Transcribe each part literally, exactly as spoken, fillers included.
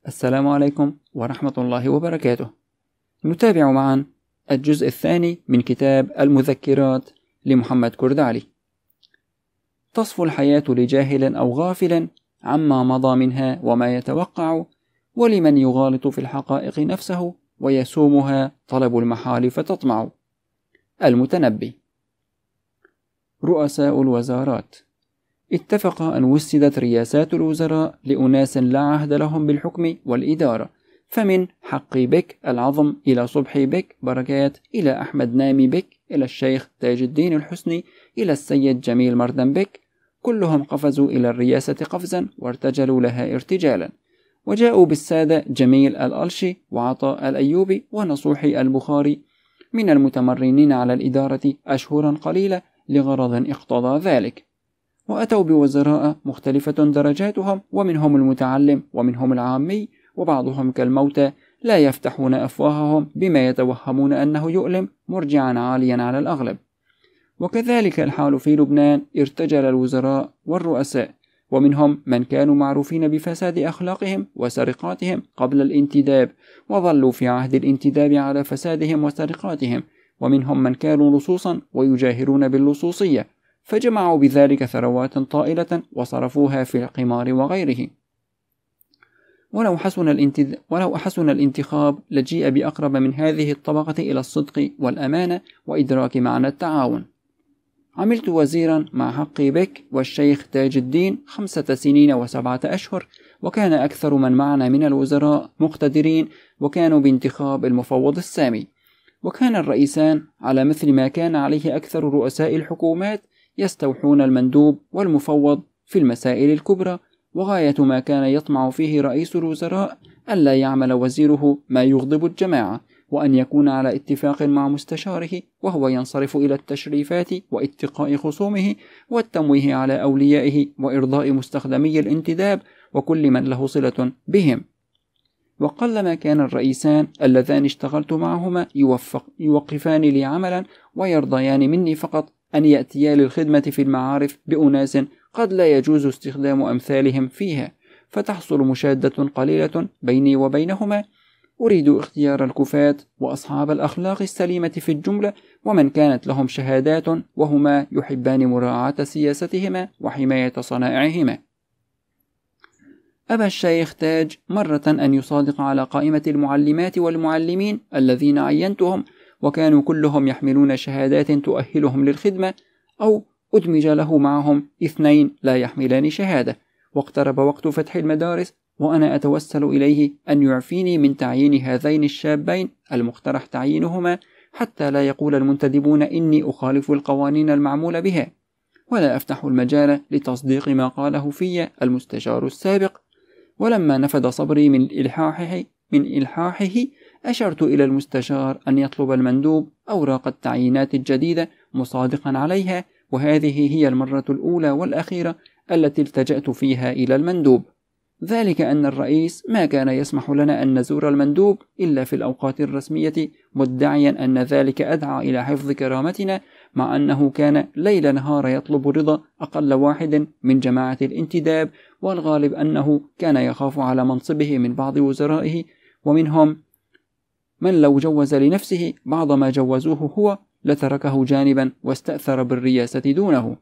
السلام عليكم ورحمة الله وبركاته. نتابع معا الجزء الثاني من كتاب المذكرات لمحمد كردعلي. تصفو الحياة لجاهل أو غافل عما مضى منها وما يتوقع، ولمن يغالط في الحقائق نفسه ويسومها طلب المحال فتطمع. المتنبي. رؤساء الوزارات. اتفق أن وسدت رياسات الوزراء لأناس لا عهد لهم بالحكم والإدارة، فمن حقي بك العظم إلى صبحي بك بركات، إلى أحمد نامي بك، إلى الشيخ تاج الدين الحسني، إلى السيد جميل مردن بك، كلهم قفزوا إلى الرياسة قفزا وارتجلوا لها ارتجالا، وجاءوا بالسادة جميل الألشي وعطاء الأيوبي ونصوحي البخاري من المتمرنين على الإدارة أشهرا قليلة لغرض اقتضى ذلك، وأتوا بوزراء مختلفة درجاتهم، ومنهم المتعلم ومنهم العامي، وبعضهم كالموتى لا يفتحون أفواههم بما يتوهمون أنه يؤلم، مرجعا عاليا على الأغلب. وكذلك الحال في لبنان، ارتجل الوزراء والرؤساء، ومنهم من كانوا معروفين بفساد أخلاقهم وسرقاتهم قبل الانتداب، وظلوا في عهد الانتداب على فسادهم وسرقاتهم، ومنهم من كانوا لصوصا ويجاهرون باللصوصية، فجمعوا بذلك ثروات طائلة وصرفوها في القمار وغيره. ولو حسن, الانتد... ولو حسن الانتخاب لجيء بأقرب من هذه الطبقة إلى الصدق والأمانة وإدراك معنى التعاون. عملت وزيرا مع حقي بك والشيخ تاج الدين خمسة سنين وسبعة أشهر، وكان أكثر من معنا من الوزراء مقتدرين، وكانوا بانتخاب المفوض السامي، وكان الرئيسان على مثل ما كان عليه أكثر رؤساء الحكومات، يستوحون المندوب والمفوض في المسائل الكبرى، وغاية ما كان يطمع فيه رئيس الوزراء ألا يعمل وزيره ما يغضب الجماعة، وأن يكون على اتفاق مع مستشاره، وهو ينصرف إلى التشريفات واتقاء خصومه والتمويه على أوليائه وإرضاء مستخدمي الانتداب وكل من له صلة بهم. وقلما كان الرئيسان اللذان اشتغلت معهما يوفق يوقفان لي عملا ويرضيان مني فقط أن يأتيا للخدمة في المعارف بأناس قد لا يجوز استخدام أمثالهم فيها، فتحصل مشادة قليلة بيني وبينهما. أريد اختيار الكفاة وأصحاب الأخلاق السليمة في الجملة، ومن كانت لهم شهادات وهما يحبان مراعاة سياستهما وحماية صنائعهما. أبى الشيخ تاج مرة أن يصادق على قائمة المعلمات والمعلمين الذين عينتهم، وكانوا كلهم يحملون شهادات تؤهلهم للخدمة، أو أدمج له معهم اثنين لا يحملان شهادة. واقترب وقت فتح المدارس، وأنا أتوسل إليه أن يعفيني من تعيين هذين الشابين المقترح تعيينهما، حتى لا يقول المنتدبون إني أخالف القوانين المعمول بها، ولا أفتح المجال لتصديق ما قاله في المستشار السابق. ولما نفد صبري من إلحاحه من إلحاحه أشرت إلى المستشار أن يطلب المندوب أوراق التعيينات الجديدة مصادقا عليها، وهذه هي المرة الأولى والأخيرة التي التجأت فيها إلى المندوب، ذلك أن الرئيس ما كان يسمح لنا أن نزور المندوب إلا في الأوقات الرسمية، مدعيا أن ذلك أدعى إلى حفظ كرامتنا، مع أنه كان ليل نهار يطلب رضا أقل واحد من جماعة الانتداب، والغالب أنه كان يخاف على منصبه من بعض وزرائه، ومنهم من لو جوز لنفسه بعض ما جوزوه هو لتركه جانبا واستأثر بالرياسة دونه.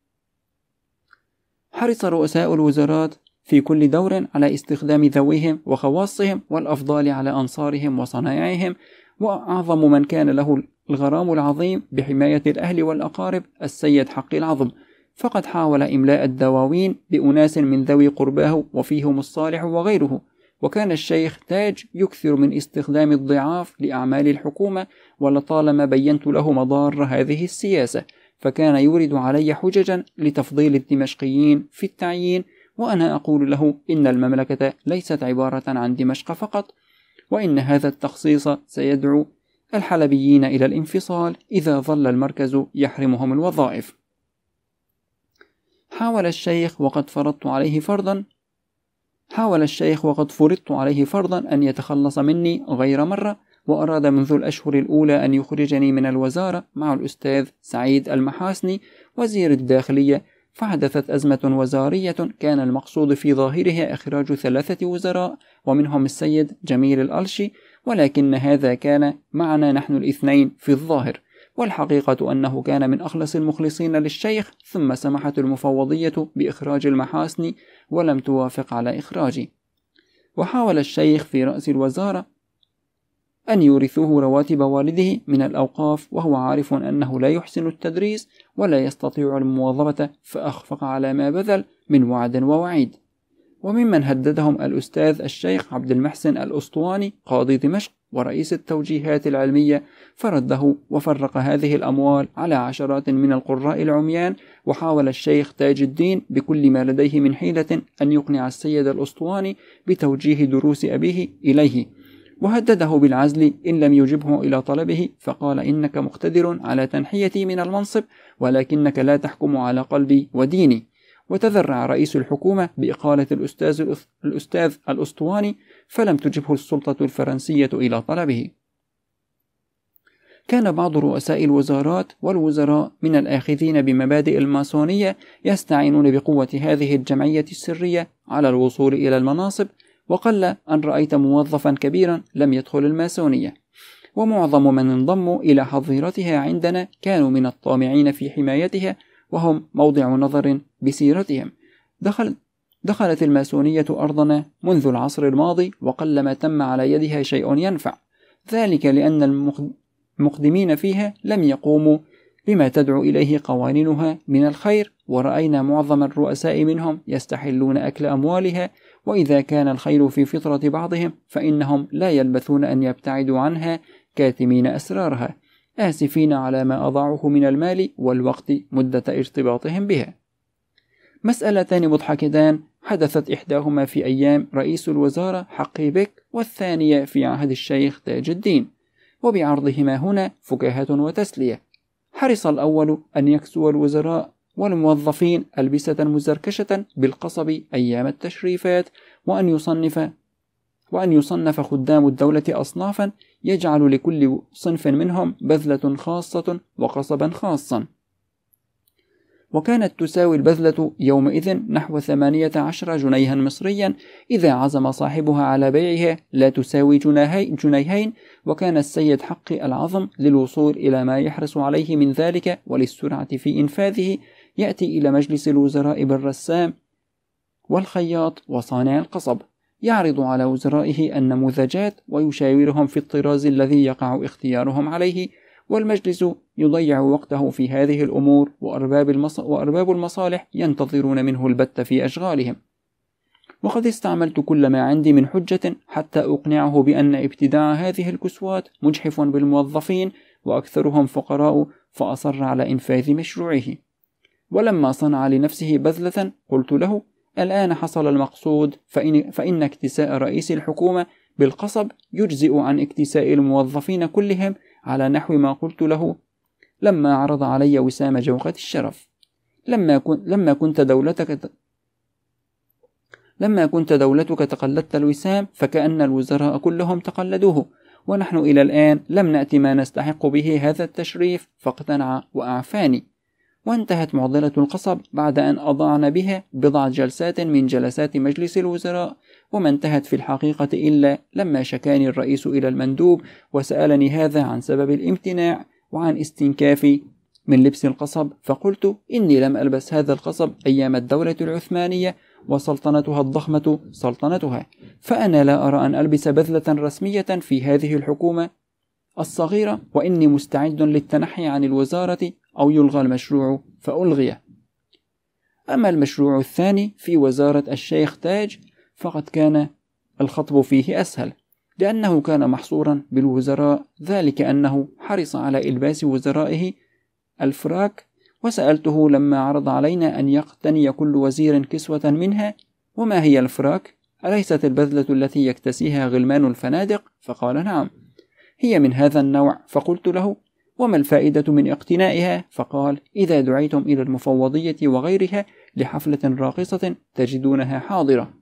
حرص رؤساء الوزارات في كل دور على استخدام ذويهم وخواصهم والأفضال على أنصارهم وصنائعهم، وأعظم من كان له الغرام العظيم بحماية الأهل والأقارب السيد حقي العظم، فقد حاول إملاء الدواوين بأناس من ذوي قرباه وفيهم الصالح وغيره. وكان الشيخ تاج يكثر من استخدام الضعاف لأعمال الحكومة، ولطالما بينت له مضار هذه السياسة، فكان يورد علي حججا لتفضيل الدمشقيين في التعيين، وأنا أقول له إن المملكة ليست عبارة عن دمشق فقط، وإن هذا التخصيص سيدعو الحلبيين إلى الانفصال إذا ظل المركز يحرمهم الوظائف. حاول الشيخ وقد فرضت عليه فرضا حاول الشيخ وقد فرضت عليه فرضا أن يتخلص مني غير مرة، وأراد منذ الأشهر الأولى أن يخرجني من الوزارة مع الأستاذ سعيد المحاسني وزير الداخلية، فحدثت أزمة وزارية كان المقصود في ظاهرها إخراج ثلاثة وزراء ومنهم السيد جميل الألشي، ولكن هذا كان معنا نحن الاثنين في الظاهر، والحقيقة أنه كان من أخلص المخلصين للشيخ، ثم سمحت المفوضية بإخراج المحاسن ولم توافق على إخراجي. وحاول الشيخ في رأس الوزارة أن يورثوه رواتب والده من الأوقاف، وهو عارف أنه لا يحسن التدريس ولا يستطيع المواظبة، فأخفق على ما بذل من وعد ووعيد. وممن هددهم الأستاذ الشيخ عبد المحسن الأسطواني قاضي دمشق ورئيس التوجيهات العلمية، فرده وفرق هذه الأموال على عشرات من القراء العميان. وحاول الشيخ تاج الدين بكل ما لديه من حيلة أن يقنع السيد الأسطواني بتوجيه دروس أبيه إليه، وهدده بالعزل إن لم يجبه إلى طلبه، فقال: إنك مقتدر على تنحيتي من المنصب، ولكنك لا تحكم على قلبي وديني. وتذرع رئيس الحكومة بإقالة الأستاذ, الأستاذ الأسطواني، فلم تجبه السلطة الفرنسية إلى طلبه. كان بعض رؤساء الوزارات والوزراء من الآخذين بمبادئ الماسونية يستعينون بقوة هذه الجمعية السرية على الوصول إلى المناصب، وقل أن رأيت موظفا كبيرا لم يدخل الماسونية. ومعظم من انضموا إلى حظيرتها عندنا كانوا من الطامعين في حمايتها، وهم موضع نظر بسيرتهم. دخل دخلت الماسونية أرضنا منذ العصر الماضي، وقلما تم على يدها شيء ينفع، ذلك لأن المقدمين فيها لم يقوموا بما تدعو إليه قوانينها من الخير، ورأينا معظم الرؤساء منهم يستحلون أكل أموالها، وإذا كان الخير في فطرة بعضهم فإنهم لا يلبثون أن يبتعدوا عنها كاتمين أسرارها، آسفين على ما أضاعوه من المال والوقت مدة ارتباطهم بها. مسألتان مضحكتان حدثت، إحداهما في أيام رئيس الوزارة حقي بك، والثانية في عهد الشيخ تاج الدين، وبعرضهما هنا فكاهة وتسلية. حرص الأول أن يكسو الوزراء والموظفين ألبسة مزركشة بالقصب أيام التشريفات، وأن يصنف وأن يصنف خدام الدولة أصنافا يجعل لكل صنف منهم بذلة خاصة وقصبا خاصا، وكانت تساوي البذلة يومئذ نحو ثمانية عشر جنيها مصريا، إذا عزم صاحبها على بيعها لا تساوي جنيهين. وكان السيد حقي العظم للوصول إلى ما يحرص عليه من ذلك وللسرعة في إنفاذه يأتي إلى مجلس الوزراء بالرسام والخياط وصانع القصب، يعرض على وزرائه النموذجات ويشاورهم في الطراز الذي يقع اختيارهم عليه، والمجلس يضيع وقته في هذه الأمور، وأرباب, المص... وأرباب المصالح ينتظرون منه البت في أشغالهم. وقد استعملت كل ما عندي من حجة حتى أقنعه بأن ابتداع هذه الكسوات مجحف بالموظفين وأكثرهم فقراء، فأصر على إنفاذ مشروعه. ولما صنع لنفسه بذلة قلت له: الآن حصل المقصود، فإن, فإن اكتساء رئيس الحكومة بالقصب يجزئ عن اكتساء الموظفين كلهم، على نحو ما قلت له لما عرض علي وسام جوقة الشرف: لما, كن لما كنت دولتك لما كنت دولتك تقلدت الوسام فكأن الوزراء كلهم تقلدوه، ونحن إلى الآن لم نأتي ما نستحق به هذا التشريف، فاقتنع وأعفاني. وانتهت معضلة القصب بعد أن أضعنا بها بضع جلسات من جلسات مجلس الوزراء، وما انتهت في الحقيقة إلا لما شكاني الرئيس إلى المندوب وسألني هذا عن سبب الامتناع وعن استنكافي من لبس القصب، فقلت إني لم ألبس هذا القصب أيام الدولة العثمانية وسلطنتها الضخمة سلطنتها، فأنا لا أرى أن ألبس بذلة رسمية في هذه الحكومة الصغيرة، وإني مستعد للتنحي عن الوزارة أو يلغى المشروع فألغيه. أما المشروع الثاني في وزارة الشيخ تاج فقد كان الخطب فيه أسهل، لأنه كان محصورا بالوزراء، ذلك أنه حرص على إلباس وزرائه الفراك، وسألته لما عرض علينا أن يقتني كل وزير كسوة منها: وما هي الفراك؟ أليست البذلة التي يكتسيها غلمان الفنادق؟ فقال: نعم، هي من هذا النوع. فقلت له: وما الفائدة من اقتنائها؟ فقال: إذا دعيتم إلى المفوضية وغيرها لحفلة راقصة تجدونها حاضرة.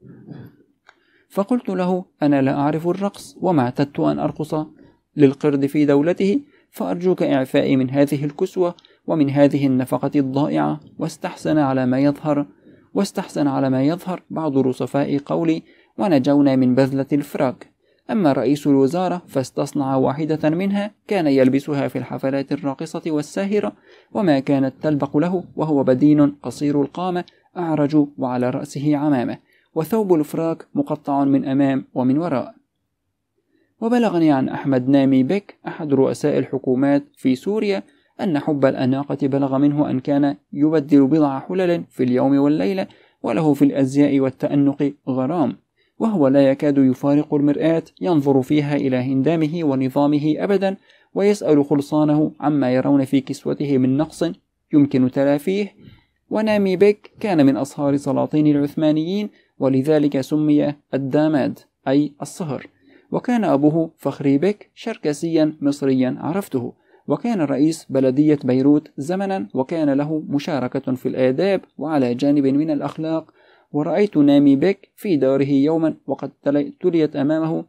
فقلت له: أنا لا أعرف الرقص وما اعتدت أن أرقص للقرد في دولته، فأرجوك إعفائي من هذه الكسوة ومن هذه النفقة الضائعة، واستحسن على ما يظهر واستحسن على ما يظهر بعض رصفاء قولي: ونجونا من بذلة الفراك. أما رئيس الوزارة فاستصنع واحدة منها كان يلبسها في الحفلات الراقصة والساهرة، وما كانت تلبق له، وهو بدين قصير القامة أعرج وعلى رأسه عمامة، وثوب الفراك مقطع من أمام ومن وراء. وبلغني عن أحمد نامي بك أحد رؤساء الحكومات في سوريا أن حب الأناقة بلغ منه أن كان يبدل بضع حلل في اليوم والليلة، وله في الأزياء والتأنق غرام، وهو لا يكاد يفارق المرآة ينظر فيها إلى هندامه ونظامه أبدا، ويسأل خلصانه عما يرون في كسوته من نقص يمكن تلافيه. ونامي بك كان من أصهار سلاطين العثمانيين، ولذلك سمي الداماد أي الصهر. وكان أبوه فخري بك شركسيا مصريا عرفته، وكان رئيس بلدية بيروت زمنا، وكان له مشاركة في الآداب وعلى جانب من الأخلاق. ورأيت نامي بك في داره يوما وقد تليت أمامه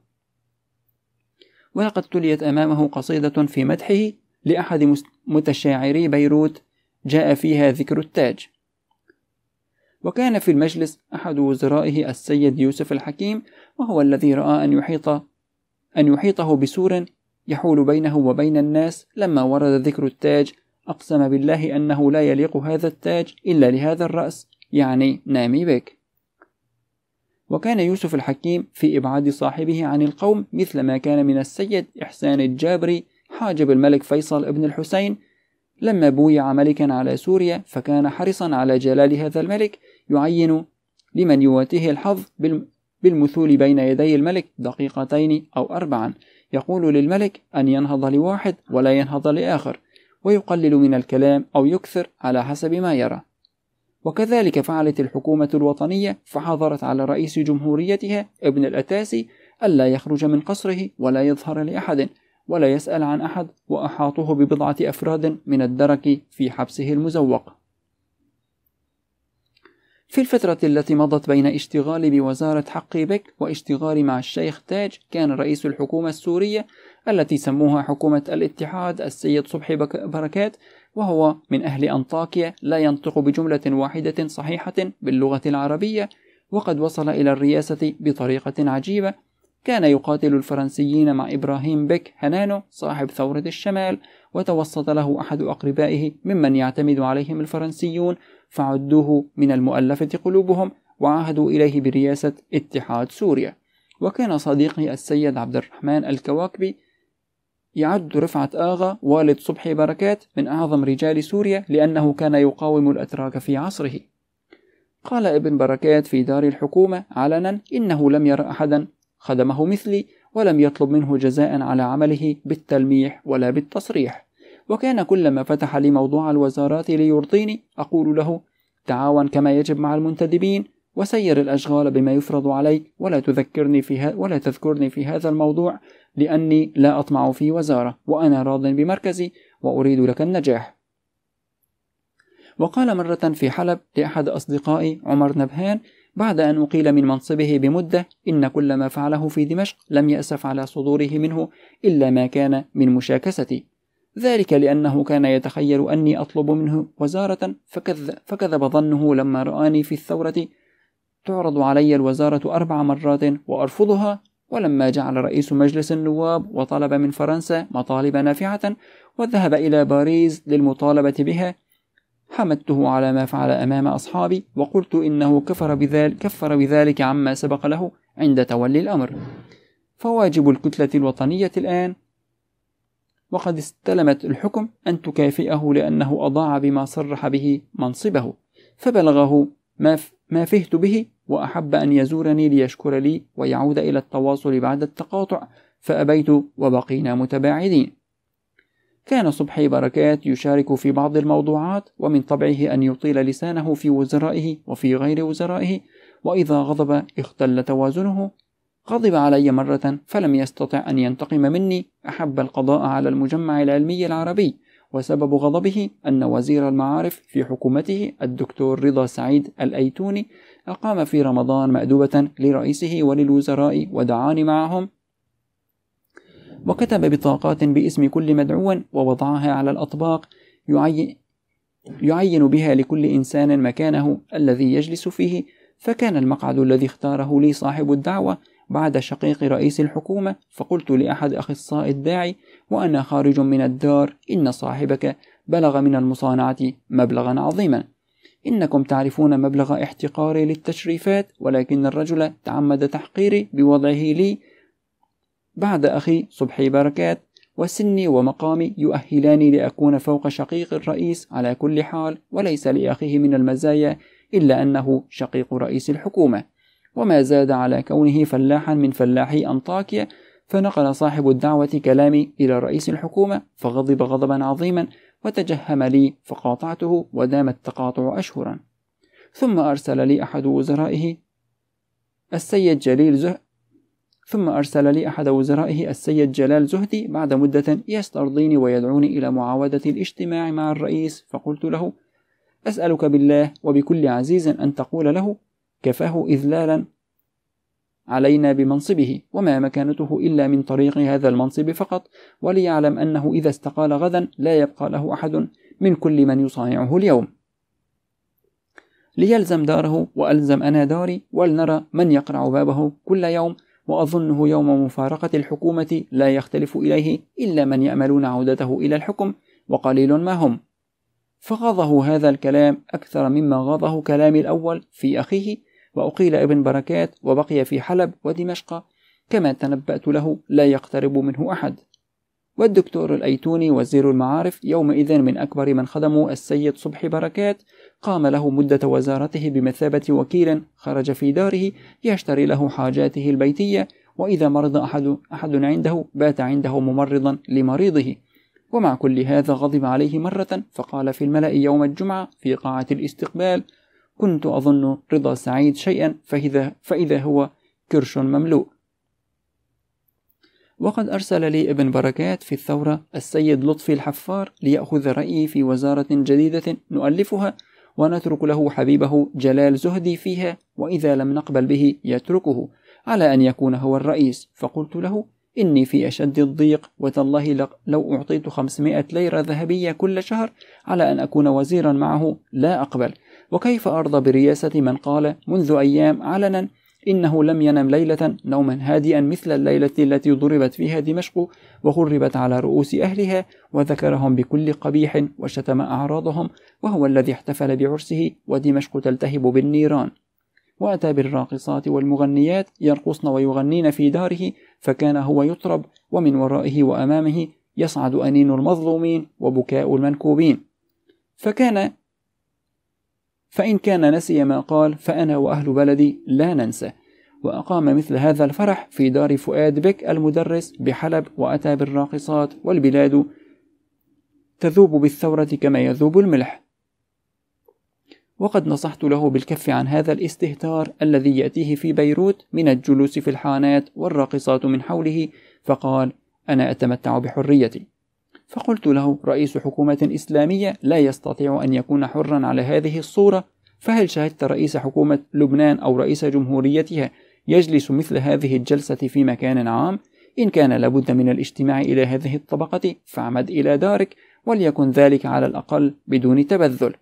ولقد تليت أمامه قصيدة في مدحه لأحد متشاعري بيروت جاء فيها ذكر التاج. وكان في المجلس أحد وزرائه السيد يوسف الحكيم، وهو الذي رأى أن يحيط أن يحيطه بسور يحول بينه وبين الناس. لما ورد ذكر التاج أقسم بالله أنه لا يليق هذا التاج إلا لهذا الرأس، يعني نامي بك. وكان يوسف الحكيم في إبعاد صاحبه عن القوم مثل ما كان من السيد إحسان الجابري حاجب الملك فيصل ابن الحسين لما بويع ملكا على سوريا، فكان حرصا على جلال هذا الملك، يعين لمن يواتيه الحظ بالمثول بين يدي الملك دقيقتين أو أربعا، يقول للملك أن ينهض لواحد ولا ينهض لآخر، ويقلل من الكلام أو يكثر على حسب ما يرى. وكذلك فعلت الحكومة الوطنية، فحظرت على رئيس جمهوريتها ابن الأتاسي ألا يخرج من قصره ولا يظهر لأحد ولا يسأل عن أحد، وأحاطوه ببضعة أفراد من الدرك في حبسه المزوق. في الفترة التي مضت بين اشتغالي بوزارة حقي بك واشتغالي مع الشيخ تاج، كان رئيس الحكومة السورية التي سموها حكومة الاتحاد السيد صبحي بركات، وهو من أهل أنطاكيا، لا ينطق بجملة واحدة صحيحة باللغة العربية، وقد وصل إلى الرئاسة بطريقة عجيبة. كان يقاتل الفرنسيين مع إبراهيم بك هنانو صاحب ثورة الشمال، وتوسط له أحد أقربائه ممن يعتمد عليهم الفرنسيون، فعدوه من المؤلفة قلوبهم وعاهدوا إليه برئاسة اتحاد سوريا. وكان صديقي السيد عبد الرحمن الكواكبي يعد رفعت آغا والد صبحي بركات من أعظم رجال سوريا، لأنه كان يقاوم الأتراك في عصره. قال ابن بركات في دار الحكومة علنا إنه لم يرى أحدا خدمه مثلي، ولم يطلب منه جزاء على عمله بالتلميح ولا بالتصريح. وكان كلما فتح لي موضوع الوزارات ليرضيني أقول له: تعاون كما يجب مع المنتدبين، وسير الأشغال بما يفرض عليك، ولا تذكرني في ولا تذكرني في هذا الموضوع، لأني لا أطمع في وزارة، وأنا راض بمركزي وأريد لك النجاح. وقال مرة في حلب لأحد أصدقائي عمر نبهان بعد أن أقيل من منصبه بمدة: إن كل ما فعله في دمشق لم يأسف على صدوره منه إلا ما كان من مشاكستي، ذلك لأنه كان يتخيل أني أطلب منه وزارة، فكذب, فكذب ظنه لما رآني في الثورة تعرض علي الوزارة أربع مرات وأرفضها. ولما جعل رئيس مجلس النواب وطلب من فرنسا مطالب نافعة وذهب إلى باريس للمطالبة بها، حمدته على ما فعل أمام أصحابي، وقلت إنه كفر بذلك, كفر بذلك عما سبق له عند تولي الأمر. فواجب الكتلة الوطنية الآن وقد استلمت الحكم أن تكافئه لأنه أضاع بما صرح به منصبه، فبلغه ما فهت به، وأحب أن يزورني ليشكر لي ويعود إلى التواصل بعد التقاطع، فأبيت وبقينا متباعدين. كان صبحي بركات يشارك في بعض الموضوعات، ومن طبعه أن يطيل لسانه في وزرائه وفي غير وزرائه، وإذا غضب اختل توازنه. غضب علي مرة فلم يستطع أن ينتقم مني، أحب القضاء على المجمع العلمي العربي، وسبب غضبه أن وزير المعارف في حكومته الدكتور رضا سعيد الأيتوني أقام في رمضان مأدبة لرئيسه وللوزراء ودعاني معهم، وكتب بطاقات باسم كل مدعو ووضعها على الأطباق يعين بها لكل إنسان مكانه الذي يجلس فيه. فكان المقعد الذي اختاره لي صاحب الدعوة بعد شقيق رئيس الحكومة. فقلت لأحد أخصائي الداعي وأنا خارج من الدار: إن صاحبك بلغ من المصانعة مبلغا عظيما. إنكم تعرفون مبلغ احتقاري للتشريفات، ولكن الرجل تعمد تحقيري بوضعه لي بعد أخي صبحي بركات، وسني ومقامي يؤهلاني لأكون فوق شقيق الرئيس على كل حال، وليس لأخيه من المزايا إلا أنه شقيق رئيس الحكومة. وما زاد على كونه فلاحا من فلاحي أنطاكيا. فنقل صاحب الدعوة كلامي إلى رئيس الحكومة، فغضب غضبا عظيما وتجهم لي، فقاطعته ودام التقاطع أشهرا. ثم أرسل لي أحد وزرائه السيد جليل زه ثم أرسل لي أحد وزرائه السيد جلال زهدي بعد مدة يسترضيني ويدعوني إلى معاودة الاجتماع مع الرئيس. فقلت له: أسألك بالله وبكل عزيز أن تقول له: كفاه إذلالا علينا بمنصبه، وما مكانته إلا من طريق هذا المنصب فقط، وليعلم أنه إذا استقال غدا لا يبقى له أحد من كل من يصانعه اليوم، ليلزم داره وألزم أنا داري، ولنرى من يقرع بابه كل يوم، وأظنه يوم مفارقة الحكومة لا يختلف إليه إلا من يأملون عودته إلى الحكم، وقليل ما هم. فغاضه هذا الكلام أكثر مما غاضه كلامي الأول في أخيه، وأقيل ابن بركات وبقي في حلب ودمشق كما تنبأت له لا يقترب منه أحد. والدكتور الأيتوني وزير المعارف يومئذ من أكبر من خدموا السيد صبحي بركات، قام له مدة وزارته بمثابة وكيل خرج في داره يشتري له حاجاته البيتية، وإذا مرض أحد, أحد عنده بات عنده ممرضا لمريضه. ومع كل هذا غضب عليه مرة، فقال في الملأ يوم الجمعة في قاعة الاستقبال: كنت أظن رضا سعيد شيئا فإذا, فإذا هو كرش مملوء. وقد أرسل لي ابن بركات في الثورة السيد لطفي الحفار ليأخذ رأيي في وزارة جديدة نؤلفها، ونترك له حبيبه جلال زهدي فيها، وإذا لم نقبل به يتركه على أن يكون هو الرئيس. فقلت له: إني في أشد الضيق، وتالله لو أعطيت خمسمائة ليرة ذهبية كل شهر على أن أكون وزيرا معه لا أقبل. وكيف أرضى برياسة من قال منذ أيام علنا إنه لم ينم ليلة نوما هادئا مثل الليلة التي ضربت فيها دمشق وخربت على رؤوس أهلها، وذكرهم بكل قبيح وشتم أعراضهم، وهو الذي احتفل بعرسه ودمشق تلتهب بالنيران. وأتى بالراقصات والمغنيات يرقصن ويغنين في داره، فكان هو يطرب، ومن ورائه وأمامه يصعد أنين المظلومين وبكاء المنكوبين. فكان فإن كان نسي ما قال فأنا وأهل بلدي لا ننسى. وأقام مثل هذا الفرح في دار فؤاد بك المدرس بحلب، وأتى بالراقصات، والبلاد تذوب بالثورة كما يذوب الملح. وقد نصحت له بالكف عن هذا الاستهتار الذي يأتيه في بيروت من الجلوس في الحانات والراقصات من حوله، فقال: أنا أتمتع بحريتي. فقلت له: رئيس حكومة إسلامية لا يستطيع أن يكون حرا على هذه الصورة، فهل شاهدت رئيس حكومة لبنان أو رئيس جمهوريتها يجلس مثل هذه الجلسة في مكان عام؟ إن كان لابد من الاجتماع إلى هذه الطبقة فاعمد إلى دارك، وليكن ذلك على الأقل بدون تبذل.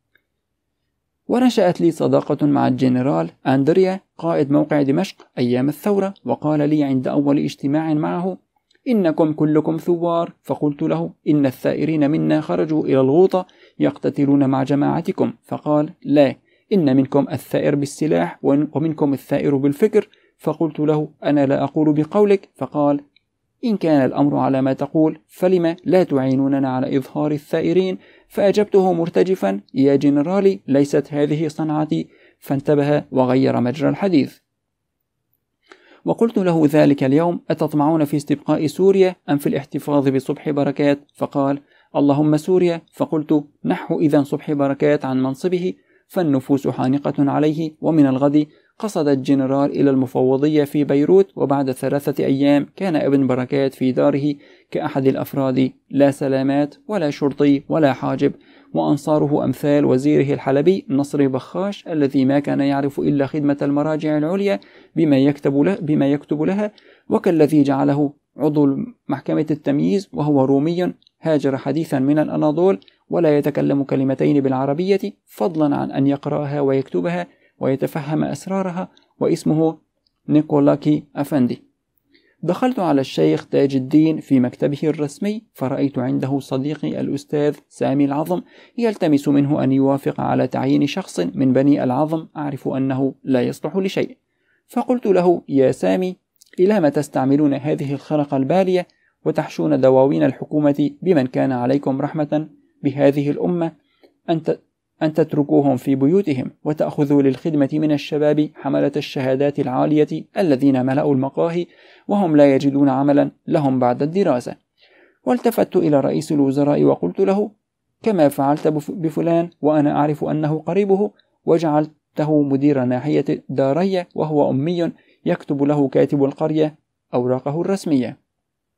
ونشأت لي صداقة مع الجنرال أندريا قائد موقع دمشق أيام الثورة، وقال لي عند أول اجتماع معه: إنكم كلكم ثوار. فقلت له: إن الثائرين منا خرجوا إلى الغوطة يقتتلون مع جماعتكم. فقال: لا، إن منكم الثائر بالسلاح ومنكم الثائر بالفكر. فقلت له: أنا لا أقول بقولك. فقال: إن كان الأمر على ما تقول فلما لا تعينوننا على إظهار الثائرين؟ فأجبته مرتجفا: يا جنرالي، ليست هذه صنعتي. فانتبه وغير مجرى الحديث. وقلت له ذلك اليوم: أتطمعون في استبقاء سوريا أم في الاحتفاظ بصبحي بركات؟ فقال: اللهم سوريا. فقلت: نحو إذن صبحي بركات عن منصبه، فالنفوس حانقة عليه. ومن الغد قصد الجنرال إلى المفوضية في بيروت، وبعد ثلاثة أيام كان ابن بركات في داره كأحد الأفراد، لا سلامات ولا شرطي ولا حاجب، وأنصاره أمثال وزيره الحلبي نصر بخاش الذي ما كان يعرف إلا خدمة المراجع العليا بما يكتب له بما يكتب لها، وكالذي جعله عضو محكمة التمييز وهو رومي هاجر حديثا من الأناضول ولا يتكلم كلمتين بالعربية فضلا عن أن يقرأها ويكتبها ويتفهم أسرارها، واسمه نيكولاكي أفندي. دخلت على الشيخ تاج الدين في مكتبه الرسمي فرأيت عنده صديقي الأستاذ سامي العظم يلتمس منه أن يوافق على تعيين شخص من بني العظم أعرف أنه لا يصلح لشيء. فقلت له: يا سامي، إلى ما تستعملون هذه الخرقة البالية وتحشون دواوين الحكومة بمن كان عليكم رحمة بهذه الأمة أن تتركوهم في بيوتهم وتأخذوا للخدمة من الشباب حملة الشهادات العالية الذين ملأوا المقاهي وهم لا يجدون عملا لهم بعد الدراسة. والتفت إلى رئيس الوزراء وقلت له: كما فعلت بفلان وأنا أعرف أنه قريبه وجعلته مدير ناحية دارية وهو أمي يكتب له كاتب القرية أوراقه الرسمية،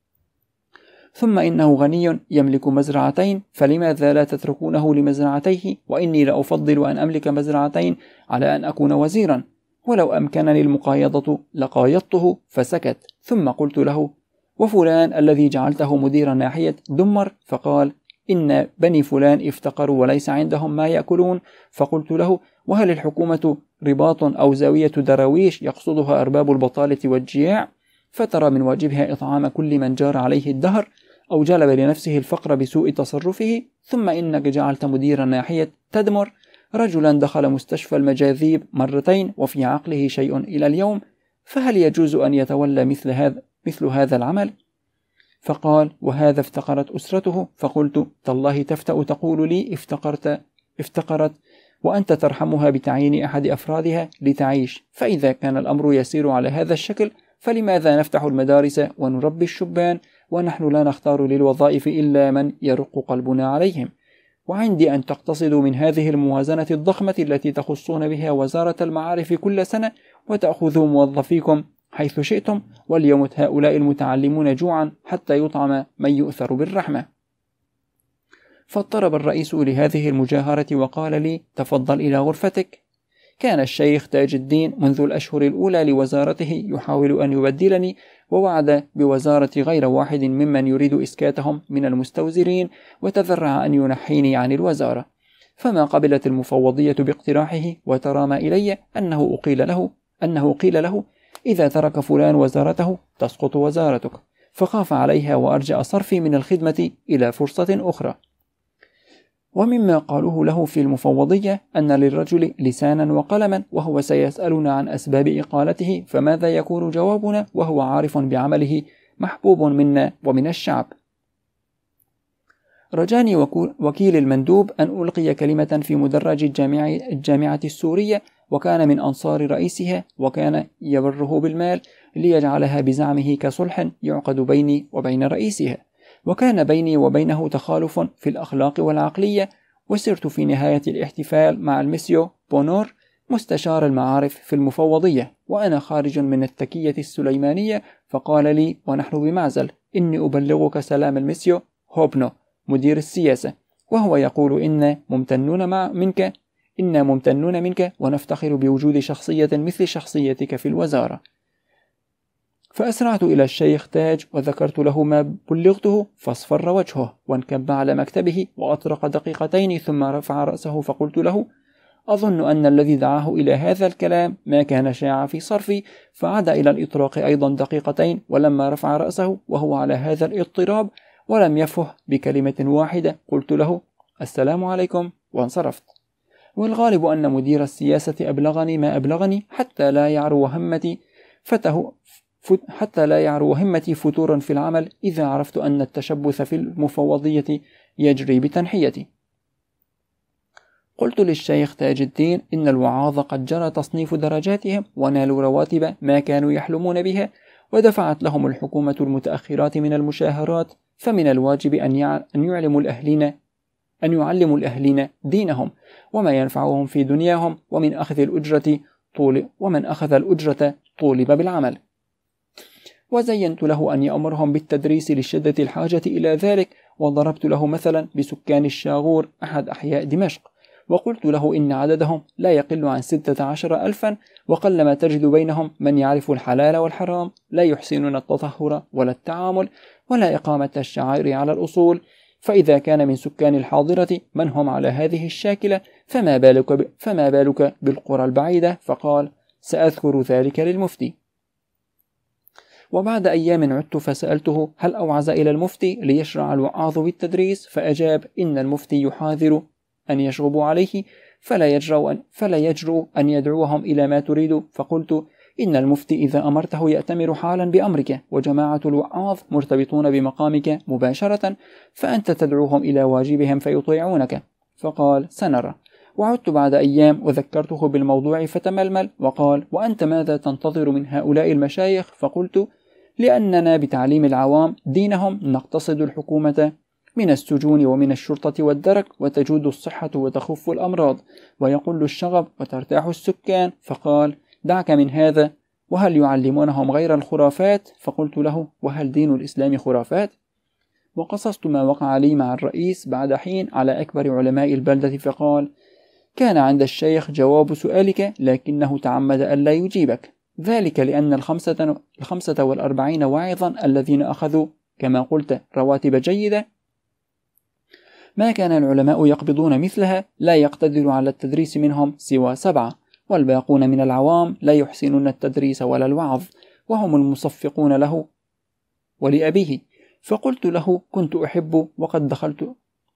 ثم إنه غني يملك مزرعتين، فلماذا لا تتركونه لمزرعتيه؟ وإني لأفضل أن أملك مزرعتين على أن أكون وزيرا، ولو أمكنني المقايضة لقايضته. فسكت، ثم قلت له: وفلان الذي جعلته مدير ناحية دمر؟ فقال: إن بني فلان افتقروا وليس عندهم ما يأكلون. فقلت له: وهل الحكومة رباط أو زاوية دراويش يقصدها أرباب البطالة والجياع، فترى من واجبها إطعام كل من جار عليه الدهر أو جلب لنفسه الفقر بسوء تصرفه؟ ثم إنك جعلت مدير ناحية تدمر رجلا دخل مستشفى المجاذيب مرتين وفي عقله شيء إلى اليوم، فهل يجوز أن يتولى مثل هذا مثل هذا العمل؟ فقال: وهذا افتقرت أسرته. فقلت: تالله تفتأ تقول لي افتقرت افتقرت وأنت ترحمها بتعيين أحد أفرادها لتعيش. فإذا كان الأمر يسير على هذا الشكل فلماذا نفتح المدارس ونربي الشبان ونحن لا نختار للوظائف إلا من يرق قلبنا عليهم؟ وعندي أن تقتصدوا من هذه الموازنة الضخمة التي تخصون بها وزارة المعارف كل سنة وتأخذوا موظفيكم حيث شئتم، وليمت هؤلاء المتعلمون جوعا حتى يطعم من يؤثر بالرحمة. فاضطرب الرئيس لهذه المجاهرة وقال لي: تفضل إلى غرفتك. كان الشيخ تاج الدين منذ الأشهر الأولى لوزارته يحاول أن يبدلني، ووعد بوزارة غير واحد ممن يريد إسكاتهم من المستوزرين، وتذرع أن ينحيني عن الوزارة، فما قبلت المفوضية باقتراحه، وترام إلي أنه قيل له أنه قيل له إذا ترك فلان وزارته تسقط وزارتك، فخاف عليها وأرجأ صرفي من الخدمة إلى فرصة أخرى. ومما قالوه له في المفوضية أن للرجل لسانا وقلما، وهو سيسألنا عن أسباب إقالته، فماذا يكون جوابنا وهو عارف بعمله محبوب منا ومن الشعب؟ رجاني وكيل المندوب أن ألقي كلمة في مدرج الجامعة السورية، وكان من أنصار رئيسها، وكان يبره بالمال ليجعلها بزعمه كصلح يعقد بيني وبين رئيسها، وكان بيني وبينه تخالف في الأخلاق والعقلية. وسرت في نهاية الاحتفال مع المسيو بونور مستشار المعارف في المفوضية وأنا خارج من التكية السليمانية، فقال لي ونحن بمعزل: إني أبلغك سلام المسيو هوبنو مدير السياسة، وهو يقول إن ممتنون مع منك إنا ممتنون منك ونفتخر بوجود شخصية مثل شخصيتك في الوزارة. فأسرعت إلى الشيخ تاج وذكرت له ما بلغته، فاصفر وجهه وانكب على مكتبه وأطرق دقيقتين ثم رفع رأسه، فقلت له: أظن أن الذي دعاه إلى هذا الكلام ما كان شاع في صرفي. فعاد إلى الإطراق أيضا دقيقتين، ولما رفع رأسه وهو على هذا الاضطراب ولم يفه بكلمة واحدة قلت له: السلام عليكم، وانصرفت. والغالب أن مدير السياسة أبلغني ما أبلغني حتى لا يعرو همتي فته حتى لا يعرو همتي فتورا في العمل إذا عرفت أن التشبث في المفوضية يجري بتنحيتي. قلت للشيخ تاج الدين إن الوعاظ قد جرى تصنيف درجاتهم ونالوا رواتب ما كانوا يحلمون بها، ودفعت لهم الحكومة المتأخرات من المشاهرات، فمن الواجب أن يعلموا الأهلين أن يعلموا الأهلين دينهم وما ينفعهم في دنياهم، ومن أخذ الأجرة طول ومن أخذ الأجرة طولب بالعمل. وزينت له أن يأمرهم بالتدريس لشدة الحاجة إلى ذلك، وضربت له مثلا بسكان الشاغور أحد أحياء دمشق، وقلت له إن عددهم لا يقل عن ستة عشر ألفا، وقلما تجد بينهم من يعرف الحلال والحرام، لا يحسنون التطهر ولا التعامل ولا إقامة الشعائر على الأصول، فإذا كان من سكان الحاضرة من هم على هذه الشاكلة فما بالك, ب... فما بالك بالقرى البعيدة؟ فقال: سأذكر ذلك للمفتي. وبعد أيام عدت فسألته: هل أوعز إلى المفتي ليشرع الوعاظ بالتدريس؟ فأجاب: إن المفتي يحاذر أن يشغبوا عليه فلا يجرؤ أن, فلا يجرؤ أن يدعوهم إلى ما تريد. فقلت: إن المفتي إذا أمرته يأتمر حالا بأمرك، وجماعة الوعاظ مرتبطون بمقامك مباشرة، فأنت تدعوهم إلى واجبهم فيطيعونك. فقال: سنرى. وعدت بعد أيام وذكرته بالموضوع فتململ وقال: وأنت ماذا تنتظر من هؤلاء المشايخ؟ فقلت: لأننا بتعليم العوام دينهم نقتصد الحكومة من السجون ومن الشرطة والدرك، وتجود الصحة وتخف الأمراض ويقل الشغب وترتاح السكان. فقال: دعك من هذا، وهل يعلمونهم غير الخرافات؟ فقلت له: وهل دين الإسلام خرافات؟ وقصصت ما وقع لي مع الرئيس بعد حين على أكبر علماء البلدة، فقال: كان عند الشيخ جواب سؤالك، لكنه تعمد ألا يجيبك، ذلك لأن الخمسة, الخمسة والأربعين واعظا الذين أخذوا كما قلت رواتب جيدة ما كان العلماء يقبضون مثلها، لا يقتدر على التدريس منهم سوى سبعة، والباقون من العوام لا يحسنون التدريس ولا الوعظ، وهم المصفقون له ولأبيه. فقلت له: كنت أحب وقد دخلت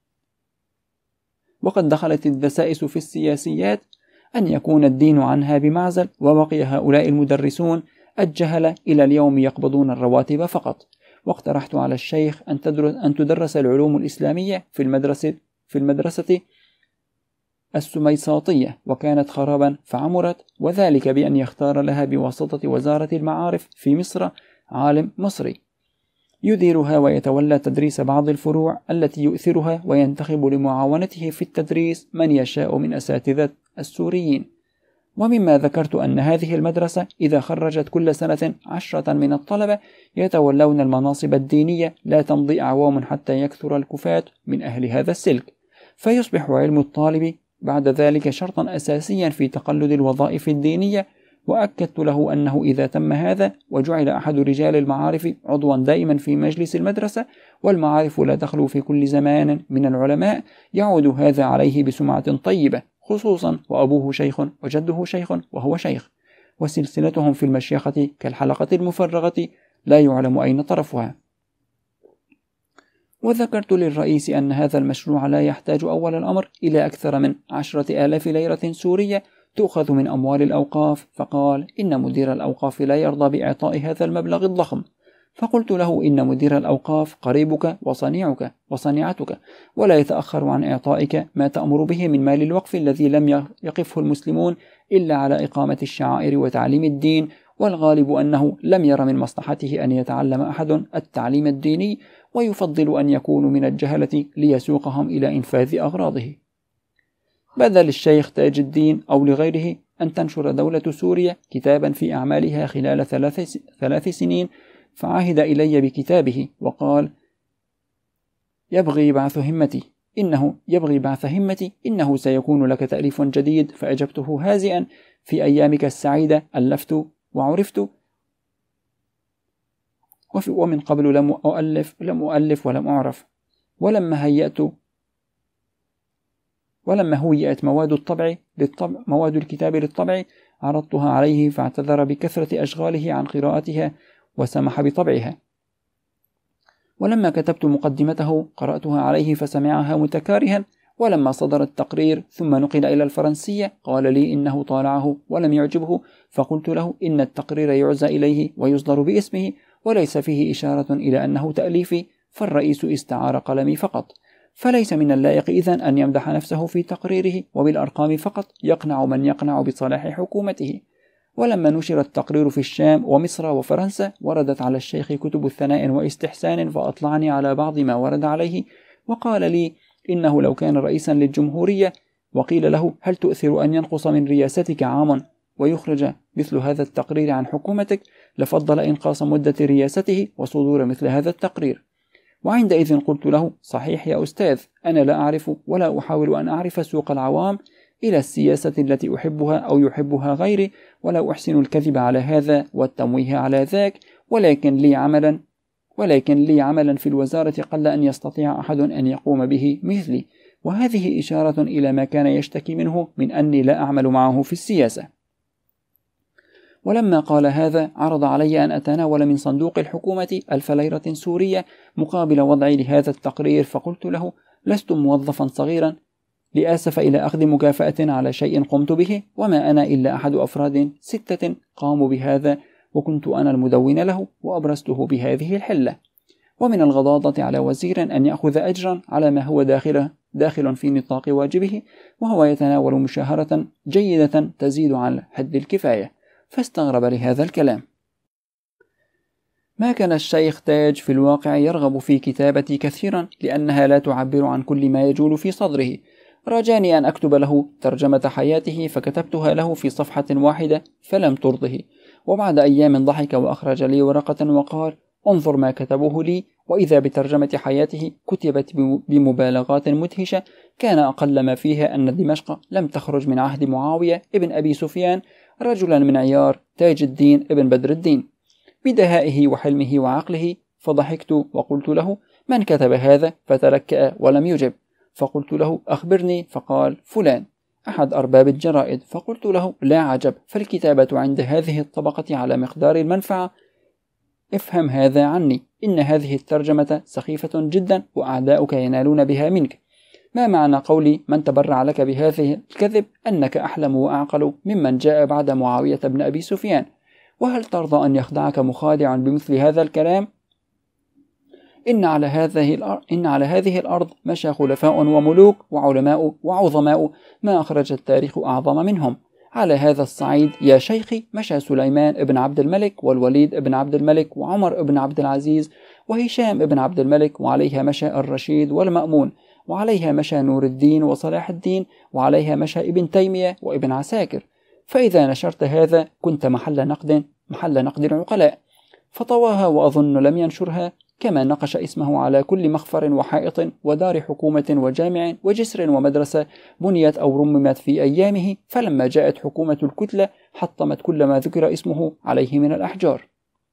وقد دخلت الدسائس في السياسيات أن يكون الدين عنها بمعزل، وبقي هؤلاء المدرسون الجهلة إلى اليوم يقبضون الرواتب فقط. واقترحت على الشيخ أن تدرس, أن تدرس العلوم الإسلامية في المدرسة, في المدرسة السميساطية، وكانت خرابا فعمرت، وذلك بأن يختار لها بواسطة وزارة المعارف في مصر عالم مصري يديرها ويتولى تدريس بعض الفروع التي يؤثرها، وينتخب لمعاونته في التدريس من يشاء من أساتذة السوريين. ومما ذكرت أن هذه المدرسة إذا خرجت كل سنة عشرة من الطلبة يتولون المناصب الدينية، لا تمضي أعوام حتى يكثر الكفاة من أهل هذا السلك، فيصبح علم الطالب بعد ذلك شرطا أساسيا في تقلد الوظائف الدينية. وأكدت له أنه إذا تم هذا وجعل أحد رجال المعارف عضوا دائما في مجلس المدرسة، والمعارف لا تخلو في كل زمان من العلماء، يعود هذا عليه بسمعة طيبة، خصوصا وأبوه شيخ وجده شيخ وهو شيخ، وسلسلتهم في المشيخة كالحلقة المفرغة لا يعلم أين طرفها. وذكرت للرئيس أن هذا المشروع لا يحتاج أول الأمر إلى أكثر من عشرة آلاف ليرة سورية تؤخذ من أموال الأوقاف، فقال: إن مدير الأوقاف لا يرضى بإعطاء هذا المبلغ الضخم. فقلت له: إن مدير الأوقاف قريبك وصنيعك وصنيعتك، ولا يتأخر عن إعطائك ما تأمر به من مال الوقف الذي لم يقفه المسلمون إلا على إقامة الشعائر وتعليم الدين، والغالب أنه لم ير من مصلحته أن يتعلم أحد التعليم الديني، ويفضل أن يكونوا من الجهلة ليسوقهم إلى إنفاذ أغراضه. بدا للشيخ تاج الدين أو لغيره أن تنشر دولة سوريا كتابا في أعمالها خلال ثلاث, ثلاث سنين، فعهد إلي بكتابه وقال: يبغي بعث همتي إنه يبغي بعث همتي إنه سيكون لك تأليف جديد. فأجبته هازئا: في أيامك السعيدة ألفت وعرفت، ومن قبل لم أؤلف لم أؤلف ولم أعرف. ولما هيأت ولما هويئت مواد الطبع للطبع مواد الكتاب للطبع عرضتها عليه، فاعتذر بكثرة أشغاله عن قراءتها وسمح بطبعها. ولما كتبت مقدمته قرأتها عليه فسمعها متكارها، ولما صدر التقرير ثم نقل إلى الفرنسية قال لي إنه طالعه ولم يعجبه، فقلت له: إن التقرير يعزى إليه ويصدر باسمه وليس فيه إشارة إلى أنه تأليفي، فالرئيس استعار قلمي فقط، فليس من اللائق إذن أن يمدح نفسه في تقريره وبالأرقام فقط يقنع من يقنع بصلاح حكومته. ولما نشر التقرير في الشام ومصر وفرنسا وردت على الشيخ كتب الثناء واستحسان، فأطلعني على بعض ما ورد عليه، وقال لي إنه لو كان رئيسا للجمهورية وقيل له: هل تؤثر أن ينقص من رياستك عاما ويخرج مثل هذا التقرير عن حكومتك، لفضل إنقاص مدة رياسته وصدور مثل هذا التقرير. وعندئذ قلت له: صحيح يا أستاذ، أنا لا أعرف ولا أحاول أن أعرف سوق العوام إلى السياسة التي أحبها أو يحبها غيري، ولا أحسن الكذب على هذا والتمويه على ذاك، ولكن لي عملا ولكن لي عملا في الوزارة قل أن يستطيع أحد أن يقوم به مثلي، وهذه إشارة إلى ما كان يشتكي منه من أني لا أعمل معه في السياسة. ولما قال هذا عرض علي أن أتناول من صندوق الحكومة ألف ليرة سورية مقابل وضعي لهذا التقرير، فقلت له: لست موظفا صغيرا لآسف إلى أخذ مكافأة على شيء قمت به، وما أنا إلا أحد أفراد ستة قاموا بهذا، وكنت أنا المدون له وأبرزته بهذه الحلة. ومن الغضاضة على وزير أن يأخذ أجرا على ما هو داخل, داخل في نطاق واجبه، وهو يتناول مشاهرة جيدة تزيد عن حد الكفاية، فاستغرب لهذا الكلام. ما كان الشيخ تاج في الواقع يرغب في كتابتي كثيرا لأنها لا تعبر عن كل ما يجول في صدره. راجاني أن أكتب له ترجمة حياته، فكتبتها له في صفحة واحدة فلم ترضه، وبعد أيام ضحك وأخرج لي ورقة وقال: انظر ما كتبوه لي، وإذا بترجمة حياته كتبت بمبالغات مدهشة كان أقل ما فيها أن دمشق لم تخرج من عهد معاوية ابن أبي سفيان، رجلا من عيار تاج الدين ابن بدر الدين بدهائه وحلمه وعقله. فضحكت وقلت له: من كتب هذا؟ فتلكأ ولم يجب. فقلت له: أخبرني. فقال: فلان أحد أرباب الجرائد. فقلت له: لا عجب، فالكتابة عند هذه الطبقة على مقدار المنفعة. افهم هذا عني، إن هذه الترجمة سخيفة جدا وأعداؤك ينالون بها منك. ما معنى قولي من تبرع لك بهذه الكذب أنك أحلم وأعقل ممن جاء بعد معاوية بن أبي سفيان؟ وهل ترضى أن يخدعك مخادع بمثل هذا الكلام؟ إن على هذه الأرض إن على هذه الأرض مشى خلفاء وملوك وعلماء وعظماء ما أخرج التاريخ أعظم منهم. على هذا الصعيد يا شيخي مشى سليمان بن عبد الملك والوليد بن عبد الملك وعمر بن عبد العزيز وهشام بن عبد الملك، وعليها مشى الرشيد والمأمون، وعليها مشى نور الدين وصلاح الدين، وعليها مشى ابن تيمية وابن عساكر. فإذا نشرت هذا كنت محل نقد محل نقد العقلاء. فطواها وأظن لم ينشرها، كما نقش اسمه على كل مخفر وحائط ودار حكومة وجامع وجسر ومدرسة بنيت أو رممت في أيامه، فلما جاءت حكومة الكتلة حطمت كل ما ذكر اسمه عليه من الأحجار.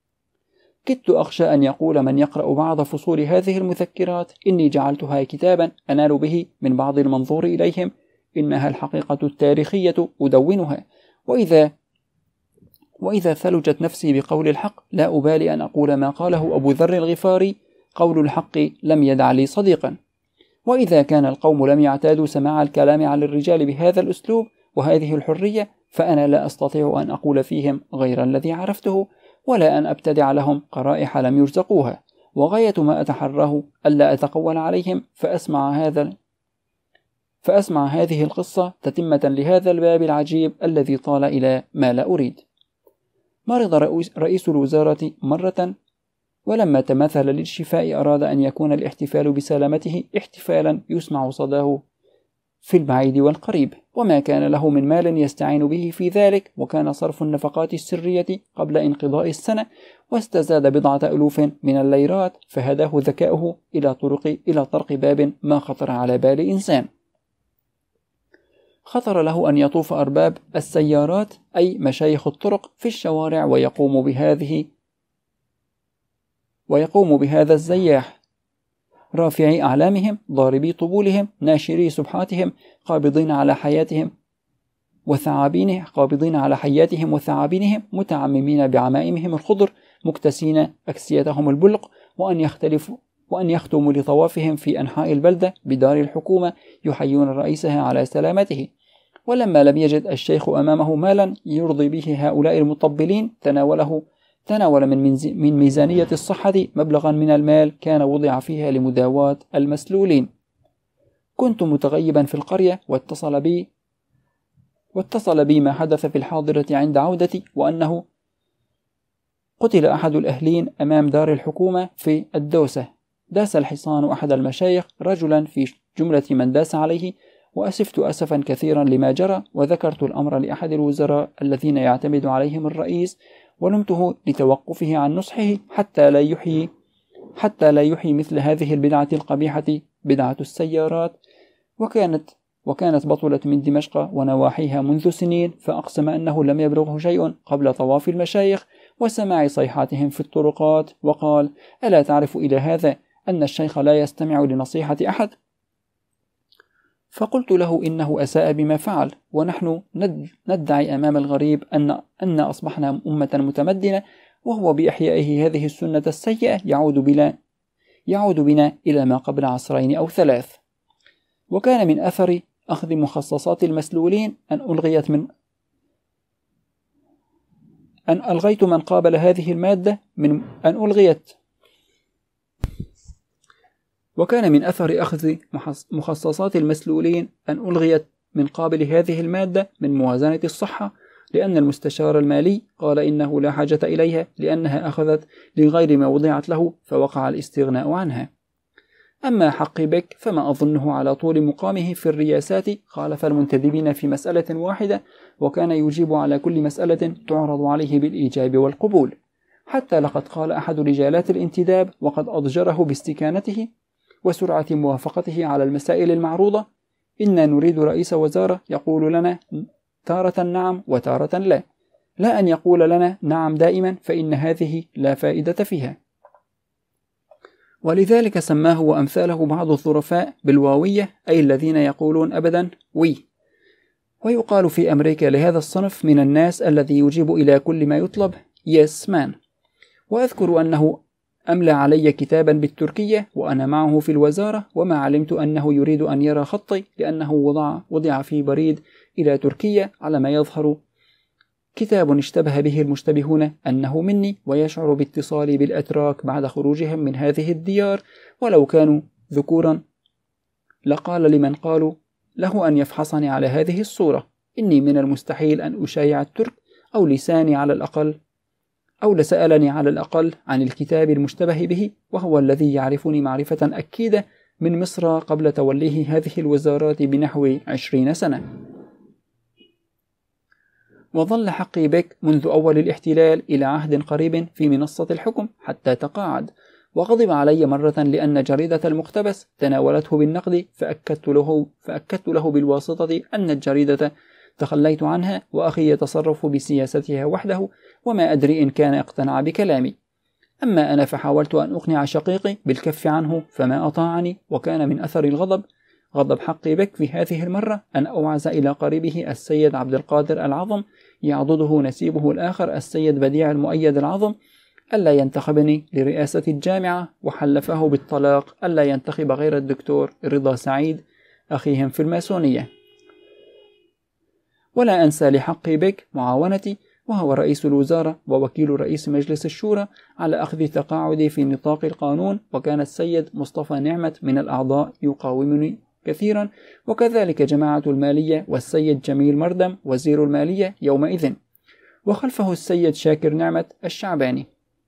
كدت أخشى أن يقول من يقرأ بعض فصول هذه المذكرات إني جعلتها كتابا أنال به من بعض المنظور إليهم، إنها الحقيقة التاريخية أدونها، وإذا وإذا ثلجت نفسي بقول الحق لا أبالي أن أقول ما قاله أبو ذر الغفاري: قول الحق لم يدع لي صديقا. وإذا كان القوم لم يعتادوا سماع الكلام على الرجال بهذا الأسلوب وهذه الحرية، فأنا لا أستطيع أن أقول فيهم غير الذي عرفته، ولا أن أبتدع لهم قرائح لم يرزقوها، وغاية ما أتحراه ألا أتقول عليهم فأسمع هذا فأسمع هذه القصة تتمة لهذا الباب العجيب الذي طال إلى ما لا أريد. مرض رئيس الوزارة مرة، ولما تمثل للشفاء أراد أن يكون الاحتفال بسلامته احتفالا يسمع صداه في البعيد والقريب، وما كان له من مال يستعين به في ذلك، وكان صرف النفقات السرية قبل انقضاء السنة، واستزاد بضعة ألوف من الليرات، فهداه ذكاؤه إلى طرق إلى طرق باب ما خطر على بال إنسان. خطر له أن يطوف أرباب السيارات أي مشايخ الطرق في الشوارع ويقوم بهذه ويقوم بهذا الزياح، رافعي أعلامهم، ضاربي طبولهم، ناشري سبحاتهم، قابضين على حياتهم وثعابينهم قابضين على حياتهم وثعابينهم، متعممين بعمائمهم الخضر، مكتسين أكسيتهم البلق، وأن يختلفوا وأن يختموا لطوافهم في أنحاء البلدة بدار الحكومة يحيون رئيسها على سلامته. ولما لم يجد الشيخ أمامه مالا يرضي به هؤلاء المطبلين، تناوله تناول من من ميزانية الصحة مبلغا من المال كان وضع فيها لمداواة المسلولين. كنت متغيبا في القرية، واتصل بي واتصل بي ما حدث في الحاضرة عند عودتي، وأنه قتل أحد الأهلين أمام دار الحكومة في الدوسة. داس الحصان أحد المشايخ رجلا في جملة من داس عليه، وأسفت أسفا كثيرا لما جرى، وذكرت الأمر لأحد الوزراء الذين يعتمد عليهم الرئيس، ولمته لتوقفه عن نصحه حتى لا يحيي حتى لا يحيي مثل هذه البدعة القبيحة بدعة السيارات. وكانت وكانت بطلة من دمشق ونواحيها منذ سنين، فأقسم أنه لم يبلغه شيء قبل طواف المشايخ، وسماع صيحاتهم في الطرقات، وقال: ألا تعرف إلى هذا أن الشيخ لا يستمع لنصيحة أحد؟ فقلت له: إنه أساء بما فعل، ونحن ندعي أمام الغريب أن أن أصبحنا أمة متمدنة، وهو بإحيائه هذه السنة السيئة يعود بنا يعود بنا إلى ما قبل عصرين أو ثلاث. وكان من أثر أخذ مخصصات المسلولين أن ألغيت من أن ألغيت من قابل هذه المادة من أن ألغيت وكان من أثر أخذ مخصصات المسلولين أن ألغيت من قابل هذه المادة من موازنة الصحة، لأن المستشار المالي قال إنه لا حاجة إليها لأنها أخذت لغير ما وضعت له، فوقع الاستغناء عنها. أما حقي بك فما أظنه على طول مقامه في الرياسات خالف المنتدبين في مسألة واحدة، وكان يجيب على كل مسألة تعرض عليه بالإيجاب والقبول، حتى لقد قال أحد رجالات الانتداب وقد أضجره باستكانته وسرعة موافقته على المسائل المعروضة: إنا نريد رئيس وزارة يقول لنا تارة نعم وتارة لا، لا أن يقول لنا نعم دائما، فإن هذه لا فائدة فيها. ولذلك سماه وأمثاله بعض الظرفاء بالواوية، أي الذين يقولون أبدا وي. ويقال في أمريكا لهذا الصنف من الناس الذي يجيب إلى كل ما يطلب يس مان. وأذكر أنه أملى علي كتابا بالتركية وأنا معه في الوزارة، وما علمت أنه يريد أن يرى خطي، لأنه وضع, وضع في بريد إلى تركيا على ما يظهر كتاب اشتبه به المشتبهون أنه مني، ويشعر باتصالي بالأتراك بعد خروجهم من هذه الديار، ولو كانوا ذكورا لقال لمن قالوا له أن يفحصني على هذه الصورة: إني من المستحيل أن أشايع الترك، أو لساني على الأقل أو لسألني على الأقل عن الكتاب المشتبه به، وهو الذي يعرفني معرفة أكيدة من مصر قبل توليه هذه الوزارات بنحو عشرين سنة. وظل حقي بك منذ أول الاحتلال إلى عهد قريب في منصة الحكم حتى تقاعد، وغضب علي مرة لأن جريدة المقتبس تناولته بالنقد، فأكدت له, فأكدت له بالواسطة أن الجريدة تخليت عنها، وأخي يتصرف بسياستها وحده، وما أدري إن كان اقتنع بكلامي. أما أنا فحاولت أن أقنع شقيقي بالكف عنه فما أطاعني، وكان من أثر الغضب غضب حقي بك في هذه المرة أن أوعز إلى قريبه السيد عبد القادر العظم يعضده نسيبه الآخر السيد بديع المؤيد العظم ألا ينتخبني لرئاسة الجامعة، وحلفه بالطلاق ألا ينتخب غير الدكتور رضا سعيد أخيهم في الماسونية. ولا أنسى لحقي بك معاونتي وهو رئيس الوزارة ووكيل رئيس مجلس الشورى على أخذ تقاعدي في نطاق القانون، وكان السيد مصطفى نعمت من الأعضاء يقاومني كثيرا، وكذلك جماعة المالية والسيد جميل مردم وزير المالية يومئذ، وخلفه السيد شاكر نعمت الشعباني.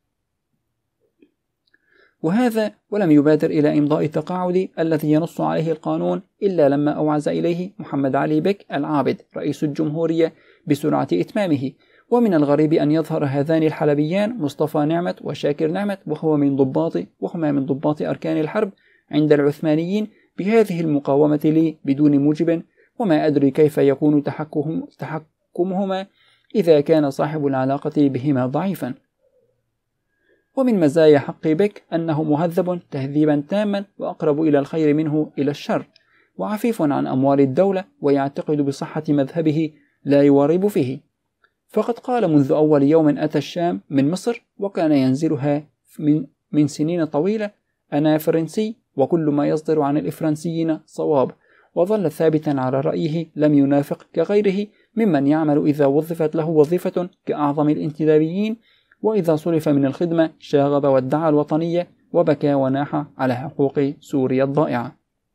وهذا ولم يبادر إلى إمضاء تقاعدي الذي ينص عليه القانون إلا لما أوعز إليه محمد علي بك العابد رئيس الجمهورية بسرعة إتمامه. ومن الغريب أن يظهر هذان الحلبيان مصطفى نعمت وشاكر نعمت وهو من ضباط وهما من ضباط أركان الحرب عند العثمانيين بهذه المقاومة لي بدون موجب، وما أدري كيف يكون تحكم تحكمهما إذا كان صاحب العلاقة بهما ضعيفا. ومن مزايا حقي بك أنه مهذب تهذيبا تاما، وأقرب إلى الخير منه إلى الشر، وعفيف عن أموال الدولة، ويعتقد بصحة مذهبه لا يوارب فيه. فقد قال منذ أول يوم أتى الشام من مصر وكان ينزلها من, من سنين طويلة: أنا فرنسي وكل ما يصدر عن الإفرنسيين صواب، وظل ثابتا على رأيه لم ينافق كغيره ممن يعمل إذا وظفت له وظيفة كأعظم الانتدابيين، وإذا صرف من الخدمة شاغب وادعى الوطنية وبكى وناح على حقوق سوريا الضائعة.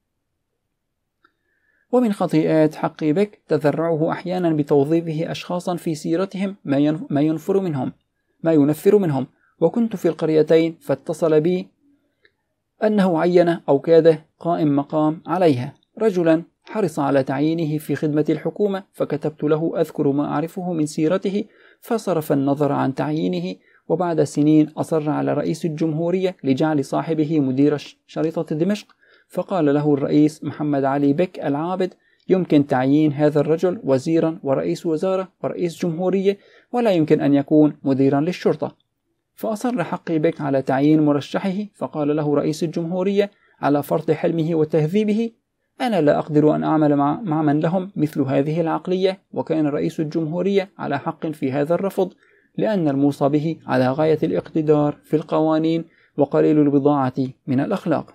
ومن خطيئات حقي بك تذرعه أحيانا بتوظيفه أشخاصا في سيرتهم ما ينفر منهم ما ينفر منهم وكنت في القريتين فاتصل بي أنه عين أو كاد قائم مقام عليها رجلا حرص على تعيينه في خدمة الحكومة، فكتبت له أذكر ما أعرفه من سيرته، فصرف النظر عن تعيينه، وبعد سنين أصر على رئيس الجمهورية لجعل صاحبه مدير شرطة دمشق، فقال له الرئيس محمد علي بك العابد: يمكن تعيين هذا الرجل وزيرا ورئيس وزارة ورئيس جمهورية، ولا يمكن أن يكون مديرا للشرطة. فأصر حقي بك على تعيين مرشحه، فقال له رئيس الجمهورية على فرط حلمه وتهذيبه: أنا لا أقدر أن أعمل مع, مع من لهم مثل هذه العقلية. وكان رئيس الجمهورية على حق في هذا الرفض، لأن الموصى به على غاية الاقتدار في القوانين وقليل البضاعة من الأخلاق.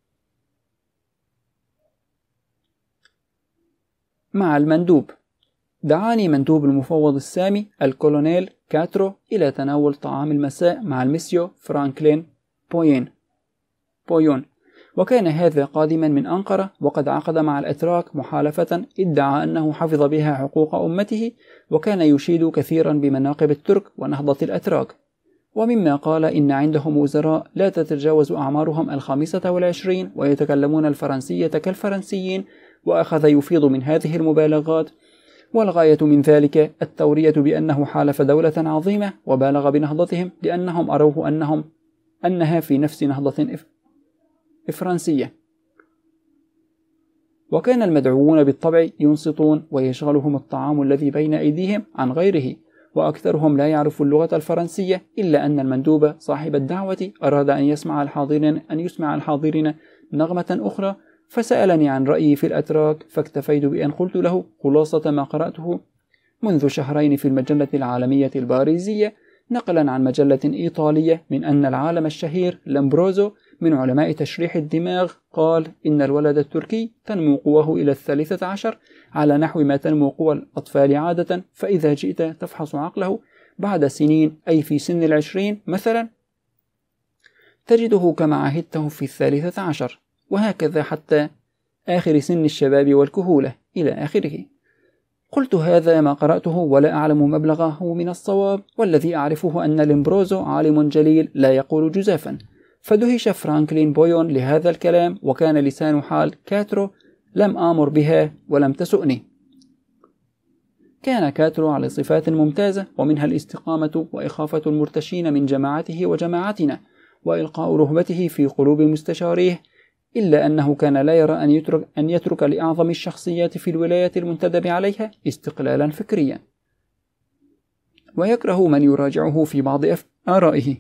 مع المندوب. دعاني مندوب المفوض السامي الكولونيل كاترو إلى تناول طعام المساء مع المسيو فرانكلين بوين بويون، وكان هذا قادما من أنقرة، وقد عقد مع الأتراك محالفة ادعى أنه حفظ بها حقوق أمته، وكان يشيد كثيرا بمناقب الترك ونهضة الأتراك. ومما قال إن عندهم وزراء لا تتجاوز أعمارهم الخامسة والعشرين ويتكلمون الفرنسية كالفرنسيين، وأخذ يفيض من هذه المبالغات، والغاية من ذلك التورية بأنه حالف دولة عظيمة وبالغ بنهضتهم، لأنهم أروه أنهم أنها في نفس نهضة فرنسية. وكان المدعوون بالطبع ينصتون ويشغلهم الطعام الذي بين أيديهم عن غيره، وأكثرهم لا يعرف اللغة الفرنسية، إلا أن المندوب صاحب الدعوة أراد أن يسمع الحاضرين أن يسمع الحاضرين نغمة أخرى، فسألني عن رأيي في الأتراك، فاكتفيت بأن قلت له خلاصة ما قرأته منذ شهرين في المجلة العالمية الباريزية، نقلا عن مجلة إيطالية، من أن العالم الشهير لامبروزو من علماء تشريح الدماغ قال إن الولد التركي تنمو قواه إلى الثالثة عشر على نحو ما تنمو قوى الأطفال عادة، فإذا جئت تفحص عقله بعد سنين، أي في سن العشرين مثلا، تجده كما عهدته في الثالثة عشر، وهكذا حتى آخر سن الشباب والكهولة إلى آخره. قلت هذا ما قرأته ولا أعلم مبلغه من الصواب، والذي أعرفه أن لامبروزو عالم جليل لا يقول جزافا. فدهش فرانكلين بويون لهذا الكلام، وكان لسان حال كاترو: لم آمر بها ولم تسؤني. كان كاترو على صفات ممتازة، ومنها الاستقامة وإخافة المرتشين من جماعته وجماعتنا، وإلقاء رهبته في قلوب مستشاريه، إلا أنه كان لا يرى أن يترك, أن يترك لأعظم الشخصيات في الولايات المنتدب عليها استقلالا فكريا، ويكره من يراجعه في بعض آرائه.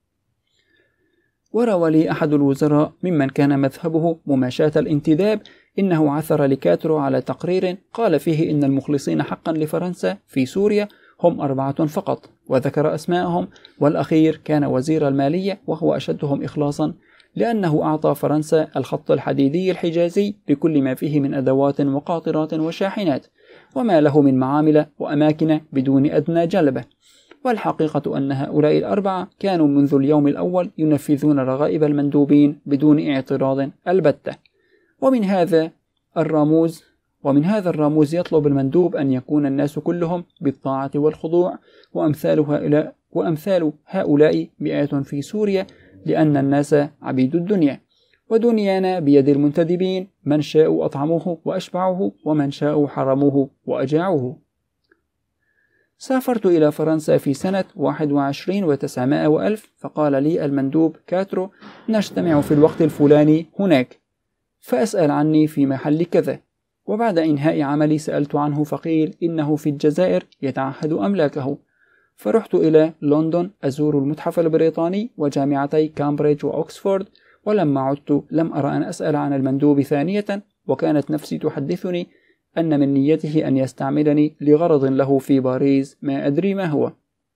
وروى لي أحد الوزراء ممن كان مذهبه مماشاة الانتداب إنه عثر لكاترو على تقرير قال فيه إن المخلصين حقا لفرنسا في سوريا هم أربعة فقط، وذكر أسماءهم، والأخير كان وزير المالية، وهو أشدهم إخلاصا، لأنه أعطى فرنسا الخط الحديدي الحجازي بكل ما فيه من أدوات وقاطرات وشاحنات، وما له من معامل وأماكن بدون أدنى جلبة. والحقيقة أن هؤلاء الأربعة كانوا منذ اليوم الأول ينفذون رغائب المندوبين بدون اعتراض البتة. ومن هذا الرموز ومن هذا الرموز يطلب المندوب أن يكون الناس كلهم بالطاعة والخضوع، وأمثال هؤلاء, وأمثال هؤلاء مئات في سوريا، لأن الناس عبيد الدنيا، ودنيانا بيد المنتدبين، من شاءوا أطعموه وأشبعوه، ومن شاءوا حرموه وأجاعوه. سافرت إلى فرنسا في سنة واحد وعشرين وتسعمائة وألف، فقال لي المندوب كاترو: نجتمع في الوقت الفلاني هناك، فأسأل عني في محل كذا. وبعد إنهاء عملي سألت عنه، فقيل إنه في الجزائر يتعهد أملاكه. فرحت إلى لندن أزور المتحف البريطاني وجامعتي كامبريدج وأكسفورد، ولما عدت لم أرى أن أسأل عن المندوب ثانية، وكانت نفسي تحدثني أن من نيته أن يستعملني لغرض له في باريس، ما أدري ما هو،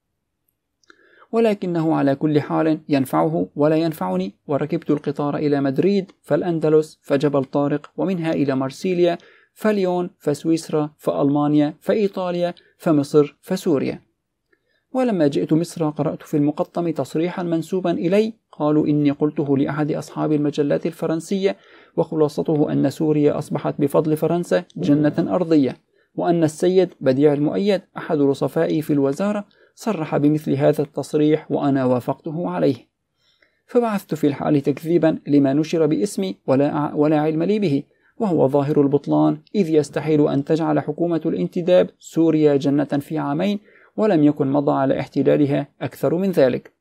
ولكنه على كل حال ينفعه ولا ينفعني. وركبت القطار إلى مدريد، فالأندلس، فجبل طارق، ومنها إلى مارسيليا، فليون، فسويسرا، فألمانيا، فإيطاليا، فمصر، فسوريا. ولما جئت مصر قرأت في المقطم تصريحا منسوبا إلي، قالوا إني قلته لأحد أصحاب المجلات الفرنسية، وخلاصته أن سوريا أصبحت بفضل فرنسا جنة أرضية، وأن السيد بديع المؤيد أحد رصفائي في الوزارة صرح بمثل هذا التصريح، وأنا وافقته عليه. فبعثت في الحال تكذيبا لما نشر باسمي ولا, ولا علم لي به، وهو ظاهر البطلان، إذ يستحيل أن تجعل حكومة الانتداب سوريا جنة في عامين، ولم يكن مضى على احتلالها أكثر من ذلك.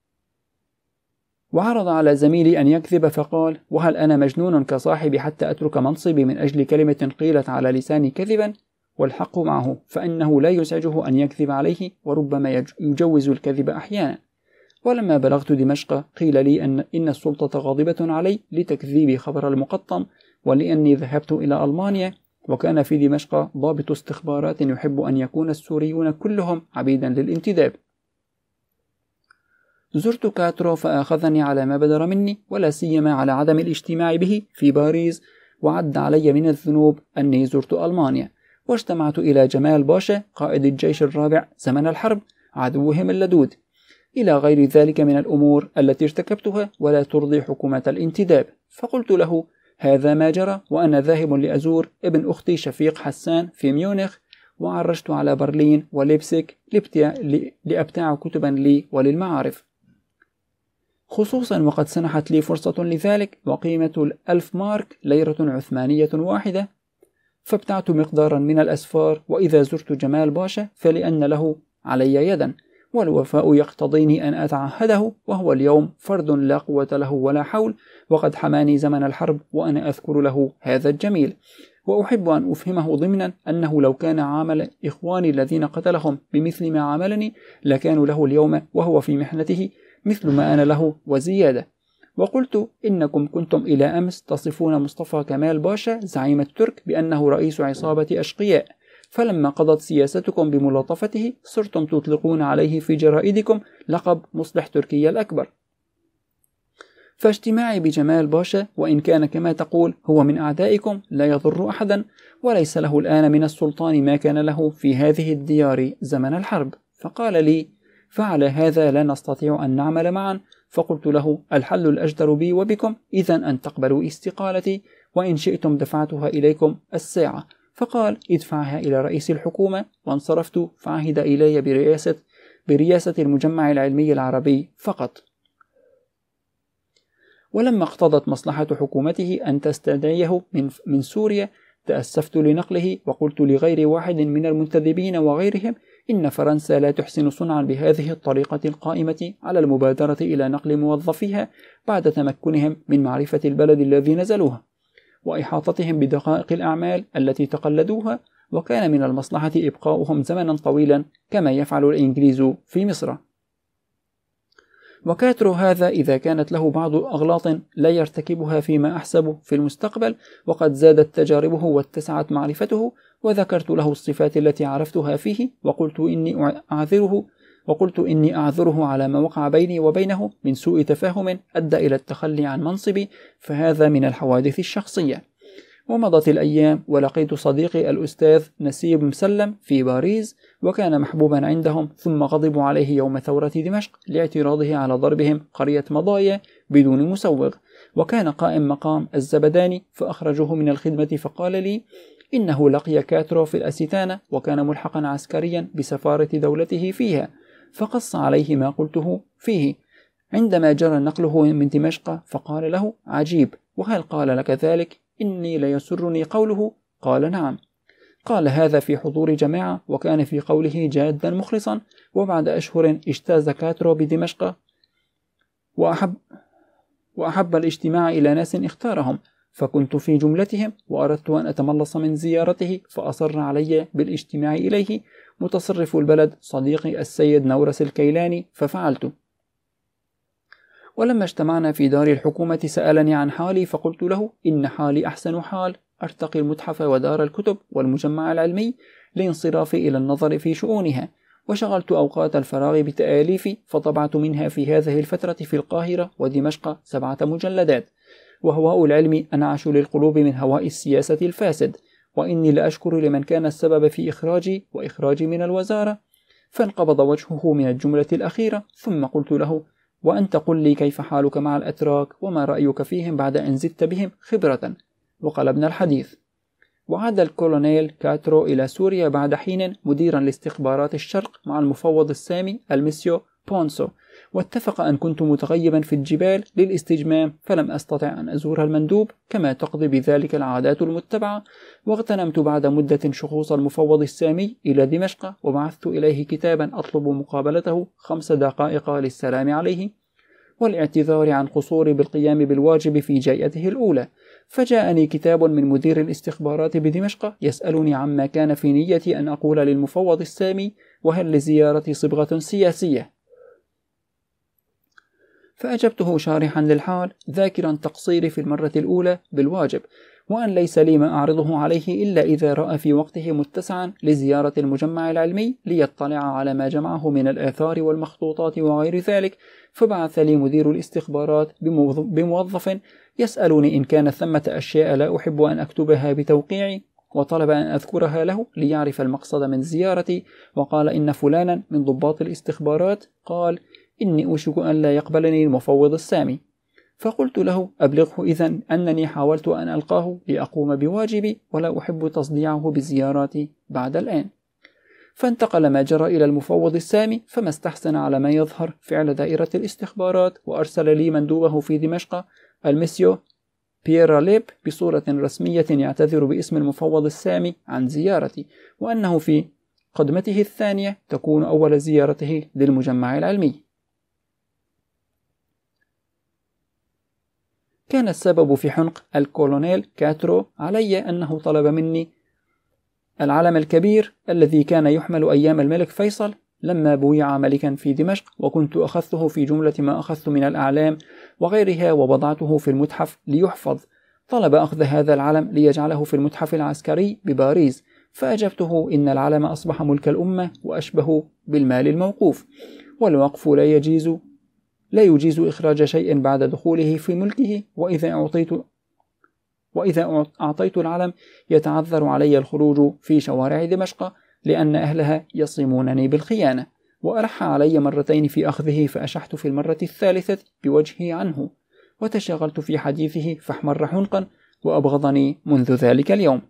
وعرض على زميلي أن يكذب، فقال: وهل أنا مجنون كصاحبي حتى أترك منصبي من أجل كلمة قيلت على لساني كذبا؟ والحق معه، فإنه لا يزعجه أن يكذب عليه، وربما يجوز الكذب أحيانا. ولما بلغت دمشق قيل لي أن إن السلطة غاضبة علي لتكذيب خبر المقطم، ولأني ذهبت إلى ألمانيا، وكان في دمشق ضابط استخبارات يحب أن يكون السوريون كلهم عبيدا للانتداب. زرت كاترو فأخذني على ما بدر مني، ولا سيما على عدم الاجتماع به في باريس، وعد علي من الذنوب أني زرت ألمانيا، واجتمعت إلى جمال باشا قائد الجيش الرابع زمن الحرب عدوهم اللدود، إلى غير ذلك من الأمور التي ارتكبتها ولا ترضي حكومة الانتداب. فقلت له: هذا ما جرى، وأنا ذاهب لأزور ابن أختي شفيق حسان في ميونخ، وعرجت على برلين وليبسك لأبتاع كتبا لي وللمعارف، خصوصا وقد سنحت لي فرصة لذلك، وقيمة الألف مارك ليرة عثمانية واحدة، فابتعت مقدارا من الأسفار. وإذا زرت جمال باشا فلأن له علي يدا، والوفاء يقتضيني أن أتعهده، وهو اليوم فرد لا قوة له ولا حول، وقد حماني زمن الحرب وأنا أذكر له هذا الجميل. وأحب أن أفهمه ضمنا أنه لو كان عامل إخواني الذين قتلهم بمثل ما عاملني لكانوا له اليوم وهو في محنته مثل ما أنا له وزيادة. وقلت: إنكم كنتم إلى أمس تصفون مصطفى كمال باشا زعيم الترك بأنه رئيس عصابة أشقياء، فلما قضت سياستكم بملاطفته صرتم تطلقون عليه في جرائدكم لقب مصلح تركيا الأكبر. فاجتماعي بجمال باشا وإن كان كما تقول هو من أعدائكم لا يضر أحدا، وليس له الآن من السلطان ما كان له في هذه الديار زمن الحرب. فقال لي: فعلى هذا لا نستطيع أن نعمل معا. فقلت له: الحل الأجدر بي وبكم إذن أن تقبلوا استقالتي، وإن شئتم دفعتها إليكم الساعة. فقال: ادفعها إلى رئيس الحكومة. وانصرفت، فعهد إلي برئاسة برئاسة المجمع العلمي العربي فقط. ولما اقتضت مصلحة حكومته أن تستدعيه من, من سوريا تأسفت لنقله، وقلت لغير واحد من المنتدبين وغيرهم: إن فرنسا لا تحسن صنعا بهذه الطريقة القائمة على المبادرة إلى نقل موظفيها بعد تمكنهم من معرفة البلد الذي نزلوها وإحاطتهم بدقائق الأعمال التي تقلدوها، وكان من المصلحة إبقاؤهم زمنا طويلا كما يفعل الإنجليز في مصر. وكاترو هذا إذا كانت له بعض أغلاط لا يرتكبها فيما أحسب في المستقبل، وقد زادت تجاربه واتسعت معرفته، وذكرت له الصفات التي عرفتها فيه، وقلت إني أعذره وقلت إني أعذره على ما وقع بيني وبينه من سوء تفاهم أدى إلى التخلي عن منصبي، فهذا من الحوادث الشخصية. ومضت الأيام، ولقيت صديقي الأستاذ نسيب مسلم في باريس، وكان محبوبا عندهم، ثم غضبوا عليه يوم ثورة دمشق لاعتراضه على ضربهم قرية مضايا بدون مسوغ، وكان قائم مقام الزبداني، فأخرجوه من الخدمة. فقال لي إنه لقي كاترو في الأستانة، وكان ملحقا عسكريا بسفارة دولته فيها، فقص عليه ما قلته فيه عندما جرى نقله من دمشق. فقال له: عجيب، وهل قال لك ذلك؟ إني ليسرني قوله. قال: نعم. قال هذا في حضور جماعة، وكان في قوله جادا مخلصا. وبعد أشهر اجتاز كاترو بدمشق، وأحب, وأحب الاجتماع إلى ناس اختارهم، فكنت في جملتهم، وأردت أن أتملص من زيارته، فأصر علي بالاجتماع إليه متصرف البلد صديقي السيد نورس الكيلاني، ففعلت. ولما اجتمعنا في دار الحكومة سألني عن حالي، فقلت له: إن حالي أحسن حال، أرتقي المتحف ودار الكتب والمجمع العلمي لانصرافي إلى النظر في شؤونها، وشغلت أوقات الفراغ بتآليفي، فطبعت منها في هذه الفترة في القاهرة ودمشق سبعة مجلدات. وهواء العلم أنعش للقلوب من هواء السياسة الفاسد، وإني لأشكر لمن كان السبب في إخراجي وإخراجي من الوزارة. فانقبض وجهه من الجملة الأخيرة، ثم قلت له: وأنت قل لي كيف حالك مع الأتراك، وما رأيك فيهم بعد أن زدت بهم خبرة؟ وقلبنا الحديث. وعاد الكولونيل كاترو إلى سوريا بعد حين مديرا لاستخبارات الشرق مع المفوض السامي المسيو بونسو، واتفق أن كنت متغيبا في الجبال للاستجمام، فلم أستطع أن أزور المندوب كما تقضي بذلك العادات المتبعة. واغتنمت بعد مدة شخوص المفوض السامي إلى دمشق، وبعثت إليه كتابا أطلب مقابلته خمس دقائق للسلام عليه، والاعتذار عن قصوري بالقيام بالواجب في جيئته الأولى. فجاءني كتاب من مدير الاستخبارات بدمشق يسألني عما كان في نيتي أن أقول للمفوض السامي، وهل لزيارتي صبغة سياسية؟ فأجبته شارحا للحال، ذاكرا تقصيري في المرة الأولى بالواجب، وأن ليس لي ما أعرضه عليه إلا إذا رأى في وقته متسعا لزيارة المجمع العلمي ليطلع على ما جمعه من الآثار والمخطوطات وغير ذلك. فبعث لي مدير الاستخبارات بموظف يسألني إن كان ثمة أشياء لا أحب أن أكتبها بتوقيعي، وطلب أن أذكرها له ليعرف المقصد من زيارتي. وقال إن فلانا من ضباط الاستخبارات قال إني أوشك أن لا يقبلني المفوض السامي. فقلت له أبلغه إذن أنني حاولت أن ألقاه لأقوم بواجبي، ولا أحب تصديعه بزياراتي بعد الآن. فانتقل ما جرى إلى المفوض السامي، فما استحسن على ما يظهر فعل دائرة الاستخبارات، وأرسل لي مندوبه في دمشق المسيو بيير ليب بصورة رسمية يعتذر باسم المفوض السامي عن زيارتي، وأنه في قدمته الثانية تكون أول زيارته للمجمع العلمي. كان السبب في حنق الكولونيل كاترو علي أنه طلب مني العلم الكبير الذي كان يحمل أيام الملك فيصل لما بويع ملكا في دمشق، وكنت أخذته في جملة ما أخذت من الأعلام وغيرها ووضعته في المتحف ليحفظ. طلب أخذ هذا العلم ليجعله في المتحف العسكري بباريس، فأجبته إن العلم أصبح ملك الأمة وأشبه بالمال الموقوف، والوقف لا يجيز لا يجيز إخراج شيء بعد دخوله في ملكه، وإذا أعطيت وإذا أعطيت العلم يتعذر علي الخروج في شوارع دمشق، لأن أهلها يصمونني بالخيانة. وألح علي مرتين في أخذه، فأشحت في المرة الثالثة بوجهي عنه، وتشغلت في حديثه فاحمر حنقا وأبغضني منذ ذلك اليوم.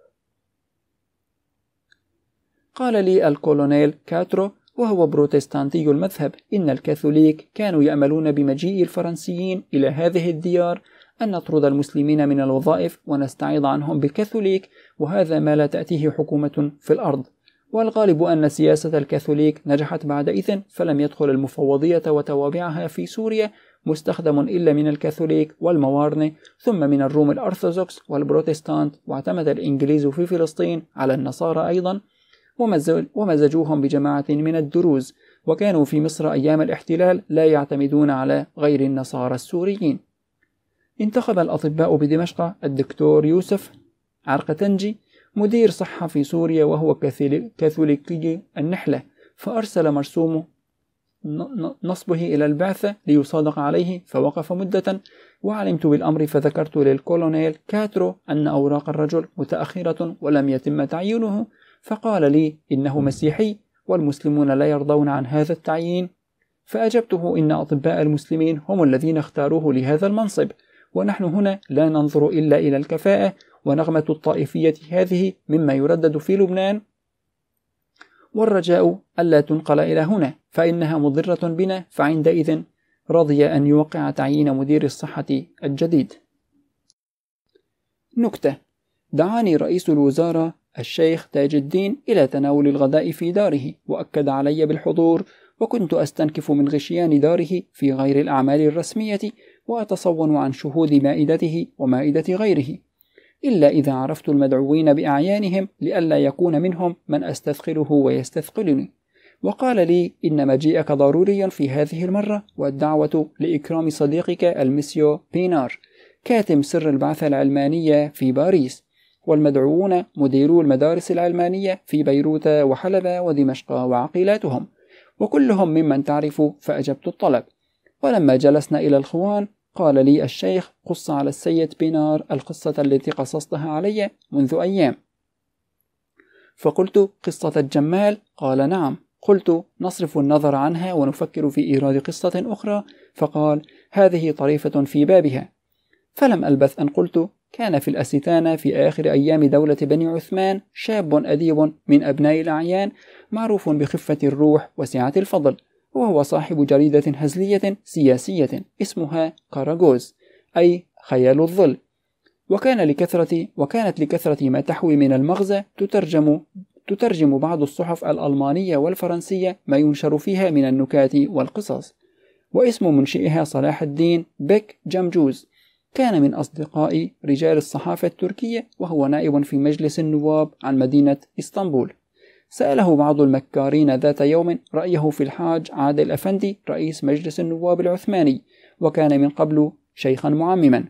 قال لي الكولونيل كاترو وهو بروتستانتي المذهب إن الكاثوليك كانوا يأملون بمجيء الفرنسيين إلى هذه الديار أن نطرد المسلمين من الوظائف ونستعيض عنهم بالكاثوليك، وهذا ما لا تأتيه حكومة في الأرض. والغالب أن سياسة الكاثوليك نجحت بعد إذن، فلم يدخل المفوضية وتوابعها في سوريا مستخدم إلا من الكاثوليك والموارنة، ثم من الروم الأرثوذكس والبروتستانت، واعتمد الإنجليز في فلسطين على النصارى أيضا ومزجوهم بجماعة من الدروز، وكانوا في مصر أيام الاحتلال لا يعتمدون على غير النصارى السوريين. انتخب الأطباء بدمشق الدكتور يوسف عرقتنجي مدير صحة في سوريا، وهو كاثوليكي النحلة، فأرسل مرسوم نصبه إلى البعثة ليصادق عليه، فوقف مدة، وعلمت بالأمر فذكرت للكولونيل كاترو أن أوراق الرجل متأخرة ولم يتم تعيينه، فقال لي إنه مسيحي والمسلمون لا يرضون عن هذا التعيين. فأجبته إن أطباء المسلمين هم الذين اختاروه لهذا المنصب، ونحن هنا لا ننظر إلا إلى الكفاءة، ونغمة الطائفية هذه مما يردد في لبنان، والرجاء ألا تنقل إلى هنا فإنها مضرة بنا. فعندئذ رضي أن يوقع تعيين مدير الصحة الجديد. نكتة: دعاني رئيس الوزراء الشيخ تاج الدين إلى تناول الغداء في داره، وأكد علي بالحضور، وكنت أستنكف من غشيان داره في غير الأعمال الرسمية، وأتصون عن شهود مائدته ومائدة غيره، إلا إذا عرفت المدعوين بأعيانهم لئلا يكون منهم من أستثقله ويستثقلني. وقال لي إن مجيئك ضروري في هذه المرة، والدعوة لإكرام صديقك المسيو بينار كاتم سر البعثة العلمانية في باريس، والمدعوون مديرو المدارس العلمانية في بيروت وحلب ودمشق وعقيلاتهم، وكلهم ممن تعرف. فأجبت الطلب. ولما جلسنا إلى الخوان قال لي الشيخ: قص على السيد بينار القصة التي قصصتها علي منذ أيام. فقلت: قصة الجمال؟ قال: نعم. قلت: نصرف النظر عنها ونفكر في إيراد قصة أخرى. فقال: هذه طريفة في بابها. فلم ألبث أن قلت: كان في الأستانة في آخر أيام دولة بني عثمان شاب أديب من أبناء الأعيان، معروف بخفة الروح وسعة الفضل، وهو صاحب جريدة هزلية سياسية اسمها كاراغوز، أي خيال الظل، وكان لكثرة وكانت لكثرة ما تحوي من المغزى تترجم تترجم بعض الصحف الألمانية والفرنسية ما ينشر فيها من النكات والقصص. واسم منشئها صلاح الدين بك جمجوز. كان من أصدقاء رجال الصحافة التركية، وهو نائب في مجلس النواب عن مدينة إسطنبول. سأله بعض المكارين ذات يوم رأيه في الحاج عادل أفندي رئيس مجلس النواب العثماني، وكان من قبل شيخا معمما،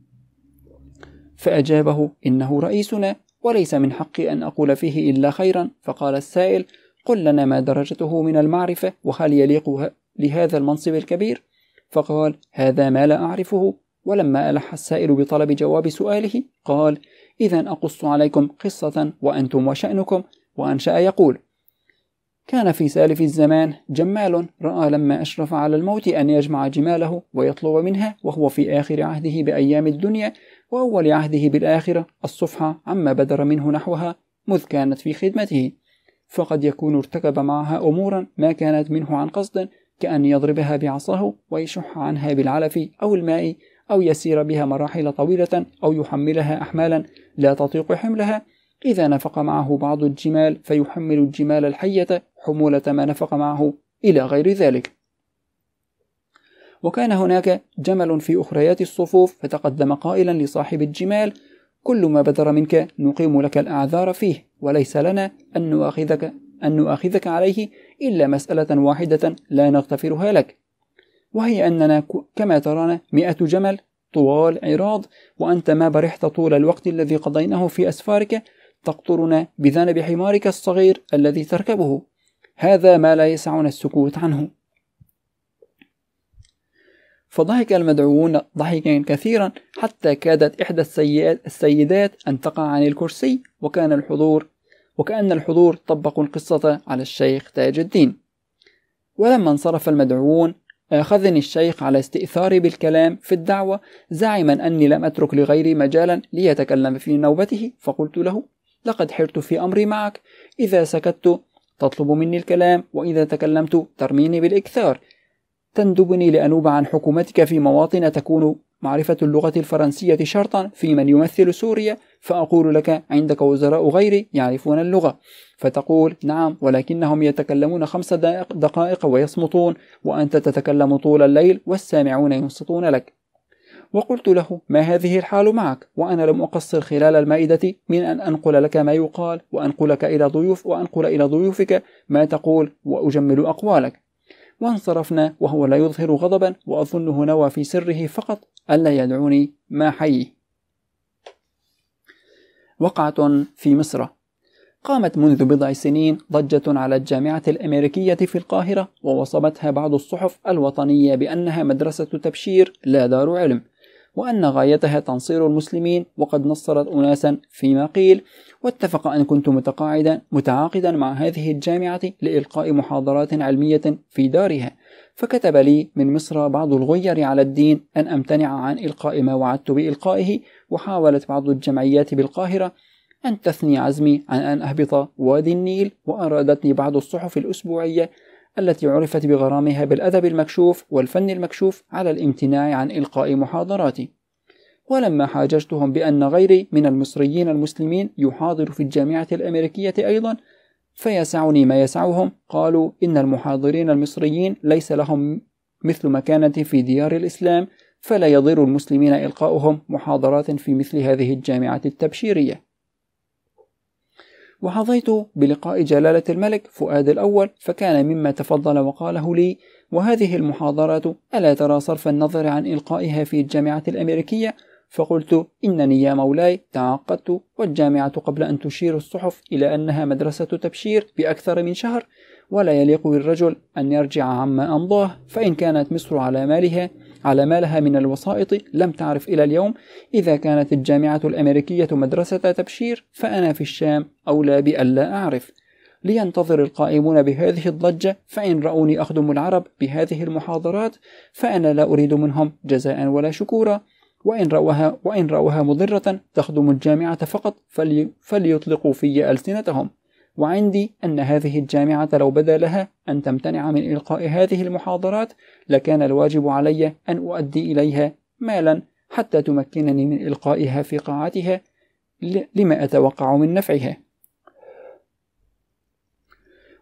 فأجابه: إنه رئيسنا وليس من حقي أن أقول فيه إلا خيرا. فقال السائل: قل لنا ما درجته من المعرفة، وهل يليق لهذا المنصب الكبير؟ فقال: هذا ما لا أعرفه. ولما ألح السائل بطلب جواب سؤاله قال: إذن أقص عليكم قصة وأنتم وشأنكم. وأنشأ يقول: كان في سالف الزمان جمال رأى لما أشرف على الموت أن يجمع جماله ويطلب منها، وهو في آخر عهده بأيام الدنيا وأول عهده بالآخرة، الصفحة عما بدر منه نحوها مذ كانت في خدمته، فقد يكون ارتكب معها أمورا ما كانت منه عن قصد، كأن يضربها بعصاه ويشح عنها بالعلف أو الماء، أو يسير بها مراحل طويلة، أو يحملها أحمالا لا تطيق حملها، إذا نفق معه بعض الجمال فيحمل الجمال الحية حمولة ما نفق معه، إلى غير ذلك. وكان هناك جمل في أخريات الصفوف، فتقدم قائلا لصاحب الجمال: كل ما بدر منك نقيم لك الأعذار فيه، وليس لنا أن نؤاخذك, أن نؤاخذك عليه إلا مسألة واحدة لا نغتفرها لك، وهي أننا كما ترانا مئة جمل طوال عراض، وأنت ما برحت طول الوقت الذي قضيناه في أسفارك تقطرنا بذنب حمارك الصغير الذي تركبه، هذا ما لا يسعنا السكوت عنه. فضحك المدعوون ضحكا كثيرا حتى كادت إحدى السيدات أن تقع عن الكرسي، وكان الحضور وكأن الحضور طبقوا القصة على الشيخ تاج الدين. ولما انصرف المدعوون أخذني الشيخ على استئثاري بالكلام في الدعوة، زاعما أني لم أترك لغيري مجالا ليتكلم في نوبته، فقلت له: لقد حرت في أمري معك، إذا سكت تطلب مني الكلام، وإذا تكلمت ترميني بالإكثار، تندبني لأنوب عن حكومتك في مواطن تكون معرفة اللغة الفرنسية شرطا في من يمثل سوريا، فأقول لك: عندك وزراء غيري يعرفون اللغة، فتقول: نعم، ولكنهم يتكلمون خمس دقائق ويصمتون، وأنت تتكلم طول الليل والسامعون ينصتون لك. وقلت له: ما هذه الحال معك، وأنا لم أقصر خلال المائدة من أن أنقل لك ما يقال، وأنقلك إلى ضيوف وأنقل إلى ضيوفك ما تقول، وأجمل أقوالك. وانصرفنا وهو لا يظهر غضبا، وأظنه نوى في سره فقط ألا يدعوني ما حيه. وقعة في مصر. قامت منذ بضع سنين ضجة على الجامعة الأمريكية في القاهرة، ووصمتها بعض الصحف الوطنية بأنها مدرسة تبشير لا دار علم، وأن غايتها تنصير المسلمين، وقد نصرت أناسا فيما قيل. واتفق أن كنت متقاعدا متعاقدا مع هذه الجامعة لإلقاء محاضرات علمية في دارها، فكتب لي من مصر بعض الغير على الدين أن أمتنع عن إلقاء ما وعدت بإلقائه، وحاولت بعض الجمعيات بالقاهرة أن تثني عزمي عن أن أهبط وادي النيل، وأرادتني بعض الصحف الأسبوعية التي عرفت بغرامها بالأدب المكشوف والفن المكشوف على الامتناع عن إلقاء محاضراتي. ولما حاججتهم بأن غيري من المصريين المسلمين يحاضر في الجامعة الأمريكية أيضا فيسعني ما يسعهم، قالوا: إن المحاضرين المصريين ليس لهم مثل مكانة في ديار الإسلام، فلا يضر المسلمين إلقاؤهم محاضرات في مثل هذه الجامعة التبشيرية. وحظيت بلقاء جلالة الملك فؤاد الأول، فكان مما تفضل وقاله لي: وهذه المحاضرات ألا ترى صرف النظر عن إلقائها في الجامعة الأمريكية؟ فقلت: إنني يا مولاي تعاقدت، والجامعة قبل أن تشير الصحف إلى أنها مدرسة تبشير بأكثر من شهر، ولا يليق بالرجل أن يرجع عما أمضاه، فإن كانت مصر على مالها على ما لها من الوسائط لم تعرف إلى اليوم. إذا كانت الجامعة الأمريكية مدرسة تبشير فأنا في الشام أولى بألا أعرف. لينتظر القائمون بهذه الضجة، فإن رأوني أخدم العرب بهذه المحاضرات فأنا لا أريد منهم جزاء ولا شكورا، وإن رأوها, وإن رأوها مضرة تخدم الجامعة فقط فلي فليطلقوا في ألسنتهم. وعندي أن هذه الجامعة لو بدا لها أن تمتنع من إلقاء هذه المحاضرات لكان الواجب علي أن أؤدي إليها مالا حتى تمكنني من إلقائها في قاعتها لما أتوقع من نفعها.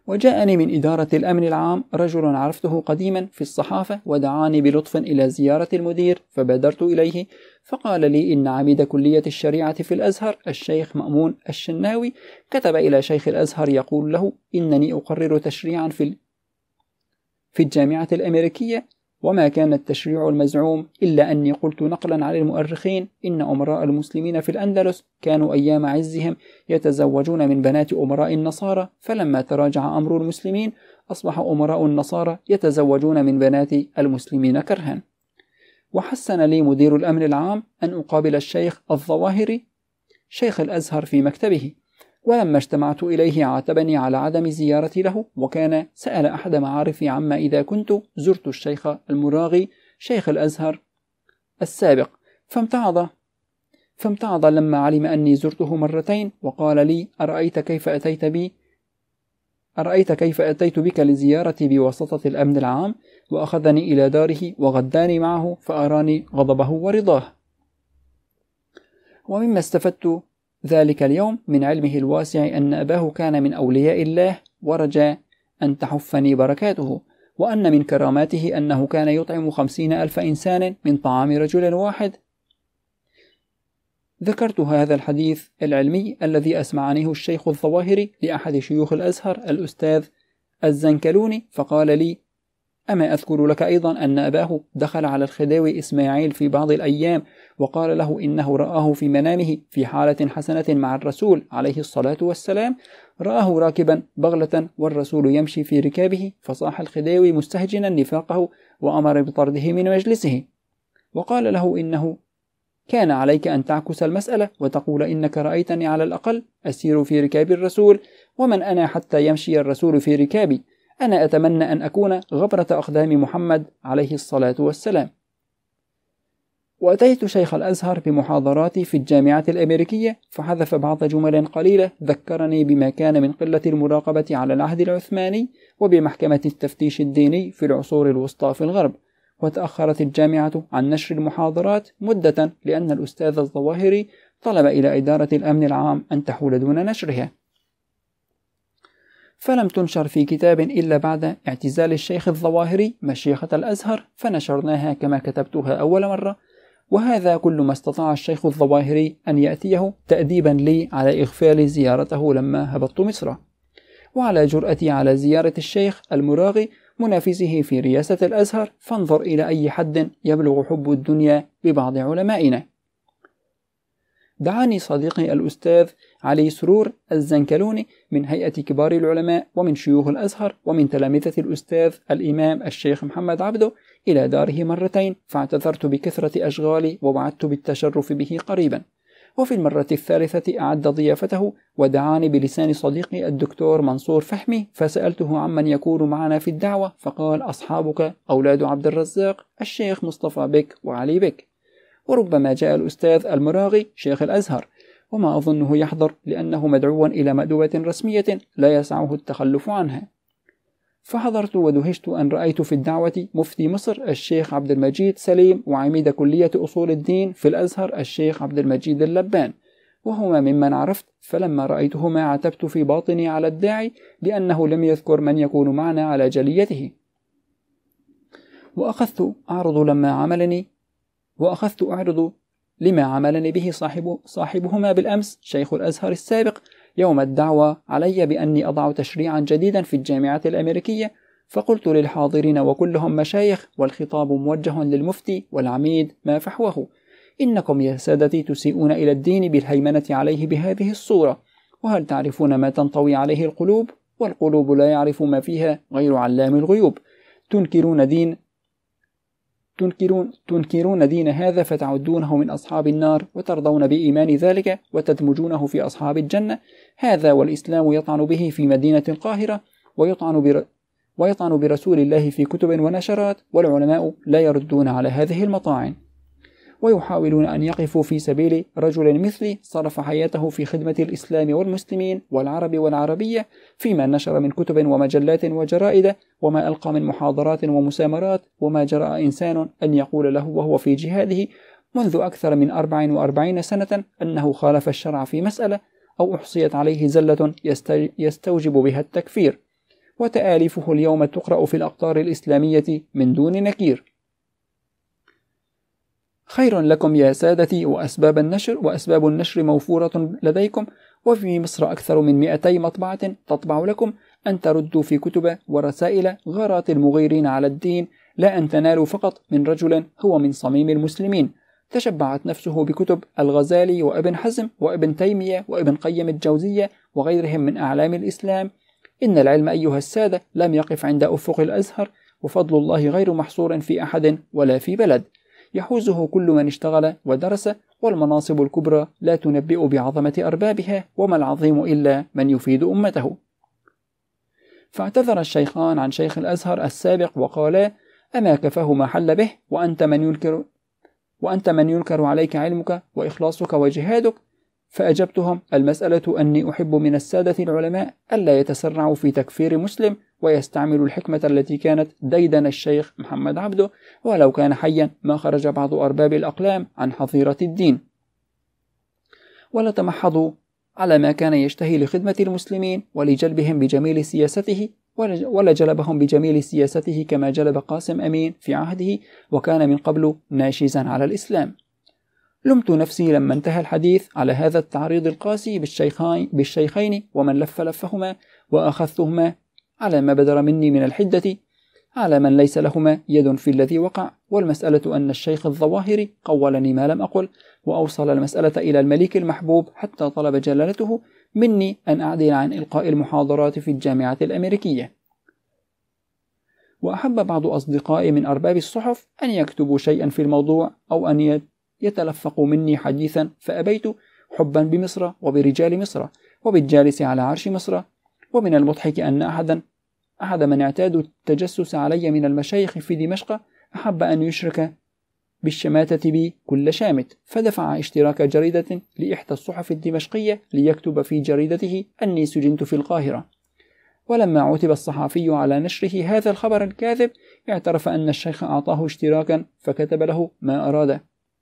وجاءني من إدارة الأمن العام رجل عرفته قديما في الصحافة ودعاني بلطف إلى زيارة المدير، فبادرت إليه فقال لي إن عميد كلية الشريعة في الأزهر الشيخ مأمون الشناوي كتب إلى شيخ الأزهر يقول له إنني أقرر تشريعا في في الجامعة الأمريكية، وما كان التشريع المزعوم إلا أني قلت نقلا عن المؤرخين إن أمراء المسلمين في الأندلس كانوا أيام عزهم يتزوجون من بنات أمراء النصارى، فلما تراجع أمر المسلمين أصبح أمراء النصارى يتزوجون من بنات المسلمين كرها. وحسن لي مدير الأمن العام أن أقابل الشيخ الظواهري شيخ الأزهر في مكتبه، ولما اجتمعت إليه عاتبني على عدم زيارتي له، وكان سأل أحد معارفي عما إذا كنت زرت الشيخ المراغي شيخ الأزهر السابق، فامتعض فامتعض لما علم أني زرته مرتين، وقال لي أرأيت كيف أتيت بي أرأيت كيف أتيت بك لزيارتي بواسطة الأمن العام، وأخذني إلى داره وغداني معه فأراني غضبه ورضاه. ومما استفدت ذلك اليوم من علمه الواسع أن أباه كان من أولياء الله، ورجى أن تحفني بركاته، وأن من كراماته أنه كان يطعم خمسين ألف إنسان من طعام رجل واحد. ذكرت هذا الحديث العلمي الذي أسمعنيه الشيخ الظواهري لأحد شيوخ الأزهر الأستاذ الزنكلوني، فقال لي أما أذكر لك أيضا أن أباه دخل على الخديوي إسماعيل في بعض الأيام وقال له إنه رآه في منامه في حالة حسنة مع الرسول عليه الصلاة والسلام، رآه راكبا بغلة والرسول يمشي في ركابه، فصاح الخديوي مستهجنا نفاقه وأمر بطرده من مجلسه، وقال له إنه كان عليك أن تعكس المسألة وتقول إنك رأيتني على الأقل أسير في ركاب الرسول، ومن أنا حتى يمشي الرسول في ركابي؟ أنا أتمنى أن أكون غبرة أقدام محمد عليه الصلاة والسلام. وأتيت شيخ الأزهر بمحاضراتي في الجامعة الأمريكية، فحذف بعض جمل قليلة ذكرني بما كان من قلة المراقبة على العهد العثماني وبمحكمة التفتيش الديني في العصور الوسطى في الغرب، وتأخرت الجامعة عن نشر المحاضرات مدة لأن الأستاذ الظواهري طلب إلى إدارة الأمن العام أن تحول دون نشرها، فلم تنشر في كتاب إلا بعد اعتزال الشيخ الظواهري مشيخة الأزهر، فنشرناها كما كتبتها أول مرة. وهذا كل ما استطاع الشيخ الظواهري أن يأتيه تأديبا لي على إغفال زيارته لما هبطت مصر، وعلى جرأتي على زيارة الشيخ المراغي منافسه في رئاسة الأزهر، فانظر إلى أي حد يبلغ حب الدنيا ببعض علمائنا. دعاني صديقي الأستاذ علي سرور الزنكلوني من هيئة كبار العلماء ومن شيوخ الأزهر ومن تلامذة الأستاذ الإمام الشيخ محمد عبده إلى داره مرتين، فاعتذرت بكثرة أشغالي ووعدت بالتشرف به قريبا. وفي المرة الثالثة أعد ضيافته ودعاني بلسان صديقي الدكتور منصور فحمي، فسألته عمن يكون معنا في الدعوة، فقال أصحابك أولاد عبد الرزاق الشيخ مصطفى بك وعلي بك، وربما جاء الأستاذ المراغي شيخ الأزهر، وما أظنه يحضر لأنه مدعوا إلى مأدوبة رسمية لا يسعه التخلف عنها. فحضرت ودهشت أن رأيت في الدعوة مفتي مصر الشيخ عبد المجيد سليم وعميد كلية أصول الدين في الأزهر الشيخ عبد المجيد اللبان، وهما ممن عرفت، فلما رأيتهما عتبت في باطني على الداعي لأنه لم يذكر من يكون معنا على جليته. وأخذت أعرض لما عملني وأخذت أعرض لما عملني به صاحب صاحبهما بالأمس شيخ الأزهر السابق يوم الدعوة علي بأني أضع تشريعا جديدا في الجامعة الأمريكية، فقلت للحاضرين وكلهم مشايخ والخطاب موجه للمفتي والعميد ما فحوه: إنكم يا سادتي تسيئون إلى الدين بالهيمنة عليه بهذه الصورة، وهل تعرفون ما تنطوي عليه القلوب؟ والقلوب لا يعرف ما فيها غير علام الغيوب. تنكرون دين تنكرون, تنكرون دين هذا فتعدونه من أصحاب النار، وترضون بإيمان ذلك وتدمجونه في أصحاب الجنة. هذا والإسلام يطعن به في مدينة القاهرة، ويطعن, بر... ويطعن برسول الله في كتب ونشرات، والعلماء لا يردون على هذه المطاعن، ويحاولون أن يقفوا في سبيل رجل مثلي صرف حياته في خدمة الإسلام والمسلمين والعرب والعربية، فيما نشر من كتب ومجلات وجرائد، وما ألقى من محاضرات ومسامرات، وما جرأ إنسان أن يقول له وهو في جهاده منذ أكثر من أربع وأربعين سنة أنه خالف الشرع في مسألة، أو أحصيت عليه زلة يستوجب بها التكفير. وتآليفه اليوم تقرأ في الأقطار الإسلامية من دون نكير. خير لكم يا سادتي، وأسباب النشر وأسباب النشر موفورة لديكم، وفي مصر أكثر من مئتي مطبعة تطبع لكم، أن تردوا في كتب ورسائل غارات المغيرين على الدين، لا أن تنالوا فقط من رجل هو من صميم المسلمين، تشبعت نفسه بكتب الغزالي وابن حزم وابن تيمية وابن قيم الجوزية وغيرهم من أعلام الإسلام. إن العلم أيها السادة لم يقف عند أفق الأزهر، وفضل الله غير محصور في أحد ولا في بلد، يحوزه كل من اشتغل ودرس، والمناصب الكبرى لا تنبئ بعظمة أربابها، وما العظيم إلا من يفيد أمته. فاعتذر الشيخان عن شيخ الأزهر السابق وقالا: أما كفاه ما حل به، وأنت من ينكر وأنت من ينكر عليك علمك وإخلاصك وجهادك؟ فأجبتهم: المسألة أني أحب من السادة العلماء ألا يتسرعوا في تكفير مسلم، ويستعملوا الحكمة التي كانت ديدن الشيخ محمد عبده، ولو كان حيا ما خرج بعض أرباب الأقلام عن حظيرة الدين، ولتمحضوا على ما كان يشتهي لخدمة المسلمين ولجلبهم بجميل سياسته، ولجلبهم بجميل سياسته كما جلب قاسم أمين في عهده، وكان من قبل ناشزا على الإسلام. لمت نفسي لما انتهى الحديث على هذا التعريض القاسي بالشيخين, بالشيخين ومن لف لفهما، وأخذتهما على ما بدر مني من الحدة على من ليس لهما يد في الذي وقع. والمسألة أن الشيخ الظواهري قولني ما لم أقل، وأوصل المسألة إلى الملك المحبوب حتى طلب جلالته مني أن أعدل عن إلقاء المحاضرات في الجامعة الأمريكية. وأحب بعض أصدقائي من أرباب الصحف أن يكتبوا شيئا في الموضوع، أو أن يتلفقوا مني حديثا، فأبيت، حبا بمصر وبرجال مصر وبالجالس على عرش مصر. ومن المضحك أن أحدا أحد من اعتادوا التجسس علي من المشايخ في دمشق أحب أن يشرك بالشماتة بي كل شامت، فدفع اشتراك جريدة لإحدى الصحف الدمشقية ليكتب في جريدته أني سجنت في القاهرة. ولما عُتب الصحفي على نشره هذا الخبر الكاذب، اعترف أن الشيخ أعطاه اشتراكا فكتب له ما أراد.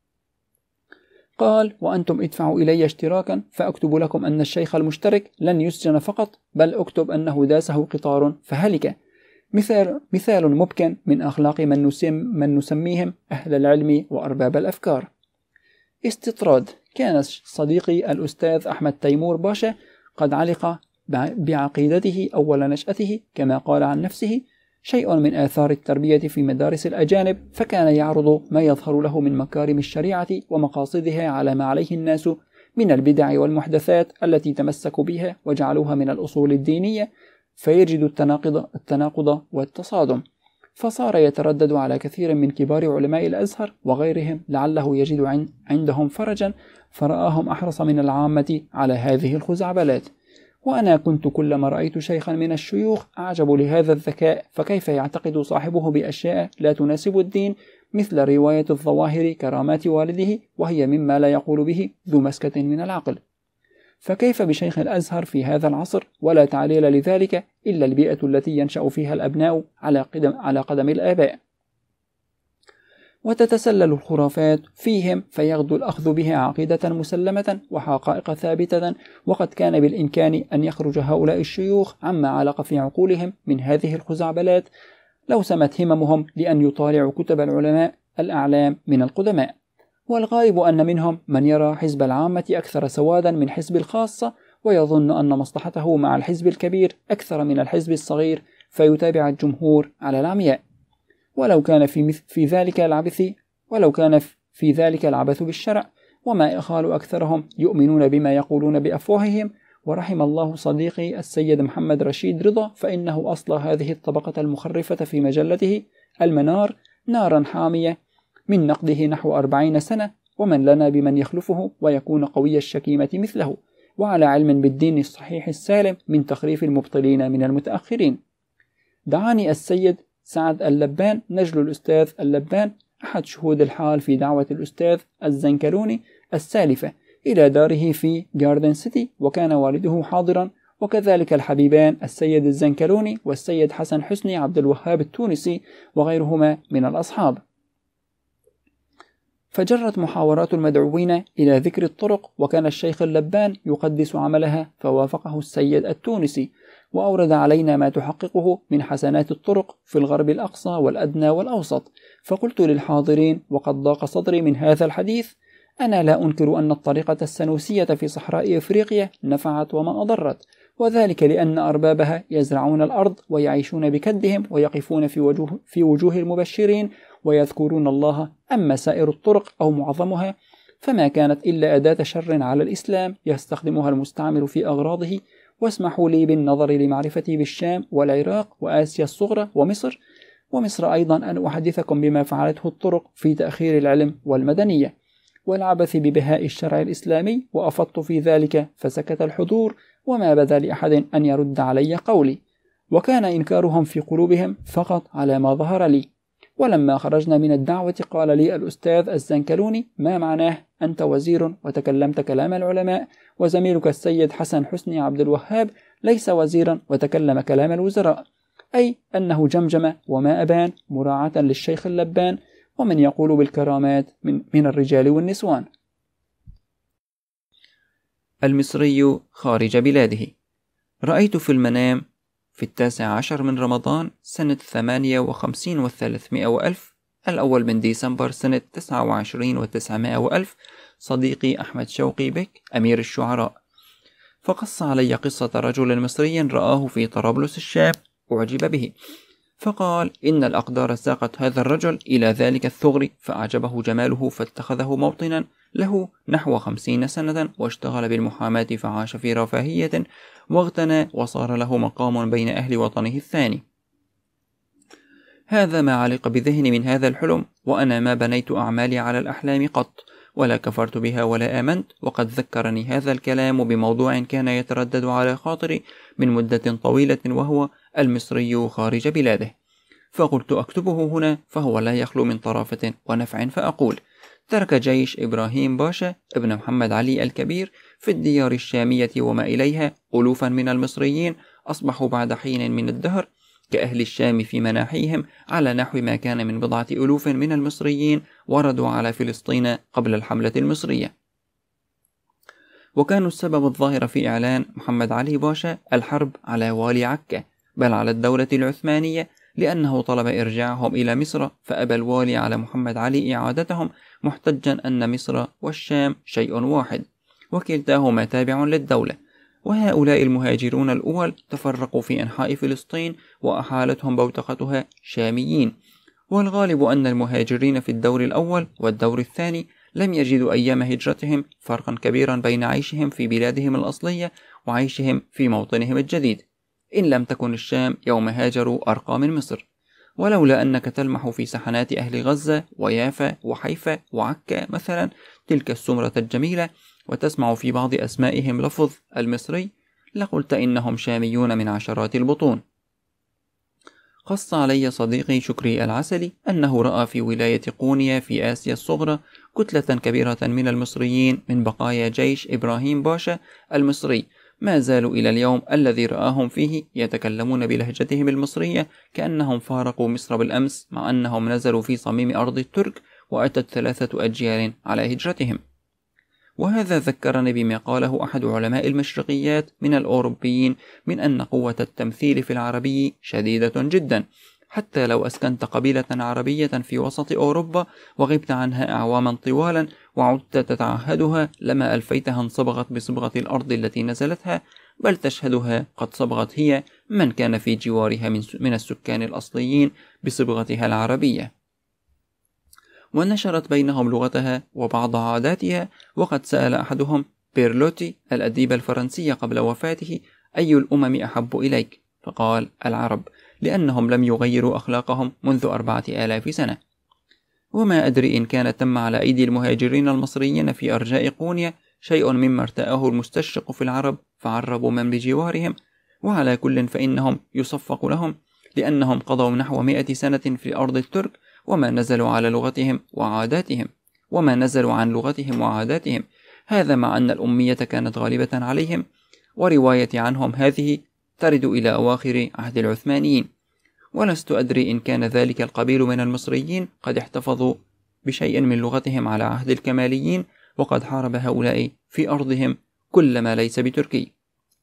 قال: وأنتم ادفعوا إلي اشتراكا فأكتب لكم أن الشيخ المشترك لن يسجن فقط، بل أكتب أنه داسه قطار فهلك. مثال, مثال مبكن من أخلاق من, نسم من نسميهم أهل العلم وأرباب الأفكار. استطراد: كان صديقي الأستاذ أحمد تيمور باشا قد علق بعقيدته أول نشأته، كما قال عن نفسه: شيء من آثار التربية في مدارس الأجانب، فكان يعرض ما يظهر له من مكارم الشريعة ومقاصدها على ما عليه الناس من البدع والمحدثات التي تمسكوا بها وجعلوها من الأصول الدينية، فيجد التناقض, التناقض والتصادم، فصار يتردد على كثير من كبار علماء الأزهر وغيرهم لعله يجد عندهم فرجا، فرآهم أحرص من العامة على هذه الخزعبلات. وأنا كنت كلما رأيت شيخا من الشيوخ أعجب لهذا الذكاء، فكيف يعتقد صاحبه بأشياء لا تناسب الدين، مثل رواية الظواهر كرامات والده، وهي مما لا يقول به ذو مسكة من العقل. فكيف بشيخ الأزهر في هذا العصر، ولا تعليل لذلك إلا البيئة التي ينشأ فيها الأبناء على قدم, على قدم الآباء، وتتسلل الخرافات فيهم، فيغدو الأخذ بها عقيدة مسلمة وحقائق ثابتة. وقد كان بالإمكان أن يخرج هؤلاء الشيوخ عما علق في عقولهم من هذه الخزعبلات، لو سمت هممهم لأن يطالعوا كتب العلماء الأعلام من القدماء. والغالب أن منهم من يرى حزب العامة أكثر سوادا من حزب الخاصة، ويظن أن مصلحته مع الحزب الكبير أكثر من الحزب الصغير، فيتابع الجمهور على العمياء. ولو كان في, في ذلك العبث ولو كان في ذلك العبث بالشرع، وما إخال أكثرهم يؤمنون بما يقولون بأفواههم. ورحم الله صديقي السيد محمد رشيد رضا، فإنه أصل هذه الطبقة المخرفة في مجلته المنار نارا حامية من نقده نحو أربعين سنة، ومن لنا بمن يخلفه ويكون قوي الشكيمة مثله، وعلى علم بالدين الصحيح السالم من تخريف المبطلين من المتأخرين. دعاني السيد سعد اللبان نجل الأستاذ اللبان أحد شهود الحال في دعوة الأستاذ الزنكلوني السالفة إلى داره في جاردن سيتي، وكان والده حاضرا، وكذلك الحبيبان السيد الزنكلوني والسيد حسن حسني عبد الوهاب التونسي وغيرهما من الأصحاب. فجرت محاورات المدعوين إلى ذكر الطرق، وكان الشيخ اللبان يقدس عملها، فوافقه السيد التونسي وأورد علينا ما تحققه من حسنات الطرق في الغرب الأقصى والأدنى والأوسط. فقلت للحاضرين وقد ضاق صدري من هذا الحديث: أنا لا أنكر أن الطريقة السنوسية في صحراء إفريقيا نفعت وما أضرت، وذلك لأن أربابها يزرعون الأرض ويعيشون بكدهم ويقفون في وجوه, في وجوه المبشرين ويذكرون الله. أما سائر الطرق أو معظمها فما كانت إلا أداة شر على الإسلام يستخدمها المستعمر في أغراضه. واسمحوا لي بالنظر لمعرفتي بالشام والعراق وآسيا الصغرى ومصر ومصر أيضا أن أحدثكم بما فعلته الطرق في تأخير العلم والمدنية والعبث ببهاء الشرع الإسلامي، وأفضت في ذلك فسكت الحضور، وما بدا لأحد أن يرد علي قولي، وكان إنكارهم في قلوبهم فقط على ما ظهر لي. ولما خرجنا من الدعوة قال لي الأستاذ الزنكلوني: ما معناه أنت وزير وتكلمت كلام العلماء، وزميلك السيد حسن حسني عبد الوهاب ليس وزيرا وتكلم كلام الوزراء، أي أنه جمجم وما أبان مراعاة للشيخ اللبان ومن يقول بالكرامات من, من الرجال والنسوان. المصري خارج بلاده. رأيت في المنام في التاسع عشر من رمضان سنة ثمانية وخمسين والثلاثمائة وألف، الأول من ديسمبر سنة تسعة وعشرين وتسعمائة وألف، صديقي أحمد شوقي بك أمير الشعراء، فقص علي قصة رجل مصري رآه في طرابلس الشاب أعجب به، فقال إن الأقدار ساقت هذا الرجل إلى ذلك الثغر، فأعجبه جماله فاتخذه موطنا له نحو خمسين سنة، واشتغل بالمحاماة فعاش في رفاهية واغتنى، وصار له مقام بين أهل وطنه الثاني. هذا ما علق بذهني من هذا الحلم، وأنا ما بنيت أعمالي على الأحلام قط، ولا كفرت بها ولا آمنت. وقد ذكرني هذا الكلام بموضوع كان يتردد على خاطري من مدة طويلة، وهو المصري خارج بلاده، فقلت أكتبه هنا فهو لا يخلو من طرافة ونفع. فأقول: ترك جيش إبراهيم باشا ابن محمد علي الكبير في الديار الشامية وما إليها ألوفا من المصريين أصبحوا بعد حين من الدهر كأهل الشام في مناحيهم، على نحو ما كان من بضعة ألوف من المصريين وردوا على فلسطين قبل الحملة المصرية، وكانوا السبب الظاهر في إعلان محمد علي باشا الحرب على والي عكا، بل على الدولة العثمانية، لأنه طلب إرجاعهم إلى مصر، فأبى الوالي على محمد علي إعادتهم، محتجا أن مصر والشام شيء واحد وكلتاهما تابع للدولة. وهؤلاء المهاجرون الأول تفرقوا في أنحاء فلسطين وأحالتهم بوتقتها شاميين، والغالب أن المهاجرين في الدور الأول والدور الثاني لم يجدوا أيام هجرتهم فرقا كبيرا بين عيشهم في بلادهم الأصلية وعيشهم في موطنهم الجديد، إن لم تكن الشام يوم هاجروا أرقى من مصر. ولولا أنك تلمح في سحنات أهل غزة ويافا وحيفا وعكا مثلا تلك السمرة الجميلة، وتسمع في بعض أسمائهم لفظ المصري، لقلت إنهم شاميون من عشرات البطون. قص علي صديقي شكري العسلي أنه رأى في ولاية قونيا في آسيا الصغرى كتلة كبيرة من المصريين من بقايا جيش إبراهيم باشا المصري، ما زالوا إلى اليوم الذي رآهم فيه يتكلمون بلهجتهم المصرية كأنهم فارقوا مصر بالأمس، مع أنهم نزلوا في صميم أرض الترك وأتت ثلاثة أجيال على هجرتهم. وهذا ذكرني بما قاله أحد علماء المشرقيات من الأوروبيين من أن قوة التمثيل في العربي شديدة جدا، حتى لو أسكنت قبيلة عربية في وسط أوروبا وغبت عنها أعواما طوالا وعدت تتعهدها لما ألفيتها انصبغت بصبغة الأرض التي نزلتها، بل تشهدها قد صبغت هي من كان في جوارها من السكان الأصليين بصبغتها العربية، ونشرت بينهم لغتها وبعض عاداتها. وقد سأل أحدهم بيرلوتي الأديب الفرنسي قبل وفاته: أي الأمم أحب إليك؟ فقال: العرب، لأنهم لم يغيروا أخلاقهم منذ أربعة آلاف سنة. وما أدري إن كان تم على أيدي المهاجرين المصريين في أرجاء قونيا شيء مما ارتآه المستشرق في العرب فعربوا من بجوارهم، وعلى كل فإنهم يصفق لهم، لأنهم قضوا نحو مئة سنة في أرض الترك وما نزلوا على لغتهم وعاداتهم وما نزلوا عن لغتهم وعاداتهم، هذا مع أن الأمية كانت غالبة عليهم، وروايتي عنهم هذه ترد إلى أواخر عهد العثمانيين، ولست أدري إن كان ذلك القبيل من المصريين قد احتفظوا بشيء من لغتهم على عهد الكماليين، وقد حارب هؤلاء في أرضهم كل ما ليس بتركي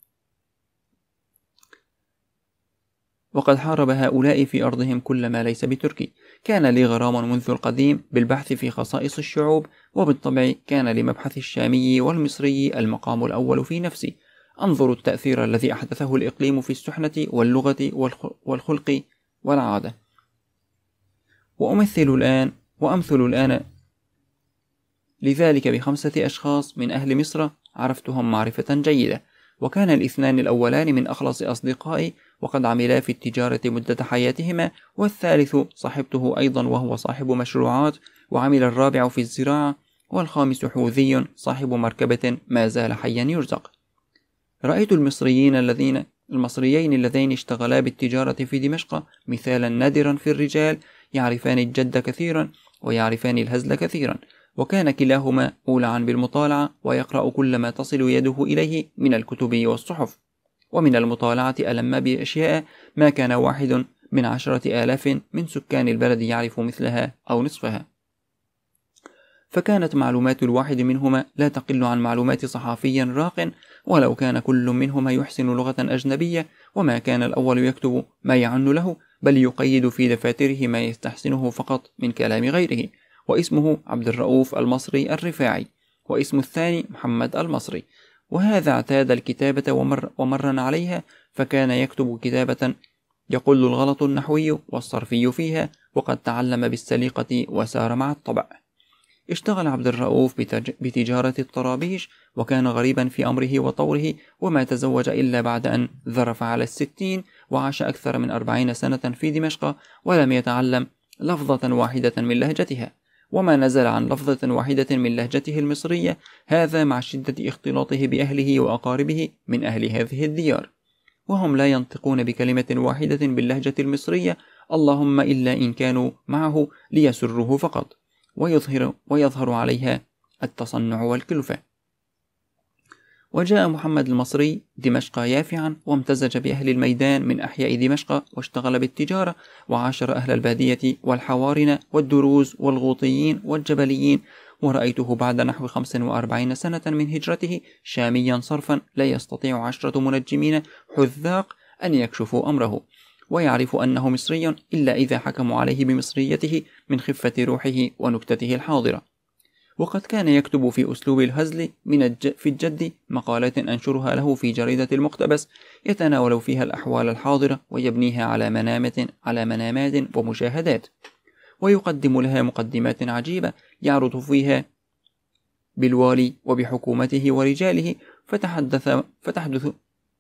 وقد حارب هؤلاء في أرضهم كل ما ليس بتركي. كان لي غرام منذ القديم بالبحث في خصائص الشعوب، وبالطبع كان لمبحث الشامي والمصري المقام الأول في نفسي. أنظر التأثير الذي أحدثه الإقليم في السحنة واللغة والخلق والعادة. وأمثل الآن وأمثل الآن لذلك بخمسة أشخاص من أهل مصر عرفتهم معرفة جيدة، وكان الاثنان الأولان من أخلص أصدقائي وقد عملا في التجارة مدة حياتهما، والثالث صاحبته أيضا وهو صاحب مشروعات، وعمل الرابع في الزراعة، والخامس حوثي صاحب مركبة ما زال حيا يرزق. رأيت المصريين الذين المصريين اللذين اشتغلا بالتجارة في دمشق مثالا نادرا في الرجال، يعرفان الجد كثيرا ويعرفان الهزل كثيرا، وكان كلاهما مولعا بالمطالعة ويقرأ كل ما تصل يده إليه من الكتب والصحف، ومن المطالعة ألم بأشياء ما كان واحد من عشرة آلاف من سكان البلد يعرف مثلها أو نصفها. فكانت معلومات الواحد منهما لا تقل عن معلومات صحافي راق، ولو كان كل منهما يحسن لغة أجنبية، وما كان الأول يكتب ما يعن له، بل يقيد في دفاتره ما يستحسنه فقط من كلام غيره. واسمه عبد الرؤوف المصري الرفاعي، واسم الثاني محمد المصري. وهذا اعتاد الكتابة ومر, ومرن عليها، فكان يكتب كتابة يقل الغلط النحوي والصرفي فيها، وقد تعلم بالسليقة وسار مع الطبع. اشتغل عبد الرؤوف بتجارة الطرابيش، وكان غريبا في أمره وطوره، وما تزوج إلا بعد أن ذرف على الستين، وعاش أكثر من أربعين سنة في دمشق، ولم يتعلم لفظة واحدة من لهجتها، وما نزل عن لفظة واحدة من لهجته المصرية، هذا مع شدة اختلاطه بأهله وأقاربه من أهل هذه الديار، وهم لا ينطقون بكلمة واحدة باللهجة المصرية، اللهم إلا إن كانوا معه ليسره فقط، ويظهر, ويظهر عليها التصنع والكلفة. وجاء محمد المصري دمشق يافعا، وامتزج بأهل الميدان من أحياء دمشق، واشتغل بالتجارة، وعاشر أهل البادية والحوارن والدروز والغوطيين والجبليين. ورأيته بعد نحو خمس وأربعين سنة من هجرته شاميا صرفا، لا يستطيع عشرة منجمين حذاق أن يكشفوا أمره، ويعرف أنه مصري إلا إذا حكموا عليه بمصريته من خفة روحه ونكتته الحاضرة. وقد كان يكتب في أسلوب الهزل من الج... في الجد مقالات أنشرها له في جريدة المقتبس، يتناول فيها الأحوال الحاضرة ويبنيها على منامات على منامات ومشاهدات، ويقدم لها مقدمات عجيبة يعرض فيها بالوالي وبحكومته ورجاله، فتحدث فتحدث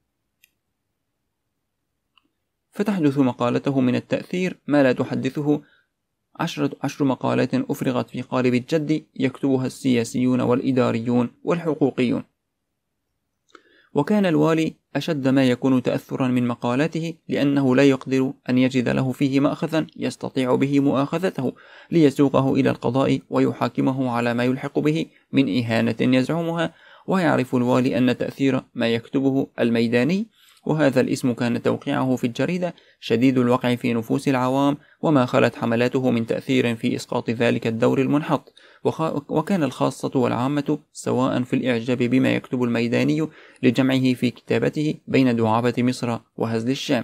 فتحدث مقالته من التأثير ما لا تحدثه عشرة عشر مقالات أفرغت في قالب الجد يكتبها السياسيون والإداريون والحقوقيون. وكان الوالي أشد ما يكون تأثرا من مقالاته، لأنه لا يقدر أن يجد له فيه مأخذا يستطيع به مؤاخذته ليسوقه إلى القضاء ويحاكمه على ما يلحق به من إهانة يزعمها. ويعرف الوالي أن تأثير ما يكتبه الميداني، وهذا الاسم كان توقيعه في الجريدة، شديد الوقع في نفوس العوام، وما خلت حملاته من تأثير في إسقاط ذلك الدور المنحط. وكان الخاصة والعامة سواء في الإعجاب بما يكتب الميداني لجمعه في كتابته بين دعابة مصر وهزل الشام.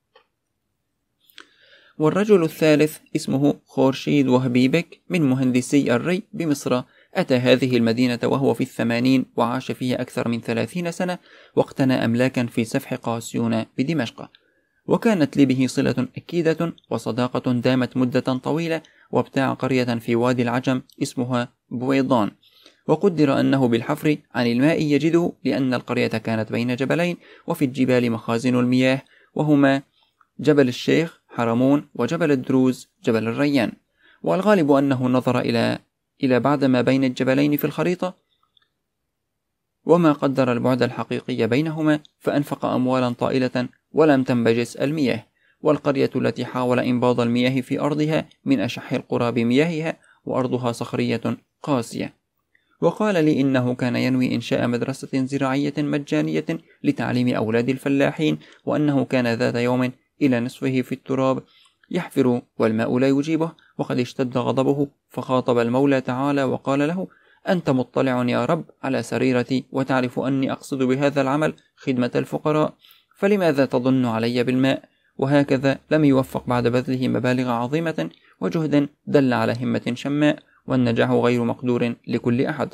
والرجل الثالث اسمه خورشيد وهبي بك، من مهندسي الري بمصر، أتى هذه المدينة وهو في الثمانين، وعاش فيها أكثر من ثلاثين سنة، واقتنى أملاكا في سفح قاسيون بدمشق، وكانت لي به صلة أكيدة وصداقة دامت مدة طويلة، وابتاع قرية في وادي العجم اسمها بويضان، وقدر أنه بالحفر عن الماء يجده، لأن القرية كانت بين جبلين، وفي الجبال مخازن المياه، وهما جبل الشيخ حرمون وجبل الدروز جبل الريان. والغالب أنه نظر إلى إلى بعد ما بين الجبلين في الخريطة وما قدر البعد الحقيقي بينهما، فأنفق أموالا طائلة ولم تنبجس المياه. والقرية التي حاول إنباض المياه في أرضها من أشح القرى بمياهها، وأرضها صخرية قاسية. وقال لي إنه كان ينوي إنشاء مدرسة زراعية مجانية لتعليم أولاد الفلاحين، وأنه كان ذات يوم إلى نصفه في التراب يحفر والماء لا يجيبه، وقد اشتد غضبه، فخاطب المولى تعالى وقال له: أنت مطلع يا رب على سريرتي، وتعرف أني أقصد بهذا العمل خدمة الفقراء، فلماذا تظن علي بالماء؟ وهكذا لم يوفق بعد بذله مبالغ عظيمة وجهد دل على همة شماء، والنجاح غير مقدور لكل أحد.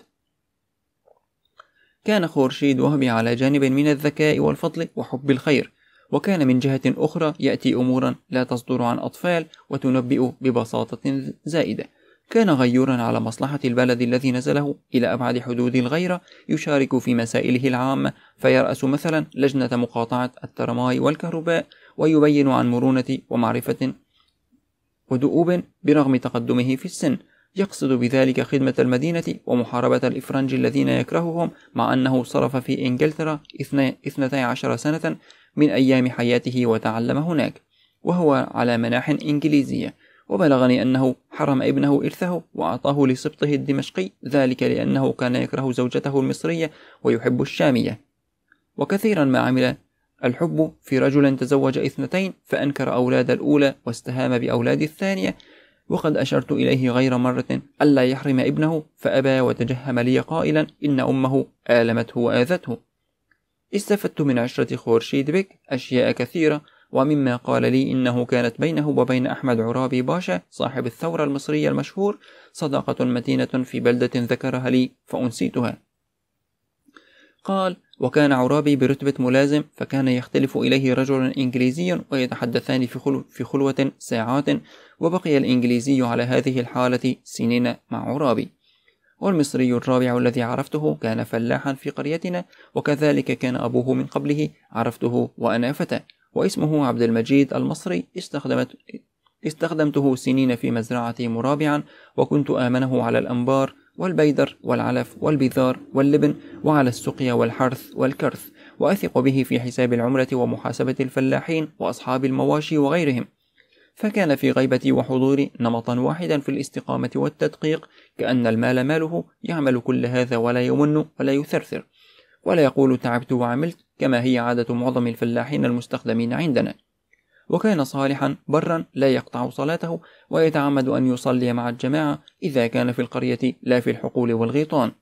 كان خورشيد وهبي على جانب من الذكاء والفضل وحب الخير، وكان من جهة أخرى يأتي أمورا لا تصدر عن أطفال وتنبئ ببساطة زائدة. كان غيورا على مصلحة البلد الذي نزله إلى أبعد حدود الغيرة، يشارك في مسائله العامة، فيرأس مثلا لجنة مقاطعة الترماي والكهرباء، ويبين عن مرونة ومعرفة ودؤوب برغم تقدمه في السن، يقصد بذلك خدمة المدينة ومحاربة الإفرنج الذين يكرههم، مع أنه صرف في إنجلترا اثنتي عشر سنة من أيام حياته وتعلم هناك، وهو على مناح إنجليزية. وبلغني أنه حرم ابنه إرثه وأعطاه لسبطه الدمشقي، ذلك لأنه كان يكره زوجته المصرية ويحب الشامية. وكثيرا ما عمل الحب في رجل تزوج اثنتين فأنكر أولاد الأولى واستهام بأولاد الثانية، وقد أشرت إليه غير مرة ألا يحرم ابنه، فأبى وتجهم لي قائلا إن أمه آلمته وآذته. استفدت من عشرة خورشيد بك أشياء كثيرة، ومما قال لي إنه كانت بينه وبين أحمد عرابي باشا صاحب الثورة المصرية المشهور صداقة متينة في بلدة ذكرها لي فأنسيتها. قال: وكان عرابي برتبة ملازم، فكان يختلف إليه رجل إنجليزي ويتحدثان في, خلو في خلوة ساعات، وبقي الإنجليزي على هذه الحالة سنين مع عرابي. والمصري الرابع الذي عرفته كان فلاحا في قريتنا، وكذلك كان أبوه من قبله، عرفته وأنا فتى، واسمه عبد المجيد المصري. استخدمت استخدمته سنين في مزرعتي مرابعا، وكنت آمنه على الأنبار والبيدر والعلف والبذار واللبن، وعلى السقيا والحرث والكرث، وأثق به في حساب العملة ومحاسبة الفلاحين وأصحاب المواشي وغيرهم. فكان في غيبتي وحضوري نمطا واحدا في الاستقامة والتدقيق، كأن المال ماله، يعمل كل هذا ولا يمن ولا يثرثر، ولا يقول تعبت وعملت، كما هي عادة معظم الفلاحين المستخدمين عندنا. وكان صالحا برا لا يقطع صلاته، ويتعمد أن يصلي مع الجماعة إذا كان في القرية لا في الحقول والغيطان.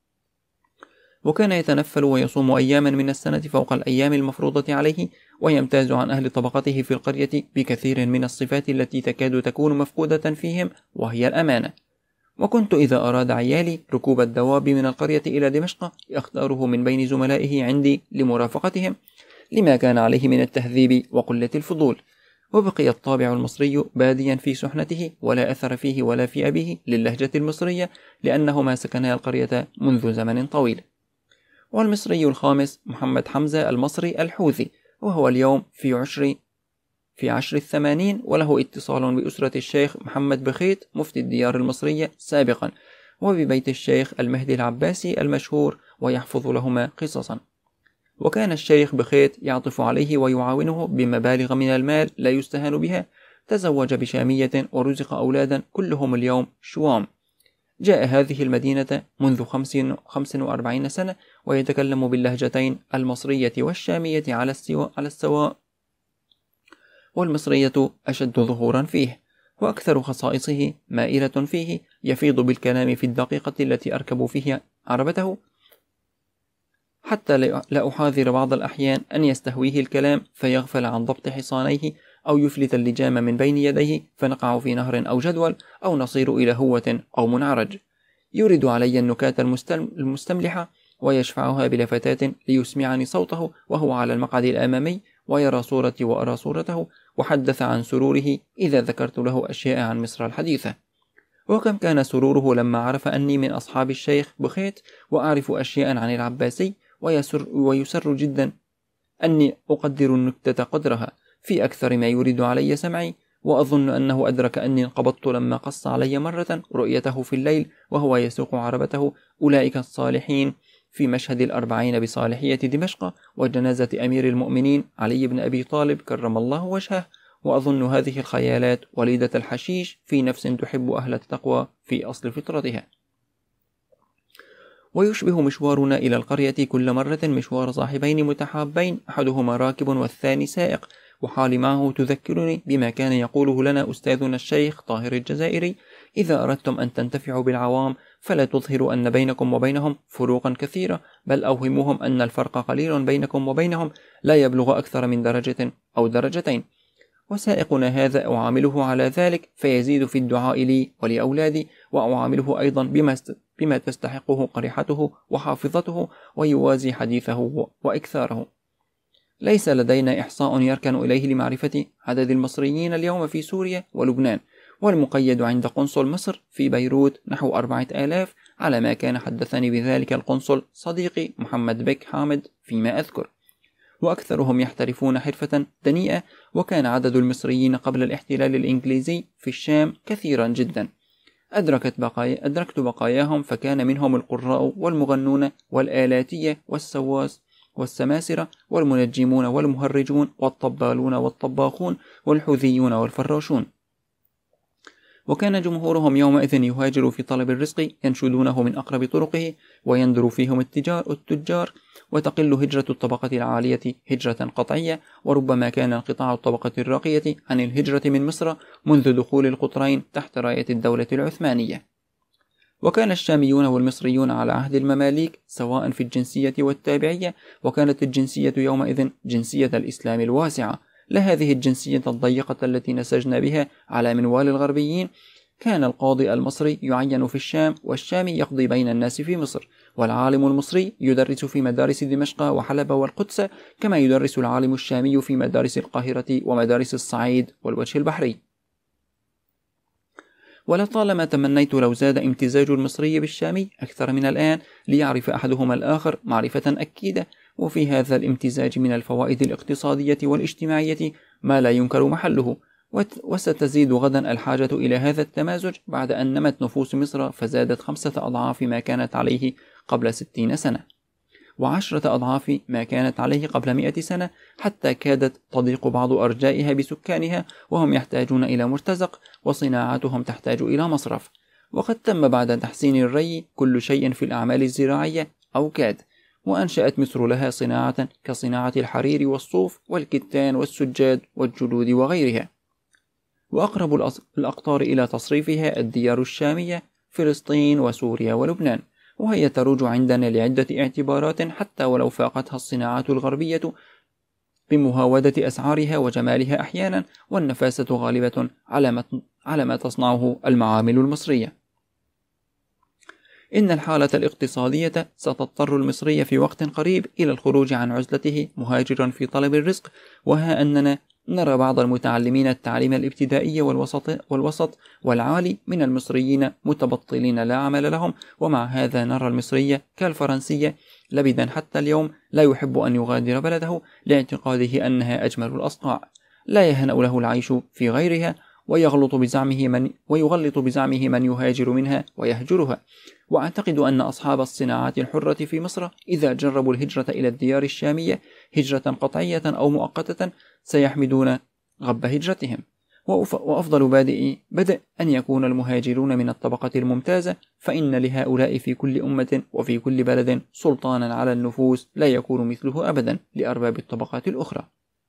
وكان يتنفل ويصوم أياما من السنة فوق الأيام المفروضة عليه، ويمتاز عن أهل طبقته في القرية بكثير من الصفات التي تكاد تكون مفقودة فيهم، وهي الأمانة. وكنت إذا أراد عيالي ركوب الدواب من القرية إلى دمشق أختاره من بين زملائه عندي لمرافقتهم، لما كان عليه من التهذيب وقلة الفضول. وبقي الطابع المصري باديا في سحنته، ولا أثر فيه ولا في أبيه للهجة المصرية، لأنهما سكنا القرية منذ زمن طويل. والمصري الخامس محمد حمزة المصري الحوثي، وهو اليوم في عشر في عشر الثمانين، وله اتصال بأسرة الشيخ محمد بخيت مفتي الديار المصرية سابقا، وببيت الشيخ المهدي العباسي المشهور، ويحفظ لهما قصصا. وكان الشيخ بخيت يعطف عليه ويعاونه بمبالغ من المال لا يستهان بها. تزوج بشامية ورزق أولادا كلهم اليوم شوام. جاء هذه المدينة منذ خمس وأربعين سنة، ويتكلم باللهجتين المصرية والشامية على السواء على السواء والمصرية أشد ظهورا فيه، وأكثر خصائصه مائلة فيه، يفيض بالكلام في الدقيقة التي أركب فيها عربته، حتى لا أحاذر بعض الأحيان أن يستهويه الكلام فيغفل عن ضبط حصانيه، أو يفلت اللجام من بين يديه فنقع في نهر أو جدول، أو نصير إلى هوة أو منعرج. يورد علي النكات المستملحة ويشفعها بلفتات ليسمعني صوته وهو على المقعد الأمامي، ويرى صورتي وأرى صورته، وحدث عن سروره إذا ذكرت له أشياء عن مصر الحديثة. وكم كان سروره لما عرف أني من أصحاب الشيخ بخيت وأعرف أشياء عن العباسي، ويسر, ويسر جدا أني أقدر النكتة قدرها في أكثر ما يورد علي سمعي. وأظن أنه أدرك أني انقبضت لما قص علي مرة رؤيته في الليل وهو يسوق عربته أولئك الصالحين في مشهد الأربعين بصالحية دمشق وجنازة أمير المؤمنين علي بن أبي طالب كرم الله وجهه. وأظن هذه الخيالات وليدة الحشيش في نفس تحب أهل التقوى في أصل فطرتها. ويشبه مشوارنا إلى القرية كل مرة مشوار صاحبين متحابين، أحدهما راكب والثاني سائق، وحالي معه تذكرني بما كان يقوله لنا أستاذنا الشيخ طاهر الجزائري: إذا أردتم أن تنتفعوا بالعوام فلا تظهروا أن بينكم وبينهم فروقا كثيرة، بل أوهموهم أن الفرق قليل بينكم وبينهم لا يبلغ أكثر من درجة أو درجتين. وسائقنا هذا أعامله على ذلك فيزيد في الدعاء لي ولأولادي، وأعامله أيضا بما, بما تستحقه قريحته وحافظته، ويوازي حديثه وإكثاره. ليس لدينا إحصاء يركن إليه لمعرفة عدد المصريين اليوم في سوريا ولبنان، والمقيد عند قنصل مصر في بيروت نحو أربعة آلاف، على ما كان حدثني بذلك القنصل صديقي محمد بك حامد فيما أذكر، وأكثرهم يحترفون حرفة دنيئة. وكان عدد المصريين قبل الاحتلال الإنجليزي في الشام كثيرا جدا. أدركت بقايا أدركت بقاياهم، فكان منهم القراء والمغنون والآلاتية والسواس والسماسرة والمنجمون والمهرجون والطبالون والطباخون والحوثيون والفراشون. وكان جمهورهم يومئذ يهاجر في طلب الرزق، ينشدونه من أقرب طرقه، ويندر فيهم التجار, التجار وتقل هجرة الطبقة العالية هجرة قطعية. وربما كان انقطاع الطبقة الراقية عن الهجرة من مصر منذ دخول القطرين تحت راية الدولة العثمانية. وكان الشاميون والمصريون على عهد المماليك سواء في الجنسية والتابعية، وكانت الجنسية يومئذ جنسية الإسلام الواسعة، لا هذه الجنسية الضيقة التي نسجنا بها على منوال الغربيين. كان القاضي المصري يعين في الشام، والشامي يقضي بين الناس في مصر، والعالم المصري يدرس في مدارس دمشق وحلب والقدس، كما يدرس العالم الشامي في مدارس القاهرة ومدارس الصعيد والوجه البحري. ولطالما تمنيت لو زاد امتزاج المصري بالشامي أكثر من الآن، ليعرف أحدهما الآخر معرفة أكيدة، وفي هذا الامتزاج من الفوائد الاقتصادية والاجتماعية ما لا ينكر محله. وستزيد غدا الحاجة إلى هذا التمازج بعد أن نمت نفوس مصر فزادت خمسة أضعاف ما كانت عليه قبل ستين سنة، وعشرة أضعاف ما كانت عليه قبل مئة سنة، حتى كادت تضيق بعض أرجائها بسكانها، وهم يحتاجون إلى مرتزق، وصناعاتهم تحتاج إلى مصرف. وقد تم بعد تحسين الري كل شيء في الأعمال الزراعية أو كاد، وأنشأت مصر لها صناعة كصناعة الحرير والصوف والكتان والسجاد والجلود وغيرها. وأقرب الأقطار إلى تصريفها الديار الشامية فلسطين وسوريا ولبنان، وهي تروج عندنا لعدة اعتبارات، حتى ولو فاقتها الصناعات الغربية بمهاودة أسعارها وجمالها أحيانا، والنفاسة غالبة على ما تصنعه المعامل المصرية. إن الحالة الاقتصادية ستضطر المصري في وقت قريب إلى الخروج عن عزلته مهاجرا في طلب الرزق، وها أننا نرى بعض المتعلمين التعليم الابتدائي والوسط, والوسط والعالي من المصريين متبطلين لا عمل لهم، ومع هذا نرى المصري كالفرنسية لبدا حتى اليوم لا يحب أن يغادر بلده لاعتقاده أنها أجمل الأصقاع، لا يهنأ له العيش في غيرها، ويغلط بزعمه من ويغلط بزعمه من يهاجر منها ويهجرها. وأعتقد أن أصحاب الصناعات الحرة في مصر إذا جربوا الهجرة إلى الديار الشامية هجرة قطعية أو مؤقتة سيحمدون غب هجرتهم. وأفضل بادئ بدء أن يكون المهاجرون من الطبقة الممتازة، فإن لهؤلاء في كل أمة وفي كل بلد سلطانا على النفوس لا يكون مثله أبدا لأرباب الطبقات الأخرى.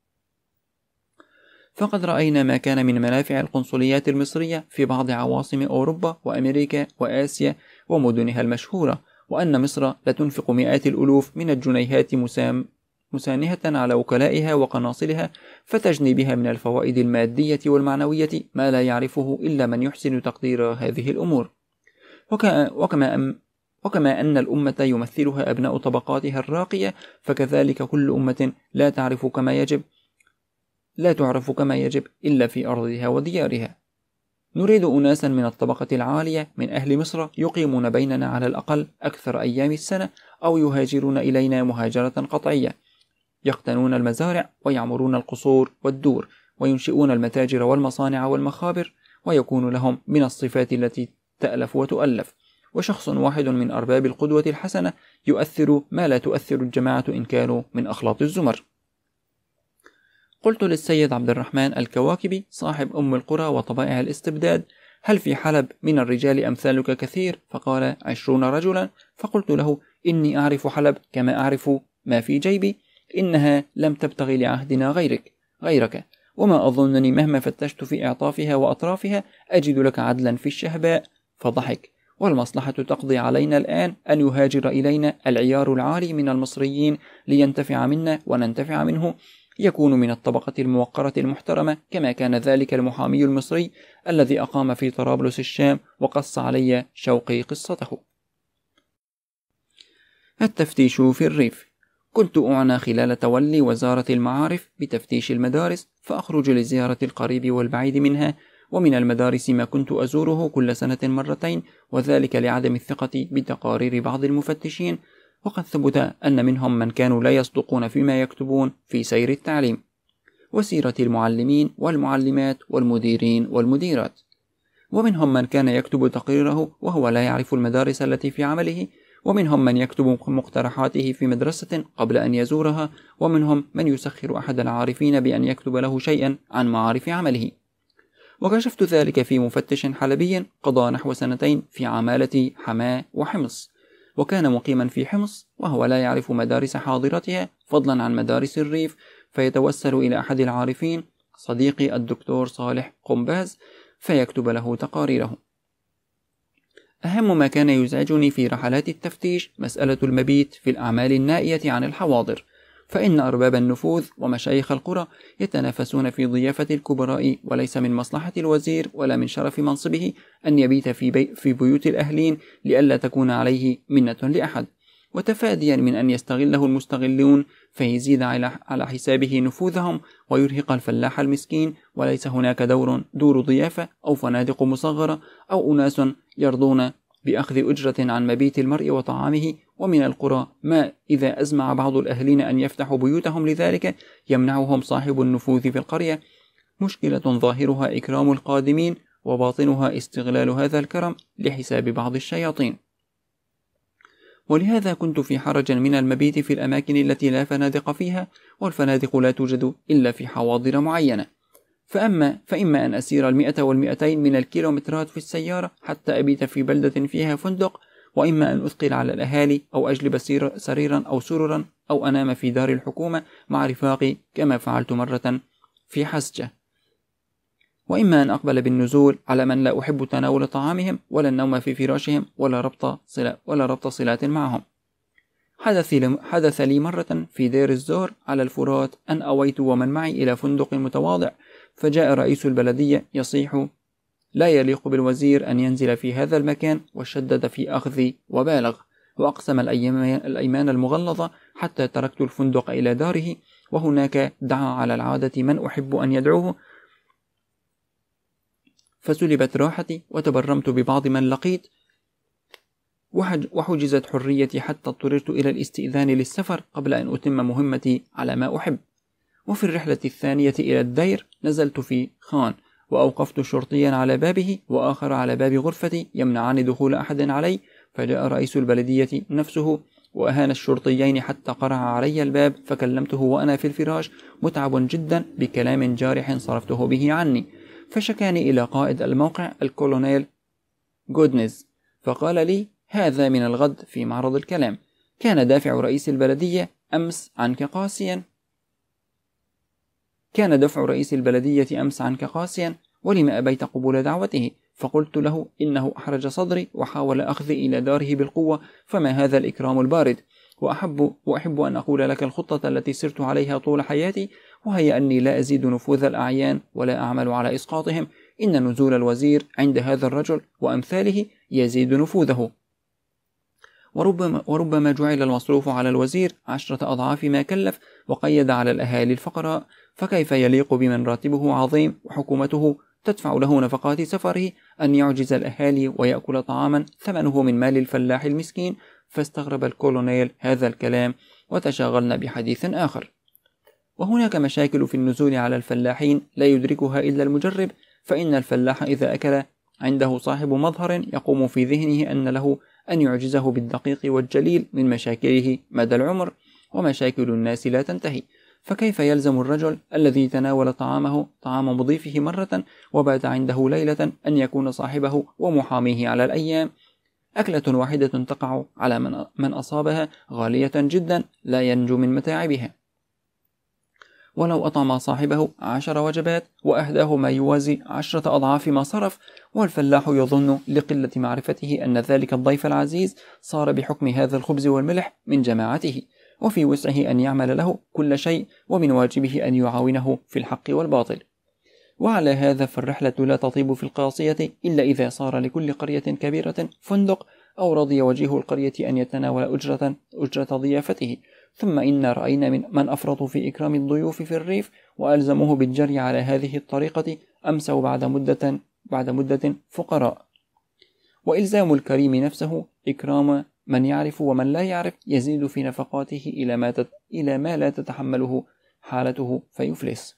فقد رأينا ما كان من منافع القنصليات المصرية في بعض عواصم أوروبا وأمريكا وآسيا ومدنها المشهورة، وأن مصر لتنفق مئات الألوف من الجنيهات مسام مسانهة على وكلائها وقناصلها، فتجني بها من الفوائد المادية والمعنوية ما لا يعرفه إلا من يحسن تقدير هذه الأمور. وكما, أم وكما أن الأمة يمثلها أبناء طبقاتها الراقية، فكذلك كل أمة لا تعرف كما يجب لا تعرف كما يجب إلا في أرضها وديارها. نريد أناسا من الطبقة العالية من أهل مصر يقيمون بيننا على الأقل أكثر أيام السنة، أو يهاجرون إلينا مهاجرة قطعية، يقتنون المزارع ويعمرون القصور والدور، وينشئون المتاجر والمصانع والمخابر، ويكون لهم من الصفات التي تألف وتؤلف. وشخص واحد من أرباب القدوة الحسنة يؤثر ما لا تؤثر الجماعة إن كانوا من أخلاط الزمر. قلت للسيد عبد الرحمن الكواكبي صاحب أم القرى وطبائع الاستبداد: هل في حلب من الرجال أمثالك كثير؟ فقال: عشرون رجلا. فقلت له: إني أعرف حلب كما أعرف ما في جيبي، إنها لم تبتغي لعهدنا غيرك، غيرك، وما أظنني مهما فتشت في إعطافها وأطرافها أجد لك عدلا في الشهباء. فضحك. والمصلحة تقضي علينا الآن أن يهاجر إلينا العيار العالي من المصريين لينتفع منا وننتفع منه، يكون من الطبقة الموقرة المحترمة، كما كان ذلك المحامي المصري الذي أقام في طرابلس الشام وقص علي شوقي قصته. التفتيش في الريف. كنت أعنى خلال تولي وزارة المعارف بتفتيش المدارس، فأخرج لزيارة القريب والبعيد منها، ومن المدارس ما كنت أزوره كل سنة مرتين، وذلك لعدم الثقة بتقارير بعض المفتشين، وقد ثبت أن منهم من كانوا لا يصدقون فيما يكتبون في سير التعليم وسيرة المعلمين والمعلمات والمديرين والمديرات، ومنهم من كان يكتب تقريره وهو لا يعرف المدارس التي في عمله، ومنهم من يكتب مقترحاته في مدرسة قبل أن يزورها، ومنهم من يسخر أحد العارفين بأن يكتب له شيئا عن معارف عمله. وكشفت ذلك في مفتش حلبي قضى نحو سنتين في عمالة حماة وحمص، وكان مقيما في حمص وهو لا يعرف مدارس حاضرتها فضلا عن مدارس الريف، فيتوسل إلى أحد العارفين صديقي الدكتور صالح قنباز فيكتب له تقاريره. أهم ما كان يزعجني في رحلات التفتيش مسألة المبيت في الأعمال النائية عن الحواضر، فإن أرباب النفوذ ومشايخ القرى يتنافسون في ضيافة الكبراء، وليس من مصلحة الوزير ولا من شرف منصبه أن يبيت في, بي في بيوت الأهلين لئلا تكون عليه منة لأحد، وتفاديا من أن يستغله المستغلون فيزيد على حسابه نفوذهم ويرهق الفلاح المسكين، وليس هناك دور دور ضيافة أو فنادق مصغرة أو أناس يرضون بأخذ أجرة عن مبيت المرء وطعامه. ومن القرى ما إذا أزمع بعض الأهلين أن يفتحوا بيوتهم لذلك يمنعهم صاحب النفوذ في القرية، مشكلة ظاهرها إكرام القادمين وباطنها استغلال هذا الكرم لحساب بعض الشياطين. ولهذا كنت في حرج من المبيت في الأماكن التي لا فنادق فيها، والفنادق لا توجد إلا في حواضر معينة، فأما فإما أن أسير المئة والمئتين من الكيلومترات في السيارة حتى أبيت في بلدة فيها فندق، وإما أن أثقل على الأهالي أو أجلب سريرا أو سررا أو أنام في دار الحكومة مع رفاقي كما فعلت مرة في حسجة، وإما أن أقبل بالنزول على من لا أحب تناول طعامهم ولا النوم في فراشهم ولا ربط صلة ولا ربط صلات معهم. حدث لي مرة في دير الزور على الفرات أن أويت ومن معي إلى فندق متواضع، فجاء رئيس البلدية يصيح: لا يليق بالوزير أن ينزل في هذا المكان، وشدد في أخذي وبالغ، وأقسم الأيمان المغلظة حتى تركت الفندق إلى داره، وهناك دعا على العادة من أحب أن يدعوه، فسلبت راحتي وتبرمت ببعض من لقيت، وحجزت حريتي حتى اضطررت إلى الاستئذان للسفر قبل أن أتم مهمتي على ما أحب. وفي الرحلة الثانية إلى الدير نزلت في خان، وأوقفت شرطيا على بابه وآخر على باب غرفتي يمنعان دخول أحد علي، فجاء رئيس البلدية نفسه وأهان الشرطيين حتى قرع علي الباب، فكلمته وأنا في الفراش متعب جدا بكلام جارح صرفته به عني، فشكاني إلى قائد الموقع الكولونيل جودنز، فقال لي: هذا من الغد في معرض الكلام، كان دافع رئيس البلدية أمس عنك قاسيا كان دفع رئيس البلدية أمس عنك قاسيا ولما أبيت قبول دعوته؟ فقلت له إنه أحرج صدري وحاول أخذي إلى داره بالقوة، فما هذا الإكرام البارد؟ وأحب, وأحب أن أقول لك الخطة التي سرت عليها طول حياتي، وهي أني لا أزيد نفوذ الأعيان ولا أعمل على إسقاطهم، إن نزول الوزير عند هذا الرجل وأمثاله يزيد نفوذه، وربما, وربما جعل المصروف على الوزير عشرة أضعاف ما كلف، وقيد على الأهالي الفقراء، فكيف يليق بمن راتبه عظيم وحكومته تدفع له نفقات سفره أن يعجز الأهالي ويأكل طعاما ثمنه من مال الفلاح المسكين؟ فاستغرب الكولونيل هذا الكلام وتشاغلنا بحديث آخر. وهناك مشاكل في النزول على الفلاحين لا يدركها إلا المجرب، فإن الفلاح إذا أكل عنده صاحب مظهر يقوم في ذهنه أن له أن يعجزه بالدقيق والجليل من مشاكله مدى العمر، ومشاكل الناس لا تنتهي، فكيف يلزم الرجل الذي تناول طعامه طعام مضيفه مرة وبات عنده ليلة أن يكون صاحبه ومحاميه على الأيام؟ أكلة واحدة تقع على من أصابها غالية جدا لا ينجو من متاعبها. ولو أطعم صاحبه عشر وجبات وأهداه ما يوازي عشرة أضعاف ما صرف، والفلاح يظن لقلة معرفته أن ذلك الضيف العزيز صار بحكم هذا الخبز والملح من جماعته، وفي وسعه أن يعمل له كل شيء، ومن واجبه أن يعاونه في الحق والباطل. وعلى هذا فالرحلة لا تطيب في القاصية إلا إذا صار لكل قرية كبيرة فندق، أو رضي وجيه القرية أن يتناول أجرة, أجرة ضيافته. ثم إن رأينا من, من أفرطوا في إكرام الضيوف في الريف وألزموه بالجري على هذه الطريقة أمسوا بعد مدة, بعد مدة فقراء. وإلزام الكريم نفسه إكرام من يعرف ومن لا يعرف يزيد في نفقاته إلى ما, تت... إلى ما لا تتحمله حالته فيفلس.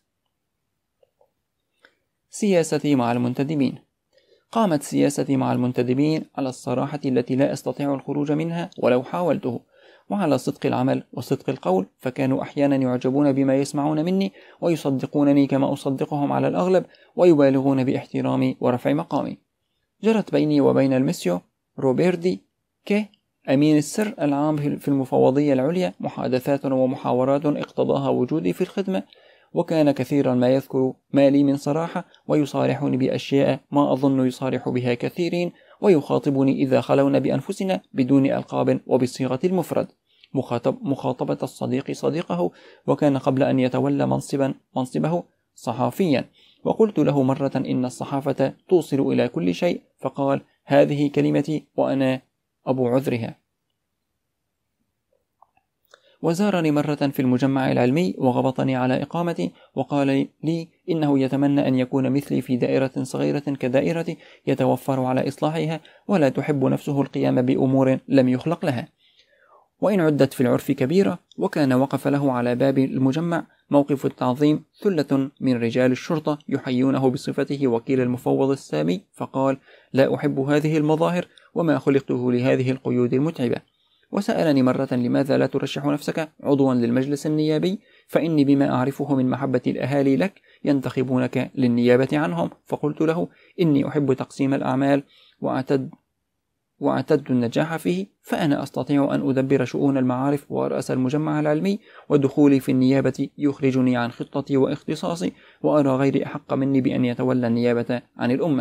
سياستي مع المنتدبين. قامت سياستي مع المنتدبين على الصراحة التي لا أستطيع الخروج منها ولو حاولته، وعلى صدق العمل وصدق القول، فكانوا أحيانا يعجبون بما يسمعون مني ويصدقونني كما أصدقهم على الأغلب، ويبالغون باحترامي ورفع مقامي. جرت بيني وبين المسيو روبيردي كي أمين السر العام في المفوضية العليا محادثات ومحاورات اقتضاها وجودي في الخدمة، وكان كثيرا ما يذكر ما لي من صراحة ويصارحني بأشياء ما أظن يصارح بها كثيرين، ويخاطبني إذا خلونا بأنفسنا بدون ألقاب وبصيغة المفرد، مخاطب مخاطبة الصديق صديقه، وكان قبل أن يتولى منصبا منصبه صحافيا. وقلت له مرة إن الصحافة توصل إلى كل شيء، فقال: هذه كلمتي وأنا أبو عذرها. وزارني مرة في المجمع العلمي وغبطني على إقامتي، وقال لي إنه يتمنى أن يكون مثلي في دائرة صغيرة كدائرتي يتوفر على إصلاحها، ولا تحب نفسه القيام بأمور لم يخلق لها، وإن عدت في العرف كبيرة. وكان وقف له على باب المجمع موقف التعظيم ثلة من رجال الشرطة يحيونه بصفته وكيل المفوض السامي، فقال: لا أحب هذه المظاهر، وما خلقته لهذه القيود المتعبة. وسألني مرة: لماذا لا ترشح نفسك عضوا للمجلس النيابي؟ فإني بما أعرفه من محبة الأهالي لك ينتخبونك للنيابة عنهم. فقلت له: إني أحب تقسيم الأعمال وأعتد وأعتد النجاح فيه، فأنا أستطيع أن أدبر شؤون المعارف وأرأس المجمع العلمي، ودخولي في النيابة يخرجني عن خطتي واختصاصي، وأرى غيري أحق مني بأن يتولى النيابة عن الأمة،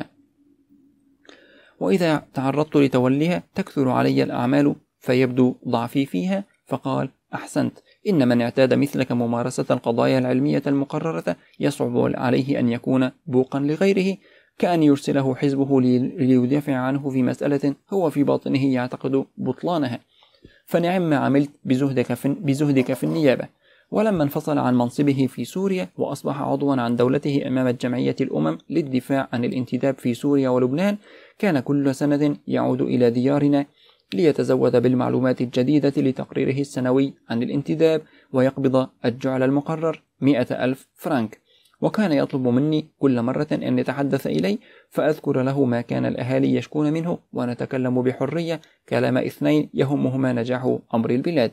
وإذا تعرضت لتوليها تكثر علي الأعمال فيبدو ضعفي فيها. فقال: أحسنت، إن من اعتاد مثلك ممارسة القضايا العلمية المقررة يصعب عليه أن يكون بوقا لغيره، كأن يرسله حزبه ليدافع عنه في مسألة هو في باطنه يعتقد بطلانها. فنعم ما عملت بزهدك في, بزهدك في النيابة. ولما انفصل عن منصبه في سوريا وأصبح عضوا عن دولته أمام جمعية الأمم للدفاع عن الانتداب في سوريا ولبنان، كان كل سنة يعود إلى ديارنا ليتزود بالمعلومات الجديدة لتقريره السنوي عن الانتداب، ويقبض الجعل المقرر مئة ألف فرنك. وكان يطلب مني كل مرة أن يتحدث إلي فأذكر له ما كان الأهالي يشكون منه، ونتكلم بحرية كلام اثنين يهمهما نجاح أمر البلاد.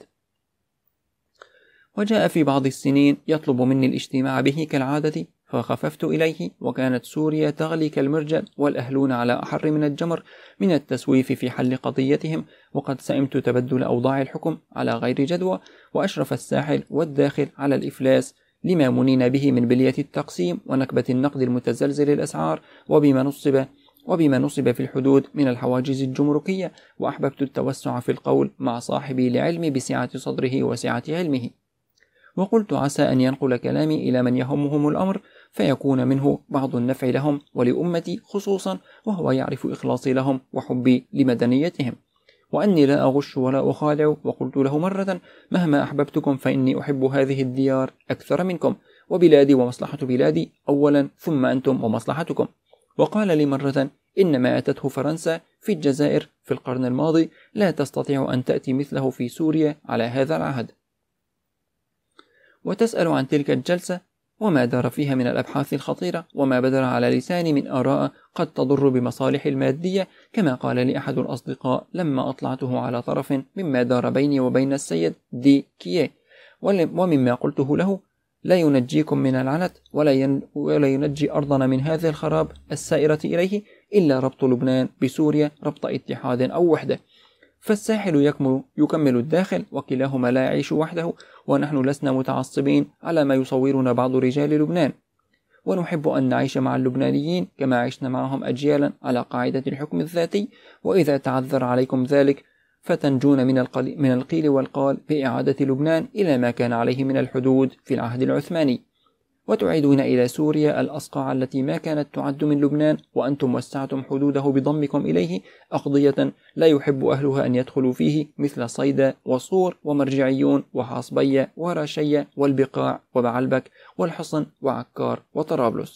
وجاء في بعض السنين يطلب مني الاجتماع به كالعادة، فخففت إليه، وكانت سوريا تغلي كالمرجل والأهلون على أحر من الجمر من التسويف في حل قضيتهم، وقد سئمت تبدل أوضاع الحكم على غير جدوى، وأشرف الساحل والداخل على الإفلاس لما منين به من بلية التقسيم ونكبة النقد المتزلزل الأسعار، وبما نصب وبما نصب في الحدود من الحواجز الجمركية. وأحببت التوسع في القول مع صاحبي لعلمي بسعة صدره وسعة علمه، وقلت عسى أن ينقل كلامي إلى من يهمهم الأمر فيكون منه بعض النفع لهم ولأمتي خصوصا، وهو يعرف إخلاصي لهم وحبي لمدنيتهم، وأني لا أغش ولا أخادع. وقلت له مرة: مهما أحببتكم فإني أحب هذه الديار أكثر منكم، وبلادي ومصلحة بلادي أولا، ثم أنتم ومصلحتكم. وقال لي مرة: إن ما أتته فرنسا في الجزائر في القرن الماضي لا تستطيع أن تأتي مثله في سوريا على هذا العهد. وتسأل عن تلك الجلسة وما دار فيها من الأبحاث الخطيرة، وما بدر على لساني من آراء قد تضر بمصالح المادية، كما قال لي أحد الأصدقاء لما أطلعته على طرف مما دار بيني وبين السيد دي كيه، ومما قلته له: لا ينجيكم من العنت ولا ينجي أرضنا من هذا الخراب السائرة إليه إلا ربط لبنان بسوريا ربط اتحاد أو وحدة. فالساحل يكمل, يكمل الداخل، وكلاهما لا يعيش وحده، ونحن لسنا متعصبين على ما يصورنا بعض رجال لبنان، ونحب أن نعيش مع اللبنانيين كما عشنا معهم أجيالا على قاعدة الحكم الذاتي، وإذا تعذر عليكم ذلك فتنجون من, من القيل والقال بإعادة لبنان إلى ما كان عليه من الحدود في العهد العثماني، وتعيدون إلى سوريا الأصقاع التي ما كانت تعد من لبنان، وأنتم وسعتم حدوده بضمكم إليه أقضية لا يحب أهلها أن يدخلوا فيه، مثل صيدا وصور ومرجعيون وحاصبية وراشية والبقاع وبعلبك والحصن وعكار وطرابلس.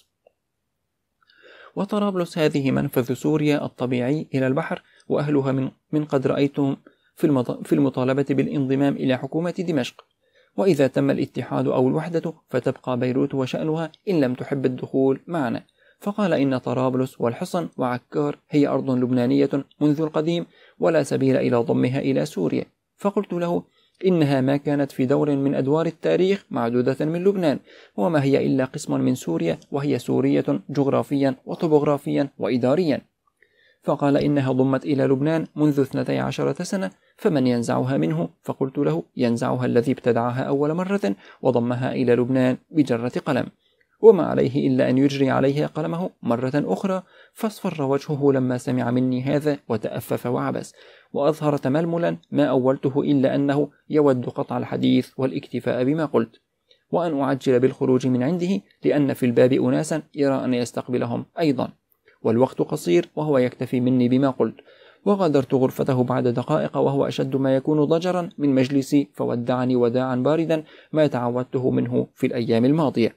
وطرابلس هذه منفذ سوريا الطبيعي إلى البحر، وأهلها من, من قد رأيتهم في المطالبة بالانضمام إلى حكومة دمشق، وإذا تم الاتحاد أو الوحدة فتبقى بيروت وشأنها إن لم تحب الدخول معنا. فقال إن طرابلس والحصن وعكار هي أرض لبنانية منذ القديم، ولا سبيل إلى ضمها إلى سوريا. فقلت له إنها ما كانت في دور من أدوار التاريخ معدودة من لبنان، وما هي إلا قسم من سوريا، وهي سورية جغرافيا وطبوغرافيا وإداريا. فقال إنها ضمت إلى لبنان منذ اثنتي عشرة سنة، فمن ينزعها منه؟ فقلت له ينزعها الذي ابتدعها أول مرة وضمها إلى لبنان بجرة قلم، وما عليه إلا أن يجري عليها قلمه مرة أخرى. فاصفر وجهه لما سمع مني هذا وتأفف وعبس، وأظهر تململا ما أولته إلا أنه يود قطع الحديث والاكتفاء بما قلت، وأن أعجل بالخروج من عنده، لأن في الباب أناسا يرى أن يستقبلهم أيضا، والوقت قصير وهو يكتفي مني بما قلت. وغادرت غرفته بعد دقائق وهو أشد ما يكون ضجرا من مجلسي، فودعني وداعا باردا ما تعودته منه في الأيام الماضية.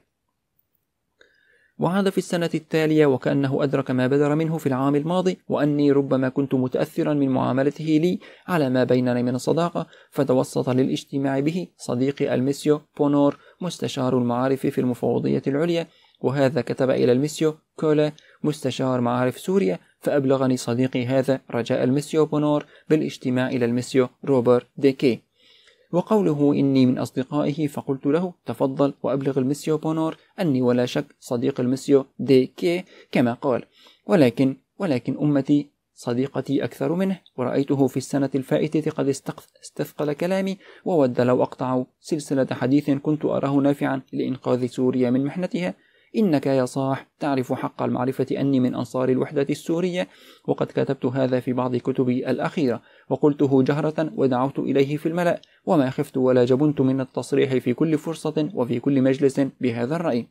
وعاد في السنة التالية وكأنه أدرك ما بدر منه في العام الماضي، وأني ربما كنت متأثرا من معاملته لي على ما بيننا من الصداقة، فتوسط للاجتماع به صديقي المسيو بونور مستشار المعارف في المفوضية العليا، وهذا كتب إلى المسيو كولا مستشار معارف سوريا، فأبلغني صديقي هذا رجاء المسيو بونور بالاجتماع إلى المسيو روبر ديكي وقوله إني من أصدقائه. فقلت له تفضل وأبلغ المسيو بونور أني ولا شك صديق المسيو ديكي كما قال، ولكن ولكن أمتي صديقتي أكثر منه، ورأيته في السنة الفائتة قد استثقل كلامي، وود لو أقطع سلسلة حديث كنت أراه نافعا لإنقاذ سوريا من محنتها. إنك يا صاح تعرف حق المعرفة أني من أنصار الوحدة السورية، وقد كتبت هذا في بعض كتبي الأخيرة، وقلته جهرة ودعوت إليه في الملأ، وما خفت ولا جبنت من التصريح في كل فرصة وفي كل مجلس بهذا الرأي.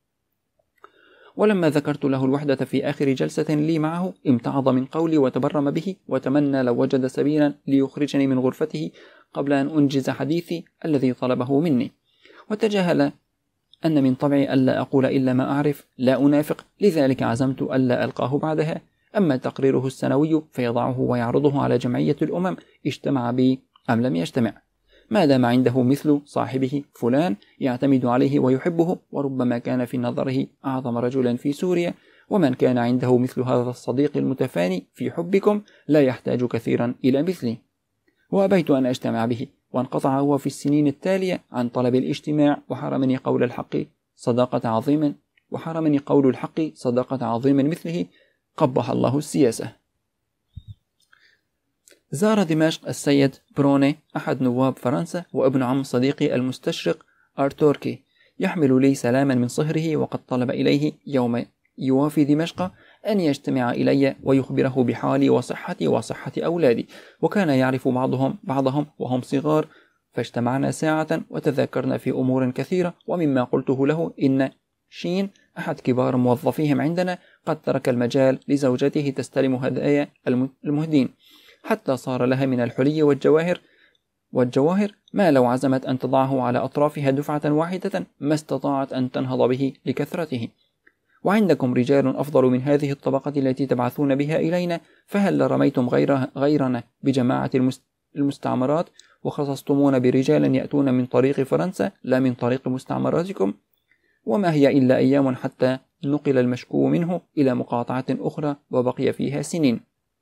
ولما ذكرت له الوحدة في آخر جلسة لي معه امتعض من قولي وتبرم به، وتمنى لو وجد سبيلا ليخرجني من غرفته قبل أن أنجز حديثي الذي طلبه مني، وتجاهل أن من طبعي ألا أقول إلا ما أعرف، لا أنافق، لذلك عزمت ألا ألقاه بعدها. أما تقريره السنوي فيضعه ويعرضه على جمعية الأمم اجتمع بي أم لم يجتمع، ما دام عنده مثل صاحبه فلان يعتمد عليه ويحبه، وربما كان في نظره أعظم رجلا في سوريا، ومن كان عنده مثل هذا الصديق المتفاني في حبكم لا يحتاج كثيرا إلى مثلي. وأبيت أن أجتمع به، وانقطع هو في السنين التالية عن طلب الاجتماع، وحرمني قول الحق صداقة عظيم وحرمني قول الحق صداقة عظيم مثله، قبح الله السياسة. زار دمشق السيد بروني أحد نواب فرنسا وابن عم صديقي المستشرق أرتوركي، يحمل لي سلاما من صهره، وقد طلب إليه يوم يوافي دمشق أن يجتمع إلي ويخبره بحالي وصحتي وصحة أولادي، وكان يعرف بعضهم بعضهم وهم صغار، فاجتمعنا ساعة وتذكرنا في أمور كثيرة، ومما قلته له إن شين أحد كبار موظفيهم عندنا قد ترك المجال لزوجته تستلم هدايا المهدين، حتى صار لها من الحلي والجواهر والجواهر ما لو عزمت أن تضعه على أطرافها دفعة واحدة ما استطاعت أن تنهض به لكثرته. وعندكم رجال أفضل من هذه الطبقة التي تبعثون بها إلينا، فهل رميتم غيرها غيرنا بجماعة المستعمرات، وخصصتمون برجال يأتون من طريق فرنسا لا من طريق مستعمراتكم؟ وما هي إلا أيام حتى نقل المشكو منه إلى مقاطعة أخرى وبقي فيها سنين.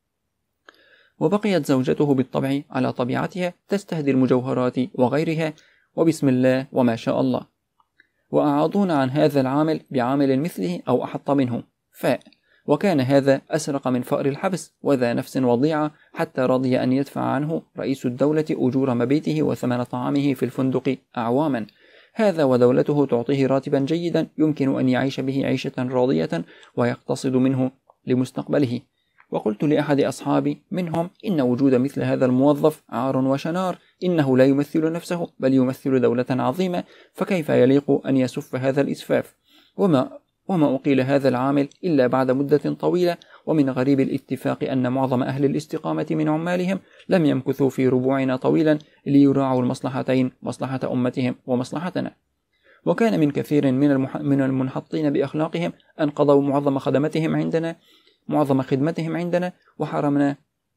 وبقيت زوجته بالطبع على طبيعتها تستهدي المجوهرات وغيرها، وبسم الله وما شاء الله، وأعاضون عن هذا العامل بعامل مثله أو أحط منه، فاء وكان هذا أسرق من فأر الحبس وذا نفس وضيعة، حتى رضي أن يدفع عنه رئيس الدولة أجور مبيته وثمن طعامه في الفندق أعواما. هذا ودولته تعطيه راتبا جيدا يمكن أن يعيش به عيشة راضية ويقتصد منه لمستقبله. وقلت لأحد أصحابي منهم إن وجود مثل هذا الموظف عار وشنار، إنه لا يمثل نفسه بل يمثل دولة عظيمة، فكيف يليق أن يسف هذا الإسفاف؟ وما وما أقيل هذا العامل إلا بعد مدة طويلة، ومن غريب الاتفاق أن معظم أهل الاستقامة من عمالهم لم يمكثوا في ربوعنا طويلا ليراعوا المصلحتين، مصلحة أمتهم ومصلحتنا. وكان من كثير من, المح... من المنحطين بأخلاقهم أن قضوا معظم خدمتهم عندنا معظم خدمتهم عندنا وحرمنا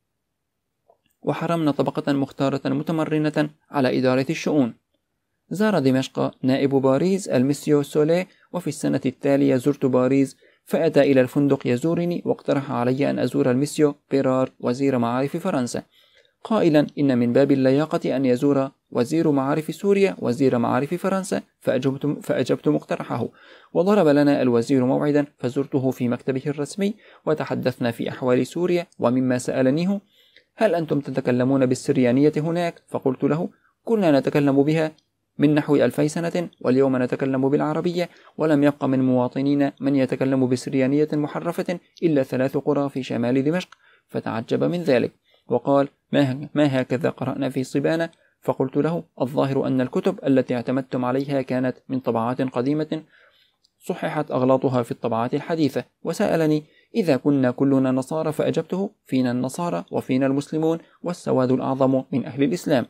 وحرمنا طبقة مختارة متمرنة على إدارة الشؤون. زار دمشق نائب باريس المسيو سوليه، وفي السنة التالية زرت باريس، فأتى إلى الفندق يزورني واقترح علي أن أزور المسيو بيرار وزير معارف فرنسا، قائلا إن من باب اللياقة أن يزور وزير معارف سوريا وزير معارف فرنسا، فأجبت, فأجبت مقترحه، وضرب لنا الوزير موعدا فزرته في مكتبه الرسمي وتحدثنا في أحوال سوريا. ومما سألنيه: هل أنتم تتكلمون بالسريانية هناك؟ فقلت له: كنا نتكلم بها من نحو ألفي سنة، واليوم نتكلم بالعربية، ولم يبق من مواطنين من يتكلم بسريانية محرفة إلا ثلاث قرى في شمال دمشق. فتعجب من ذلك وقال: ما, ما هكذا قرأنا في صبانة؟ فقلت له: الظاهر أن الكتب التي اعتمدتم عليها كانت من طبعات قديمة صححت أغلاطها في الطبعات الحديثة. وسألني إذا كنا كلنا نصارى، فأجبته: فينا النصارى وفينا المسلمون، والسواد الأعظم من أهل الإسلام،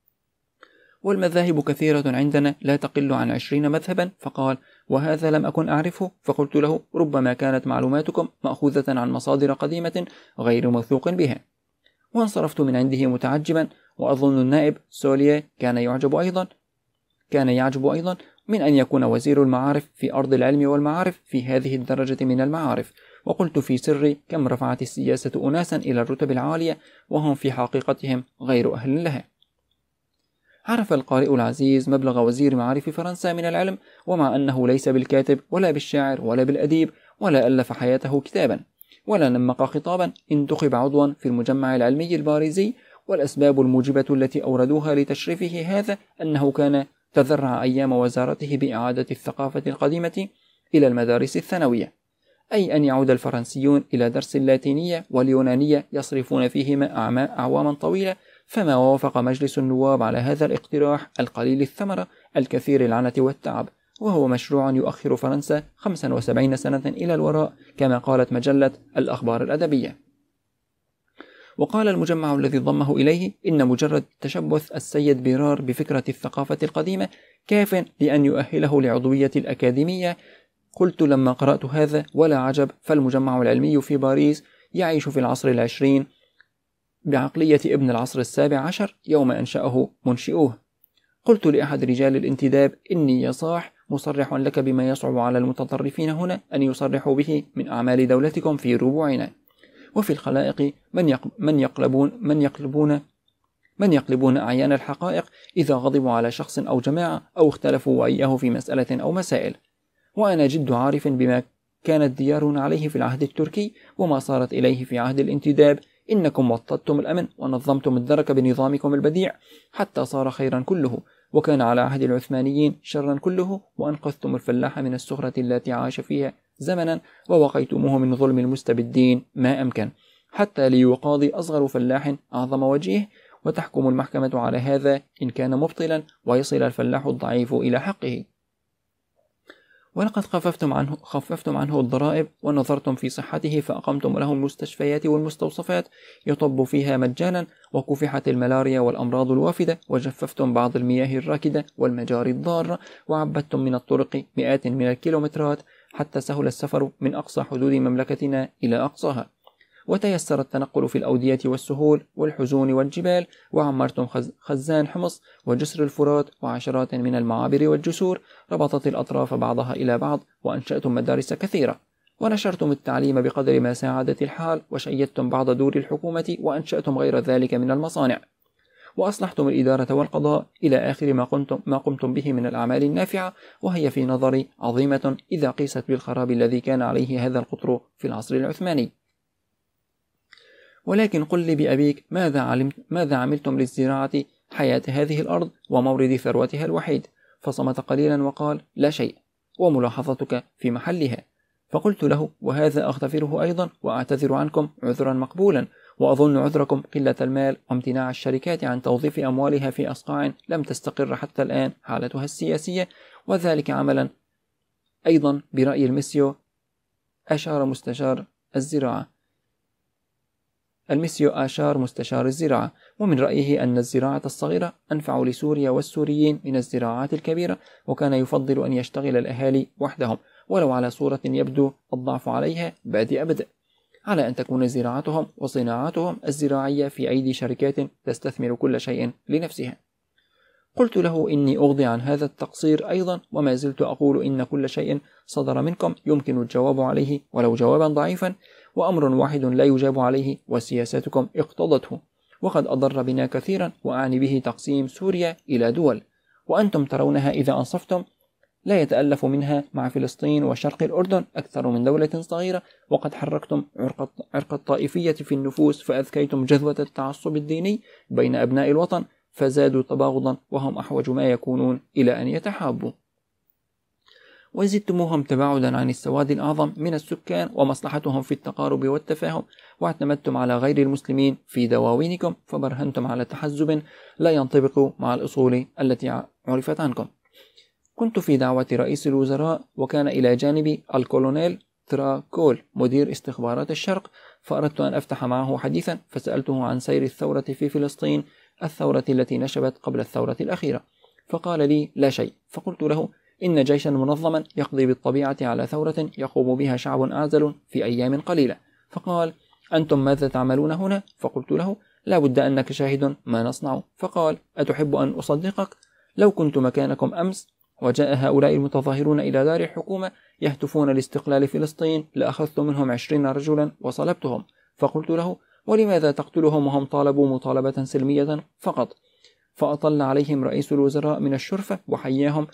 والمذاهب كثيرة عندنا لا تقل عن عشرين مذهبا. فقال: وهذا لم أكن أعرفه. فقلت له: ربما كانت معلوماتكم مأخوذة عن مصادر قديمة غير موثوق بها. وانصرفت من عنده متعجبا، وأظن النائب سوليه كان يعجب أيضا كان يعجب أيضا من أن يكون وزير المعارف في أرض العلم والمعارف في هذه الدرجة من المعارف. وقلت في سري: كم رفعت السياسة أناسا إلى الرتب العالية وهم في حقيقتهم غير أهل لها. عرف القارئ العزيز مبلغ وزير معارف فرنسا من العلم، ومع أنه ليس بالكاتب ولا بالشاعر ولا بالأديب، ولا ألف حياته كتابا ولا نمق خطابا، انتخب عضوا في المجمع العلمي الباريزي. والأسباب الموجبة التي أوردوها لتشريفه هذا أنه كان تذرع أيام وزارته بإعادة الثقافة القديمة إلى المدارس الثانوية، أي أن يعود الفرنسيون إلى درس اللاتينية واليونانية يصرفون فيهما أعواما طويلة. فما وافق مجلس النواب على هذا الاقتراح القليل الثمرة الكثير العنة والتعب، وهو مشروع يؤخر فرنسا خمسا وسبعين سنة إلى الوراء، كما قالت مجلة الأخبار الأدبية. وقال المجمع الذي ضمه إليه إن مجرد تشبث السيد بيرار بفكرة الثقافة القديمة كاف لأن يؤهله لعضوية الأكاديمية. قلت لما قرأت هذا: ولا عجب، فالمجمع العلمي في باريس يعيش في العصر العشرين بعقلية ابن العصر السابع عشر يوم أنشأه منشئوه. قلت لأحد رجال الانتداب: إني يا صاح مصرح لك بما يصعب على المتطرفين هنا أن يصرحوا به من أعمال دولتكم في ربوعنا. وفي الخلائق من من يقلبون من يقلبون من يقلبون أعيان الحقائق إذا غضبوا على شخص أو جماعة أو اختلفوا وإياه في مسألة أو مسائل. وأنا جد عارف بما كانت ديارنا عليه في العهد التركي وما صارت إليه في عهد الانتداب. إنكم وطدتم الأمن ونظمتم الدرك بنظامكم البديع حتى صار خيرا كله، وكان على عهد العثمانيين شرا كله، وأنقذتم الفلاح من السخرة التي عاش فيها زمنا، ووقيتموه من ظلم المستبدين ما أمكن، حتى ليقاضي أصغر فلاح أعظم وجيه، وتحكم المحكمة على هذا إن كان مبطلا، ويصل الفلاح الضعيف إلى حقه. ولقد خففتم عنه, خففتم عنه الضرائب ونظرتم في صحته، فأقمتم له المستشفيات والمستوصفات يطب فيها مجانا، وكفحت الملاريا والأمراض الوافدة، وجففتم بعض المياه الراكدة والمجاري الضارة، وعبدتم من الطرق مئات من الكيلومترات حتى سهل السفر من أقصى حدود مملكتنا إلى أقصاها، وتيسر التنقل في الأودية والسهول والحزون والجبال، وعمرتم خزان حمص وجسر الفرات وعشرات من المعابر والجسور ربطت الأطراف بعضها إلى بعض، وأنشأتم مدارس كثيرة، ونشرتم التعليم بقدر ما ساعدت الحال، وشيدتم بعض دور الحكومة، وأنشأتم غير ذلك من المصانع. وأصلحتم الإدارة والقضاء إلى آخر ما قمتم, ما قمتم به من الأعمال النافعة، وهي في نظري عظيمة إذا قيست بالخراب الذي كان عليه هذا القطر في العصر العثماني. ولكن قل لي بأبيك، ماذا, علمت ماذا عملتم للزراعة حياة هذه الأرض ومورد ثروتها الوحيد؟ فصمت قليلا وقال: لا شيء، وملاحظتك في محلها. فقلت له: وهذا أغتفره أيضا، وأعتذر عنكم عذرا مقبولا، وأظن عذركم قلة المال وامتناع الشركات عن توظيف أموالها في أصقاع لم تستقر حتى الآن حالتها السياسية، وذلك عملا أيضا برأي المسيو أشار مستشار الزراعة المسيو آشار مستشار الزراعة، ومن رأيه أن الزراعة الصغيرة أنفع لسوريا والسوريين من الزراعات الكبيرة، وكان يفضل أن يشتغل الأهالي وحدهم ولو على صورة يبدو الضعف عليها بادئ بدء، على أن تكون زراعتهم وصناعاتهم الزراعية في أيدي شركات تستثمر كل شيء لنفسها. قلت له: إني أغضي عن هذا التقصير أيضا، وما زلت أقول إن كل شيء صدر منكم يمكن الجواب عليه ولو جوابا ضعيفا، وأمر واحد لا يجاب عليه وسياساتكم اقتضته، وقد أضر بنا كثيرا، وأعني به تقسيم سوريا إلى دول، وأنتم ترونها إذا أنصفتم لا يتألف منها مع فلسطين وشرق الأردن أكثر من دولة صغيرة، وقد حركتم عرق الطائفية في النفوس، فأذكيتم جذوة التعصب الديني بين أبناء الوطن، فزادوا تباغضا وهم أحوج ما يكونون إلى أن يتحابوا، وزدتموهم تباعدا عن السواد الأعظم من السكان ومصلحتهم في التقارب والتفاهم، واعتمدتم على غير المسلمين في دواوينكم، فبرهنتم على تحزب لا ينطبق مع الأصول التي عرفت عنكم. كنت في دعوة رئيس الوزراء، وكان إلى جانبي الكولونيل تراكول مدير استخبارات الشرق، فأردت أن أفتح معه حديثا، فسألته عن سير الثورة في فلسطين، الثورة التي نشبت قبل الثورة الأخيرة، فقال لي: لا شيء. فقلت له: إن جيشا منظما يقضي بالطبيعة على ثورة يقوم بها شعب أعزل في أيام قليلة. فقال: أنتم ماذا تعملون هنا؟ فقلت له: لا بد أنك شاهد ما نصنع. فقال: أتحب أن أصدقك؟ لو كنت مكانكم أمس وجاء هؤلاء المتظاهرون إلى دار الحكومة يهتفون لاستقلال فلسطين لأخذت منهم عشرين رجلا وصلبتهم. فقلت له: ولماذا تقتلهم وهم طالبوا مطالبة سلمية فقط؟ فأطل عليهم رئيس الوزراء من الشرفة وحياهم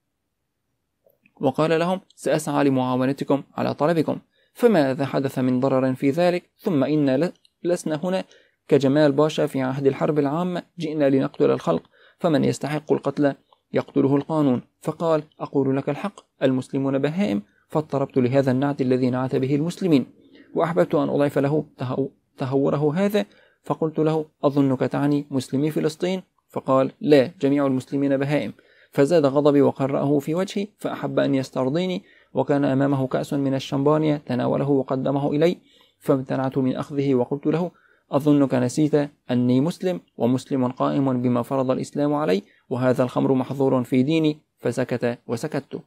وقال لهم: سأسعى لمعاونتكم على طلبكم، فماذا حدث من ضرر في ذلك؟ ثم إن لسنا هنا كجمال باشا في عهد الحرب العامة، جئنا لنقتل الخلق، فمن يستحق القتل يقتله القانون. فقال: أقول لك الحق، المسلمون بهائم. فاضطربت لهذا النعت الذي نعت به المسلمين، وأحببت أن أضيف له تهوره هذا، فقلت له: أظنك تعني مسلمي فلسطين؟ فقال: لا، جميع المسلمين بهائم. فزاد غضبي وقرأه في وجهي، فأحب أن يسترضيني، وكان أمامه كأس من الشمبانيا تناوله وقدمه إلي، فامتنعت من أخذه وقلت له: أظنك نسيت أني مسلم، ومسلم قائم بما فرض الإسلام علي، وهذا الخمر محظور في ديني. فسكت وسكت.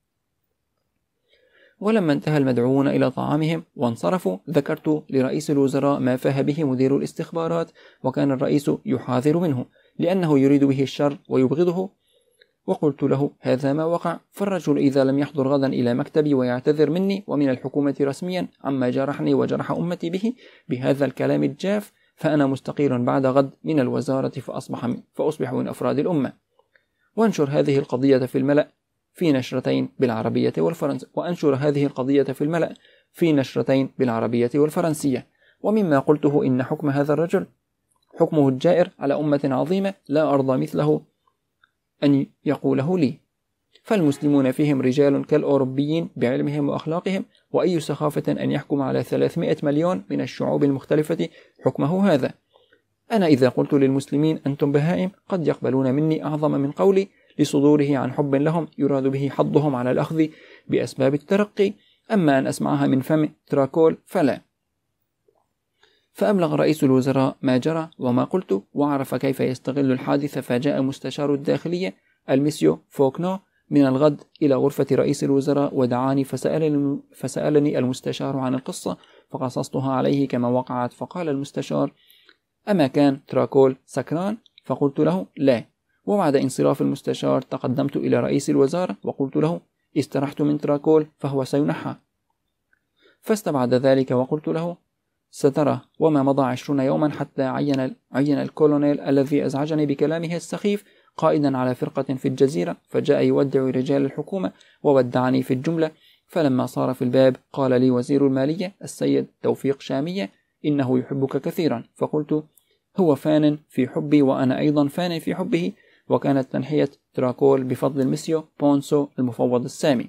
ولما انتهى المدعوون إلى طعامهم وانصرفوا، ذكرت لرئيس الوزراء ما فاه به مدير الاستخبارات، وكان الرئيس يحاذر منه لأنه يريد به الشر ويبغضه، وقلت له: هذا ما وقع، فالرجل إذا لم يحضر غدا إلى مكتبي ويعتذر مني ومن الحكومة رسميا عما جرحني وجرح أمتي به بهذا الكلام الجاف، فأنا مستقيل بعد غد من الوزارة، فأصبح من فأصبح من أفراد الأمة. وانشر هذه القضية في الملأ في نشرتين بالعربية والفرنسية وأنشر هذه القضية في الملأ في نشرتين بالعربية والفرنسية. ومما قلته إن حكم هذا الرجل حكمه الجائر على أمة عظيمة لا أرضى مثله أن يقوله لي، فالمسلمون فيهم رجال كالأوروبيين بعلمهم وأخلاقهم، وأي سخافة أن يحكم على ثلاثمائة مليون من الشعوب المختلفة حكمه هذا. أنا إذا قلت للمسلمين أنتم بهائم قد يقبلون مني أعظم من قولي، لصدوره عن حب لهم يراد به حضهم على الأخذ بأسباب الترقي، أما أن أسمعها من فم تراكول فلا. فأبلغ رئيس الوزراء ما جرى وما قلت، وعرف كيف يستغل الحادث، فجاء مستشار الداخلية المسيو فوكنو من الغد إلى غرفة رئيس الوزراء ودعاني، فسألني, فسألني المستشار عن القصة، فقصصتها عليه كما وقعت. فقال المستشار: أما كان تراكول سكران؟ فقلت له: لا. وبعد انصراف المستشار تقدمت إلى رئيس الوزارة وقلت له: استرحت من تراكول فهو سينحى. فاستبعد ذلك، وقلت له: سترى. وما مضى عشرون يوما حتى عين, عين الكولونيل الذي أزعجني بكلامه السخيف قائدا على فرقة في الجزيرة، فجاء يودع رجال الحكومة وودعني في الجملة. فلما صار في الباب قال لي وزير المالية السيد توفيق شامية إنه يحبك كثيرا. فقلت هو فان في حبي وأنا أيضا فان في حبه. وكانت تنحية تراكول بفضل المسيو بونسو المفوض السامي،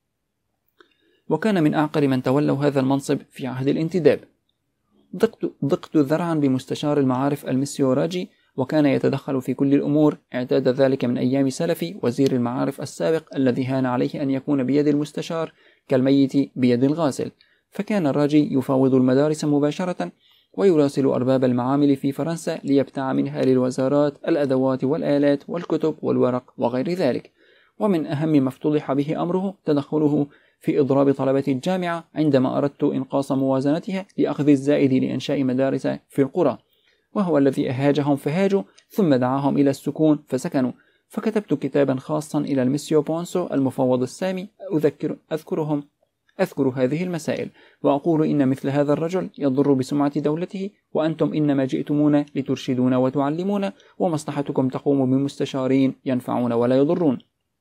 وكان من أعقل من تولوا هذا المنصب في عهد الانتداب. ضقت, ضقت ذرعا بمستشار المعارف المسيو راجي، وكان يتدخل في كل الأمور، اعتاد ذلك من أيام سلفي وزير المعارف السابق الذي هان عليه أن يكون بيد المستشار كالميت بيد الغاسل. فكان الراجي يفاوض المدارس مباشرة ويراسل أرباب المعامل في فرنسا ليبتاع منها للوزارات الأدوات والآلات والكتب والورق وغير ذلك. ومن أهم ما افتضح به أمره تدخله في إضراب طلبة الجامعة عندما أردت إنقاص موازنتها لأخذ الزائد لإنشاء مدارس في القرى، وهو الذي أهاجهم فهاجوا ثم دعاهم إلى السكون فسكنوا. فكتبت كتابا خاصا إلى المسيو بونسو المفوض السامي أذكر أذكرهم أذكر هذه المسائل، وأقول إن مثل هذا الرجل يضر بسمعة دولته، وأنتم إنما جئتمون لترشدون وتعلمون، ومصلحتكم تقوم بمستشارين ينفعون ولا يضرون.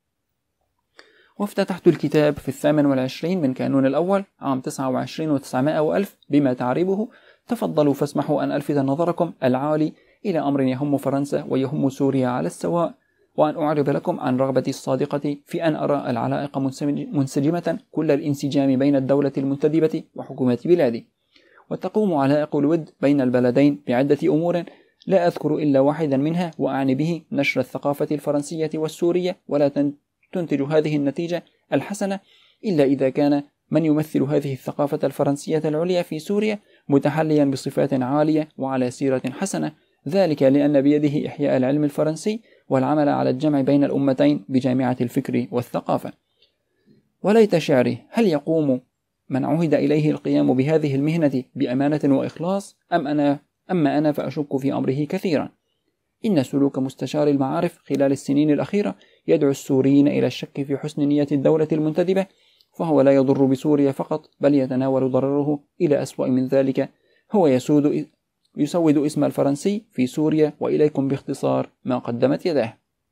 وافتتحت الكتاب في الثامن والعشرين من كانون الأول عام تسعة وعشرين وتسعمائة وألف بما تعربه. تفضلوا فاسمحوا أن ألفت نظركم العالي إلى أمر يهم فرنسا ويهم سوريا على السواء، وأن أعرب لكم عن رغبتي الصادقة في أن أرى العلائق منسجمة كل الانسجام بين الدولة المنتدبة وحكومة بلادي، وتقوم علائق الود بين البلدين بعدة أمور لا أذكر إلا واحدا منها، وأعني به نشر الثقافة الفرنسية والسورية، ولا تنتج هذه النتيجة الحسنة إلا إذا كان من يمثل هذه الثقافة الفرنسية العليا في سوريا متحليا بصفات عالية وعلى سيرة حسنة، ذلك لأن بيده إحياء العلم الفرنسي والعمل على الجمع بين الأمتين بجامعة الفكر والثقافة. وليت شعري، هل يقوم من عهد إليه القيام بهذه المهنة بأمانة وإخلاص، أم أنا أما أنا فأشك في أمره كثيرا. إن سلوك مستشار المعارف خلال السنين الأخيرة يدعو السوريين إلى الشك في حسن نية الدولة المنتدبة، فهو لا يضر بسوريا فقط بل يتناول ضرره إلى أسوأ من ذلك، هو يسود يسود اسم الفرنسي في سوريا وإليكم باختصار ما قدمت يداه.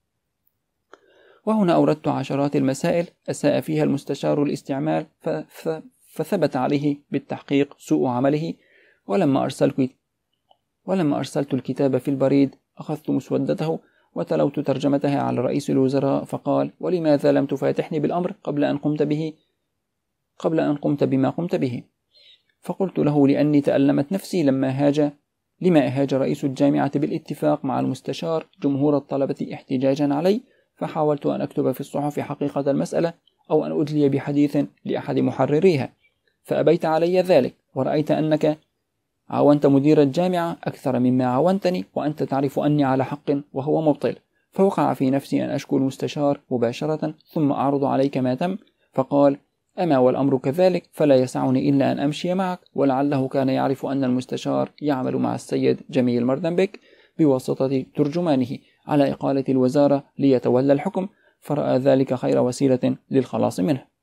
وهنا أوردت عشرات المسائل أساء فيها المستشار الاستعمال فثبت عليه بالتحقيق سوء عمله. ولما أرسلت ولما أرسلت الكتاب في البريد أخذت مسودته وتلوت ترجمتها على رئيس الوزراء، فقال: ولماذا لم تفاتحني بالأمر قبل أن قمت به قبل أن قمت بما قمت به؟ فقلت له: لأني تألمت نفسي لما هاج لما أهاج رئيس الجامعة بالاتفاق مع المستشار جمهور الطلبة احتجاجا علي، فحاولت أن أكتب في الصحف حقيقة المسألة أو أن أدلي بحديث لأحد محرريها، فأبيت علي ذلك، ورأيت أنك عاونت مدير الجامعة أكثر مما عاونتني، وأنت تعرف أني على حق وهو مبطل. فوقع في نفسي أن أشكو المستشار مباشرة ثم أعرض عليك ما تم. فقال: أما والأمر كذلك فلا يسعني إلا أن أمشي معك. ولعله كان يعرف أن المستشار يعمل مع السيد جميل مردنبك بواسطة ترجمانه على إقالة الوزارة ليتولى الحكم، فرأى ذلك خير وسيلة للخلاص منه.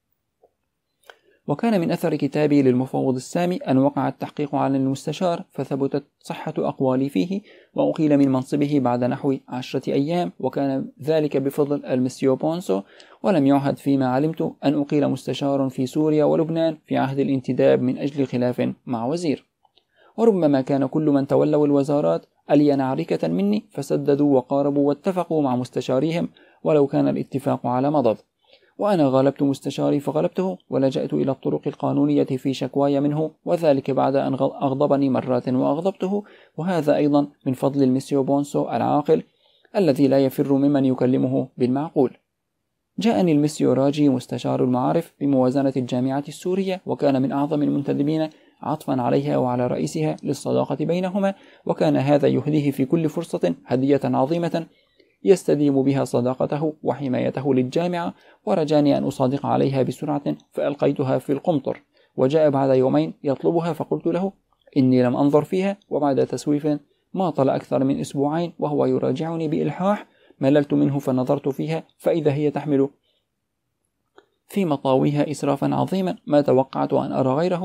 وكان من أثر كتابي للمفوض السامي أن وقع التحقيق عن المستشار، فثبتت صحة أقوالي فيه، وأقيل من منصبه بعد نحو عشرة أيام، وكان ذلك بفضل المسيو بونسو. ولم يعهد فيما علمت أن أقيل مستشار في سوريا ولبنان في عهد الانتداب من أجل خلاف مع وزير. وربما كان كل من تولوا الوزارات ألين عركة مني، فسددوا وقاربوا واتفقوا مع مستشاريهم ولو كان الاتفاق على مضض. وأنا غالبت مستشاري فغلبته، ولجأت إلى الطرق القانونية في شكواي منه، وذلك بعد أن أغضبني مرات وأغضبته، وهذا أيضا من فضل المسيو بونسو العاقل الذي لا يفر ممن يكلمه بالمعقول. جاءني المسيو راجي مستشار المعارف بموازنة الجامعة السورية، وكان من أعظم المنتدبين عطفا عليها وعلى رئيسها للصداقة بينهما، وكان هذا يهديه في كل فرصة هدية عظيمة يستديم بها صداقته وحمايته للجامعة، ورجاني أن أصادق عليها بسرعة، فألقيتها في القمطر. وجاء بعد يومين يطلبها، فقلت له إني لم أنظر فيها، وبعد تسويف ما طال أكثر من أسبوعين وهو يراجعني بإلحاح مللت منه فنظرت فيها، فإذا هي تحمل في مطاويها إسرافا عظيما ما توقعت أن أرى غيره.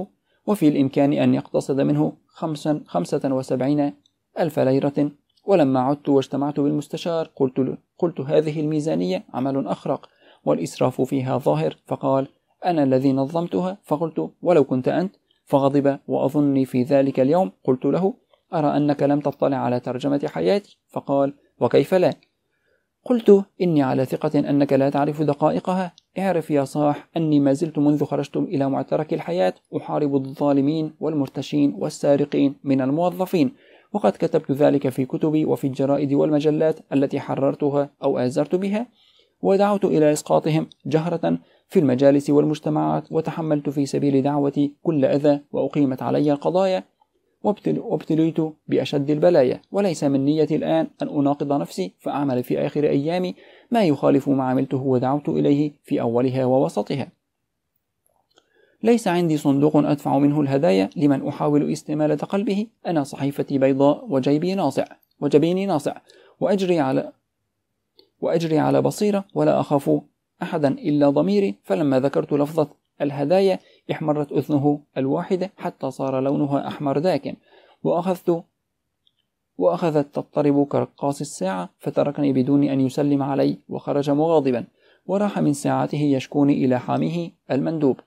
وفي الإمكان أن يقتصد منه خمسا خمسة وسبعين ألف ليرة. ولما عدت واجتمعت بالمستشار قلت, قلت هذه الميزانية عمل أخرق والإسراف فيها ظاهر، فقال أنا الذي نظمتها. فقلت ولو كنت أنت؟ فغضب وأظني في ذلك اليوم قلت له أرى أنك لم تطلع على ترجمة حياتي. فقال وكيف لا؟ قلت إني على ثقة أنك لا تعرف دقائقها. اعرف يا صاح أني ما زلت منذ خرجت إلى معترك الحياة أحارب الظالمين والمرتشين والسارقين من الموظفين، وقد كتبت ذلك في كتبي وفي الجرائد والمجلات التي حررتها أو آزرت بها، ودعوت إلى إسقاطهم جهرة في المجالس والمجتمعات، وتحملت في سبيل دعوتي كل أذى، وأقيمت علي القضايا وابتليت بأشد البلايا، وليس من نيتي الآن أن أناقض نفسي فأعمل في آخر أيامي ما يخالف ما عملته ودعوت إليه في أولها ووسطها. ليس عندي صندوق أدفع منه الهدايا لمن أحاول استمالة قلبه، أنا صحيفتي بيضاء وجيبي ناصع وجبيني ناصع، وأجري على وأجري على بصيرة ولا أخاف أحدا إلا ضميري. فلما ذكرت لفظة الهدايا احمرت أذنه الواحدة حتى صار لونها أحمر داكن، وأخذت وأخذت تضطرب كرقاص الساعة، فتركني بدون أن يسلم علي وخرج مغاضبا، وراح من ساعته يشكوني إلى حاميه المندوب.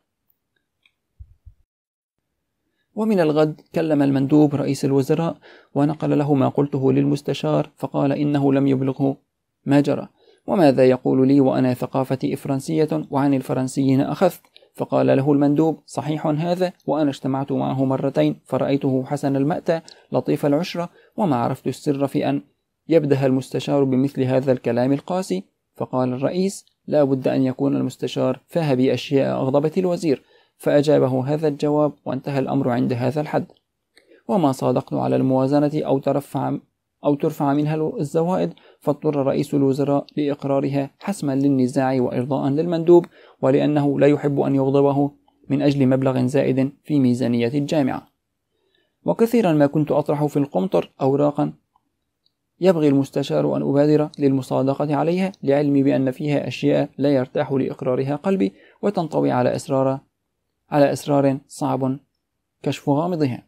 ومن الغد كلم المندوب رئيس الوزراء ونقل له ما قلته للمستشار، فقال إنه لم يبلغه ما جرى، وماذا يقول لي وأنا ثقافتي فرنسية وعن الفرنسيين أخذت؟ فقال له المندوب صحيح هذا، وأنا اجتمعت معه مرتين فرأيته حسن المأتى لطيف العشرة، وما عرفت السر في أن يبدأ المستشار بمثل هذا الكلام القاسي. فقال الرئيس لا بد أن يكون المستشار فاه بأشياء أغضبت الوزير، فأجابه هذا الجواب وانتهى الأمر عند هذا الحد. وما صادقت على الموازنة أو ترفع أو ترفع منها الزوائد، فاضطر رئيس الوزراء لإقرارها حسما للنزاع وإرضاء للمندوب، ولأنه لا يحب أن يغضبه من أجل مبلغ زائد في ميزانية الجامعة. وكثيرا ما كنت أطرح في القمطر أوراقا يبغي المستشار أن أبادر للمصادقة عليها، لعلمي بأن فيها أشياء لا يرتاح لإقرارها قلبي، وتنطوي على أسرار على أسرار صعب كشف غامضها.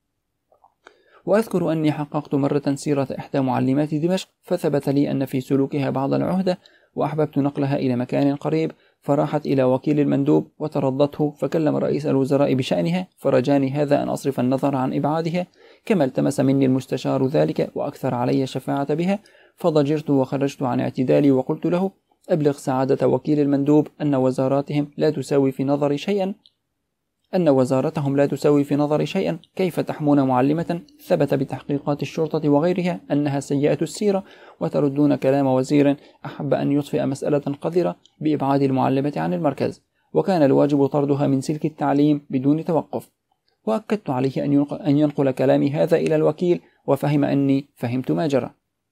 وأذكر أني حققت مرة سيرة إحدى معلمات دمشق، فثبت لي أن في سلوكها بعض العهدة، وأحببت نقلها إلى مكان قريب، فراحت إلى وكيل المندوب وترضته، فكلم رئيس الوزراء بشأنها، فرجاني هذا أن أصرف النظر عن إبعادها، كما التمس مني المستشار ذلك وأكثر علي الشفاعة بها. فضجرت وخرجت عن اعتدالي وقلت له أبلغ سعادة وكيل المندوب أن وزاراتهم لا تساوي في نظري شيئا أن وزارتهم لا تساوي في نظري شيئا كيف تحمون معلمة ثبت بتحقيقات الشرطة وغيرها أنها سيئة السيرة، وتردون كلام وزير أحب أن يطفئ مسألة قذرة بإبعاد المعلمة عن المركز، وكان الواجب طردها من سلك التعليم بدون توقف. وأكدت عليه أن ينقل كلامي هذا إلى الوكيل، وفهم أني فهمت ما جرى.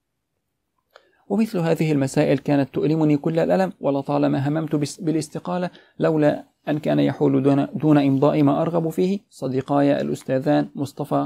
ومثل هذه المسائل كانت تؤلمني كل الألم، ولطالما هممت بالاستقالة لولا أن كان يحول دون, دون إمضاء ما أرغب فيه صديقاي الأستاذان مصطفى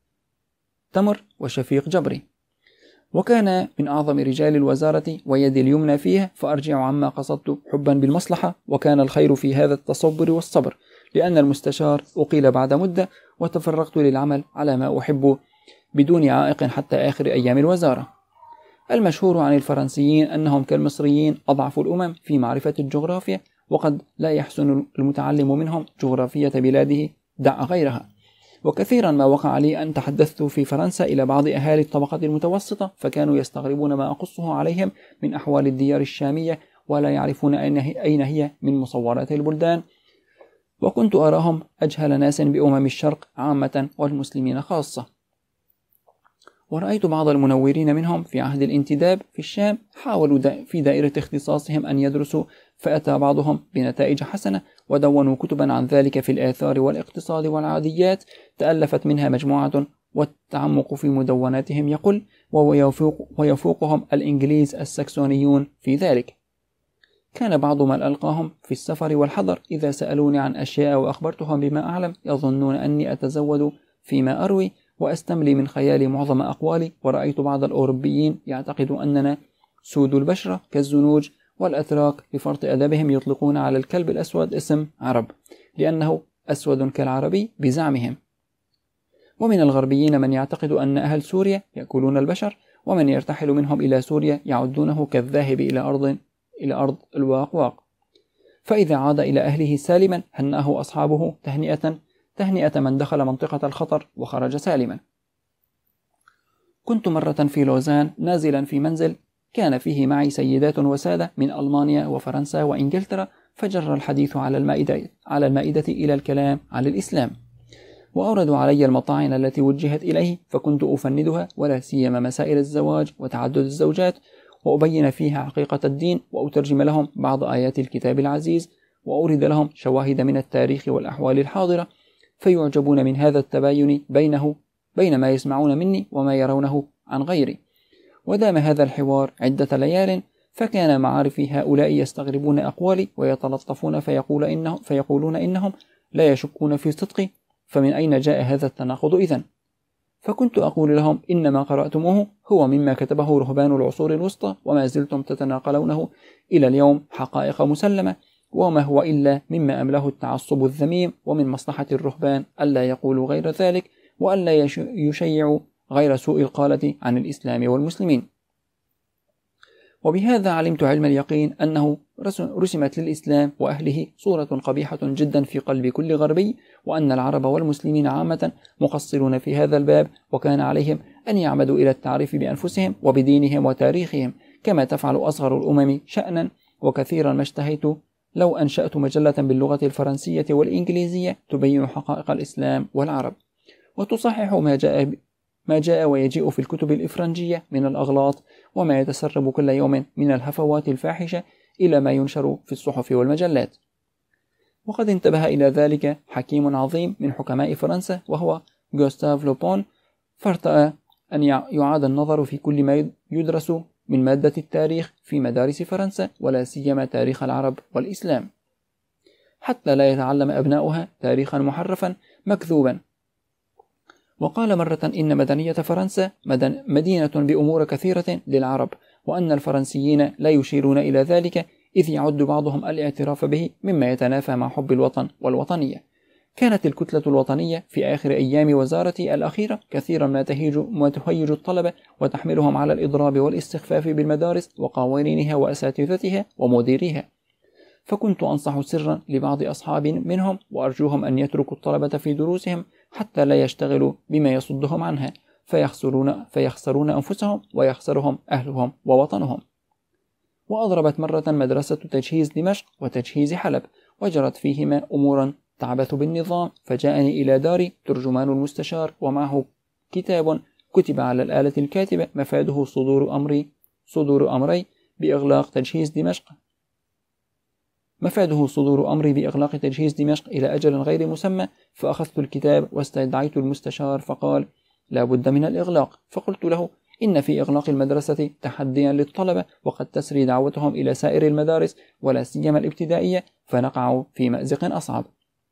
تمر وشفيق جبري، وكان من أعظم رجال الوزارة ويدي اليمنى فيها، فأرجع عما قصدت حبا بالمصلحة، وكان الخير في هذا التصبر والصبر، لأن المستشار أقيل بعد مدة، وتفرغت للعمل على ما أحب بدون عائق حتى آخر أيام الوزارة. المشهور عن الفرنسيين أنهم كالمصريين أضعف الأمم في معرفة الجغرافيا، وقد لا يحسن المتعلم منهم جغرافية بلاده دع غيرها. وكثيرا ما وقع لي أن تحدثت في فرنسا إلى بعض أهالي الطبقة المتوسطة، فكانوا يستغربون ما أقصه عليهم من أحوال الديار الشامية، ولا يعرفون أين هي من مصورات البلدان، وكنت أراهم أجهل ناس بأمم الشرق عامة والمسلمين خاصة. ورأيت بعض المنورين منهم في عهد الانتداب في الشام حاولوا دا في دائرة اختصاصهم أن يدرسوا، فأتى بعضهم بنتائج حسنة، ودونوا كتبا عن ذلك في الآثار والاقتصاد والعاديات، تألفت منها مجموعة، والتعمق في مدوناتهم يقل، ويفوق ويفوقهم الإنجليز السكسونيون في ذلك. كان بعض من ألقاهم في السفر والحضر إذا سألوني عن أشياء وأخبرتهم بما أعلم يظنون أني أتزود فيما أروي وأستملي من خيالي معظم أقوالي. ورأيت بعض الأوروبيين يعتقد أننا سود البشرة كالزنوج، والأتراك لفرط أدبهم يطلقون على الكلب الأسود اسم عرب، لأنه أسود كالعربي بزعمهم. ومن الغربيين من يعتقد أن أهل سوريا يأكلون البشر، ومن يرتحل منهم إلى سوريا يعدونه كالذاهب إلى أرض إلى أرض الواقواق، فإذا عاد إلى أهله سالما هنأه أصحابه تهنئة تهنئة من دخل منطقة الخطر وخرج سالما. كنت مرة في لوزان نازلا في منزل كان فيه معي سيدات وسادة من ألمانيا وفرنسا وإنجلترا، فجر الحديث على المائدة, على المائدة إلى الكلام عن الإسلام، وأوردوا علي المطاعن التي وجهت إليه، فكنت أفندها ولا سيما مسائل الزواج وتعدد الزوجات، وأبين فيها حقيقة الدين، وأترجم لهم بعض آيات الكتاب العزيز، وأورد لهم شواهد من التاريخ والأحوال الحاضرة، فيعجبون من هذا التباين بينه بين ما يسمعون مني وما يرونه عن غيري. ودام هذا الحوار عدة ليال، فكان معارفي هؤلاء يستغربون أقوالي ويتلطفون فيقول إنه فيقولون إنهم لا يشكون في صدقي، فمن أين جاء هذا التناقض إذن؟ فكنت أقول لهم إن ما قرأتموه هو مما كتبه رهبان العصور الوسطى، وما زلتم تتناقلونه إلى اليوم حقائق مسلمة، وما هو إلا مما أمله التعصب الذميم، ومن مصلحة الرهبان ألا يقولوا غير ذلك، وألا يشيعوا غير سوء القالة عن الإسلام والمسلمين. وبهذا علمت علم اليقين أنه رسمت للإسلام وأهله صورة قبيحة جدا في قلب كل غربي، وأن العرب والمسلمين عامة مقصرون في هذا الباب، وكان عليهم أن يعمدوا إلى التعريف بأنفسهم وبدينهم وتاريخهم كما تفعل أصغر الأمم شأنا. وكثيرا ما اشتهيت لو أنشأت مجلة باللغة الفرنسية والإنجليزية تبين حقائق الإسلام والعرب، وتصحح ما جاء ما جاء ويجيء في الكتب الإفرنجية من الأغلاط، وما يتسرب كل يوم من الهفوات الفاحشة إلى ما ينشر في الصحف والمجلات. وقد انتبه إلى ذلك حكيم عظيم من حكماء فرنسا وهو غوستاف لوبون، فارتأى أن يعاد النظر في كل ما يدرس من مادة التاريخ في مدارس فرنسا، ولا سيما تاريخ العرب والإسلام، حتى لا يتعلم أبناؤها تاريخا محرفا مكذوبا. وقال مرة إن مدنية فرنسا مدن مدينة بأمور كثيرة للعرب، وأن الفرنسيين لا يشيرون إلى ذلك، إذ يعد بعضهم الاعتراف به مما يتنافى مع حب الوطن والوطنية. كانت الكتلة الوطنية في آخر أيام وزارتي الأخيرة كثيرا ما تهيج, ما تهيج الطلبة وتحملهم على الإضراب والاستخفاف بالمدارس وقوانينها وأساتذتها ومديريها، فكنت أنصح سرا لبعض أصحاب منهم، وأرجوهم أن يتركوا الطلبة في دروسهم حتى لا يشتغلوا بما يصدهم عنها، فيخسرون, فيخسرون أنفسهم ويخسرهم أهلهم ووطنهم. وأضربت مرة مدرسة تجهيز دمشق وتجهيز حلب، وجرت فيهما أمورا تعبث بالنظام، فجاءني إلى داري ترجمان المستشار ومعه كتاب كتب على الآلة الكاتبة مفاده صدور أمري صدور أمري بإغلاق تجهيز دمشق مفاده صدور أمري بإغلاق تجهيز دمشق إلى أجل غير مسمى. فأخذت الكتاب واستدعيت المستشار، فقال لا بد من الإغلاق. فقلت له إن في إغلاق المدرسة تحديا للطلبة، وقد تسري دعوتهم إلى سائر المدارس ولا سيما الابتدائية، فنقع في مأزق أصعب.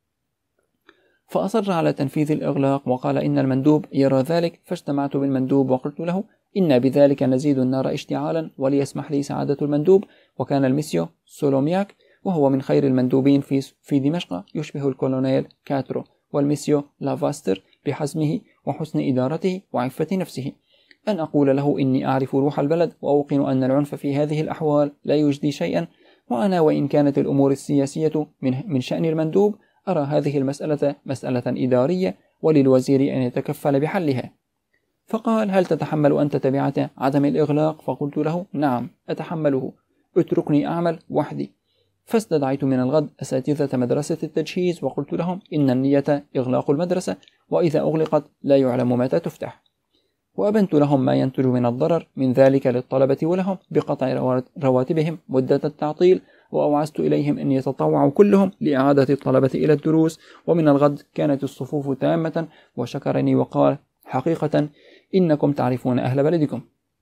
فأصر على تنفيذ الإغلاق، وقال إن المندوب يرى ذلك. فاجتمعت بالمندوب وقلت له إن بذلك نزيد النار اشتعالا، وليسمح لي سعادة المندوب. وكان المسيو سولومياك، وهو من خير المندوبين في في دمشق، يشبه الكولونيل كاترو والمسيو لافاستر بحزمه وحسن إدارته وعفة نفسه، أن أقول له إني أعرف روح البلد، وأوقن أن العنف في هذه الأحوال لا يجدي شيئا، وأنا وإن كانت الأمور السياسية من من شأن المندوب، أرى هذه المسألة مسألة إدارية، وللوزير أن يتكفل بحلها. فقال هل تتحمل أنت تبعة عدم الإغلاق؟ فقلت له نعم أتحمله، اتركني أعمل وحدي. فاستدعيت من الغد أساتذة مدرسة التجهيز وقلت لهم إن النية إغلاق المدرسة، وإذا أغلقت لا يعلم متى تفتح. وأبنت لهم ما ينتج من الضرر من ذلك للطلبة ولهم بقطع رواتبهم مدة التعطيل، وأوعزت إليهم أن يتطوعوا كلهم لإعادة الطلبة إلى الدروس. ومن الغد كانت الصفوف تامة، وشكرني وقال حقيقة إنكم تعرفون أهل بلدكم.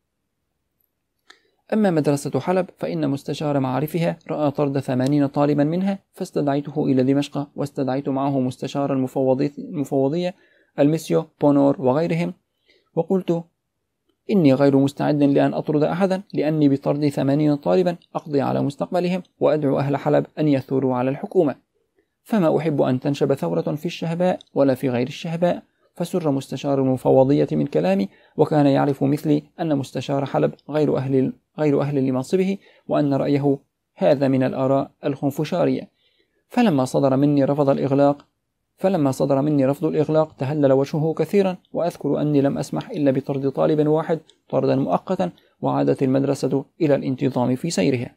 أما مدرسة حلب فإن مستشار معارفها رأى طرد ثمانين طالبا منها، فاستدعيته إلى دمشق، واستدعيت معه مستشار المفوضية المسيو بونور وغيرهم، وقلت إني غير مستعد لأن أطرد أحدا، لأني بطرد ثمانين طالبا أقضي على مستقبلهم، وأدعو أهل حلب أن يثوروا على الحكومة. فما أحب أن تنشب ثورة في الشهباء ولا في غير الشهباء. فسر مستشار المفوضية من كلامي، وكان يعرف مثلي أن مستشار حلب غير أهل, غير أهل لمنصبه، وأن رأيه هذا من الآراء الخنفشارية. فلما صدر مني رفض الإغلاق فلما صدر مني رفض الإغلاق تهلل وجهه كثيرا، وأذكر أني لم أسمح إلا بطرد طالب واحد طردا مؤقتا، وعادت المدرسة إلى الانتظام في سيرها.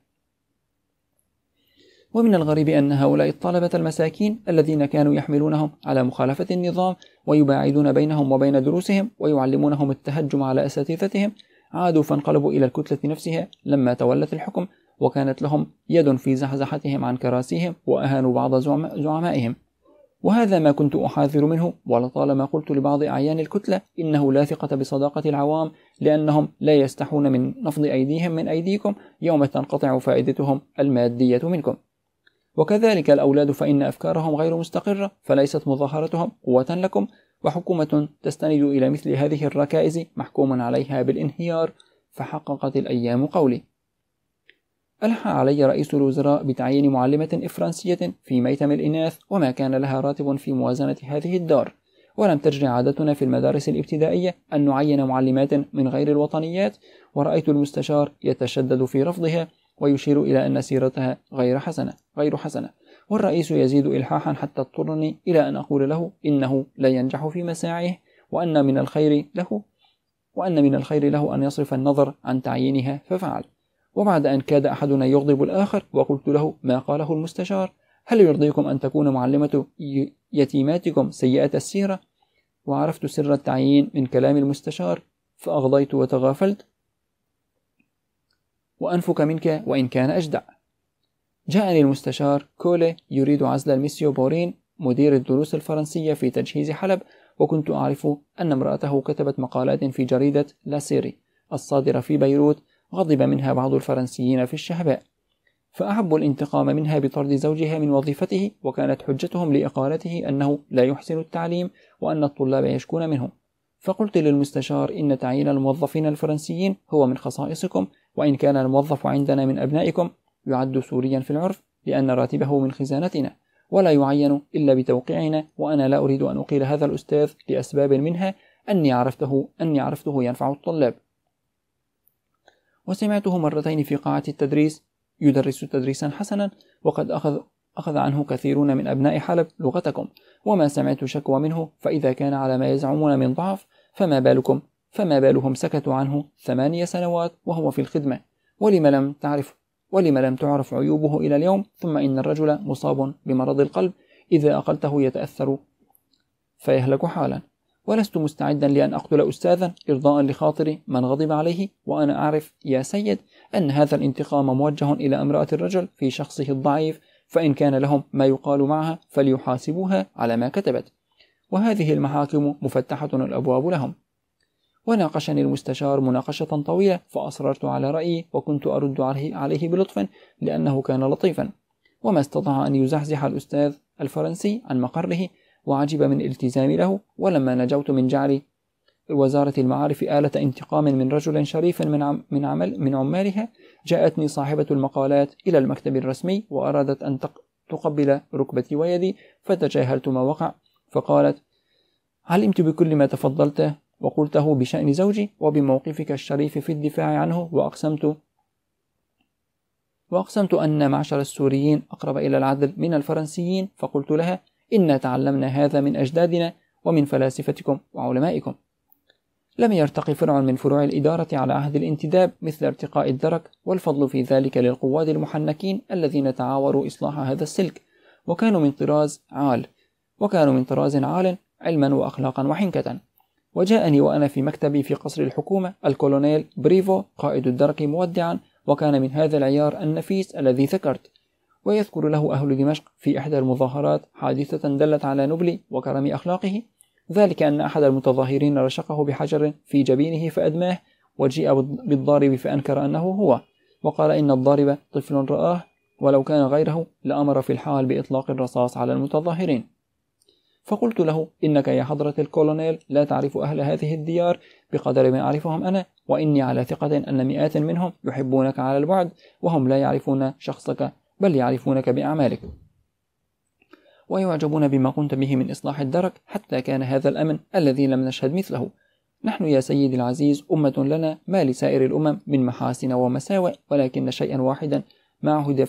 ومن الغريب أن هؤلاء الطلبة المساكين الذين كانوا يحملونهم على مخالفة النظام ويباعدون بينهم وبين دروسهم ويعلمونهم التهجم على أساتذتهم عادوا فانقلبوا إلى الكتلة نفسها لما تولت الحكم، وكانت لهم يد في زحزحتهم عن كراسيهم وأهانوا بعض زعمائهم. وهذا ما كنت أحاذر منه، ولطالما قلت لبعض أعيان الكتلة إنه لا ثقة بصداقة العوام، لأنهم لا يستحون من نفض أيديهم من أيديكم يوم تنقطع فائدتهم المادية منكم. وكذلك الأولاد، فإن أفكارهم غير مستقرة، فليست مظاهرتهم قوة لكم، وحكومة تستند إلى مثل هذه الركائز محكوم عليها بالانهيار. فحققت الأيام قولي. ألحى علي رئيس الوزراء بتعيين معلمة إفرنسية في ميتم الإناث، وما كان لها راتب في موازنة هذه الدار، ولم تجري عادتنا في المدارس الابتدائية أن نعين معلمات من غير الوطنيات، ورأيت المستشار يتشدد في رفضها ويشير إلى أن سيرتها غير حسنة غير حسنة والرئيس يزيد إلحاحا حتى اضطرني إلى أن أقول له إنه لا ينجح في مساعيه، وأن من الخير له وأن من الخير له أن يصرف النظر عن تعيينها، ففعل. وبعد أن كاد أحدنا يغضب الآخر وقلت له ما قاله المستشار: هل يرضيكم أن تكون معلمة يتيماتكم سيئة السيرة؟ وعرفت سر التعيين من كلام المستشار، فأغضيت وتغافلت، وأنفك منك وإن كان أجدع. جاءني المستشار كولي يريد عزل الميسيو بورين مدير الدروس الفرنسية في تجهيز حلب، وكنت أعرف أن امرأته كتبت مقالات في جريدة لا سيري الصادرة في بيروت غضب منها بعض الفرنسيين في الشهباء، فأحبوا الانتقام منها بطرد زوجها من وظيفته، وكانت حجتهم لإقالته أنه لا يحسن التعليم وأن الطلاب يشكون منه. فقلت للمستشار إن تعيين الموظفين الفرنسيين هو من خصائصكم، وإن كان الموظف عندنا من أبنائكم يعد سوريا في العرف، لأن راتبه من خزانتنا ولا يعين إلا بتوقيعنا، وأنا لا أريد أن أقيل هذا الأستاذ لأسباب منها أني عرفته أني عرفته ينفع الطلاب. وسمعته مرتين في قاعة التدريس يدرس تدريسا حسنا، وقد أخذ أخذ عنه كثيرون من أبناء حلب لغتكم، وما سمعت شكوى منه، فإذا كان على ما يزعمون من ضعف فما بالكم فما بالهم سكتوا عنه ثمانية سنوات وهو في الخدمة. ولم لم تعرف ولم لم تعرف عيوبه إلى اليوم؟ ثم إن الرجل مصاب بمرض القلب، إذا أقلته يتأثر فيهلك حالا، ولست مستعدا لأن أقتل أستاذا إرضاء لخاطر من غضب عليه، وأنا أعرف يا سيد أن هذا الانتقام موجه إلى امرأة الرجل في شخصه الضعيف، فإن كان لهم ما يقال معها فليحاسبوها على ما كتبت، وهذه المحاكم مفتحة الأبواب لهم. وناقشني المستشار مناقشة طويلة، فأصررت على رأيي، وكنت أرد عليه بلطف لأنه كان لطيفا، وما استطاع أن يزحزح الأستاذ الفرنسي عن مقره، وعجب من التزامي له. ولما نجوت من جعل وزارة المعارف آلة انتقام من رجل شريف من, عم من, عمل من عمالها، جاءتني صاحبة المقالات إلى المكتب الرسمي وأرادت أن تقبل ركبتي ويدي، فتجاهلت ما وقع، فقالت: علمت بكل ما تفضلته وقلته بشأن زوجي وبموقفك الشريف في الدفاع عنه، وأقسمت وأقسمت أن معشر السوريين أقرب إلى العدل من الفرنسيين، فقلت لها: إنا تعلمنا هذا من أجدادنا ومن فلاسفتكم وعلمائكم. لم يرتقي فرع من فروع الإدارة على عهد الانتداب مثل ارتقاء الدرك، والفضل في ذلك للقواد المحنكين الذين تعاوروا إصلاح هذا السلك، وكانوا من طراز عال وكانوا من طراز عال علما وأخلاقا وحنكة. وجاءني وأنا في مكتبي في قصر الحكومة الكولونيل بريفو قائد الدرك مودعا، وكان من هذا العيار النفيس الذي ذكرت. ويذكر له أهل دمشق في إحدى المظاهرات حادثة دلت على نبل وكرم أخلاقه، ذلك أن أحد المتظاهرين رشقه بحجر في جبينه فأدماه، وجيء بالضارب فأنكر أنه هو، وقال إن الضارب طفل رآه، ولو كان غيره لأمر في الحال بإطلاق الرصاص على المتظاهرين. فقلت له: إنك يا حضرة الكولونيل لا تعرف أهل هذه الديار بقدر ما أعرفهم أنا، وإني على ثقة أن مئات منهم يحبونك على البعد، وهم لا يعرفون شخصك بل يعرفونك بأعمالك. ويعجبون بما قمت به من إصلاح الدرك حتى كان هذا الأمن الذي لم نشهد مثله. نحن يا سيدي العزيز أمة لنا ما لسائر الأمم من محاسن ومساوئ، ولكن شيئا واحدا معه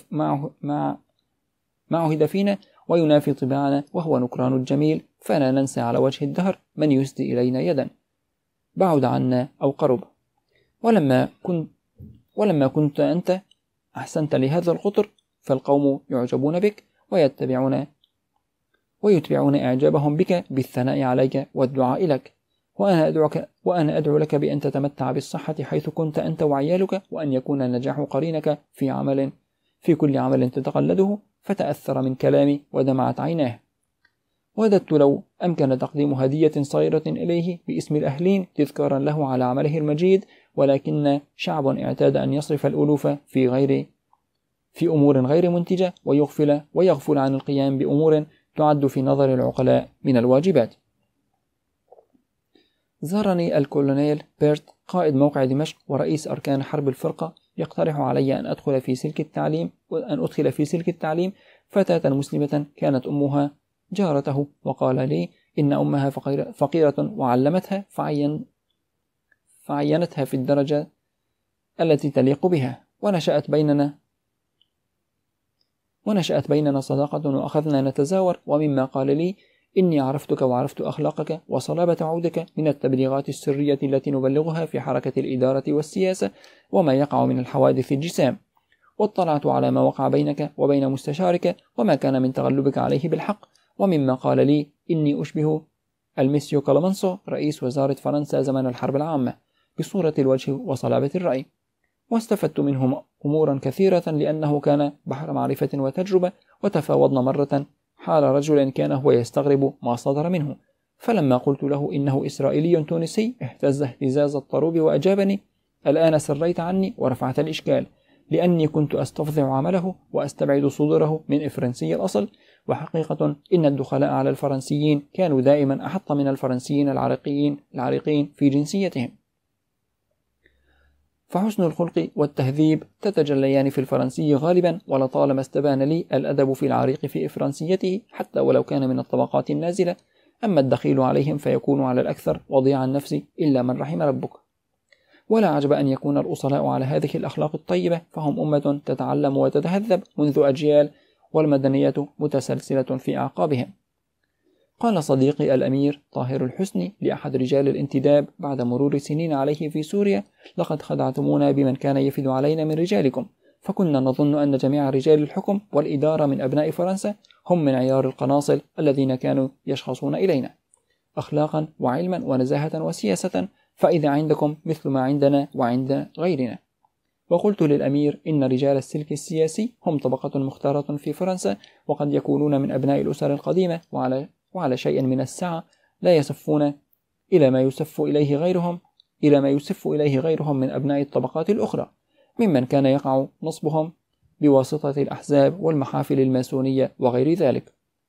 عهد فينا وينافي طباعنا، وهو نكران الجميل، فلا ننسى على وجه الدهر من يسدي إلينا يدا بعد عنا أو قرب. ولما كنت, ولما كنت أنت أحسنت لهذا القطر، فالقوم يعجبون بك ويتبعون ويتبعون إعجابهم بك بالثناء عليك والدعاء لك، وأنا أدعوك وأنا أدعو لك بأن تتمتع بالصحة حيث كنت أنت وعيالك، وأن يكون النجاح قرينك في عمل في كل عمل تتقلده. فتأثر من كلامي ودمعت عيناه. وددت لو أمكن تقديم هدية صغيرة إليه باسم الأهلين تذكارا له على عمله المجيد، ولكن شعب اعتاد أن يصرف الألوف في غير في أمور غير منتجة ويغفل ويغفل عن القيام بأمور تعد في نظر العقلاء من الواجبات. زارني الكولونيل بيرت قائد موقع دمشق ورئيس أركان حرب الفرقة يقترح علي أن أدخل في سلك التعليم وأن أدخل في سلك التعليم فتاة مسلمة كانت أمها جارته، وقال لي إن أمها فقيرة وعلمتها فعين فعينتها في الدرجة التي تليق بها، ونشأت بيننا ونشأت بيننا صداقة وأخذنا نتزاور. ومما قال لي إني عرفتك وعرفت أخلاقك وصلابة عودك من التبليغات السرية التي نبلغها في حركة الإدارة والسياسة وما يقع من الحوادث الجسام، واطلعت على ما وقع بينك وبين مستشارك وما كان من تغلبك عليه بالحق. ومما قال لي إني أشبه الميسيو كالامانسو رئيس وزارة فرنسا زمن الحرب العامة بصورة الوجه وصلابة الرأي، واستفدت منهم أمورا كثيرة لأنه كان بحر معرفة وتجربة. وتفاوضنا مرة حال رجل كان هو يستغرب ما صدر منه، فلما قلت له إنه إسرائيلي تونسي اهتز اهتزاز الطروب وأجابني: الآن سريت عني ورفعت الإشكال، لأني كنت أستفضع عمله وأستبعد صدوره من إفرنسي الأصل. وحقيقة إن الدخلاء على الفرنسيين كانوا دائما أحط من الفرنسيين العريقيين العريقين في جنسيتهم، فحسن الخلق والتهذيب تتجليان في الفرنسي غالبا، ولطالما استبان لي الأدب في العريق في إفرنسيته حتى ولو كان من الطبقات النازلة. أما الدخيل عليهم فيكون على الأكثر وضيع النفس إلا من رحم ربك. ولا عجب أن يكون الأصلاء على هذه الأخلاق الطيبة، فهم أمة تتعلم وتتهذب منذ أجيال، والمدنية متسلسلة في أعقابهم. قال صديقي الأمير طاهر الحسني لأحد رجال الانتداب بعد مرور سنين عليه في سوريا: لقد خدعتمونا بمن كان يفد علينا من رجالكم، فكنا نظن أن جميع رجال الحكم والإدارة من أبناء فرنسا هم من عيار القناصل الذين كانوا يشخصون إلينا أخلاقا وعلما ونزاهة وسياسة، فإذا عندكم مثل ما عندنا وعند غيرنا. وقلت للأمير إن رجال السلك السياسي هم طبقة مختارة في فرنسا، وقد يكونون من أبناء الأسر القديمة، وعلى وعلى شيء من السعة لا يسفون إلى ما يسف إليه غيرهم إلى ما يسف إليه غيرهم من أبناء الطبقات الأخرى، ممن كان يقع نصبهم بواسطة الأحزاب والمحافل الماسونية وغير ذلك.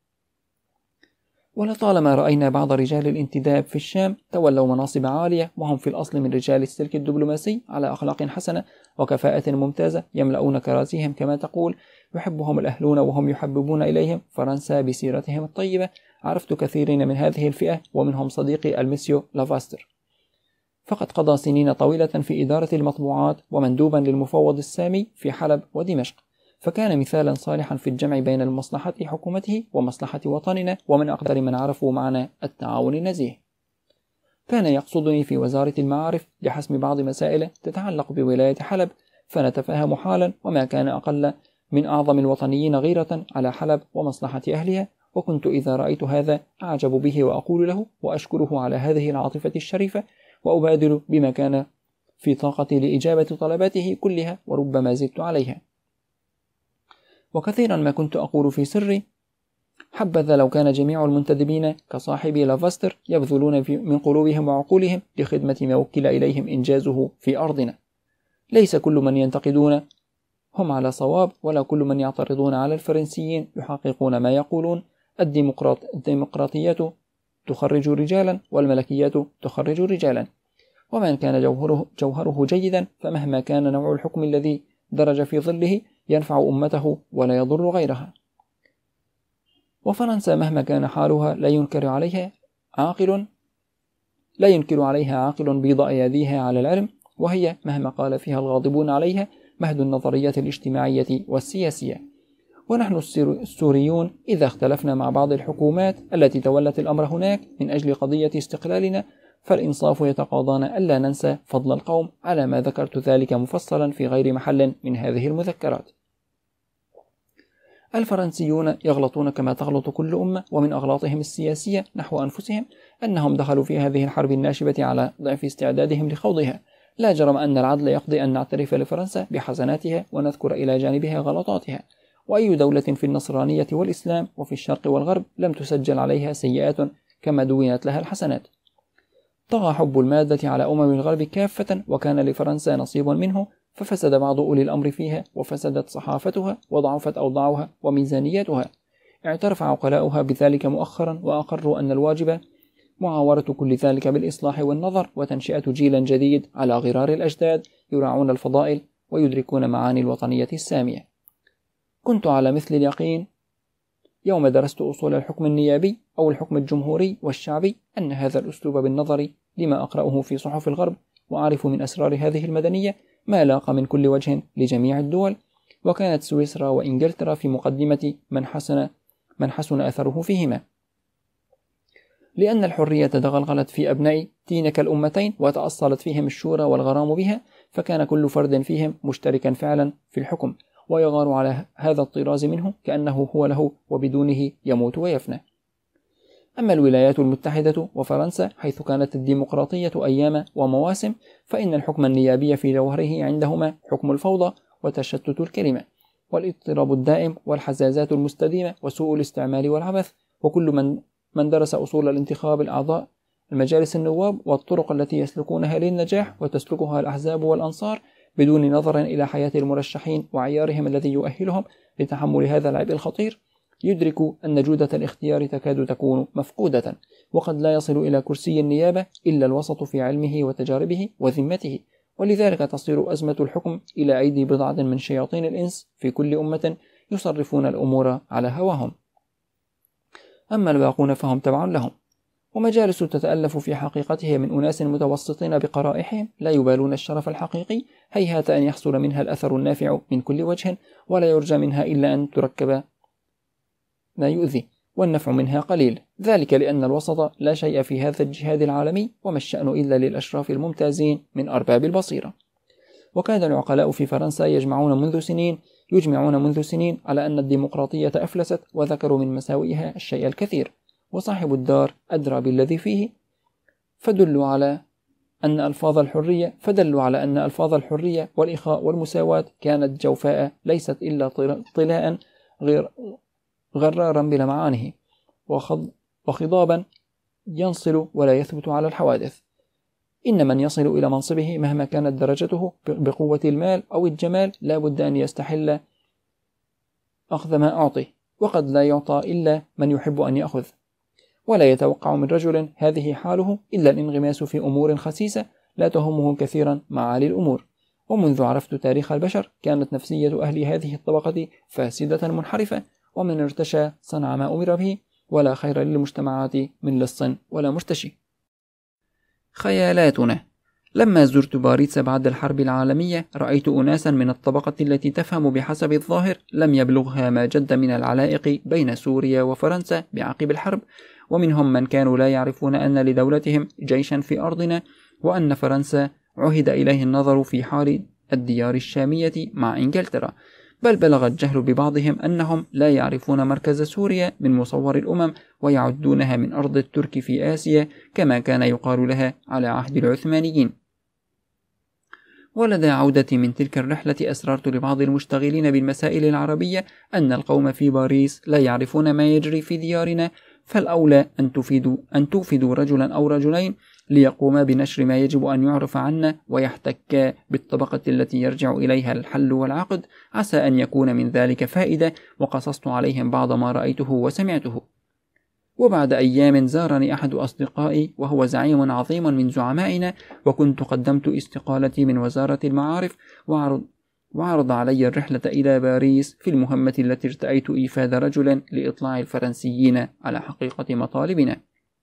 ولطالما رأينا بعض رجال الانتداب في الشام تولوا مناصب عالية، وهم في الأصل من رجال السلك الدبلوماسي على أخلاق حسنة وكفاءة ممتازة، يملؤون كراسيهم كما تقول، يحبهم الأهلون وهم يحببون إليهم فرنسا بسيرتهم الطيبة. عرفت كثيرين من هذه الفئة، ومنهم صديقي الميسيو لافاستر، فقد قضى سنين طويلة في إدارة المطبوعات ومندوبا للمفوض السامي في حلب ودمشق، فكان مثالا صالحا في الجمع بين مصلحة حكومته ومصلحة وطننا، ومن أقدر من عرفوا معنا التعاون النزيه. كان يقصدني في وزارة المعارف لحسم بعض مسائل تتعلق بولاية حلب، فنتفاهم حالا، وما كان أقل من أعظم الوطنيين غيرة على حلب ومصلحة أهلها. وكنت إذا رأيت هذا أعجب به وأقول له وأشكره على هذه العاطفة الشريفة، وأبادر بما كان في طاقتي لإجابة طلباته كلها، وربما زدت عليها. وكثيرا ما كنت أقول في سري: حبذا لو كان جميع المنتدبين كصاحبي لافاستر يبذلون من قلوبهم وعقولهم لخدمة ما وكل إليهم إنجازه في أرضنا. ليس كل من ينتقدون هم على صواب، ولا كل من يعترضون على الفرنسيين يحققون ما يقولون. الديمقراط الديمقراطية تخرج رجالا، والملكيات تخرج رجالا، ومن كان جوهره, جوهره جيدا فمهما كان نوع الحكم الذي درج في ظله ينفع أمته ولا يضر غيرها. وفرنسا مهما كان حالها لا ينكر عليها عاقل لا ينكر عليها عاقل بيض أياديها على العلم، وهي مهما قال فيها الغاضبون عليها مهد النظريات الاجتماعية والسياسية. ونحن السوريون إذا اختلفنا مع بعض الحكومات التي تولت الأمر هناك من أجل قضية استقلالنا، فالإنصاف يتقاضانا ألا ننسى فضل القوم على ما ذكرت ذلك مفصلا في غير محل من هذه المذكرات. الفرنسيون يغلطون كما تغلط كل أمة، ومن أغلاطهم السياسية نحو أنفسهم أنهم دخلوا في هذه الحرب الناشبة على ضعف استعدادهم لخوضها. لا جرم أن العدل يقضي أن نعترف لفرنسا بحسناتها ونذكر إلى جانبها غلطاتها، وأي دولة في النصرانية والإسلام وفي الشرق والغرب لم تسجل عليها سيئات كما دونت لها الحسنات. طغى حب المادة على أمم الغرب كافة، وكان لفرنسا نصيب منه، ففسد بعض أولي الأمر فيها، وفسدت صحافتها، وضعفت أوضاعها وميزانياتها. اعترف عقلاؤها بذلك مؤخرا، وأقروا أن الواجب معاورة كل ذلك بالإصلاح والنظر، وتنشئة جيل جديد على غرار الأجداد يراعون الفضائل ويدركون معاني الوطنية السامية. كنت على مثل اليقين يوم درست أصول الحكم النيابي أو الحكم الجمهوري والشعبي أن هذا الأسلوب بالنظر لما أقرأه في صحف الغرب وأعرف من أسرار هذه المدنية ما لاق من كل وجه لجميع الدول، وكانت سويسرا وإنجلترا في مقدمة من حسن, من حسن أثره فيهما، لأن الحرية تغلغلت في أبناء تلك الأمتين وتأصلت فيهم الشورى والغرام بها، فكان كل فرد فيهم مشتركا فعلا في الحكم ويغار على هذا الطراز منه كأنه هو له، وبدونه يموت ويفنى. أما الولايات المتحدة وفرنسا حيث كانت الديمقراطية أيام ومواسم، فإن الحكم النيابي في جوهره عندهما حكم الفوضى وتشتت الكلمة والاضطراب الدائم والحزازات المستديمة وسوء الاستعمال والعبث. وكل من من درس أصول الانتخاب الأعضاء المجالس النواب والطرق التي يسلكونها للنجاح وتسلكها الأحزاب والأنصار بدون نظر إلى حياة المرشحين وعيارهم الذي يؤهلهم لتحمل هذا العبء الخطير، يدرك أن جودة الاختيار تكاد تكون مفقودة، وقد لا يصل إلى كرسي النيابة إلا الوسط في علمه وتجاربه وذمته، ولذلك تصير أزمة الحكم إلى أيدي بضعة من شياطين الإنس في كل أمة يصرفون الأمور على هواهم. أما الباقون فهم تبع لهم، ومجالس تتألف في حقيقتها من أناس متوسطين بقرائحهم لا يبالون الشرف الحقيقي، هيهات أن يحصل منها الأثر النافع من كل وجه، ولا يرجى منها إلا أن تركب ما يؤذي، والنفع منها قليل، ذلك لأن الوسط لا شيء في هذا الجهاد العالمي، وما الشأن إلا للأشراف الممتازين من أرباب البصيرة. وكان العقلاء في فرنسا يجمعون منذ سنين يجمعون منذ سنين على أن الديمقراطية أفلست، وذكروا من مساوئها الشيء الكثير، وصاحب الدار أدرى بالذي فيه، فدلوا على أن ألفاظ الحرية فدلوا على أن ألفاظ الحرية والإخاء والمساواة كانت جوفاء، ليست إلا طلاء غير غرارا بلمعانه، وخضابا ينصل ولا يثبت على الحوادث. إن من يصل إلى منصبه مهما كانت درجته بقوة المال أو الجمال لا بد أن يستحل أخذ ما أعطي، وقد لا يعطى إلا من يحب أن يأخذ، ولا يتوقع من رجل هذه حاله إلا الانغماس في أمور خسيسة لا تهمه كثيرا معالي الأمور. ومنذ عرفت تاريخ البشر كانت نفسية أهل هذه الطبقة فاسدة منحرفة، ومن ارتشى صنع ما أمر به، ولا خير للمجتمعات من لص ولا مرتشي. خيالاتنا. لما زرت باريس بعد الحرب العالمية رأيت أناسا من الطبقة التي تفهم بحسب الظاهر لم يبلغها ما جد من العلائق بين سوريا وفرنسا بعقب الحرب، ومنهم من كانوا لا يعرفون أن لدولتهم جيشا في أرضنا، وأن فرنسا عهد إليه النظر في حال الديار الشامية مع إنجلترا، بل بلغ الجهل ببعضهم أنهم لا يعرفون مركز سوريا من مصور الأمم، ويعدونها من أرض الترك في آسيا كما كان يقال لها على عهد العثمانيين. ولدى عودتي من تلك الرحلة أسررت لبعض المشتغلين بالمسائل العربية أن القوم في باريس لا يعرفون ما يجري في ديارنا، فالأولى أن تفيدوا, أن توفدوا رجلا أو رجلين ليقوما بنشر ما يجب أن يعرف عنا، ويحتكا بالطبقة التي يرجع إليها الحل والعقد، عسى أن يكون من ذلك فائدة. وقصصت عليهم بعض ما رأيته وسمعته. وبعد أيام زارني أحد أصدقائي وهو زعيم عظيم من زعمائنا، وكنت قدمت استقالتي من وزارة المعارف، وعرض وعرض علي الرحلة إلى باريس في المهمة التي ارتأيت إيفاد رجل لإطلاع الفرنسيين على حقيقة مطالبنا،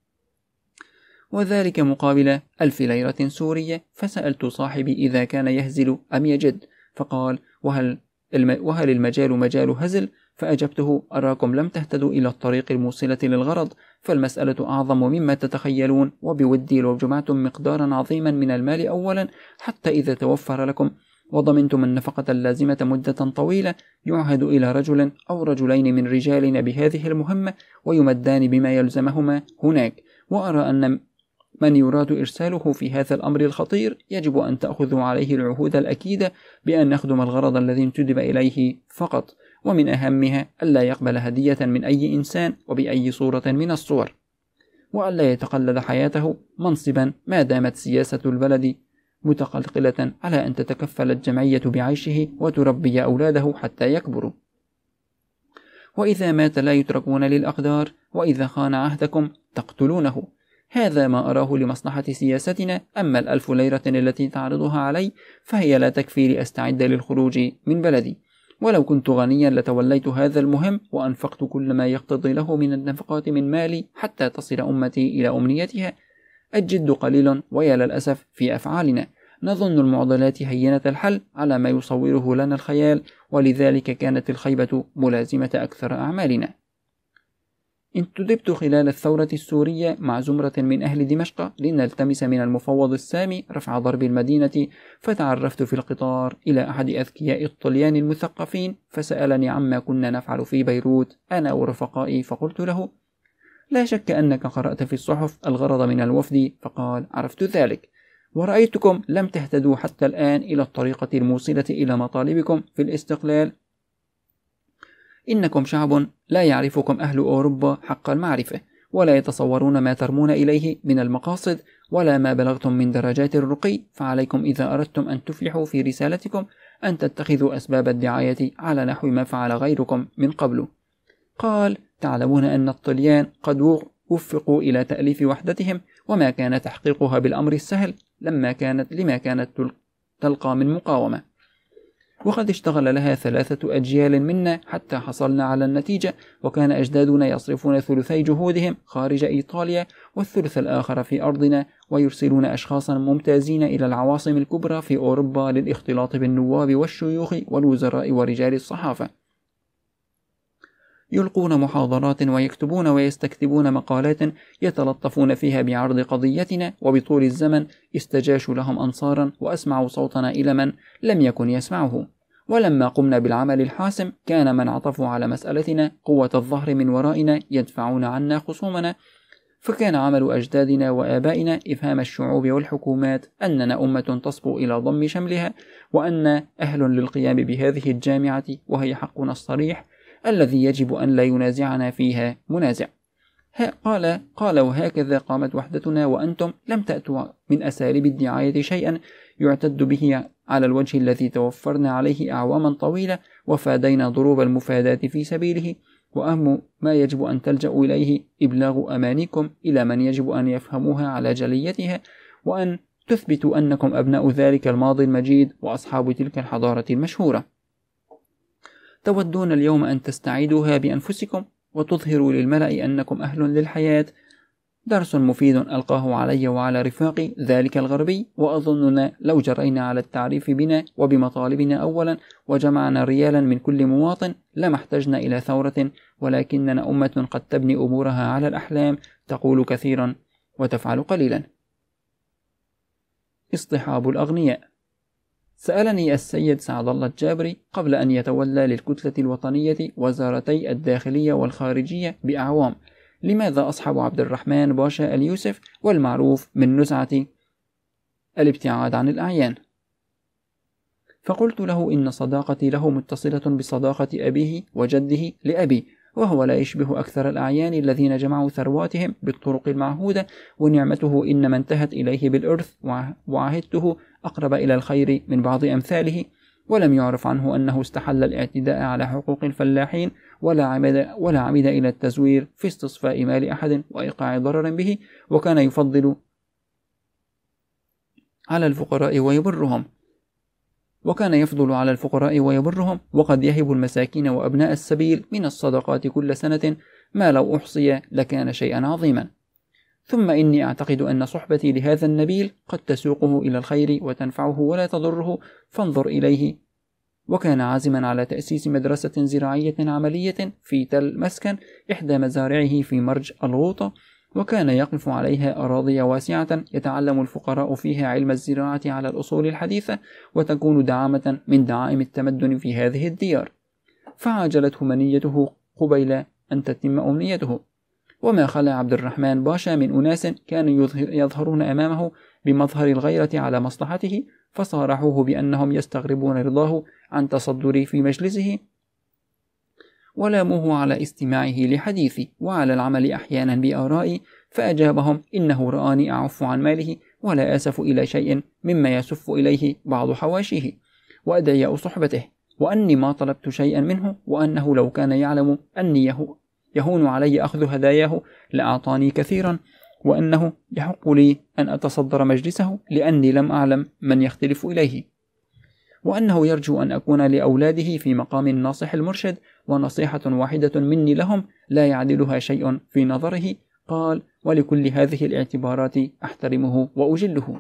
وذلك مقابل ألف ليرة سورية. فسألت صاحبي إذا كان يهزل أم يجد، فقال: وهل, الم... وهل المجال مجال هزل؟ فأجبته: أراكم لم تهتدوا إلى الطريق الموصلة للغرض، فالمسألة أعظم مما تتخيلون، وبودي لو جمعتم مقدارا عظيما من المال أولا حتى إذا توفر لكم وضمنتم النفقة اللازمة مدة طويلة يعهد إلى رجل أو رجلين من رجالنا بهذه المهمة ويمدان بما يلزمهما هناك، وأرى أن من يراد إرساله في هذا الأمر الخطير يجب أن تأخذوا عليه العهود الأكيدة بأن نخدم الغرض الذي انتدب إليه فقط، ومن أهمها ألا يقبل هدية من أي إنسان وبأي صورة من الصور، وألا يتقلد حياته منصبا ما دامت سياسة البلد متقلقلة على أن تتكفل الجمعية بعيشه وتربي أولاده حتى يكبروا، وإذا مات لا يتركون للأقدار، وإذا خان عهدكم تقتلونه. هذا ما أراه لمصلحة سياستنا. أما الألف ليرة التي تعرضها علي فهي لا تكفي لأستعد للخروج من بلدي، ولو كنت غنيا لتوليت هذا المهم وأنفقت كل ما يقتضي له من النفقات من مالي حتى تصل أمتي إلى أمنيتها. الجد قليل ويا للأسف في أفعالنا، نظن المعضلات هينة الحل على ما يصوره لنا الخيال، ولذلك كانت الخيبة ملازمة أكثر أعمالنا. انتدبت خلال الثورة السورية مع زمرة من أهل دمشق لنلتمس من المفوض السامي رفع ضرب المدينة، فتعرفت في القطار إلى أحد أذكياء الطليان المثقفين فسألني عما كنا نفعل في بيروت أنا ورفقائي، فقلت له: لا شك أنك قرأت في الصحف الغرض من الوفد. فقال: عرفت ذلك، ورأيتكم لم تهتدوا حتى الآن إلى الطريقة الموصلة إلى مطالبكم في الاستقلال. إنكم شعب لا يعرفكم أهل أوروبا حق المعرفة، ولا يتصورون ما ترمون إليه من المقاصد ولا ما بلغتم من درجات الرقي، فعليكم إذا أردتم أن تفلحوا في رسالتكم أن تتخذوا أسباب الدعاية على نحو ما فعل غيركم من قبل. قال: تعلمون أن الطليان قد وفقوا إلى تأليف وحدتهم، وما كان تحقيقها بالأمر السهل لما كانت لما كانت تلقى من مقاومة، وقد اشتغل لها ثلاثة أجيال منا حتى حصلنا على النتيجة، وكان أجدادنا يصرفون ثلثي جهودهم خارج إيطاليا والثلث الآخر في أرضنا، ويرسلون أشخاصا ممتازين إلى العواصم الكبرى في أوروبا للاختلاط بالنواب والشيوخ والوزراء ورجال الصحافة، يلقون محاضرات ويكتبون ويستكتبون مقالات يتلطفون فيها بعرض قضيتنا، وبطول الزمن استجاشوا لهم أنصارا وأسمعوا صوتنا إلى من لم يكن يسمعه. ولما قمنا بالعمل الحاسم كان من عطفوا على مسألتنا قوة الظهر من ورائنا يدفعون عنا خصومنا، فكان عمل أجدادنا وآبائنا إفهام الشعوب والحكومات أننا أمة تصبو إلى ضم شملها، وأن أهل للقيام بهذه الجامعة، وهي حقنا الصريح الذي يجب أن لا ينازعنا فيها منازع. قال قال وهكذا قامت وحدتنا، وأنتم لم تأتوا من أساليب الدعاية شيئا يعتد به على الوجه الذي توفرنا عليه أعواما طويلة، وفادينا ضروب المفادات في سبيله. وأهم ما يجب أن تلجأوا إليه إبلاغ أمانيكم إلى من يجب أن يفهموها على جليتها، وأن تثبتوا أنكم أبناء ذلك الماضي المجيد وأصحاب تلك الحضارة المشهورة. تودون اليوم أن تستعيدوها بأنفسكم وتظهروا للملأ أنكم أهل للحياة. درس مفيد ألقاه علي وعلى رفاقي ذلك الغربي، وأظننا لو جرينا على التعريف بنا وبمطالبنا أولا وجمعنا ريالا من كل مواطن لما احتجنا إلى ثورة، ولكننا أمة قد تبني أمورها على الأحلام، تقول كثيرا وتفعل قليلا. اصطحاب الأغنياء. سألني السيد سعد الله الجابري قبل أن يتولى للكتلة الوطنية وزارتي الداخلية والخارجية بأعوام: لماذا أصحب عبد الرحمن باشا اليوسف والمعروف من نزعة الابتعاد عن الأعيان؟ فقلت له إن صداقتي له متصلة بصداقة أبيه وجده لأبي، وهو لا يشبه أكثر الأعيان الذين جمعوا ثرواتهم بالطرق المعهودة، ونعمته إنما انتهت إليه بالإرث، وعهدته أقرب إلى الخير من بعض أمثاله، ولم يعرف عنه أنه استحل الاعتداء على حقوق الفلاحين ولا عمد, ولا عمد إلى التزوير في استصفاء مال أحد وإيقاع ضرر به، وكان يفضل على الفقراء ويبرهم. وكان يفضل على الفقراء ويبرهم، وقد يهب المساكين وأبناء السبيل من الصدقات كل سنة ما لو أحصي لكان شيئا عظيما. ثم إني أعتقد أن صحبتي لهذا النبيل قد تسوقه إلى الخير وتنفعه ولا تضره، فانظر إليه. وكان عازما على تأسيس مدرسة زراعية عملية في تل مسكن إحدى مزارعه في مرج الغوطة، وكان يقف عليها أراضي واسعة يتعلم الفقراء فيها علم الزراعة على الأصول الحديثة، وتكون دعامة من دعائم التمدن في هذه الديار. فعاجلته منيته قبيل أن تتم أمنيته. وما خلا عبد الرحمن باشا من أناس كانوا يظهرون أمامه بمظهر الغيرة على مصلحته، فصارحوه بأنهم يستغربون رضاه عن تصدري في مجلسه، ولاموه على استماعه لحديثي وعلى العمل أحيانا بآرائي، فأجابهم إنه رآني أعف عن ماله ولا أسف إلى شيء مما يسف إليه بعض حواشيه وأدعي صحبته، وأني ما طلبت شيئا منه، وأنه لو كان يعلم أني يهون علي أخذ هداياه لأعطاني كثيرا، وأنه يحق لي أن أتصدر مجلسه لأني لم أعلم من يختلف إليه، وأنه يرجو أن أكون لأولاده في مقام الناصح المرشد، ونصيحة واحدة مني لهم لا يعدلها شيء في نظره. قال: ولكل هذه الاعتبارات أحترمه وأجله.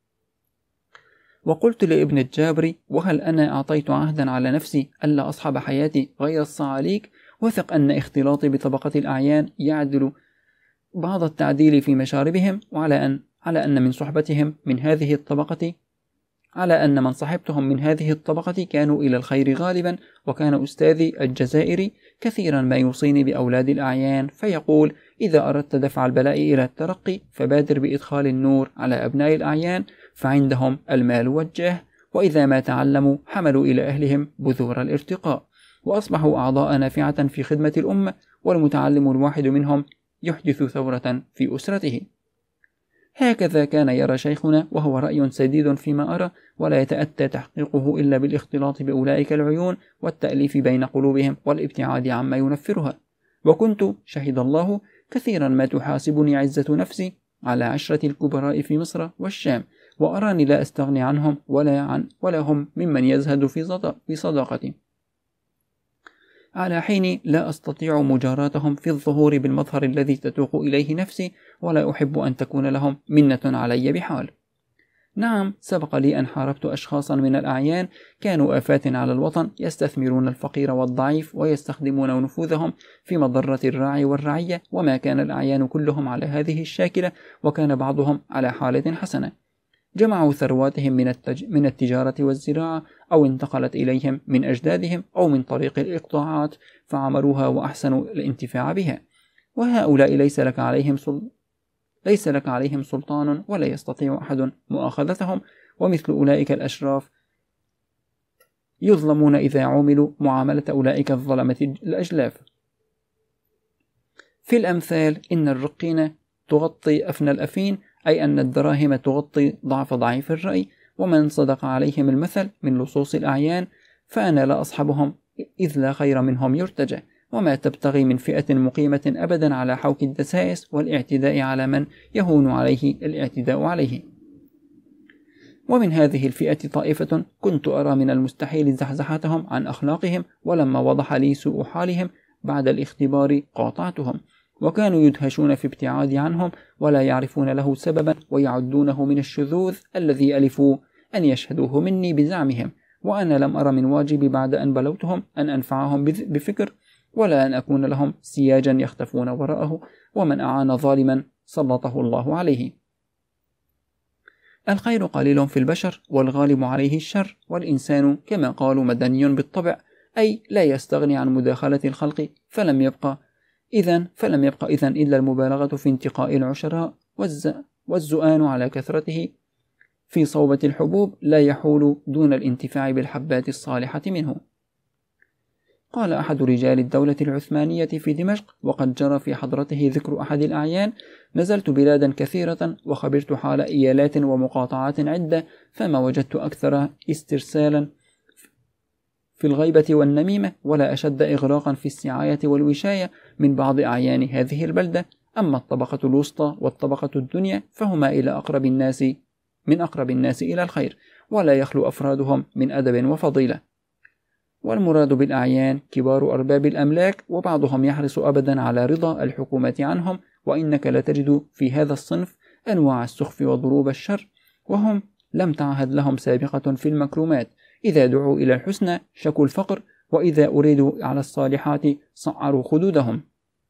وقلت لابن الجابري: وهل أنا أعطيت عهدا على نفسي ألا أصحب حياتي غير الصعاليك؟ وثق أن اختلاطي بطبقة الأعيان يعدل بعض التعديل في مشاربهم، وعلى أن على أن من صحبتهم من هذه الطبقة على أن من صحبتهم من هذه الطبقة كانوا إلى الخير غالبا. وكان أستاذي الجزائري كثيرا ما يوصيني بأولاد الأعيان، فيقول: إذا أردت دفع البلاء إلى الترقي فبادر بإدخال النور على أبناء الأعيان، فعندهم المال والجاه، وإذا ما تعلموا حملوا إلى أهلهم بذور الارتقاء، وأصبحوا أعضاء نافعة في خدمة الأمة، والمتعلم الواحد منهم يحدث ثورة في أسرته. هكذا كان يرى شيخنا، وهو رأي سديد فيما أرى، ولا يتأتى تحقيقه إلا بالاختلاط بأولئك العيون والتأليف بين قلوبهم والابتعاد عما ينفرها. وكنت شهد الله كثيرا ما تحاسبني عزة نفسي على عشرة الكبراء في مصر والشام، وأراني لا أستغني عنهم ولا عن ولا هم ممن يزهد في صداقتي، على حين لا أستطيع مجاراتهم في الظهور بالمظهر الذي تتوق إليه نفسي، ولا أحب أن تكون لهم منة علي بحال. نعم، سبق لي أن حاربت أشخاصا من الأعيان كانوا آفات على الوطن، يستثمرون الفقير والضعيف ويستخدمون نفوذهم في مضرة الراعي والرعية، وما كان الأعيان كلهم على هذه الشاكلة، وكان بعضهم على حالة حسنة، جمعوا ثرواتهم من, التج... من التجارة والزراعة، أو انتقلت إليهم من أجدادهم، أو من طريق الإقطاعات فعمروها وأحسنوا الانتفاع بها. وهؤلاء ليس لك عليهم سل... ليس لك عليهم سلطان، ولا يستطيع أحد مؤاخذتهم، ومثل أولئك الأشراف يظلمون إذا عملوا معاملة أولئك الظلمة الأجلاف. في الأمثال: إن الرقين تغطي أفنى الأفين، أي أن الدراهم تغطي ضعف ضعيف الرأي، ومن صدق عليهم المثل من لصوص الأعيان فأنا لا أصحبهم، إذ لا خير منهم يرتجى، وما تبتغي من فئة مقيمة أبدا على حوك الدسائس والاعتداء على من يهون عليه الاعتداء عليه. ومن هذه الفئة طائفة كنت أرى من المستحيل زحزحتهم عن أخلاقهم، ولما وضح لي سوء حالهم بعد الاختبار قاطعتهم، وكانوا يدهشون في ابتعادي عنهم ولا يعرفون له سببا، ويعدونه من الشذوذ الذي ألفوا أن يشهدوه مني بزعمهم، وأنا لم أرى من واجبي بعد أن بلوتهم أن أنفعهم بفكر، ولا أن أكون لهم سياجا يختفون وراءه، ومن أعان ظالما سلطه الله عليه. الخير قليل في البشر، والغالب عليه الشر، والإنسان كما قالوا مدني بالطبع، أي لا يستغني عن مداخلة الخلق، فلم يبقى إذن فلم يبقى إذن إلا المبالغة في انتقاء العشراء، والزؤان على كثرته في صوبة الحبوب لا يحول دون الانتفاع بالحبات الصالحة منه. قال أحد رجال الدولة العثمانية في دمشق، وقد جرى في حضرته ذكر أحد الأعيان: نزلت بلادا كثيرة وخبرت حال إيالات ومقاطعات عدة، فما وجدت أكثر استرسالا في الغيبة والنميمة، ولا أشد إغراقا في السعاية والوشاية من بعض أعيان هذه البلدة. أما الطبقة الوسطى والطبقة الدنيا فهما إلى أقرب الناس من أقرب الناس إلى الخير، ولا يخلو أفرادهم من أدب وفضيلة. والمراد بالأعيان كبار أرباب الأملاك، وبعضهم يحرص أبدا على رضا الحكومة عنهم، وإنك لتجد في هذا الصنف أنواع السخف وضروب الشر، وهم لم تعهد لهم سابقة في المكرمات، إذا دعوا إلى الحسنى شكوا الفقر، وإذا أريدوا على الصالحات صعروا خدودهم.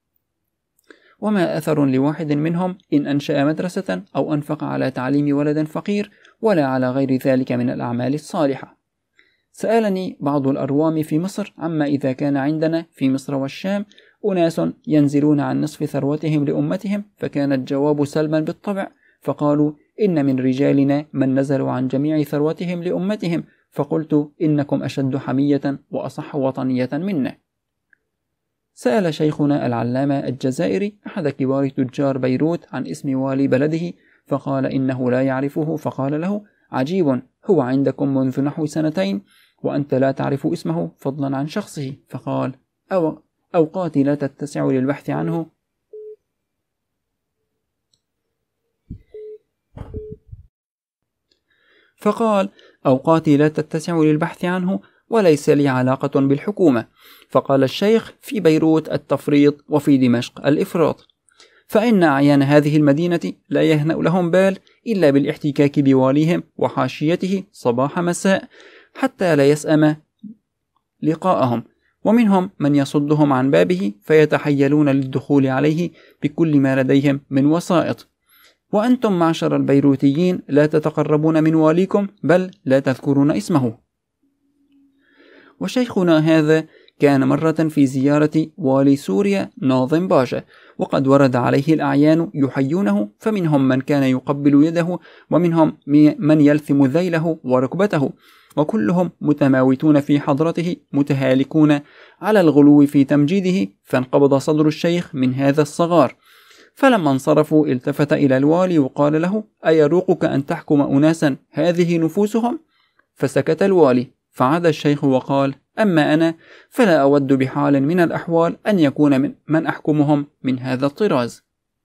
وما أثر لواحد منهم إن أنشأ مدرسة أو أنفق على تعليم ولد فقير، ولا على غير ذلك من الأعمال الصالحة. سألني بعض الأروام في مصر عما إذا كان عندنا في مصر والشام أناس ينزلون عن نصف ثروتهم لأمتهم، فكان الجواب سلبا بالطبع، فقالوا إن من رجالنا من نزلوا عن جميع ثروتهم لأمتهم، فقلت إنكم أشد حمية وأصح وطنية منا. سأل شيخنا العلامة الجزائري أحد كبار تجار بيروت عن اسم والي بلده، فقال إنه لا يعرفه، فقال له: عجيب، هو عندكم منذ نحو سنتين وأنت لا تعرف اسمه فضلا عن شخصه. فقال: أو أوقاتي لا تتسع للبحث عنه فقال أوقاتي لا تتسع للبحث عنه وليس لي علاقة بالحكومة. فقال الشيخ: في بيروت التفريط وفي دمشق الإفراط، فإن أعيان هذه المدينة لا يهنأ لهم بال إلا بالاحتكاك بواليهم وحاشيته صباح مساء حتى لا يسأم لقاءهم، ومنهم من يصدهم عن بابه فيتحيلون للدخول عليه بكل ما لديهم من وسائط. وأنتم معشر البيروتيين لا تتقربون من واليكم، بل لا تذكرون اسمه. وشيخنا هذا كان مرة في زيارة والي سوريا ناظم باشا، وقد ورد عليه الأعيان يحيونه، فمنهم من كان يقبل يده، ومنهم من يلثم ذيله وركبته، وكلهم متماوتون في حضرته متهالكون على الغلو في تمجيده. فانقبض صدر الشيخ من هذا الصغار، فلما انصرفوا التفت إلى الوالي وقال له: أيروقك أن تحكم أناسا هذه نفوسهم؟ فسكت الوالي، فعاد الشيخ وقال: أما أنا فلا أود بحال من الأحوال أن يكون من, من أحكمهم من هذا الطراز،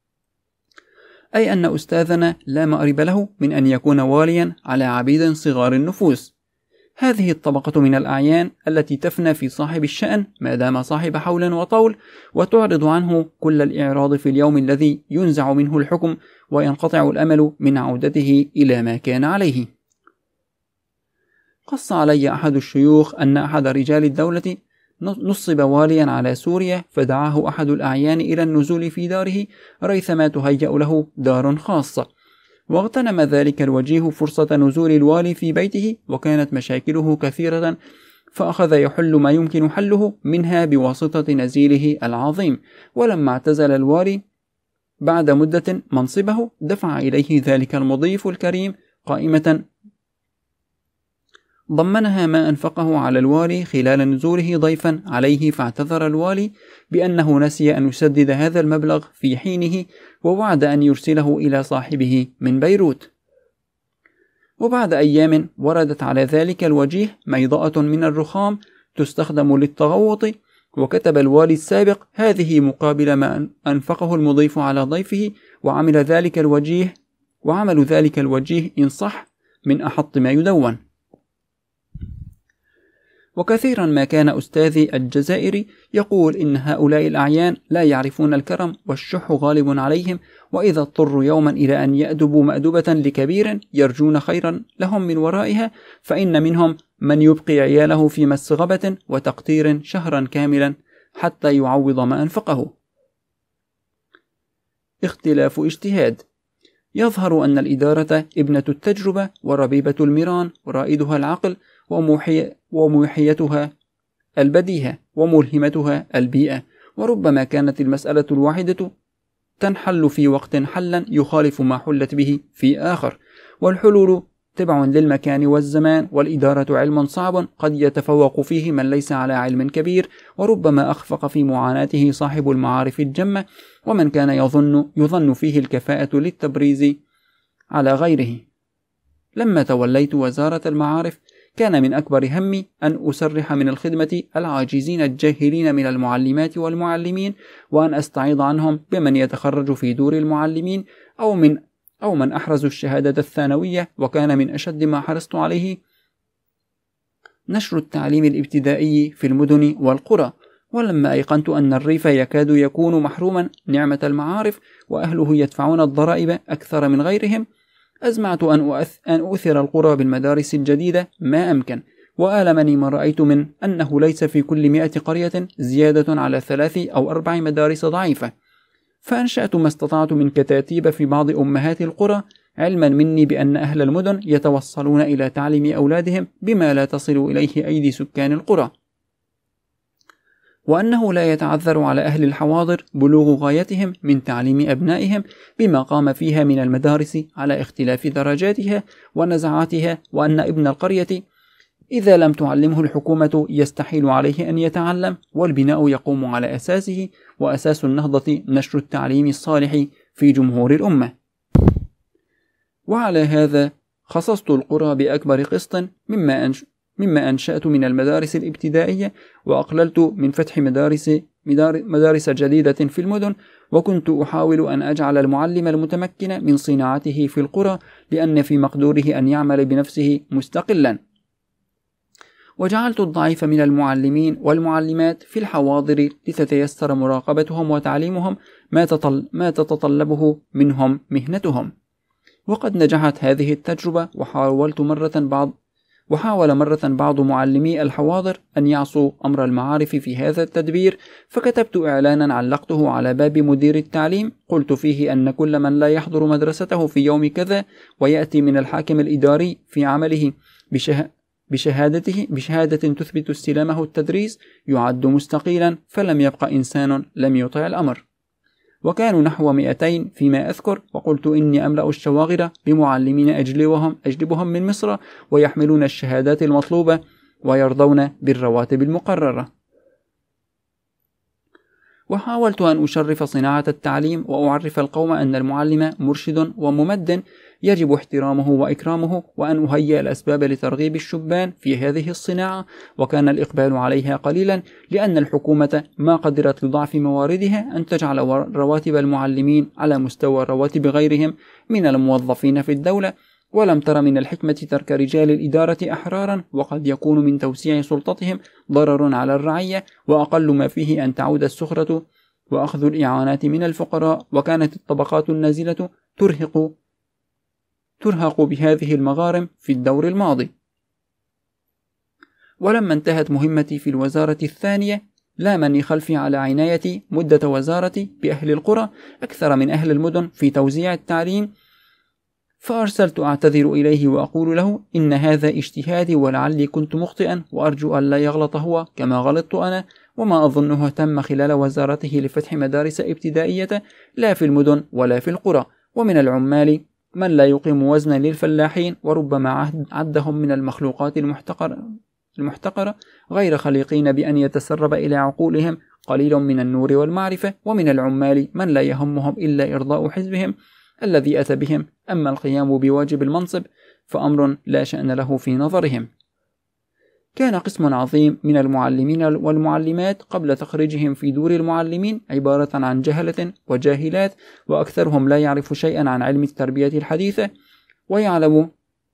أي أن أستاذنا لا مأرب له من أن يكون واليا على عبيد صغار النفوس. هذه الطبقة من الأعيان التي تفنى في صاحب الشأن ما دام صاحب حول وطول، وتعرض عنه كل الإعراض في اليوم الذي ينزع منه الحكم وينقطع الأمل من عودته إلى ما كان عليه. قص علي أحد الشيوخ أن أحد رجال الدولة نصب واليا على سوريا، فدعاه أحد الأعيان إلى النزول في داره ريثما تهيأ له دار خاصة، واغتنم ذلك الوجيه فرصة نزول الوالي في بيته، وكانت مشاكله كثيرة، فأخذ يحل ما يمكن حله منها بواسطة نزيله العظيم. ولما اعتزل الوالي بعد مدة منصبه، دفع إليه ذلك المضيف الكريم قائمة ضمنها ما أنفقه على الوالي خلال نزوله ضيفا عليه، فاعتذر الوالي بأنه نسي أن يسدد هذا المبلغ في حينه، ووعد أن يرسله إلى صاحبه من بيروت. وبعد أيام وردت على ذلك الوجيه ميضأة من الرخام تستخدم للتغوط، وكتب الوالي السابق هذه مقابل ما أنفقه المضيف على ضيفه، وعمل ذلك الوجيه وعمل ذلك الوجيه إن صح من أحط ما يدون. وكثيرا ما كان أستاذي الجزائري يقول إن هؤلاء الأعيان لا يعرفون الكرم، والشح غالب عليهم، وإذا اضطروا يوما إلى أن يأدبوا مأدبة لكبير يرجون خيرا لهم من ورائها، فإن منهم من يبقي عياله في مسغبة وتقتير شهرا كاملا حتى يعوض ما أنفقه. اختلاف اجتهاد. يظهر أن الإدارة ابنة التجربة وربيبة المران، ورائدها العقل، وموحي وموحيتها البديهة، وملهمتها البيئة، وربما كانت المسألة الواحدة تنحل في وقت حلا يخالف ما حلت به في آخر، والحلول تبع للمكان والزمان، والإدارة علم صعب قد يتفوق فيه من ليس على علم كبير، وربما أخفق في معاناته صاحب المعارف الجمة، ومن كان يظن يظن فيه الكفاءة للتبريز على غيره. لما توليت وزارة المعارف كان من أكبر همي أن أسرح من الخدمة العاجزين الجاهلين من المعلمات والمعلمين، وأن أستعيض عنهم بمن يتخرج في دور المعلمين أو من أو من أحرزوا الشهادة الثانوية، وكان من أشد ما حرصت عليه نشر التعليم الابتدائي في المدن والقرى. ولما أيقنت أن الريف يكاد يكون محروما نعمة المعارف وأهله يدفعون الضرائب أكثر من غيرهم، أزمعت أن أؤثر القرى بالمدارس الجديدة ما أمكن. وآلمني ما رأيت من أنه ليس في كل مئة قرية زيادة على ثلاث أو أربع مدارس ضعيفة. فأنشأت ما استطعت من كتاتيب في بعض أمهات القرى، علما مني بأن أهل المدن يتوصلون إلى تعليم أولادهم بما لا تصل إليه أيدي سكان القرى، وأنه لا يتعذر على أهل الحواضر بلوغ غايتهم من تعليم أبنائهم بما قام فيها من المدارس على اختلاف درجاتها ونزعاتها، وأن ابن القرية إذا لم تعلمه الحكومة يستحيل عليه أن يتعلم، والبناء يقوم على أساسه، وأساس النهضة نشر التعليم الصالح في جمهور الأمة. وعلى هذا خصصت القرى بأكبر قسط مما أنش مما أنشأت من المدارس الابتدائية، وأقللت من فتح مدارس مدارس جديدة في المدن، وكنت أحاول أن أجعل المعلم المتمكن من صناعته في القرى، لأن في مقدوره أن يعمل بنفسه مستقلا. وجعلت الضعيف من المعلمين والمعلمات في الحواضر لتتيسر مراقبتهم وتعليمهم ما, تطل ما تتطلبه منهم مهنتهم. وقد نجحت هذه التجربة، وحاولت مرة بعض وحاول مرة بعض معلمي الحواضر أن يعصوا أمر المعارف في هذا التدبير، فكتبت إعلانا علقته على باب مدير التعليم، قلت فيه أن كل من لا يحضر مدرسته في يوم كذا ويأتي من الحاكم الإداري في عمله بشه... بشهادته بشهادة تثبت استلامه التدريس يعد مستقيلا، فلم يبق إنسان لم يطع الأمر. وكانوا نحو مئتين فيما أذكر، وقلت إني أملأ الشواغر بمعلمين أجلبهم, أجلبهم من مصر ويحملون الشهادات المطلوبة ويرضون بالرواتب المقررة. وحاولت أن أشرف صناعة التعليم، وأعرف القوم أن المعلم مرشد وممد يجب احترامه وإكرامه، وأن أهيئ الأسباب لترغيب الشبان في هذه الصناعة. وكان الإقبال عليها قليلا، لأن الحكومة ما قدرت لضعف مواردها أن تجعل رواتب المعلمين على مستوى رواتب غيرهم من الموظفين في الدولة، ولم تر من الحكمة ترك رجال الإدارة أحرارا، وقد يكون من توسيع سلطتهم ضرر على الرعية، وأقل ما فيه أن تعود السخرة وأخذ الإعانات من الفقراء. وكانت الطبقات النازلة ترهق ترهق بهذه المغارم في الدور الماضي. ولما انتهت مهمتي في الوزارة الثانية، لامني خلفي على عنايتي مدة وزارتي بأهل القرى أكثر من أهل المدن في توزيع التعليم، فأرسلت أعتذر إليه وأقول له إن هذا اجتهادي، ولعلي كنت مخطئا، وأرجو أن لا يغلط هو كما غلطت أنا، وما أظنه تم خلال وزارته لفتح مدارس ابتدائية لا في المدن ولا في القرى. ومن العمال من لا يقيم وزنا للفلاحين، وربما عدهم من المخلوقات المحتقرة, المحتقرة غير خليقين بأن يتسرب إلى عقولهم قليل من النور والمعرفة. ومن العمال من لا يهمهم إلا إرضاء حزبهم الذي أتى بهم، أما القيام بواجب المنصب فأمر لا شأن له في نظرهم. كان قسم عظيم من المعلمين والمعلمات قبل تخريجهم في دور المعلمين عبارة عن جهلة وجاهلات، وأكثرهم لا يعرف شيئا عن علم التربية الحديثة، ويعلم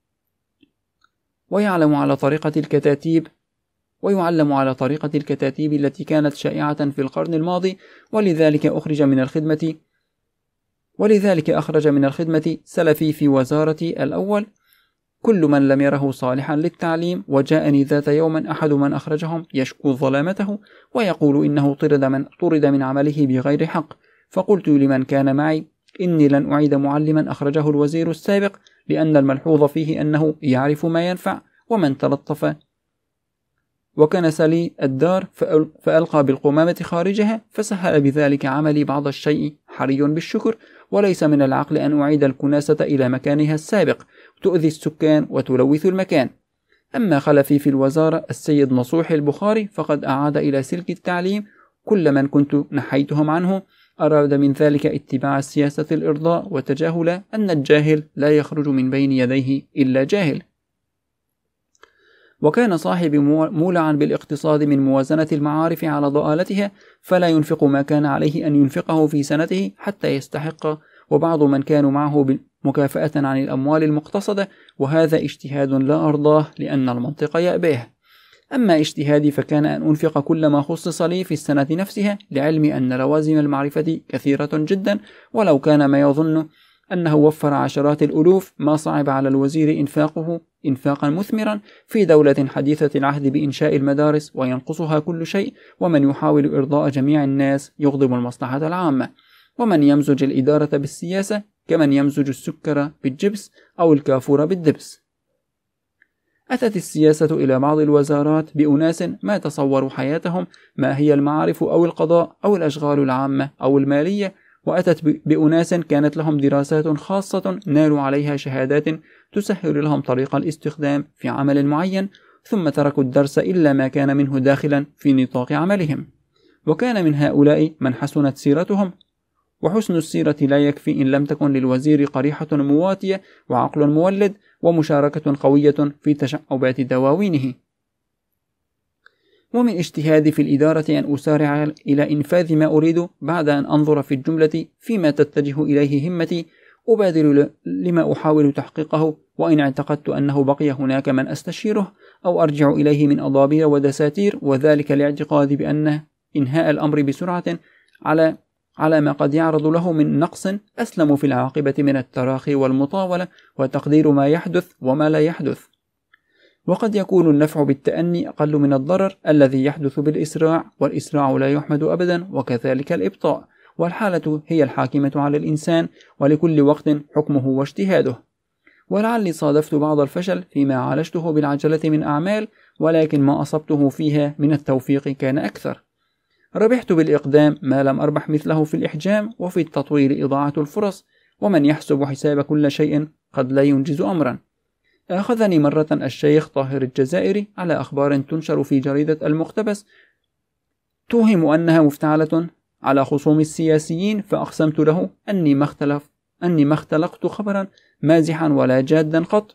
ويعلم على طريقة الكتاتيب ويعلم على طريقة الكتاتيب التي كانت شائعة في القرن الماضي. ولذلك أخرج من الخدمة ولذلك أخرج من الخدمة سلفي في وزارتي الأول كل من لم يره صالحا للتعليم. وجاءني ذات يوم أحد من أخرجهم يشكو ظلامته، ويقول إنه طرد من, طرد من عمله بغير حق. فقلت لمن كان معي إني لن أعيد معلما أخرجه الوزير السابق، لأن الملحوظ فيه أنه يعرف ما ينفع، ومن تلطف وكنس لي الدار فألقى بالقمامة خارجها، فسهل بذلك عملي بعض الشيء، حري بالشكر. وليس من العقل أن أعيد الكناسة إلى مكانها السابق، تؤذي السكان وتلوث المكان. أما خلفي في الوزارة السيد نصوح البخاري فقد أعاد إلى سلك التعليم كل من كنت نحيتهم عنه. أراد من ذلك اتباع السياسة الإرضاء، وتجاهل أن الجاهل لا يخرج من بين يديه إلا جاهل. وكان صاحبي مولعا بالاقتصاد من موازنة المعارف على ضآلتها، فلا ينفق ما كان عليه أن ينفقه في سنته حتى يستحق. وبعض من كانوا معه مكافأة عن الأموال المقتصدة، وهذا اجتهاد لا أرضاه لأن المنطق يأباه. أما اجتهادي فكان أن أنفق كل ما خصص لي في السنة نفسها، لعلمي أن لوازم المعرفة كثيرة جدا، ولو كان ما يظن أنه وفر عشرات الألوف ما صعب على الوزير إنفاقه إنفاقا مثمرا في دولة حديثة العهد بإنشاء المدارس وينقصها كل شيء، ومن يحاول إرضاء جميع الناس يغضب المصلحة العامة، ومن يمزج الإدارة بالسياسة كمن يمزج السكر بالجبس أو الكافور بالدبس. أتت السياسة إلى بعض الوزارات بأناس ما تصوروا حياتهم ما هي المعارف أو القضاء أو الأشغال العامة أو المالية، وأتت بأناس كانت لهم دراسات خاصة نالوا عليها شهادات تسهل لهم طريق الاستخدام في عمل معين، ثم تركوا الدرس إلا ما كان منه داخلا في نطاق عملهم. وكان من هؤلاء من حسنت سيرتهم، وحسن السيرة لا يكفي إن لم تكن للوزير قريحة مواتية وعقل مولد ومشاركة قوية في تشعبات دواوينه. ومن اجتهادي في الإدارة أن أسارع إلى إنفاذ ما أريد بعد أن أنظر في الجملة فيما تتجه إليه همتي، أبادر لما أحاول تحقيقه، وإن اعتقدت أنه بقي هناك من أستشيره أو أرجع إليه من أضابير ودساتير، وذلك لاعتقادي بأن إنهاء الأمر بسرعة على على ما قد يعرض له من نقص أسلم في العاقبة من التراخي والمطاولة وتقدير ما يحدث وما لا يحدث. وقد يكون النفع بالتأني أقل من الضرر الذي يحدث بالإسراع، والإسراع لا يحمد أبدا، وكذلك الإبطاء، والحالة هي الحاكمة على الإنسان، ولكل وقت حكمه واجتهاده. ولعلي صادفت بعض الفشل فيما عالجته بالعجلة من أعمال، ولكن ما أصبته فيها من التوفيق كان أكثر. ربحت بالإقدام ما لم أربح مثله في الإحجام، وفي التطوير إضاعة الفرص، ومن يحسب حساب كل شيء قد لا ينجز أمرا. أخذني مرة الشيخ طاهر الجزائري على أخبار تنشر في جريدة المقتبس توهم أنها مفتعلة على خصوم السياسيين، فأقسمت له أني ما اختلف أني ما اختلقت خبرا مازحا ولا جادا قط،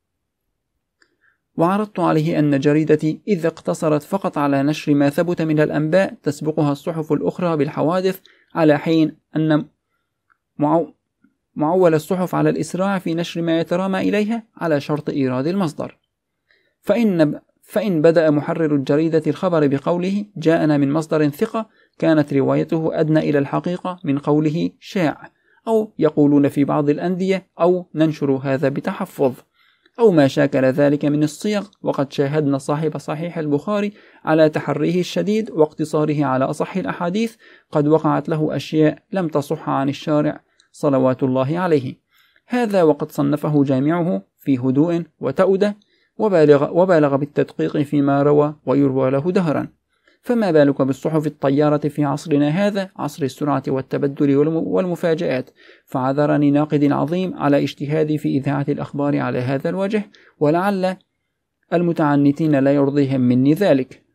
وعرضت عليه أن جريدتي إذا اقتصرت فقط على نشر ما ثبت من الأنباء تسبقها الصحف الأخرى بالحوادث، على حين أن معو... معول الصحف على الإسراع في نشر ما يترامى إليها على شرط إيراد المصدر. فإن, فإن بدأ محرر الجريدة الخبر بقوله جاءنا من مصدر ثقة، كانت روايته أدنى إلى الحقيقة من قوله شاع، أو يقولون في بعض الأندية، أو ننشر هذا بتحفظ، أو ما شاكل ذلك من الصيغ. وقد شاهدنا صاحب صحيح البخاري على تحريه الشديد واقتصاره على أصح الأحاديث، قد وقعت له أشياء لم تصح عن الشارع صلوات الله عليه. هذا وقد صنفه جامعه في هدوء وتأودة، وبالغ, وبالغ بالتدقيق فيما روى ويروى له دهرا. فما بالك بالصحف الطيارة في عصرنا هذا، عصر السرعة والتبدل والمفاجآت. فعذرني ناقد عظيم على اجتهادي في إذاعة الأخبار على هذا الوجه، ولعل المتعنتين لا يرضيهم مني ذلك.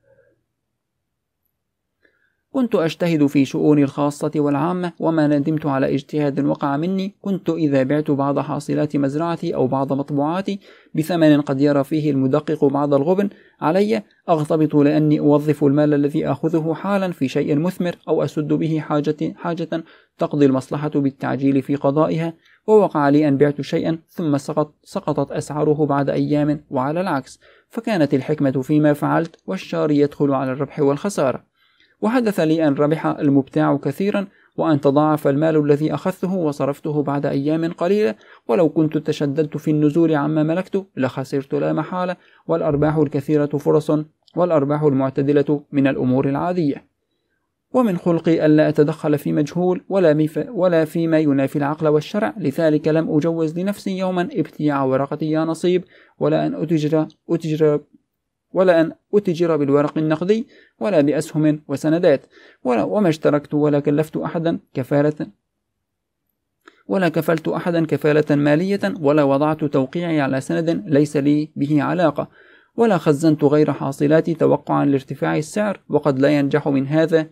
كنت أجتهد في شؤوني الخاصة والعامة، وما ندمت على اجتهاد وقع مني. كنت إذا بعت بعض حاصلات مزرعتي أو بعض مطبوعاتي بثمن قد يرى فيه المدقق بعض الغبن علي، أغتبط لأني أوظف المال الذي أخذه حالا في شيء مثمر، أو أسد به حاجة, حاجة تقضي المصلحة بالتعجيل في قضائها. ووقع لي أن بعت شيئا ثم سقط سقطت أسعاره بعد أيام، وعلى العكس، فكانت الحكمة فيما فعلت، والشار يدخل على الربح والخسارة. وحدث لي أن ربح المبتاع كثيرا، وأن تضاعف المال الذي أخذته وصرفته بعد أيام قليلة، ولو كنت تشددت في النزول عما ملكت لخسرت لا محالة. والأرباح الكثيرة فرص، والأرباح المعتدلة من الأمور العادية. ومن خلقي ألا أتدخل في مجهول ولا, ولا فيما ينافي العقل والشرع، لذلك لم أجوز لنفسي يوما ابتياع ورقة يا نصيب، ولا أن أتجر, أتجر ولا أن أتجر بالورق النقدي، ولا بأسهم وسندات، ولا وما اشتركت ولا كلفت أحدا كفالة ولا كفلت أحدا كفالة مالية، ولا وضعت توقيعي على سند ليس لي به علاقة، ولا خزنت غير حاصلاتي توقعا لارتفاع السعر. وقد لا ينجح من هذا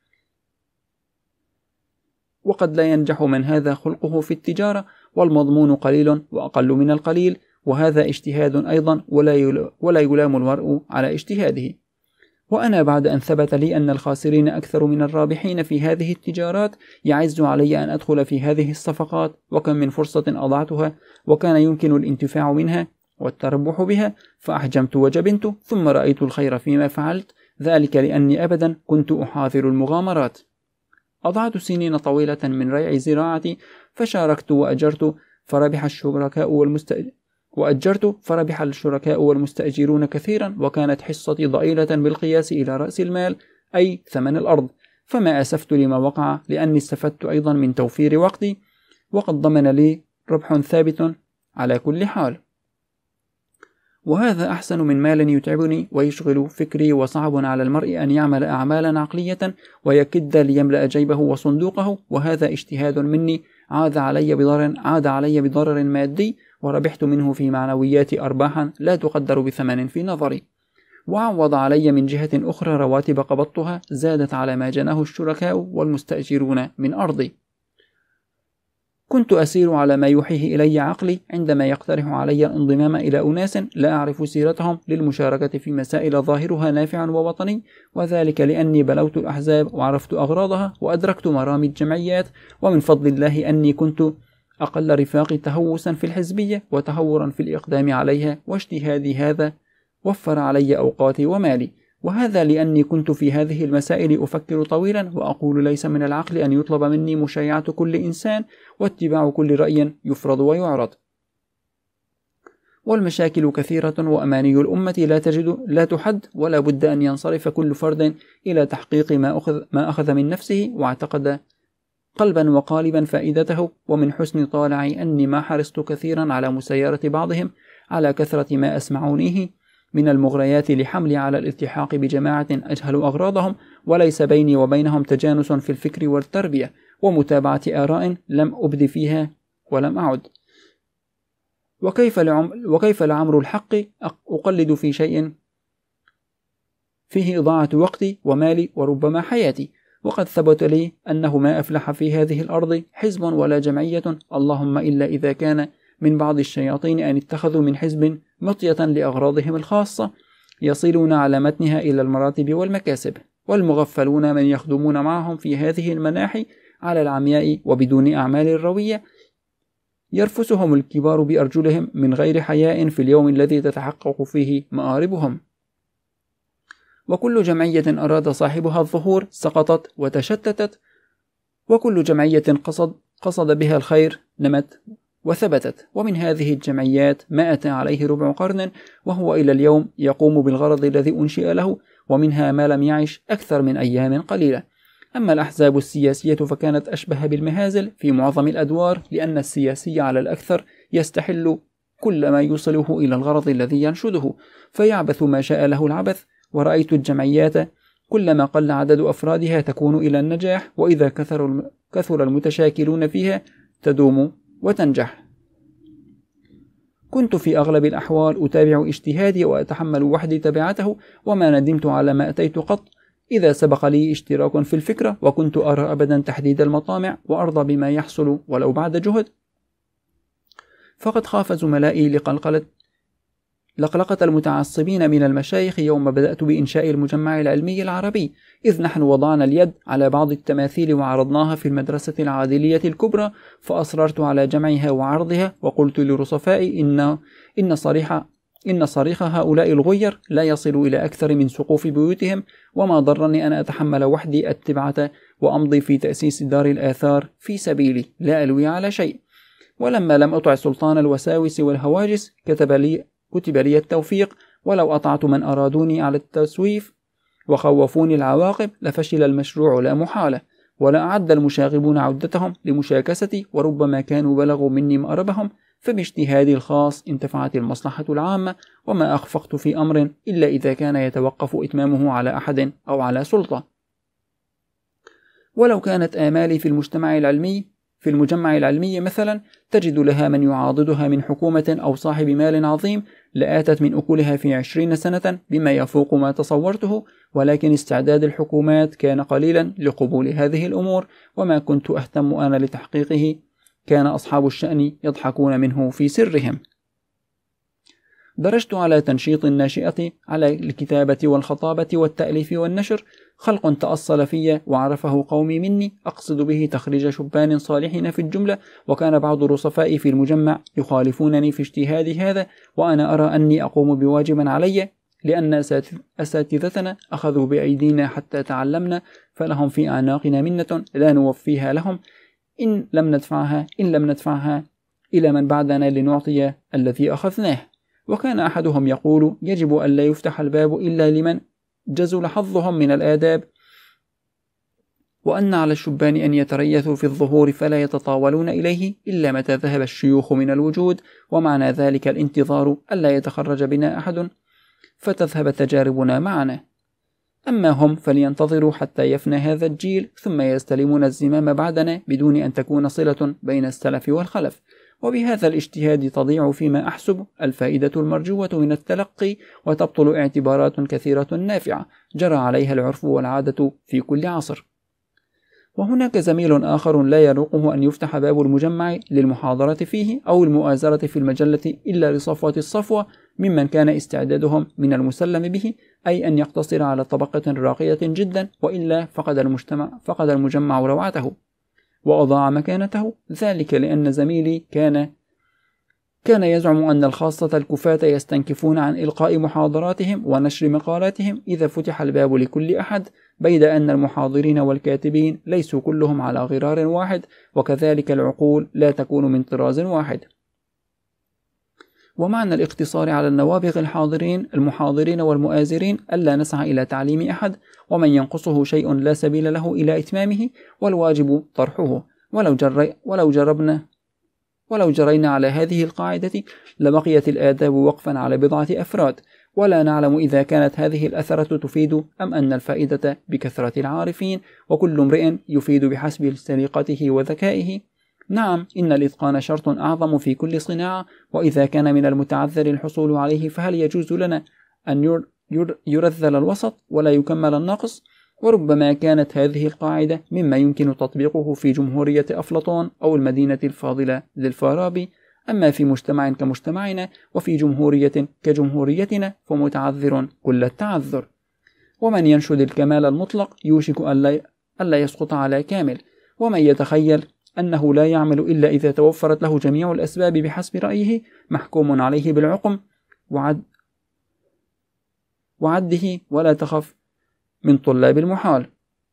وقد لا ينجح من هذا خلقه في التجارة، والمضمون قليل وأقل من القليل، وهذا اجتهاد أيضا، ولا ولا يلام المرء على اجتهاده. وأنا بعد أن ثبت لي أن الخاسرين أكثر من الرابحين في هذه التجارات يعز علي أن أدخل في هذه الصفقات، وكم من فرصة أضعتها وكان يمكن الانتفاع منها والتربح بها، فأحجمت وجبنت، ثم رأيت الخير فيما فعلت، ذلك لأني أبدا كنت أحاذر المغامرات. أضعت سنين طويلة من ريع زراعتي، فشاركت وأجرت فربح الشركاء والمستأجرون وأجرت فربح الشركاء والمستأجرون كثيرا، وكانت حصتي ضئيلة بالقياس إلى رأس المال أي ثمن الأرض، فما أسفت لما وقع، لأني استفدت أيضا من توفير وقتي، وقد ضمن لي ربح ثابت على كل حال. وهذا أحسن من مال يتعبني ويشغل فكري، وصعب على المرء أن يعمل أعمالا عقلية ويكد ليملأ جيبه وصندوقه، وهذا اجتهاد مني عاد علي بضرر عاد علي بضرر مادي، وربحت منه في معنوياتي أرباحا لا تقدر بثمن في نظري، وعوض علي من جهة أخرى رواتب قبضتها زادت على ما جناه الشركاء والمستأجرون من أرضي. كنت أسير على ما يوحيه إلي عقلي عندما يقترح علي الانضمام إلى أناس لا أعرف سيرتهم للمشاركة في مسائل ظاهرها نافع ووطني، وذلك لأني بلوت الأحزاب وعرفت أغراضها وأدركت مرامي الجمعيات، ومن فضل الله أني كنت أقل رفاقي تهوسا في الحزبية وتهورا في الإقدام عليها، واجتهادي هذا وفر علي أوقاتي ومالي، وهذا لأني كنت في هذه المسائل أفكر طويلا، وأقول ليس من العقل أن يطلب مني مشايعة كل إنسان واتباع كل رأي يفرض ويعرض. والمشاكل كثيرة، وأماني الأمة لا تجد لا تحد، ولا بد أن ينصرف كل فرد إلى تحقيق ما أخذ, ما أخذ من نفسه واعتقد قلبا وقالبا فائدته. ومن حسن طالعي أني ما حرصت كثيرا على مسيرة بعضهم على كثرة ما أسمعونيه من المغريات لحملي على الالتحاق بجماعة أجهل أغراضهم، وليس بيني وبينهم تجانس في الفكر والتربية ومتابعة آراء لم أبد فيها ولم أعد. وكيف, لعم وكيف لعمر الحق أقلد في شيء فيه إضاعة وقتي ومالي وربما حياتي، وقد ثبت لي أنه ما أفلح في هذه الأرض حزب ولا جمعية، اللهم إلا إذا كان من بعض الشياطين أن اتخذوا من حزب مطية لأغراضهم الخاصة يصلون على متنها إلى المراتب والمكاسب، والمغفلون من يخدمون معهم في هذه المناحي على العمياء وبدون أعمال روية يرفسهم الكبار بأرجلهم من غير حياء في اليوم الذي تتحقق فيه مآربهم. وكل جمعية أراد صاحبها الظهور سقطت وتشتتت، وكل جمعية قصد, قصد بها الخير نمت وثبتت. ومن هذه الجمعيات ما أتى عليه ربع قرن وهو إلى اليوم يقوم بالغرض الذي أنشئ له، ومنها ما لم يعش أكثر من أيام قليلة. أما الأحزاب السياسية فكانت أشبه بالمهازل في معظم الأدوار، لأن السياسي على الأكثر يستحل كل ما يوصله إلى الغرض الذي ينشده فيعبث ما شاء له العبث. ورأيت الجمعيات كلما قل عدد أفرادها تكون إلى النجاح، وإذا كثر كثر المتشاكلون فيها تدوم وتنجح. كنت في أغلب الأحوال أتابع اجتهادي وأتحمل وحدي تبعته، وما ندمت على ما أتيت قط إذا سبق لي اشتراك في الفكرة، وكنت أرى أبدا تحديد المطامع وأرضى بما يحصل ولو بعد جهد. فقد خاف زملائي لقلقلة لقلقة المتعصبين من المشايخ يوم بدأت بإنشاء المجمع العلمي العربي، إذ نحن وضعنا اليد على بعض التماثيل وعرضناها في المدرسة العادلية الكبرى، فأصررت على جمعها وعرضها، وقلت لرصفائي إن إن صريح إن صريخ هؤلاء الغير لا يصل إلى أكثر من سقوف بيوتهم، وما ضرني أن أتحمل وحدي التبعة وأمضي في تأسيس دار الآثار في سبيلي لا ألوي على شيء. ولما لم أطع سلطان الوساوس والهواجس كتب لي كتب لي التوفيق، ولو أطعت من أرادوني على التسويف وخوفوني العواقب لفشل المشروع لا محالة، ولا أعد المشاغبون عدتهم لمشاكستي، وربما كانوا بلغوا مني مأربهم، فباجتهادي الخاص انتفعت المصلحة العامة، وما أخفقت في أمر إلا إذا كان يتوقف إتمامه على أحد أو على سلطة. ولو كانت آمالي في المجتمع العلمي في المجمع العلمي مثلا تجد لها من يعاضدها من حكومة أو صاحب مال عظيم لآتت من أكلها في عشرين سنة بما يفوق ما تصورته، ولكن استعداد الحكومات كان قليلا لقبول هذه الأمور، وما كنت أهتم أنا لتحقيقه كان أصحاب الشأن يضحكون منه في سرهم. درجت على تنشيط الناشئة على الكتابة والخطابة والتأليف والنشر، خلق تأصل في وعرفه قومي مني، أقصد به تخريج شبان صالحين في الجملة، وكان بعض رصفائي في المجمع يخالفونني في اجتهادي هذا، وأنا أرى أني أقوم بواجب علي، لأن أساتذتنا أخذوا بأيدينا حتى تعلمنا، فلهم في أعناقنا منة لا نوفيها لهم إن لم ندفعها إن لم ندفعها إلى من بعدنا لنعطي الذي أخذناه. وكان أحدهم يقول: يجب أن لا يفتح الباب إلا لمن جزل حظهم من الآداب، وأن على الشبان أن يتريثوا في الظهور فلا يتطاولون إليه إلا متى ذهب الشيوخ من الوجود، ومعنى ذلك الانتظار ألا يتخرج بنا أحد فتذهب تجاربنا معنا. أما هم فلينتظروا حتى يفنى هذا الجيل ثم يستلمون الزمام بعدنا بدون أن تكون صلة بين السلف والخلف، وبهذا الاجتهاد تضيع فيما أحسب الفائدة المرجوة من التلقي، وتبطل اعتبارات كثيرة نافعة جرى عليها العرف والعادة في كل عصر. وهناك زميل آخر لا يروقه أن يفتح باب المجمع للمحاضرة فيه أو المؤازرة في المجلة إلا لصفوة الصفوة ممن كان استعدادهم من المسلم به، أي أن يقتصر على طبقة راقية جدا، وإلا فقد المجتمع فقد المجمع روعته وأضاع مكانته، ذلك لأن زميلي كان كان يزعم أن الخاصة الكفاة يستنكفون عن إلقاء محاضراتهم ونشر مقالاتهم إذا فتح الباب لكل أحد، بيد أن المحاضرين والكاتبين ليسوا كلهم على غرار واحد، وكذلك العقول لا تكون من طراز واحد. ومعنى الاقتصار على النوابغ الحاضرين المحاضرين والمؤازرين ألا نسعى إلى تعليم أحد، ومن ينقصه شيء لا سبيل له إلى إتمامه، والواجب طرحه. ولو, جري ولو جربنا ولو جرينا على هذه القاعدة لبقيت الآداب وقفا على بضعة أفراد، ولا نعلم إذا كانت هذه الأثرة تفيد أم أن الفائدة بكثرة العارفين، وكل امرئ يفيد بحسب سليقته وذكائه. نعم، إن الإتقان شرط أعظم في كل صناعة، وإذا كان من المتعذر الحصول عليه فهل يجوز لنا أن يرذل الوسط ولا يكمل النقص؟ وربما كانت هذه القاعدة مما يمكن تطبيقه في جمهورية أفلاطون أو المدينة الفاضلة للفارابي، أما في مجتمع كمجتمعنا وفي جمهورية كجمهوريتنا فمتعذر كل التعذر. ومن ينشد الكمال المطلق يوشك ألا يسقط على كامل، ومن يتخيل أنه لا يعمل إلا إذا توفرت له جميع الأسباب بحسب رأيه محكوم عليه بالعقم وعد وعده ولا تخف من طلاب المحال.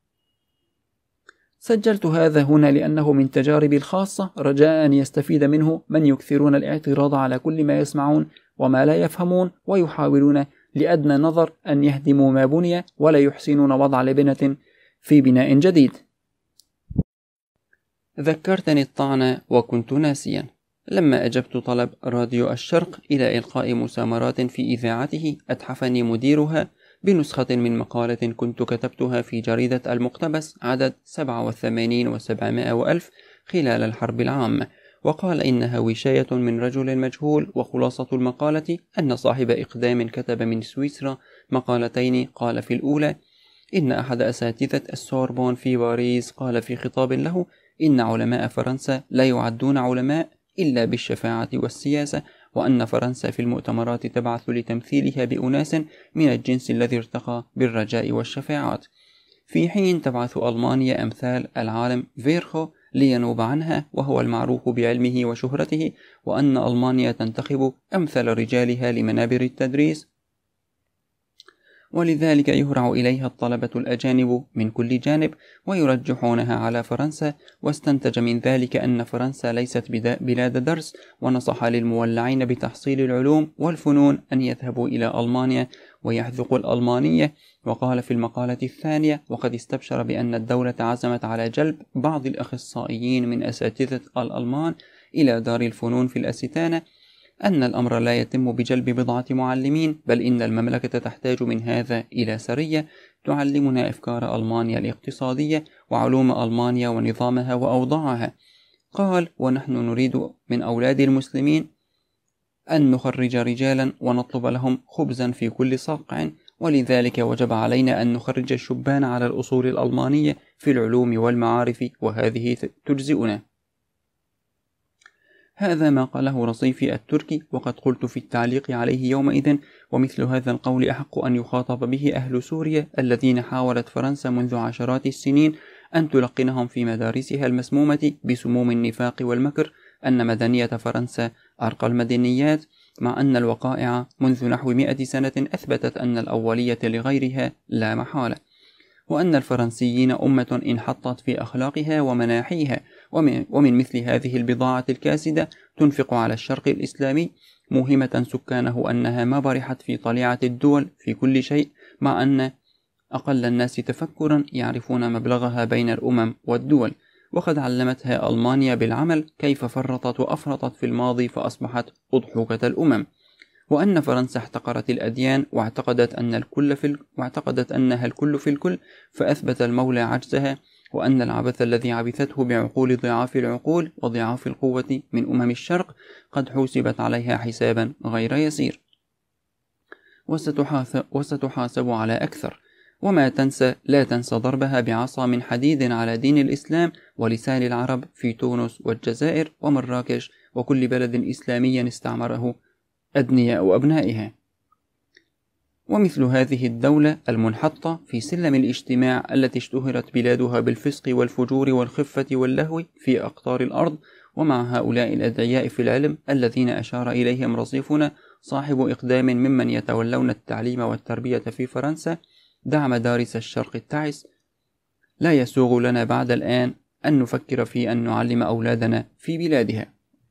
سجلت هذا هنا لأنه من تجاربي الخاصة، رجاء أن يستفيد منه من يكثرون الاعتراض على كل ما يسمعون وما لا يفهمون، ويحاولون لأدنى نظر أن يهدموا ما بني ولا يحسنون وضع لبنة في بناء جديد. ذكرتني الطعن وكنت ناسيا. لما أجبت طلب راديو الشرق إلى إلقاء مسامرات في إذاعته، أتحفني مديرها بنسخة من مقالة كنت كتبتها في جريدة المقتبس عدد سبعة وثمانين وسبعمائة وألف خلال الحرب العامة، وقال إنها وشاية من رجل مجهول، وخلاصة المقالة أن صاحب إقدام كتب من سويسرا مقالتين. قال في الأولى إن أحد أساتذة السوربون في باريس قال في خطاب له إن علماء فرنسا لا يعدون علماء إلا بالشفاعة والسياسة، وأن فرنسا في المؤتمرات تبعث لتمثيلها بأناس من الجنس الذي ارتقى بالرجاء والشفاعات، في حين تبعث ألمانيا أمثال العالم فيرخو لينوب عنها وهو المعروف بعلمه وشهرته، وأن ألمانيا تنتخب أمثل رجالها لمنابر التدريس، ولذلك يهرع إليها الطلبة الأجانب من كل جانب ويرجحونها على فرنسا. واستنتج من ذلك أن فرنسا ليست بلاد درس، ونصح للمولعين بتحصيل العلوم والفنون أن يذهبوا إلى ألمانيا ويحذقوا الألمانية. وقال في المقالة الثانية: وقد استبشر بأن الدولة عزمت على جلب بعض الأخصائيين من أساتذة الألمان إلى دار الفنون في الأستانة، أن الأمر لا يتم بجلب بضعة معلمين، بل إن المملكة تحتاج من هذا إلى سرية تعلمنا أفكار ألمانيا الاقتصادية وعلوم ألمانيا ونظامها وأوضاعها. قال: ونحن نريد من أولاد المسلمين أن نخرج رجالا ونطلب لهم خبزا في كل صقع، ولذلك وجب علينا أن نخرج الشبان على الأصول الألمانية في العلوم والمعارف، وهذه تجزئنا. هذا ما قاله رصيفي التركي، وقد قلت في التعليق عليه يومئذ: ومثل هذا القول أحق أن يخاطب به أهل سوريا الذين حاولت فرنسا منذ عشرات السنين أن تلقنهم في مدارسها المسمومة بسموم النفاق والمكر أن مدنية فرنسا أرقى المدنيات، مع أن الوقائع منذ نحو مئة سنة أثبتت أن الأولية لغيرها لا محالة، وأن الفرنسيين أمة انحطت في أخلاقها ومناحيها، ومن, ومن مثل هذه البضاعة الكاسدة تنفق على الشرق الإسلامي، موهمة سكانه أنها ما برحت في طليعة الدول في كل شيء، مع أن أقل الناس تفكرا يعرفون مبلغها بين الأمم والدول. وقد علمتها ألمانيا بالعمل كيف فرطت وأفرطت في الماضي فأصبحت أضحوكة الأمم، وأن فرنسا احتقرت الأديان واعتقدت أن الكل في ال... واعتقدت أنها الكل في الكل، فأثبت المولى عجزها، وأن العبث الذي عبثته بعقول ضعاف العقول وضعاف القوة من أمم الشرق قد حوسبت عليها حسابا غير يسير، وستحاسب, وستحاسب على أكثر. وما تنسى لا تنسى ضربها بعصا من حديد على دين الإسلام ولسان العرب في تونس والجزائر ومراكش وكل بلد إسلامي استعمره أدنياء أبنائها. ومثل هذه الدولة المنحطة في سلم الاجتماع التي اشتهرت بلادها بالفسق والفجور والخفة واللهو في أقطار الأرض، ومع هؤلاء الأدعياء في العلم الذين أشار إليهم رصيفنا صاحب إقدام ممن يتولون التعليم والتربية في فرنسا، دع مدارس الشرق التعس، لا يسوغ لنا بعد الآن أن نفكر في أن نعلم أولادنا في بلادها،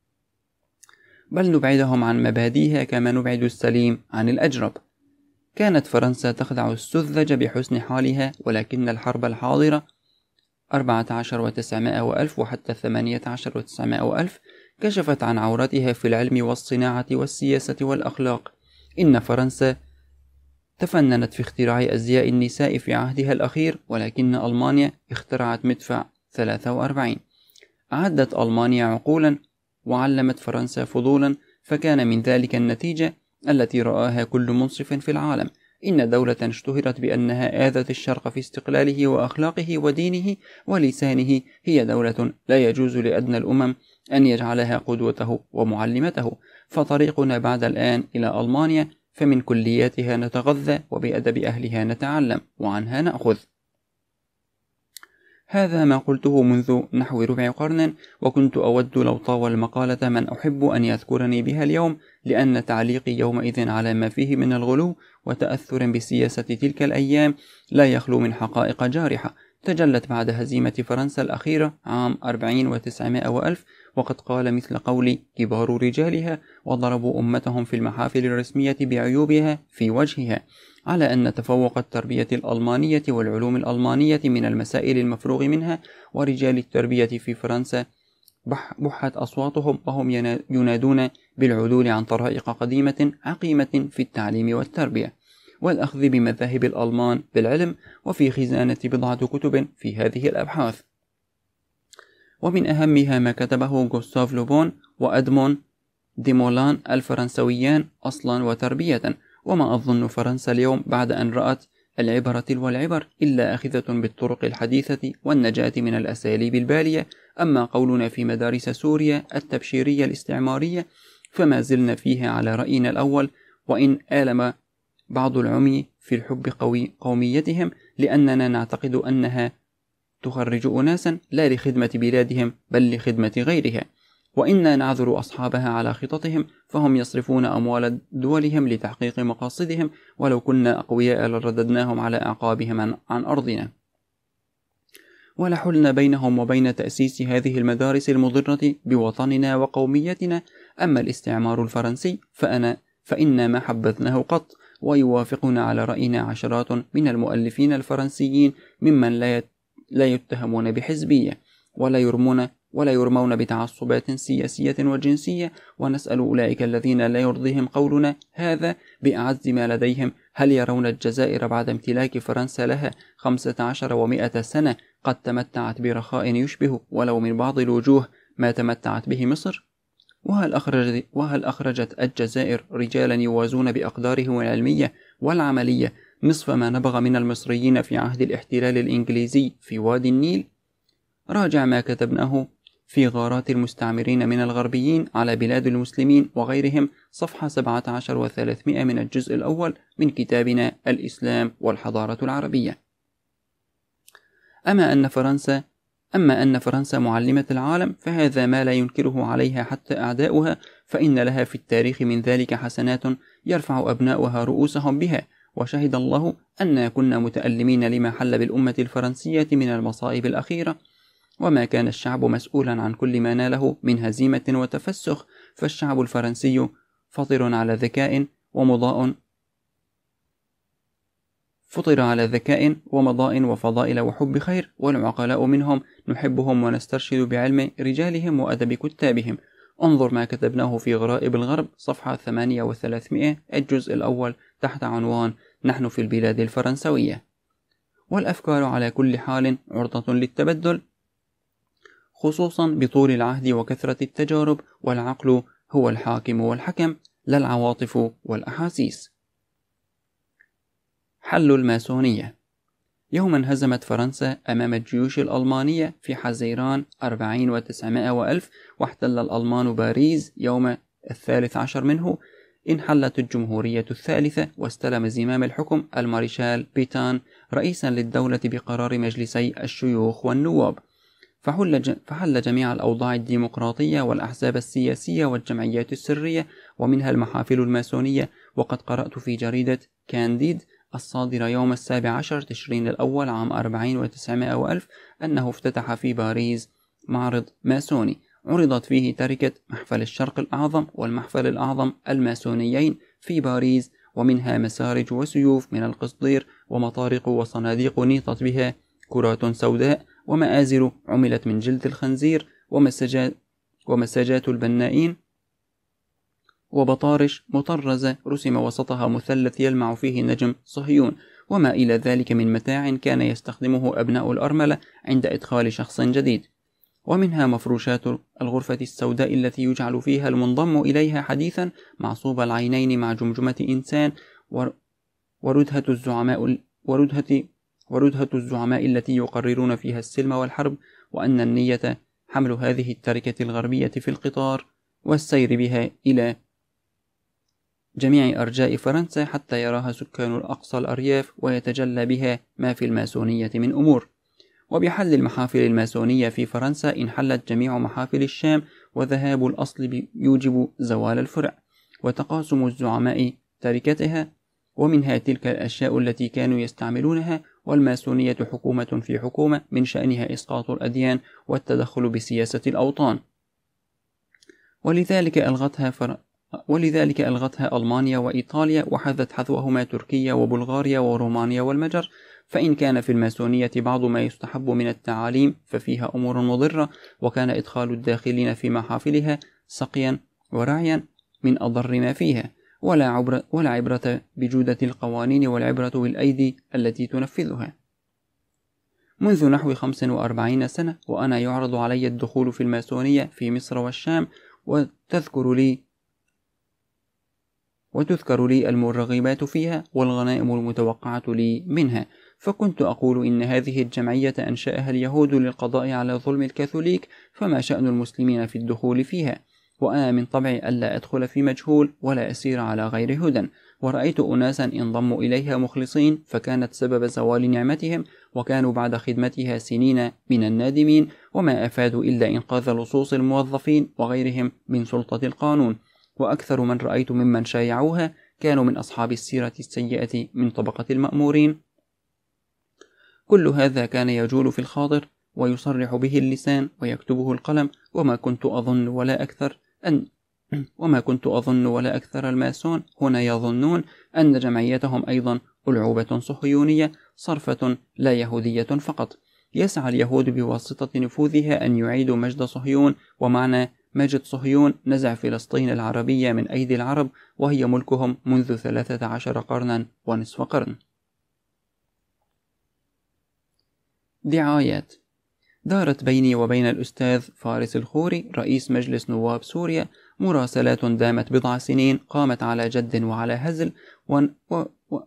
بل نبعدهم عن مبادئها كما نبعد السليم عن الأجرب. كانت فرنسا تخدع السذج بحسن حالها، ولكن الحرب الحاضرة أربعة عشر وتسعمائة وألف وحتى ثمانية عشر وتسعمائة وألف كشفت عن عورتها في العلم والصناعة والسياسة والأخلاق. إن فرنسا تفننت في اختراع أزياء النساء في عهدها الأخير، ولكن ألمانيا اخترعت مدفع ثلاثة وأربعين. أعدت ألمانيا عقولا وعلمت فرنسا فضولا، فكان من ذلك النتيجة التي رآها كل منصف في العالم. إن دولة اشتهرت بأنها آذت الشرق في استقلاله وأخلاقه ودينه ولسانه هي دولة لا يجوز لأدنى الأمم أن يجعلها قدوته ومعلمته. فطريقنا بعد الآن إلى ألمانيا، فمن كلياتها نتغذى وبأدب أهلها نتعلم وعنها نأخذ. هذا ما قلته منذ نحو ربع قرن، وكنت أود لو طاول المقالة من أحب أن يذكرني بها اليوم، لأن تعليقي يومئذ على ما فيه من الغلو وتأثر بسياسة تلك الأيام لا يخلو من حقائق جارحة تجلت بعد هزيمة فرنسا الأخيرة عام أربعين وتسعمائة وألف، وقد قال مثل قول كبار رجالها وضربوا أمتهم في المحافل الرسمية بعيوبها في وجهها، على أن تفوق التربية الألمانية والعلوم الألمانية من المسائل المفروغ منها، ورجال التربية في فرنسا بحت أصواتهم وهم ينادون بالعدول عن طرائق قديمة عقيمة في التعليم والتربية، والأخذ بمذاهب الألمان بالعلم، وفي خزانة بضعة كتب في هذه الأبحاث، ومن أهمها ما كتبه غوستاف لوبون وأدمون ديمولان الفرنسويان أصلا وتربية. وما أظن فرنسا اليوم بعد أن رأت العبرة والعبر إلا أخذة بالطرق الحديثة والنجاة من الأساليب البالية. أما قولنا في مدارس سوريا التبشيرية الاستعمارية فما زلنا فيها على رأينا الأول، وإن آلم بعض العمي في الحب قوي قوميتهم، لأننا نعتقد أنها تخرج أناسا لا لخدمة بلادهم بل لخدمة غيرها، وإنا نعذر أصحابها على خططهم، فهم يصرفون أموال دولهم لتحقيق مقاصدهم، ولو كنا أقوياء لرددناهم على أعقابهم عن, عن أرضنا، ولحلنا بينهم وبين تأسيس هذه المدارس المضرة بوطننا وقوميتنا. أما الاستعمار الفرنسي فأنا فإنا ما حبذناه قط، ويوافقنا على رأينا عشرات من المؤلفين الفرنسيين ممن لا لا يتهمون بحزبية ولا يرمون ولا يرمون بتعصبات سياسية وجنسية، ونسأل أولئك الذين لا يرضيهم قولنا هذا بأعز ما لديهم: هل يرون الجزائر بعد امتلاك فرنسا لها خمسة عشر ومائة سنة قد تمتعت برخاء يشبه ولو من بعض الوجوه ما تمتعت به مصر؟ وهل أخرجت, وهل أخرجت الجزائر رجالا يوازون بأقدارهم العلمية والعملية نصف ما نبغى من المصريين في عهد الاحتلال الإنجليزي في وادي النيل؟ راجع ما كتبناه في غارات المستعمرين من الغربيين على بلاد المسلمين وغيرهم، صفحة سبعة عشر وثلاثمائة من الجزء الأول من كتابنا الإسلام والحضارة العربية. أما أن فرنسا أما أن فرنسا معلمة العالم فهذا ما لا ينكره عليها حتى أعداؤها، فإن لها في التاريخ من ذلك حسنات يرفع أبناؤها رؤوسهم بها، وشهد الله أننا كنا متألمين لما حل بالأمة الفرنسية من المصائب الأخيرة، وما كان الشعب مسؤولا عن كل ما ناله من هزيمة وتفسخ، فالشعب الفرنسي فطر على ذكاء ومضاء فطر على ذكاء ومضاء وفضائل وحب خير، والعقلاء منهم نحبهم ونسترشد بعلم رجالهم وأدب كتابهم. انظر ما كتبناه في غرائب الغرب، صفحة ثمانية وثلاثمائة الجزء الأول، تحت عنوان نحن في البلاد الفرنسوية. والأفكار على كل حال عرضة للتبدل، خصوصا بطول العهد وكثرة التجارب، والعقل هو الحاكم والحكم لا العواطف والأحاسيس. حل الماسونية. يوما هزمت فرنسا أمام الجيوش الألمانية في حزيران أربعين وتسعمائة وألف، واحتل الألمان باريس يوم الثالث عشر منه. انحلت الجمهورية الثالثة، واستلم زمام الحكم المارشال بيتان رئيسا للدولة بقرار مجلسي الشيوخ والنواب. فحل, فحل جميع الأوضاع الديمقراطية والأحزاب السياسية والجمعيات السرية، ومنها المحافل الماسونية. وقد قرأت في جريدة كانديد الصادرة يوم السابع عشر تشرين الأول عام أربعين وتسعمائة وألف أنه افتتح في باريس معرض ماسوني، عرضت فيه تركة محفل الشرق الأعظم والمحفل الأعظم الماسونيين في باريس، ومنها مسارج وسيوف من القصدير، ومطارق وصناديق نيطت بها كرات سوداء، ومآزر عملت من جلد الخنزير، ومساجات, ومساجات البنائين، وبطارش مطرزة رسم وسطها مثلث يلمع فيه نجم صهيون، وما إلى ذلك من متاع كان يستخدمه أبناء الأرملة عند إدخال شخص جديد. ومنها مفروشات الغرفة السوداء التي يجعل فيها المنضم إليها حديثا معصوب العينين مع جمجمة إنسان، وردهة الزعماء وردهة وردهة الزعماء التي يقررون فيها السلم والحرب، وأن النية حمل هذه التركة الغربية في القطار والسير بها إلى جميع أرجاء فرنسا حتى يراها سكان الأقصى الأرياف، ويتجلى بها ما في الماسونية من أمور. وبحل المحافل الماسونية في فرنسا انحلت جميع محافل الشام، وذهاب الأصل يوجب زوال الفرع، وتقاسم الزعماء تركتها، ومنها تلك الأشياء التي كانوا يستعملونها. والماسونية حكومة في حكومة من شأنها إسقاط الأديان والتدخل بسياسة الأوطان، ولذلك ألغتها فر... ولذلك ألغتها ألمانيا وإيطاليا، وحذت حذوهما تركيا وبلغاريا ورومانيا والمجر. فإن كان في الماسونية بعض ما يستحب من التعاليم ففيها أمور مضرة، وكان إدخال الداخلين في محافلها سقيا ورعيا من أضر ما فيها، ولا عبرة, ولا عبرة بجودة القوانين، والعبرة بالأيدي التي تنفذها. منذ نحو خمس وأربعين سنة وأنا يعرض علي الدخول في الماسونية في مصر والشام، وتذكر لي وتذكر لي المرغبات فيها والغنائم المتوقعة لي منها، فكنت أقول إن هذه الجمعية أنشأها اليهود للقضاء على ظلم الكاثوليك، فما شأن المسلمين في الدخول فيها؟ وأنا من طبعي ألا أدخل في مجهول ولا أسير على غير هدى، ورأيت أناسا انضموا إليها مخلصين، فكانت سبب زوال نعمتهم، وكانوا بعد خدمتها سنين من النادمين، وما أفادوا إلا إنقاذ لصوص الموظفين وغيرهم من سلطة القانون. وأكثر من رأيت ممن شايعوها كانوا من أصحاب السيرة السيئة من طبقة المأمورين. كل هذا كان يجول في الخاطر ويصرح به اللسان ويكتبه القلم، وما كنت أظن ولا أكثر أن وما كنت أظن ولا أكثر الماسون هنا يظنون أن جمعيتهم أيضا ألعوبة صهيونية صرفة لا يهودية فقط. يسعى اليهود بواسطة نفوذها أن يعيدوا مجد صهيون، ومعنى مجد صهيون نزع فلسطين العربية من أيدي العرب، وهي ملكهم منذ ثلاثة عشر قرنا ونصف قرن. دعايات. دارت بيني وبين الأستاذ فارس الخوري رئيس مجلس نواب سوريا مراسلات دامت بضع سنين، قامت على جد وعلى هزل، ون... و... و...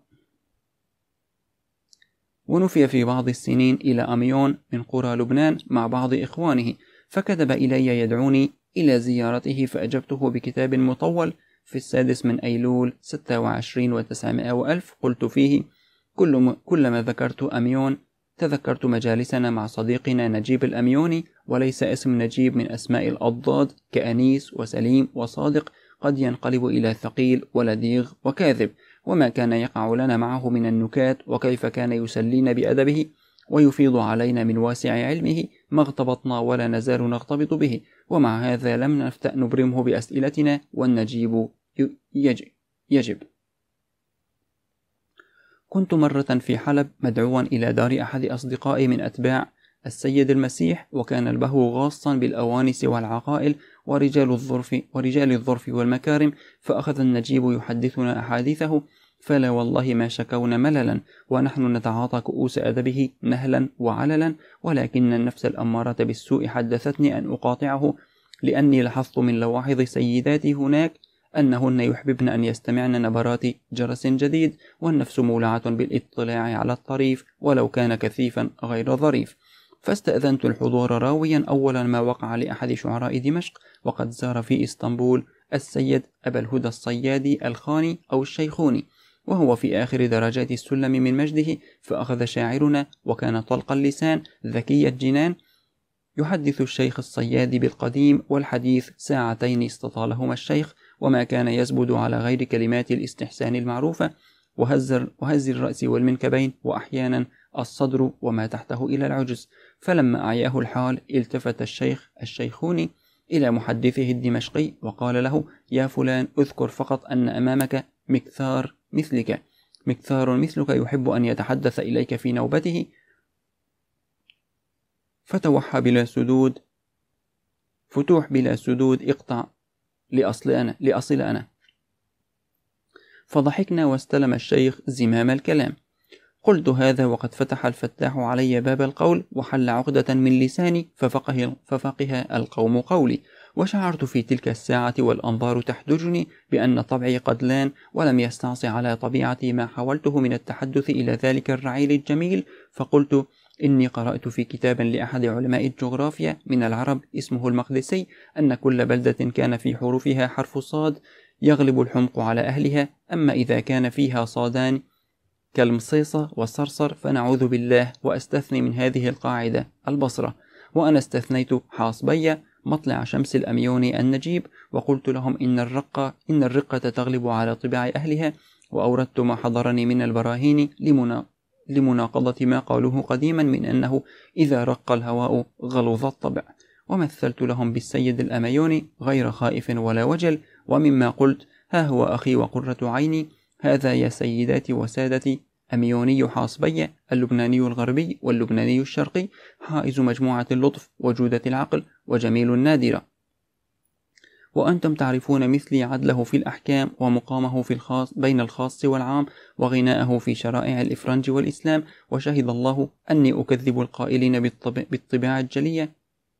ونفي في بعض السنين إلى أميون من قرى لبنان مع بعض إخوانه، فكتب إلي يدعوني إلى زيارته، فأجبته بكتاب مطول في السادس من أيلول ستة وعشرين وتسعمائة وألف، قلت فيه: كل كلما ذكرت أميون تذكرت مجالسنا مع صديقنا نجيب الأميوني، وليس اسم نجيب من أسماء الأضداد كأنيس وسليم وصادق، قد ينقلب إلى ثقيل ولديغ وكاذب، وما كان يقع لنا معه من النكات، وكيف كان يسلينا بأدبه ويفيض علينا من واسع علمه، ما اغتبطنا ولا نزال نغتبط به، ومع هذا لم نفتأ نبرمه بأسئلتنا، والنجيب يجب, يجب. كنت مرة في حلب مدعوا إلى دار أحد أصدقائي من أتباع السيد المسيح، وكان البهو غاصا بالأوانس والعقائل ورجال الظرف ورجال الظرف والمكارم، فأخذ النجيب يحدثنا أحاديثه، فلا والله ما شكونا مللا، ونحن نتعاطى كؤوس أدبه نهلا وعللا، ولكن النفس الأمارة بالسوء حدثتني أن أقاطعه، لأني لاحظت من لواحظ سيداتي هناك أنهن يحببن أن يستمعن نبرات جرس جديد، والنفس مولعة بالاطلاع على الطريف ولو كان كثيفا غير ظريف. فاستأذنت الحضور راويا أولا ما وقع لأحد شعراء دمشق، وقد زار في إسطنبول السيد أبا الهدى الصيادي الخاني أو الشيخوني، وهو في آخر درجات السلم من مجده، فأخذ شاعرنا وكان طلق اللسان ذكي الجنان يحدث الشيخ الصيادي بالقديم والحديث ساعتين استطالهما الشيخ، وما كان يزبد على غير كلمات الاستحسان المعروفة، وهز, وهز الرأس والمنكبين، وأحيانا الصدر وما تحته إلى العجز. فلما أعياه الحال التفت الشيخ الشيخوني إلى محدثه الدمشقي وقال له: يا فلان، اذكر فقط أن أمامك مكثار مثلك مكثار مثلك يحب أن يتحدث إليك في نوبته، فتوحى بلا سدود فتوح بلا سدود اقطع لأصل أنا, لأصل أنا. فضحكنا واستلم الشيخ زمام الكلام. قلت: هذا وقد فتح الفتاح علي باب القول وحل عقدة من لساني، ففقه, ففقه القوم قولي، وشعرت في تلك الساعة والأنظار تحدجني بأن طبعي قد لان، ولم يستعصي على طبيعتي ما حاولته من التحدث إلى ذلك الرعيل الجميل، فقلت: إني قرأت في كتاب لأحد علماء الجغرافيا من العرب اسمه المقدسي أن كل بلدة كان في حروفها حرف صاد يغلب الحمق على أهلها، أما إذا كان فيها صادان كالمصيصة والصرصر فنعوذ بالله، وأستثني من هذه القاعدة البصرة، وأنا استثنيت حاصبية مطلع شمس الأميوني النجيب، وقلت لهم إن الرقة إن الرقة تغلب على طباع أهلها، وأوردت ما حضرني من البراهين لمنا لمناقضة ما قالوه قديما من أنه إذا رق الهواء غلظ الطبع، ومثلت لهم بالسيد الأميوني غير خائف ولا وجل، ومما قلت: ها هو أخي وقرة عيني، هذا يا سيداتي وسادتي أميوني حاصبية، اللبناني الغربي واللبناني الشرقي، حائز مجموعة اللطف وجودة العقل وجميل النادرة، وأنتم تعرفون مثلي عدله في الأحكام، ومقامه في الخاص بين الخاص والعام، وغناءه في شرائع الإفرنج والإسلام، وشهد الله أني أكذب القائلين بالطباع الجلية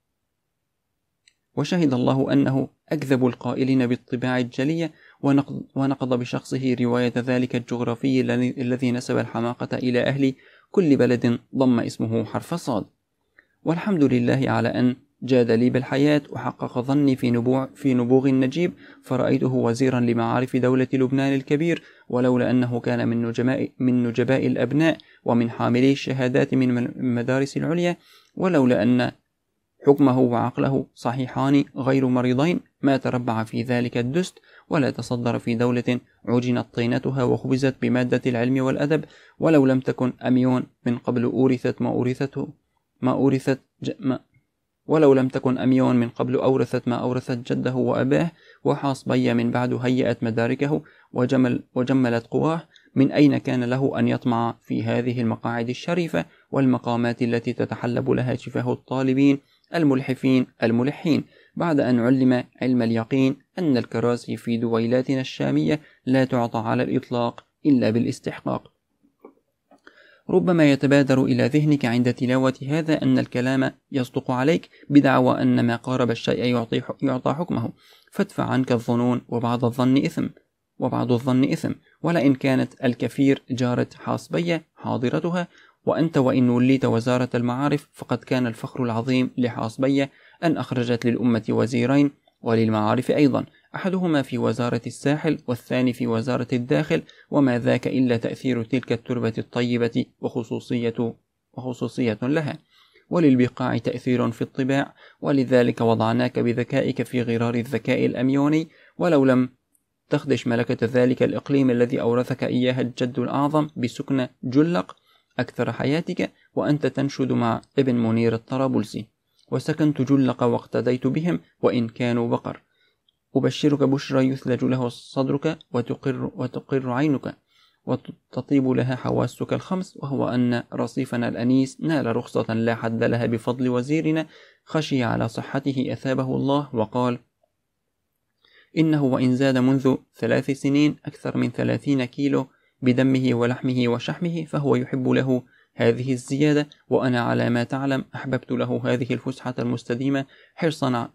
وشهد الله أنه أكذب القائلين بالطباع الجلية ونقض, ونقض بشخصه رواية ذلك الجغرافي الذي نسب الحماقة إلى أهل كل بلد ضم اسمه حرف صاد. والحمد لله على أن جاد لي بالحياة وحقق ظني في نبوغ, في نبوغ النجيب، فرأيته وزيرا لمعارف دولة لبنان الكبير، ولولا أنه كان من نجباء, من نجباء الأبناء ومن حاملي الشهادات من المدارس العليا، ولولا أن حكمه وعقله صحيحان غير مريضين ما تربع في ذلك الدست، ولا تصدر في دولة عجنت طينتها وخبزت بمادة العلم والأدب، ولو لم تكن أميون من قبل أورثت ما أورثته ما أورثت ما ولو لم تكن أميون من قبل أورثت ما أورثت جده وأباه، وحاصبية من بعد هيأت مداركه وجمل وجملت قواه، من أين كان له أن يطمع في هذه المقاعد الشريفة والمقامات التي تتحلب لها شفاه الطالبين الملحفين الملحين، بعد أن علم علم اليقين أن الكراسي في دويلاتنا الشامية لا تعطى على الإطلاق إلا بالاستحقاق. ربما يتبادر إلى ذهنك عند تلاوة هذا أن الكلام يصدق عليك بدعوى أن ما قارب الشيء يعطي, يعطى حكمه، فادفع عنك الظنون، وبعض الظن إثم وبعض الظن إثم ولئن كانت الكثير جارة حاصبية حاضرتها، وأنت وإن وليت وزارة المعارف، فقد كان الفخر العظيم لحاصبية أن أخرجت للأمة وزيرين وللمعارف أيضا، أحدهما في وزارة الساحل والثاني في وزارة الداخل، وما ذاك إلا تأثير تلك التربة الطيبة وخصوصية, وخصوصية لها، وللبقاع تأثير في الطباع، ولذلك وضعناك بذكائك في غرار الذكاء الأميوني، ولو لم تخدش ملكة ذلك الإقليم الذي أورثك إياها الجد الأعظم بسكن جلق أكثر حياتك وأنت تنشد مع ابن منير الطرابلسي، وسكنت جلق واقتديت بهم وإن كانوا بقر، أبشرك بشرى يثلج له صدرك وتقر, وتقر عينك وتطيب لها حواسك الخمس، وهو أن رصيفنا الأنيس نال رخصة لا حد لها بفضل وزيرنا، خشي على صحته أثابه الله وقال: إنه وإن زاد منذ ثلاث سنين أكثر من ثلاثين كيلو بدمه ولحمه وشحمه فهو يحب له هذه الزيادة، وأنا على ما تعلم أحببت له هذه الفسحة المستديمة حرصا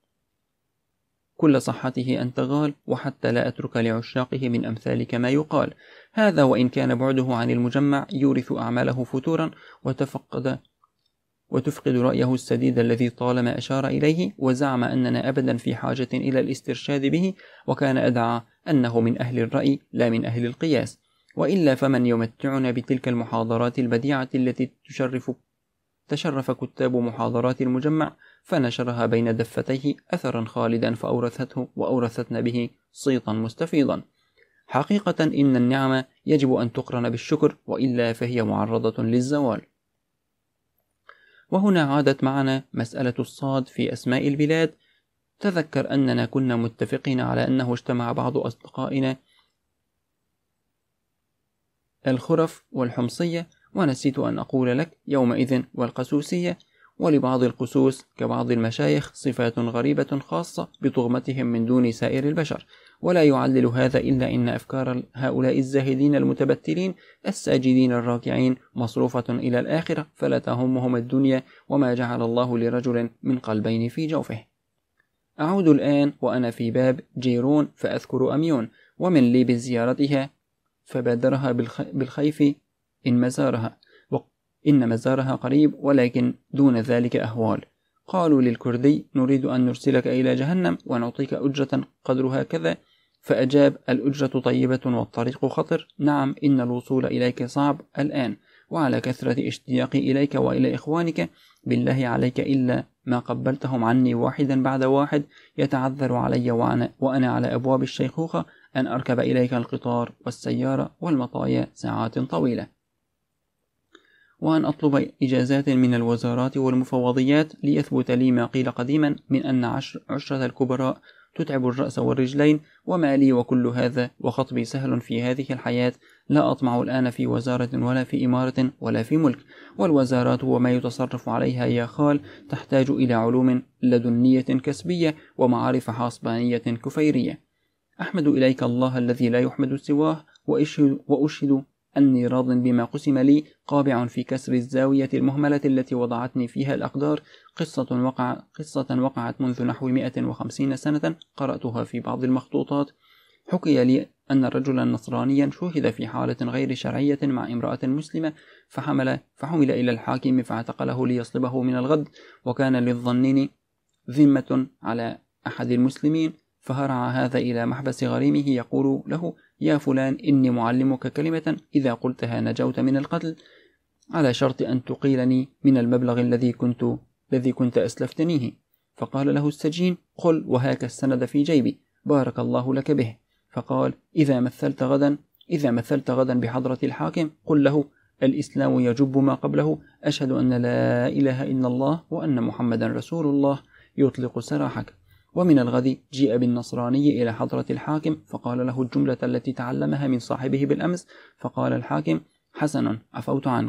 كل صحته أن تغال، وحتى لا أترك لعشاقه من أمثالك ما يقال. هذا وإن كان بعده عن المجمع يورث أعماله فتورا وتفقد وتفقد رأيه السديد الذي طالما أشار إليه، وزعم أننا أبدا في حاجة إلى الاسترشاد به، وكان أدعى أنه من أهل الرأي لا من أهل القياس، وإلا فمن يمتعنا بتلك المحاضرات البديعة التي تشرف تشرف كتاب محاضرات المجمع فنشرها بين دفتيه أثرا خالدا فأورثته وأورثتنا به صيتا مستفيضا. حقيقة إن النعمة يجب أن تقرن بالشكر، وإلا فهي معرضة للزوال. وهنا عادت معنا مسألة الصاد في أسماء البلاد. تذكر أننا كنا متفقين على أنه اجتمع بعض أصدقائنا الخرف والحمصية، ونسيت أن أقول لك يومئذ والقسوسية، ولبعض القسوس كبعض المشايخ صفات غريبة خاصة بطغمتهم من دون سائر البشر، ولا يعلل هذا إلا إن أفكار هؤلاء الزاهدين المتبتلين الساجدين الراكعين مصروفة إلى الآخرة، فلا تهمهم الدنيا وما جعل الله لرجل من قلبين في جوفه. أعود الآن وأنا في باب جيرون فأذكر أميون، ومن لي بزيارتها فبادرها بالخيف إن مزارها إن مزارها قريب، ولكن دون ذلك أهوال. قالوا للكردي: نريد أن نرسلك إلى جهنم ونعطيك أجرة قدرها كذا، فأجاب: الأجرة طيبة والطريق خطر، نعم إن الوصول إليك صعب الآن، وعلى كثرة اشتياقي إليك وإلى إخوانك، بالله عليك إلا ما قبلتهم عني واحدا بعد واحد يتعذر علي وأنا, وأنا على أبواب الشيخوخة أن أركب إليك القطار والسيارة والمطايا ساعات طويلة، وأن أطلب إجازات من الوزارات والمفوضيات ليثبت لي ما قيل قديما من أن عشر عشرة الكبراء تتعب الرأس والرجلين، وما لي وكل هذا وخطبي سهل في هذه الحياة، لا أطمع الآن في وزارة ولا في إمارة ولا في ملك، والوزارات وما يتصرف عليها يا خال تحتاج إلى علوم لدنية كسبية ومعارف حاسبانية كفيرية. أحمد إليك الله الذي لا يحمد سواه، وأشهد, وأشهد أني راض بما قسم لي، قابع في كسر الزاوية المهملة التي وضعتني فيها الأقدار. قصة, وقع قصة وقعت منذ نحو مئة وخمسين سنة، قرأتها في بعض المخطوطات. حكي لي أن رجلا نصرانيا شوهد في حالة غير شرعية مع امرأة مسلمة، فحمل, فحمل إلى الحاكم فاعتقله ليصلبه من الغد، وكان للظنين ذمة على أحد المسلمين، فهرع هذا إلى محبس غريمه يقول له: يا فلان، إني معلمك كلمة إذا قلتها نجوت من القتل، على شرط أن تقيلني من المبلغ الذي كنت الذي كنت أسلفتنيه. فقال له السجين: قل وهاك السند في جيبي، بارك الله لك به. فقال: إذا مثلت غدا إذا مثلت غدا بحضرة الحاكم قل له: الإسلام يجب ما قبله، أشهد أن لا إله إلا الله وأن محمدا رسول الله، يطلق سراحك. ومن الغد جيء بالنصراني إلى حضرة الحاكم، فقال له الجملة التي تعلمها من صاحبه بالأمس، فقال الحاكم: حسن، عفوت عنك،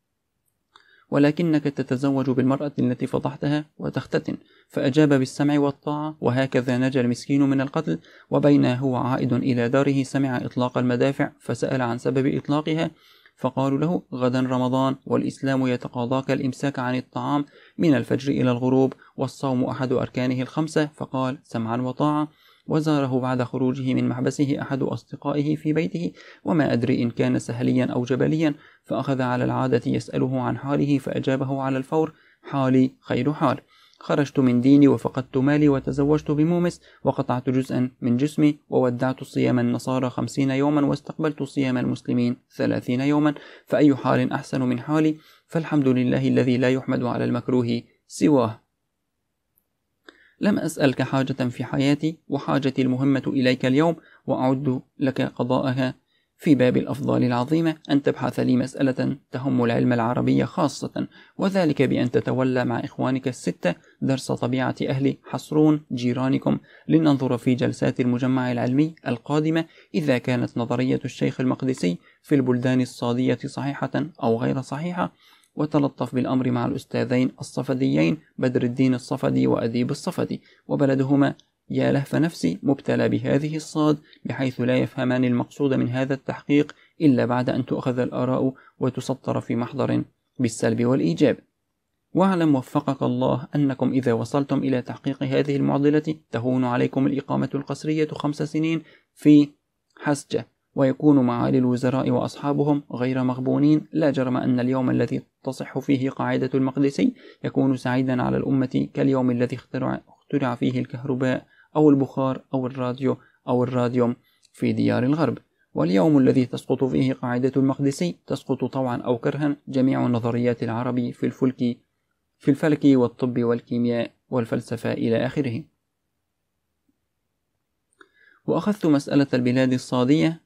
ولكنك تتزوج بالمرأة التي فضحتها وتختتن. فأجاب بالسمع والطاعة، وهكذا نجا المسكين من القتل. وبين هو عائد إلى داره سمع إطلاق المدافع، فسأل عن سبب إطلاقها، فقالوا له: غدا رمضان، والإسلام يتقاضاك الإمساك عن الطعام من الفجر إلى الغروب، والصوم أحد أركانه الخمسة. فقال: سمعا وطاعة. وزاره بعد خروجه من محبسه أحد أصدقائه في بيته، وما أدري إن كان سهليا أو جبليا، فأخذ على العادة يسأله عن حاله، فأجابه على الفور: حالي خير حال. خرجت من ديني وفقدت مالي وتزوجت بمومس وقطعت جزءا من جسمي وودعت صيام النصارى خمسين يوما واستقبلت صيام المسلمين ثلاثين يوما، فأي حال أحسن من حالي؟ فالحمد لله الذي لا يحمد على المكروه سواه. لم أسألك حاجة في حياتي وحاجتي المهمة إليك اليوم، وأعد لك قضاءها في باب الأفضال العظيمة أن تبحث لي مسألة تهم العلم العربي خاصة، وذلك بأن تتولى مع إخوانك الستة درس طبيعة أهل حصرون جيرانكم، لننظر في جلسات المجمع العلمي القادمة إذا كانت نظرية الشيخ المقدسي في البلدان الصادية صحيحة أو غير صحيحة، وتلطف بالأمر مع الأستاذين الصفديين بدر الدين الصفدي وأديب الصفدي، وبلدهما يا لهف نفسي مبتلى بهذه الصاد، بحيث لا يفهمان المقصود من هذا التحقيق إلا بعد أن تؤخذ الآراء وتسطر في محضر بالسلب والإيجاب. واعلم وفقك الله أنكم إذا وصلتم إلى تحقيق هذه المعضلة تهون عليكم الإقامة القسرية خمس سنين في حسجة، ويكون معالي الوزراء وأصحابهم غير مغبونين. لا جرم أن اليوم الذي تصح فيه قاعدة المقدسي يكون سعيدا على الأمة كاليوم الذي اخترع, اخترع فيه الكهرباء أو البخار أو الراديو أو الراديوم في ديار الغرب. واليوم الذي تسقط فيه قاعدة المقدسي تسقط طوعا أو كرها جميع نظريات العرب في الفلك في الفلك والطب والكيمياء والفلسفة إلى آخره. وأخذت مسألة البلاد الصادية.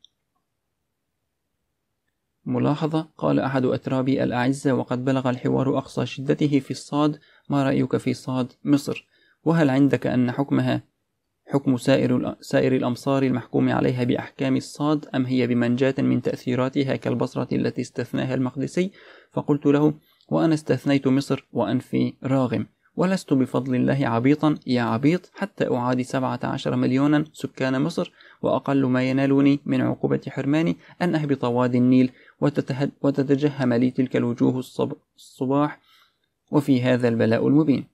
ملاحظة: قال أحد أترابي الأعزة وقد بلغ الحوار أقصى شدته في الصاد: ما رأيك في صاد مصر؟ وهل عندك أن حكمها حكم سائر, سائر الأمصار المحكوم عليها بأحكام الصاد، أم هي بمنجاة من تأثيراتها كالبصرة التي استثناها المقدسي؟ فقلت له: وأنا استثنيت مصر وأنفي راغم، ولست بفضل الله عبيطا يا عبيط حتى أعادي سبعة عشر مليونا سكان مصر، وأقل ما ينالني من عقوبة حرماني أن أهبط وادي النيل وتتجهم لي تلك الوجوه الصب... الصباح، وفي هذا البلاء المبين.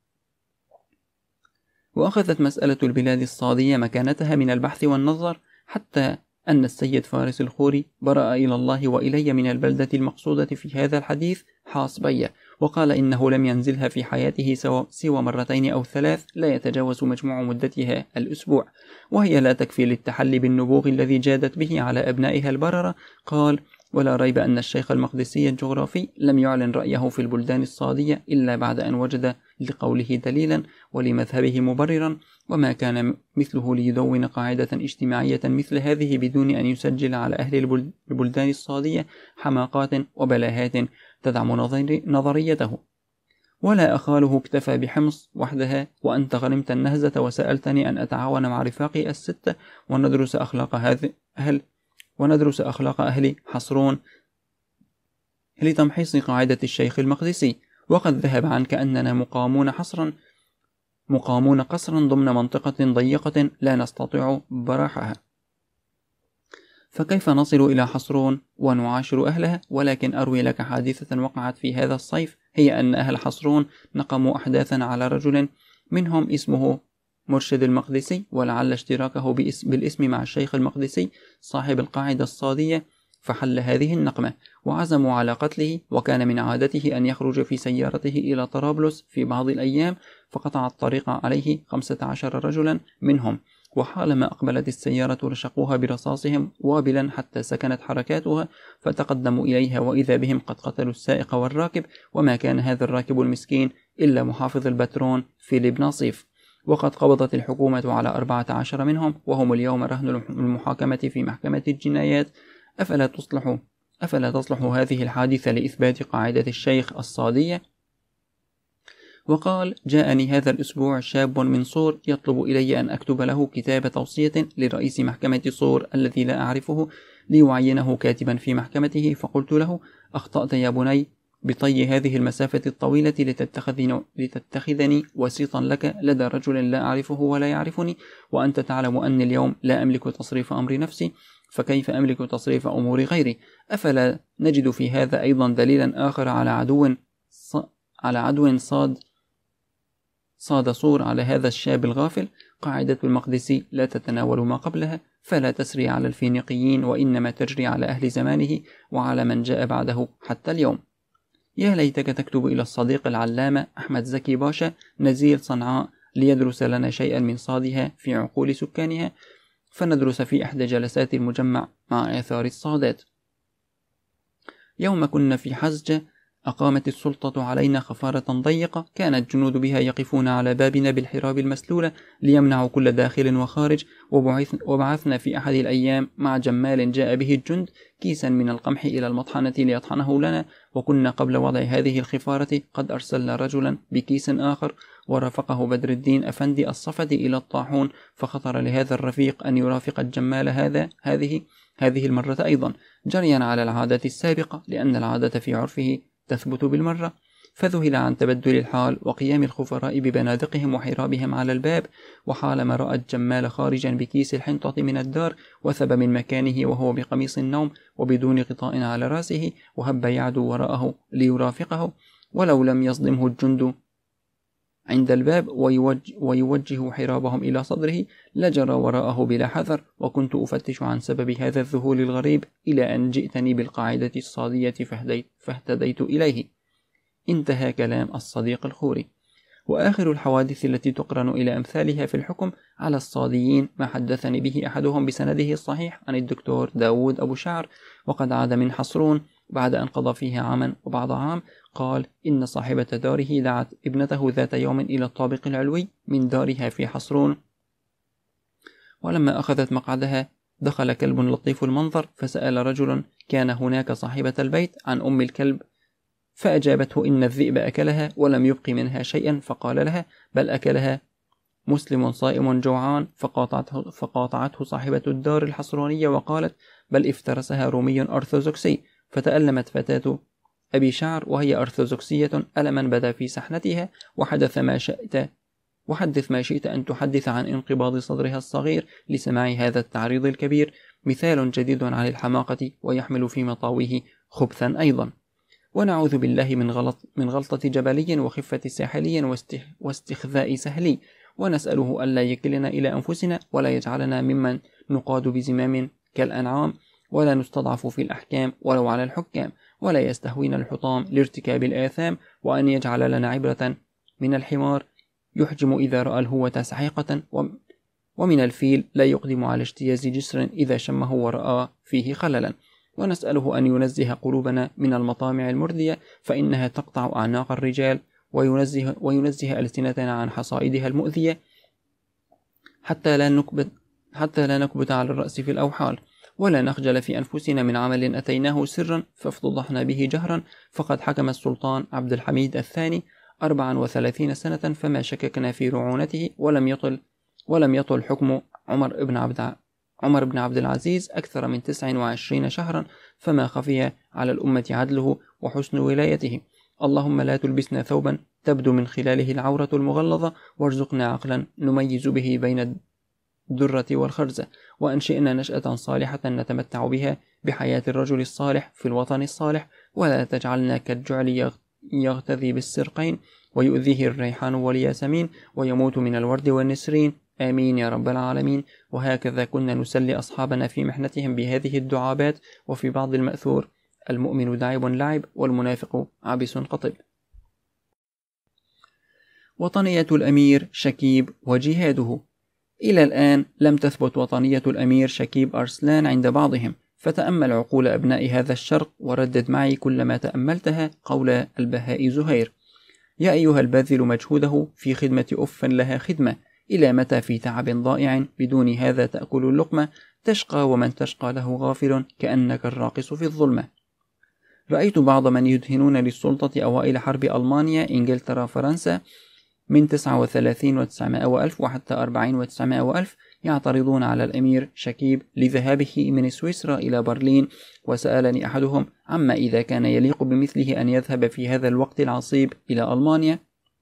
وأخذت مسألة البلاد الصادية مكانتها من البحث والنظر، حتى أن السيد فارس الخوري برأ إلى الله وإلي من البلدة المقصودة في هذا الحديث حاصبية، وقال إنه لم ينزلها في حياته سوى مرتين أو ثلاث، لا يتجاوز مجموع مدتها الأسبوع، وهي لا تكفي للتحلي بالنبوغ الذي جادت به على أبنائها البررة. قال: ولا ريب أن الشيخ المقدسي الجغرافي لم يعلن رأيه في البلدان الصادية إلا بعد أن وجد لقوله دليلا ولمذهبه مبررا، وما كان مثله ليدون قاعدة اجتماعية مثل هذه بدون أن يسجل على أهل البلدان الصادية حماقات وبلاهات تدعم نظريته. ولا أخاله اكتفى بحمص وحدها، وأنت غرمت النهزة وسألتني أن أتعاون مع رفاقي الستة وندرس أخلاق هذه أهل وندرس أخلاق أهل حصرون لتمحيص قاعدة الشيخ المقدسي، وقد ذهب عنك أننا مقامون حصرا مقامون قصرا ضمن منطقة ضيقة لا نستطيع براحها، فكيف نصل إلى حصرون ونعاشر أهلها؟ ولكن أروي لك حادثة وقعت في هذا الصيف، هي أن أهل حصرون نقموا أحداثا على رجل منهم اسمه مرشد المقدسي، ولعل اشتراكه بالاسم مع الشيخ المقدسي صاحب القاعدة الصادية، فحل هذه النقمة وعزموا على قتله. وكان من عادته أن يخرج في سيارته إلى طرابلس في بعض الأيام، فقطع الطريق عليه خمسة عشر رجلا منهم، وحالما أقبلت السيارة رشقوها برصاصهم وابلا حتى سكنت حركاتها، فتقدموا إليها وإذا بهم قد قتلوا السائق والراكب، وما كان هذا الراكب المسكين إلا محافظ البترون فيليب ناصيف، وقد قبضت الحكومة على أربعة عشر منهم، وهم اليوم رهن المحاكمة في محكمة الجنايات. أفلا تصلح أفلا تصلح هذه الحادثة لإثبات قاعدة الشيخ الصادية؟ وقال: جاءني هذا الأسبوع شاب من صور يطلب إلي أن أكتب له كتاب توصية لرئيس محكمة صور الذي لا أعرفه ليعينه كاتبا في محكمته، فقلت له: أخطأت يا بني بطي هذه المسافة الطويلة لتتخذني, لتتخذني وسيطا لك لدى رجل لا أعرفه ولا يعرفني، وأنت تعلم أني اليوم لا أملك تصريف أمر نفسي، فكيف أملك تصريف أمور غيري؟ أفلا نجد في هذا أيضا دليلا آخر على عدو ص... على عدو صاد صاد صور على هذا الشاب الغافل؟ قاعدة المقدسي لا تتناول ما قبلها، فلا تسري على الفينيقيين، وإنما تجري على أهل زمانه وعلى من جاء بعده حتى اليوم. يا ليتك تكتب إلى الصديق العلامة أحمد زكي باشا نزيل صنعاء ليدرس لنا شيئا من صادها في عقول سكانها، فندرس في إحدى جلسات المجمع مع آثار الصادات. يوم كنا في حزجة أقامت السلطة علينا خفارة ضيقة، كان الجنود بها يقفون على بابنا بالحراب المسلولة ليمنعوا كل داخل وخارج، وبعثنا في أحد الأيام مع جمال جاء به الجند كيسا من القمح إلى المطحنة ليطحنه لنا، وكنا قبل وضع هذه الخفارة قد أرسلنا رجلا بكيس آخر ورافقه بدر الدين أفندي الصفدي إلى الطاحون، فخطر لهذا الرفيق أن يرافق الجمال هذا هذه هذه المرة أيضا جريا على العادة السابقة، لأن العادة في عرفه تثبت بالمرة، فذهل عن تبدل الحال وقيام الخفراء ببنادقهم وحرابهم على الباب، وحالما رأى الجمال خارجا بكيس الحنطة من الدار وثب من مكانه وهو بقميص النوم وبدون غطاء على رأسه، وهب يعدو وراءه ليرافقه، ولو لم يصدمه الجند عند الباب ويوجه, ويوجه حرابهم إلى صدره لجرى وراءه بلا حذر، وكنت أفتش عن سبب هذا الذهول الغريب إلى أن جئتني بالقاعدة الصادية فاهتديت إليه. انتهى كلام الصديق الخوري. وآخر الحوادث التي تقرن إلى أمثالها في الحكم على الصاديين ما حدثني به أحدهم بسنده الصحيح عن الدكتور داود أبو شعر، وقد عاد من حصرون بعد أن قضى فيها عاما وبعض عام، قال إن صاحبة داره دعت ابنته ذات يوم إلى الطابق العلوي من دارها في حصرون، ولما أخذت مقعدها دخل كلب لطيف المنظر، فسأل رجل كان هناك صاحبة البيت عن أم الكلب، فأجابته إن الذئب أكلها ولم يبق منها شيئا، فقال لها بل أكلها مسلم صائم جوعان، فقاطعته, فقاطعته صاحبة الدار الحصرونية وقالت بل افترسها رومي أرثوذكسي، فتألمت فتاة أبي شعر وهي أرثوذكسية ألما بدا في سحنتها، وحدث ما شئت وحدث ما شئت أن تحدث عن انقباض صدرها الصغير لسماع هذا التعريض الكبير، مثال جديد عن الحماقة ويحمل في مطاويه خبثا أيضا. ونعوذ بالله من غلط من غلطة جبلي وخفة ساحلي واستخذاء سهلي، ونسأله ألا يكلنا إلى أنفسنا ولا يجعلنا ممن نقاد بزمام كالأنعام، ولا نستضعف في الأحكام ولو على الحكام، ولا يستهوينا الحطام لارتكاب الآثام، وأن يجعل لنا عبرة من الحمار يحجم إذا رأى الهوة سحيقة، ومن الفيل لا يقدم على اجتياز جسر إذا شمه ورأى فيه خللا. ونسأله أن ينزه قلوبنا من المطامع المردية فإنها تقطع أعناق الرجال، وينزه, وينزه ألسنتنا عن حصائدها المؤذية حتى لا نكبت حتى لا نكبت على الرأس في الأوحال، ولا نخجل في أنفسنا من عمل أتيناه سرا فافتضحنا به جهرا. فقد حكم السلطان عبد الحميد الثاني أربعا وثلاثين سنة فما شككنا في رعونته، ولم يطل ولم يطل حكم عمر بن عبد عمر بن عبد العزيز أكثر من تسع وعشرين شهرا، فما خفي على الأمة عدله وحسن ولايته. اللهم لا تلبسنا ثوبا تبدو من خلاله العورة المغلظة، وارزقنا عقلا نميز به بين الدرة والخرزة، وأنشئنا نشأة صالحة نتمتع بها بحياة الرجل الصالح في الوطن الصالح، ولا تجعلنا كالجعل يغتذي بالسرقين ويؤذيه الريحان والياسمين ويموت من الورد والنسرين، آمين يا رب العالمين. وهكذا كنا نسلي أصحابنا في محنتهم بهذه الدعابات. وفي بعض المأثور المؤمن داعب لعب والمنافق عبس قطب. وطنية الأمير شكيب وجهاده. إلى الآن لم تثبت وطنية الأمير شكيب أرسلان عند بعضهم، فتأمل عقول أبناء هذا الشرق وردد معي كل ما تأملتها قول البهاء زهير: يا أيها الباذل مجهوده في خدمة أف لها خدمة، إلى متى في تعب ضائع بدون هذا تأكل اللقمة، تشقى ومن تشقى له غافل كأنك الراقص في الظلمة. رأيت بعض من يدهنون للسلطة أوائل حرب ألمانيا إنجلترا فرنسا من تسعة وثلاثين وتسعمائة وألف وحتى أربعين وتسعمائة وألف يعترضون على الأمير شكيب لذهابه من سويسرا إلى برلين، وسألني أحدهم عما إذا كان يليق بمثله أن يذهب في هذا الوقت العصيب إلى ألمانيا،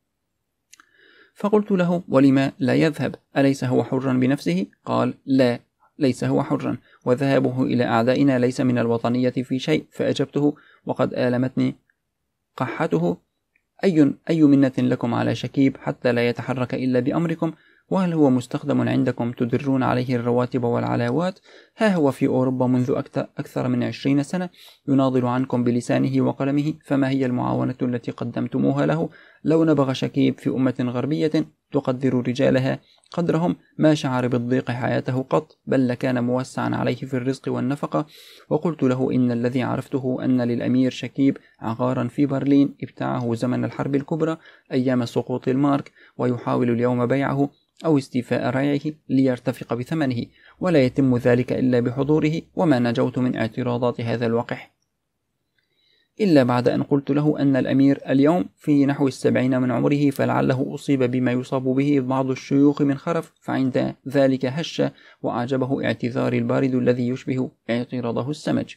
فقلت له: ولما لا يذهب؟ أليس هو حرا بنفسه؟ قال: لا، ليس هو حرا، وذهابه إلى أعدائنا ليس من الوطنية في شيء. فأجبته وقد آلمتني قحته: أي, أي منة لكم على شكيب حتى لا يتحرك إلا بأمركم، وهل هو مستخدم عندكم تدرون عليه الرواتب والعلاوات؟ ها هو في أوروبا منذ أكثر من عشرين سنة يناضل عنكم بلسانه وقلمه، فما هي المعاونة التي قدمتموها له؟ لو نبغ شكيب في أمة غربية تقدر رجالها قدرهم ما شعر بالضيق حياته قط، بل لكان موسعا عليه في الرزق والنفقة. وقلت له إن الذي عرفته أن للأمير شكيب عقارا في برلين ابتاعه زمن الحرب الكبرى أيام سقوط المارك، ويحاول اليوم بيعه أو استيفاء ريعه ليرتفق بثمنه، ولا يتم ذلك إلا بحضوره. وما نجوت من اعتراضات هذا الوقح إلا بعد أن قلت له أن الأمير اليوم في نحو السبعين من عمره، فلعله أصيب بما يصاب به بعض الشيوخ من خرف، فعند ذلك هش وأعجبه اعتذاري البارد الذي يشبه اعتراضه السمج.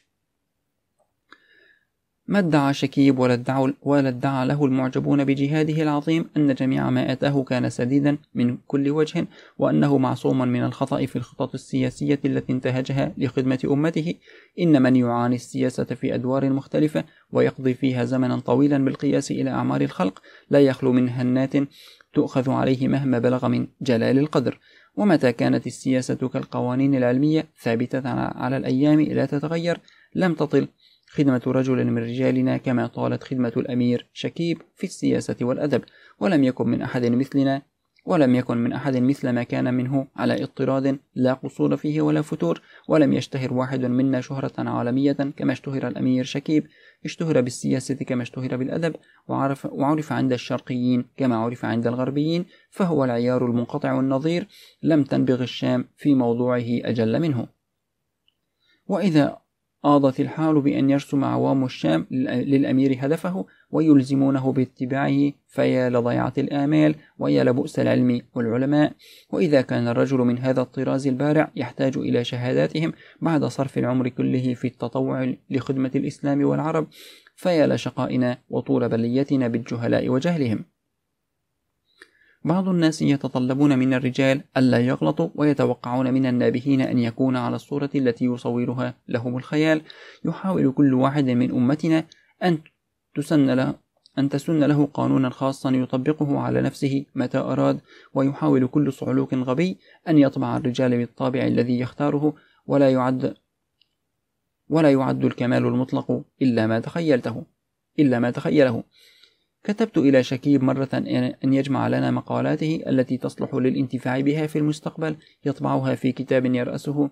ما ادعى شكيب ولا ادعى, ولا ادعى له المعجبون بجهاده العظيم أن جميع ما أتاه كان سديدا من كل وجه، وأنه معصوما من الخطأ في الخطط السياسية التي انتهجها لخدمة أمته. إن من يعاني السياسة في أدوار مختلفة ويقضي فيها زمنا طويلا بالقياس إلى أعمار الخلق لا يخلو من هنات تؤخذ عليه مهما بلغ من جلال القدر. ومتى كانت السياسة كالقوانين العلمية ثابتة على الأيام لا تتغير، لم تطل خدمة رجل من رجالنا كما طالت خدمة الأمير شكيب في السياسة والأدب، ولم يكن من أحد مثلنا ولم يكن من أحد مثل ما كان منه على اضطراد لا قصور فيه ولا فتور. ولم يشتهر واحد منا شهرة عالمية كما اشتهر الأمير شكيب، اشتهر بالسياسة كما اشتهر بالأدب، وعرف, وعرف عند الشرقيين كما عرف عند الغربيين، فهو العيار المنقطع النظير، لم تنبغ الشام في موضوعه أجل منه. وإذا آضت الحال بأن يرسم عوام الشام للأمير هدفه ويلزمونه باتباعه، فيا لضيعة الآمال ويا لبؤس العلم والعلماء. وإذا كان الرجل من هذا الطراز البارع يحتاج إلى شهاداتهم بعد صرف العمر كله في التطوع لخدمة الإسلام والعرب، فيا لشقائنا وطول بليتنا بالجهلاء وجهلهم. بعض الناس يتطلبون من الرجال ألا يغلطوا، ويتوقعون من النابهين أن يكون على الصورة التي يصورها لهم الخيال. يحاول كل واحد من أمتنا أن تسن له أن تسن له قانونا خاصا يطبقه على نفسه متى أراد، ويحاول كل صعلوك غبي أن يطبع الرجال بالطابع الذي يختاره، ولا يعد ولا يعد الكمال المطلق إلا ما تخيلته إلا ما تخيله. كتبت إلى شكيب مرة أن يجمع لنا مقالاته التي تصلح للانتفاع بها في المستقبل، يطبعها في كتاب يرأسه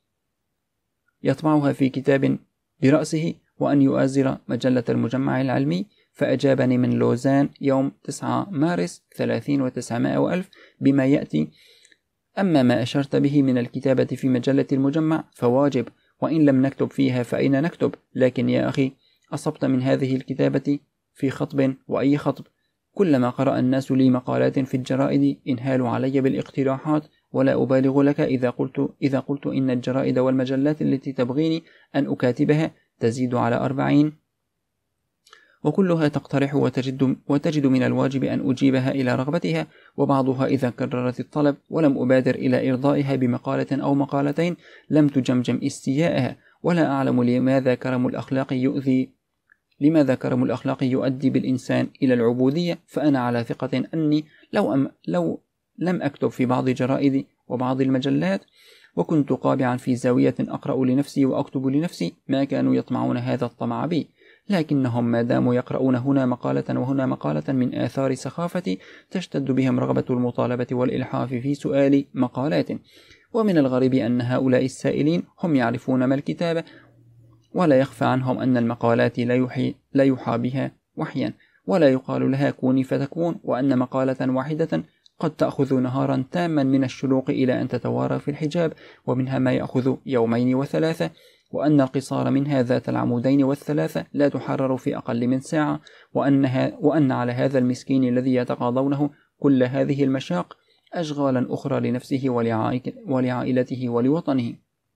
يطبعها في كتاب برأسه، وأن يؤازر مجلة المجمع العلمي. فأجابني من لوزان يوم تسعة مارس ثلاثين وتسعمائة وألف بما يأتي: أما ما أشرت به من الكتابة في مجلة المجمع فواجب، وإن لم نكتب فيها فأين نكتب؟ لكن يا أخي، أصبت من هذه الكتابة في خطب وأي خطب. كلما قرأ الناس لي مقالات في الجرائد انهالوا علي بالاقتراحات، ولا أبالغ لك إذا قلت إذا قلت إن الجرائد والمجلات التي تبغيني أن أكاتبها تزيد على أربعين، وكلها تقترح وتجد, وتجد من الواجب أن أجيبها إلى رغبتها، وبعضها إذا كررت الطلب ولم أبادر إلى إرضائها بمقالة أو مقالتين لم تجمجم استياءها. ولا أعلم لماذا كرم الأخلاق يؤذي لماذا كرم الأخلاق يؤدي بالإنسان إلى العبودية. فأنا على ثقة أني لو, أم لو لم أكتب في بعض جرائد وبعض المجلات، وكنت قابعا في زاوية أقرأ لنفسي وأكتب لنفسي، ما كانوا يطمعون هذا الطمع بي. لكنهم ما داموا يقرؤون هنا مقالة وهنا مقالة من آثار سخافتي، تشتد بهم رغبة المطالبة والإلحاف في سؤال مقالات. ومن الغريب أن هؤلاء السائلين هم يعرفون ما الكتابة، ولا يخفى عنهم أن المقالات لا يحي, لا يحى بها وحيا، ولا يقال لها كوني فتكون، وأن مقالة واحدة قد تأخذ نهارا تاما من الشروق إلى أن تتوارى في الحجاب، ومنها ما يأخذ يومين وثلاثة، وأن القصار منها ذات العمودين والثلاثة لا تحرر في أقل من ساعة، وأنها وأن على هذا المسكين الذي يتقاضونه كل هذه المشاق أشغالا أخرى لنفسه ولعائلته ولوطنه،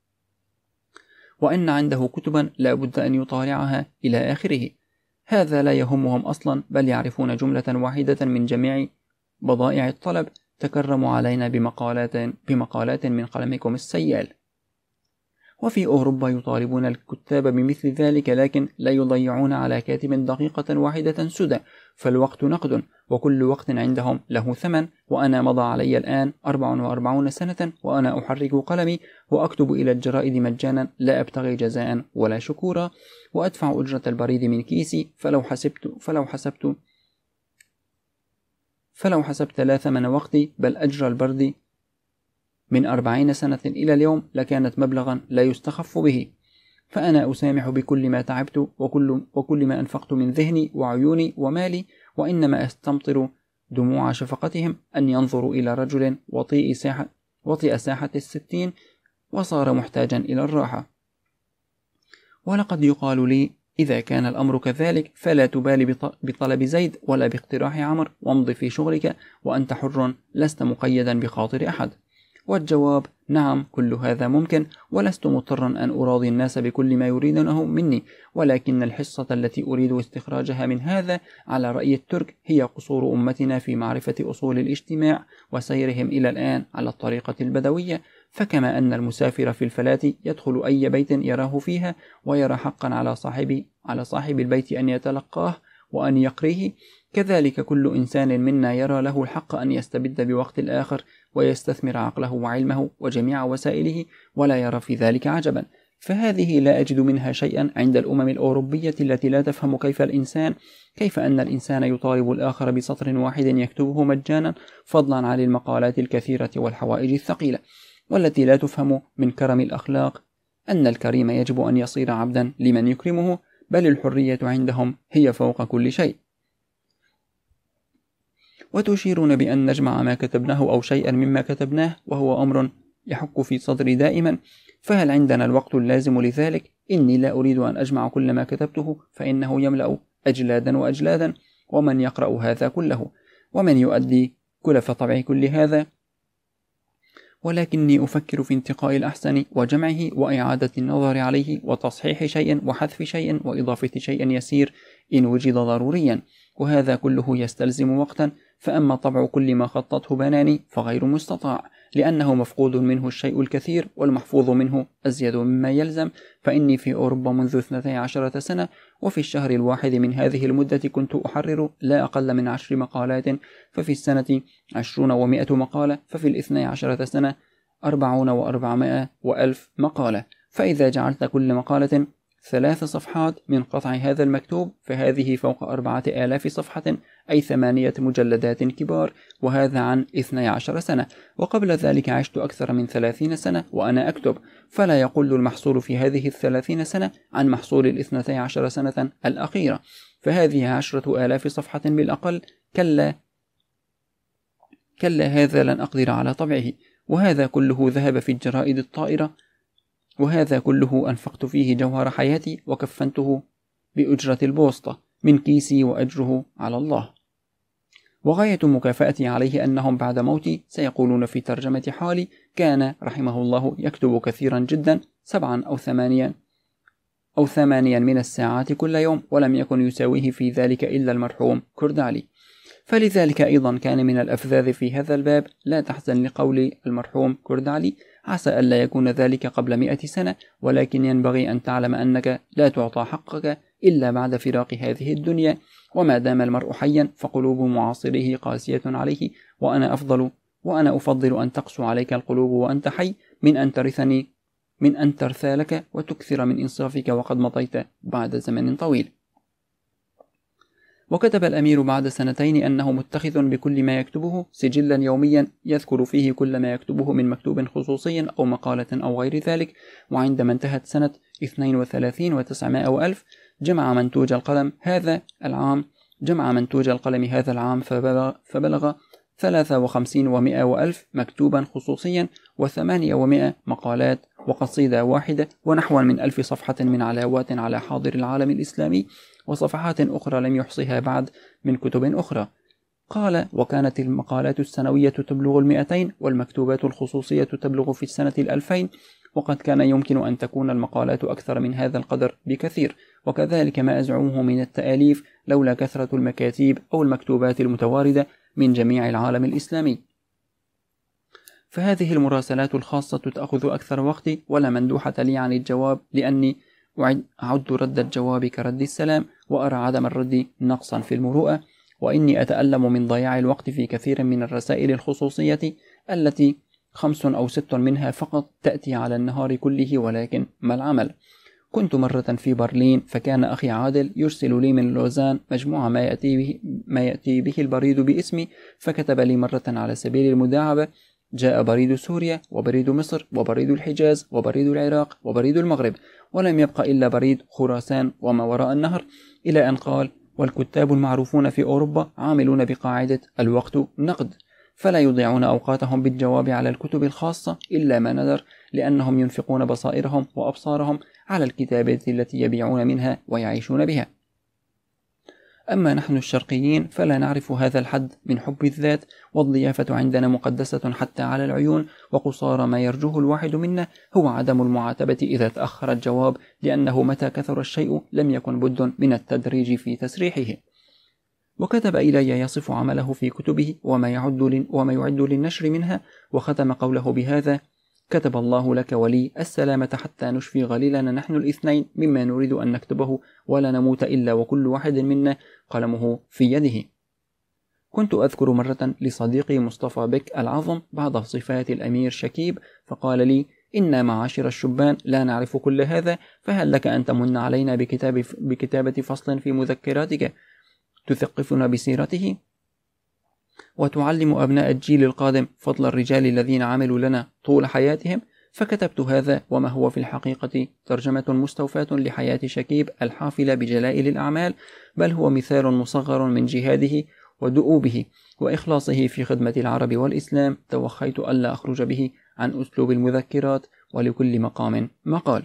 وأن عنده كتبا لا بد أن يطالعها إلى آخره. هذا لا يهمهم أصلا، بل يعرفون جملة واحدة من جميع بضائع الطلب. تكرموا علينا بمقالات, بمقالات من قلمكم السيال. وفي أوروبا يطالبون الكتاب بمثل ذلك، لكن لا يضيعون على كاتب دقيقة واحدة سدى، فالوقت نقد، وكل وقت عندهم له ثمن. وأنا مضى علي الآن أربع وأربعون سنة وأنا أحرك قلمي وأكتب إلى الجرائد مجانا، لا أبتغي جزاء ولا شكورا، وأدفع أجرة البريد من كيسي. فلو حسبت فلو حسبت فلو حسبت لا ثمن وقتي بل أجر البرد من أربعين سنة إلى اليوم لكانت مبلغا لا يستخف به. فأنا أسامح بكل ما تعبت وكل, وكل ما أنفقت من ذهني وعيوني ومالي، وإنما أستمطر دموع شفقتهم أن ينظروا إلى رجل وطيء ساحة, وطيء ساحة الستين وصار محتاجا إلى الراحة. ولقد يقال لي: إذا كان الأمر كذلك فلا تبالي بطلب زيد ولا باقتراح عمر، وامض في شغلك وأنت حر لست مقيدا بخاطر أحد. والجواب: نعم، كل هذا ممكن، ولست مضطرا أن أراضي الناس بكل ما يريدونه مني، ولكن الحصة التي أريد استخراجها من هذا على رأي الترك هي قصور أمتنا في معرفة أصول الاجتماع وسيرهم إلى الآن على الطريقة البدوية. فكما أن المسافر في الفلاة يدخل أي بيت يراه فيها ويرى حقا على صاحب على صاحب البيت أن يتلقاه وأن يقريه، كذلك كل إنسان منا يرى له الحق أن يستبد بوقت الآخر ويستثمر عقله وعلمه وجميع وسائله، ولا يرى في ذلك عجبا. فهذه لا أجد منها شيئا عند الأمم الأوروبية التي لا تفهم كيف الإنسان كيف أن الإنسان يطالب الآخر بسطر واحد يكتبه مجانا، فضلا عن المقالات الكثيرة والحوائج الثقيلة، والتي لا تفهم من كرم الأخلاق أن الكريم يجب أن يصير عبدا لمن يكرمه، بل الحرية عندهم هي فوق كل شيء. وتشيرون بأن نجمع ما كتبناه أو شيئا مما كتبناه، وهو أمر يحك في صدري دائما، فهل عندنا الوقت اللازم لذلك؟ إني لا أريد أن أجمع كل ما كتبته، فإنه يملأ أجلادا وأجلادا، ومن يقرأ هذا كله؟ ومن يؤدي كلف طبع كل هذا؟ ولكني أفكر في انتقاء الأحسن وجمعه وإعادة النظر عليه وتصحيح شيء وحذف شيء وإضافة شيء يسير إن وجد ضروريا، وهذا كله يستلزم وقتا. فأما طبع كل ما خطته بناني فغير مستطاع، لأنه مفقود منه الشيء الكثير والمحفوظ منه أزيد مما يلزم. فإني في أوروبا منذ اثنتي عشرة سنة، وفي الشهر الواحد من هذه المدة كنت أحرر لا أقل من عشر مقالات، ففي السنة عشرون ومائة مقالة، ففي الاثني عشرة سنة أربعون وأربعمائة وألف مقالة. فإذا جعلت كل مقالة ثلاث صفحات من قطع هذا المكتوب فهذه فوق أربعة آلاف صفحة، أي ثمانية مجلدات كبار، وهذا عن اثني عشر سنة. وقبل ذلك عشت أكثر من ثلاثين سنة وأنا أكتب، فلا يقل المحصول في هذه الثلاثين سنة عن محصول الاثنتي عشر سنة الأخيرة، فهذه عشرة آلاف صفحة بالأقل. كلا كلا هذا لن أقدر على طبعه، وهذا كله ذهب في الجرائد الطائرة، وهذا كله أنفقت فيه جوهر حياتي وكفنته بأجرة البوسطة من كيسي وأجره على الله. وغاية مكافأتي عليه أنهم بعد موتي سيقولون في ترجمة حالي: كان رحمه الله يكتب كثيرا جدا، سبعا أو ثمانيا أو ثمانيا من الساعات كل يوم، ولم يكن يساويه في ذلك إلا المرحوم كوردالي. فلذلك أيضا كان من الأفذاذ في هذا الباب: لا تحزن لقول المرحوم كوردالي، عسى ألا يكون ذلك قبل مئة سنة، ولكن ينبغي أن تعلم أنك لا تعطى حقك إلا بعد فراق هذه الدنيا، وما دام المرء حيا فقلوب معاصره قاسية عليه، وأنا أفضل وأنا أفضل أن تقسو عليك القلوب وأنت حي من أن ترثني من أن ترثى لك وتكثر من إنصافك وقد مضيت بعد زمن طويل. وكتب الأمير بعد سنتين أنه متخذ بكل ما يكتبه سجلا يوميا يذكر فيه كل ما يكتبه من مكتوب خصوصي أو مقالة أو غير ذلك. وعندما انتهت سنة اثنين وثلاثين وتسعمائة وألف جمع منتوج القلم هذا العام جمع منتوج القلم هذا العام فبلغ, فبلغ ثلاثة وخمسين ومائة وألف مكتوبا خصوصيا، وثمانية ومائة مقالات وقصيدة واحدة، ونحو من ألف صفحة من علاوات على حاضر العالم الإسلامي، وصفحات أخرى لم يحصيها بعد من كتب أخرى. قال: وكانت المقالات السنوية تبلغ المئتين، والمكتوبات الخصوصية تبلغ في السنة الألفين، وقد كان يمكن أن تكون المقالات أكثر من هذا القدر بكثير، وكذلك ما أزعمه من التآليف لولا كثرة المكاتيب أو المكتوبات المتواردة من جميع العالم الإسلامي. فهذه المراسلات الخاصة تأخذ أكثر وقتي، ولا مندوحة لي عن الجواب، لأني أعد رد الجواب كرد السلام، وأرى عدم الرد نقصا في المروءة، وإني أتألم من ضياع الوقت في كثير من الرسائل الخصوصية التي خمس أو ست منها فقط تأتي على النهار كله. ولكن ما العمل؟ كنت مرة في برلين، فكان أخي عادل يرسل لي من لوزان مجموعة ما يأتي به, ما يأتي به البريد باسمي، فكتب لي مرة على سبيل المداعبة: جاء بريد سوريا، وبريد مصر، وبريد الحجاز، وبريد العراق، وبريد المغرب، ولم يبق إلا بريد خراسان وما وراء النهر، إلى أن قال: والكتاب المعروفون في أوروبا عاملون بقاعدة الوقت نقد، فلا يضيعون أوقاتهم بالجواب على الكتب الخاصة إلا ما ندر، لأنهم ينفقون بصائرهم وأبصارهم على الكتابة التي يبيعون منها ويعيشون بها. أما نحن الشرقيين فلا نعرف هذا الحد من حب الذات، والضيافة عندنا مقدسة حتى على العيون، وقصارى ما يرجوه الواحد منا هو عدم المعاتبة إذا تأخر الجواب، لأنه متى كثر الشيء لم يكن بد من التدريج في تسريحه. وكتب إلي يصف عمله في كتبه وما يعد, وما يعد للنشر منها، وختم قوله بهذا: كتب الله لك ولي السلامة حتى نشفي غليلنا نحن الاثنين مما نريد أن نكتبه، ولا نموت إلا وكل واحد منا قلمه في يده. كنت أذكر مرة لصديقي مصطفى بك العظم بعض صفات الأمير شكيب، فقال لي: إنا معاشر الشبان لا نعرف كل هذا، فهل لك أن تمن علينا بكتاب بكتابة فصل في مذكراتك تثقفنا بسيرته، وتعلم أبناء الجيل القادم فضل الرجال الذين عملوا لنا طول حياتهم؟ فكتبت هذا، وما هو في الحقيقة ترجمة مستوفاة لحياة شكيب الحافلة بجلائل الأعمال، بل هو مثال مصغر من جهاده ودؤوبه وإخلاصه في خدمة العرب والإسلام. توخيت ألا أخرج به عن أسلوب المذكرات، ولكل مقام مقال.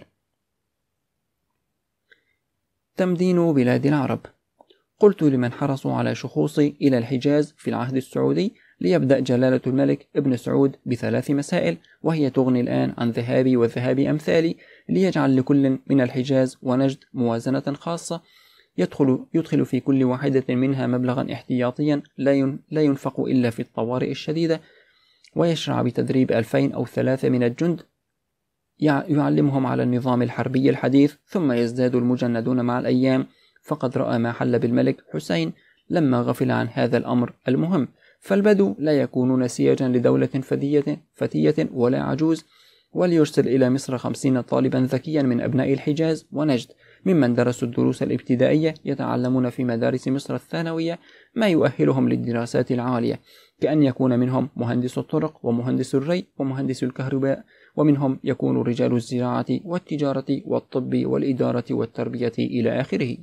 تمدين بلاد العرب. قلت لمن حرصوا على شخوصي إلى الحجاز في العهد السعودي ليبدأ جلالة الملك ابن سعود بثلاث مسائل، وهي تغني الآن عن ذهابي وذهاب أمثالي، ليجعل لكل من الحجاز ونجد موازنة خاصة يدخل, يدخل في كل واحدة منها مبلغا احتياطيا لا ينفق إلا في الطوارئ الشديدة، ويشرع بتدريب ألفين أو ثلاثة من الجند يعلمهم على النظام الحربي الحديث، ثم يزداد المجندون مع الأيام. فقد رأى ما حل بالملك حسين لما غفل عن هذا الأمر المهم، فالبدو لا يكونون سياجا لدولة فتية, فتية ولا عجوز، وليرسل إلى مصر خمسين طالبا ذكيا من أبناء الحجاز ونجد ممن درسوا الدروس الابتدائية يتعلمون في مدارس مصر الثانوية ما يؤهلهم للدراسات العالية، كأن يكون منهم مهندس الطرق ومهندس الري ومهندس الكهرباء، ومنهم يكون رجال الزراعة والتجارة والطب والإدارة والتربية إلى آخره،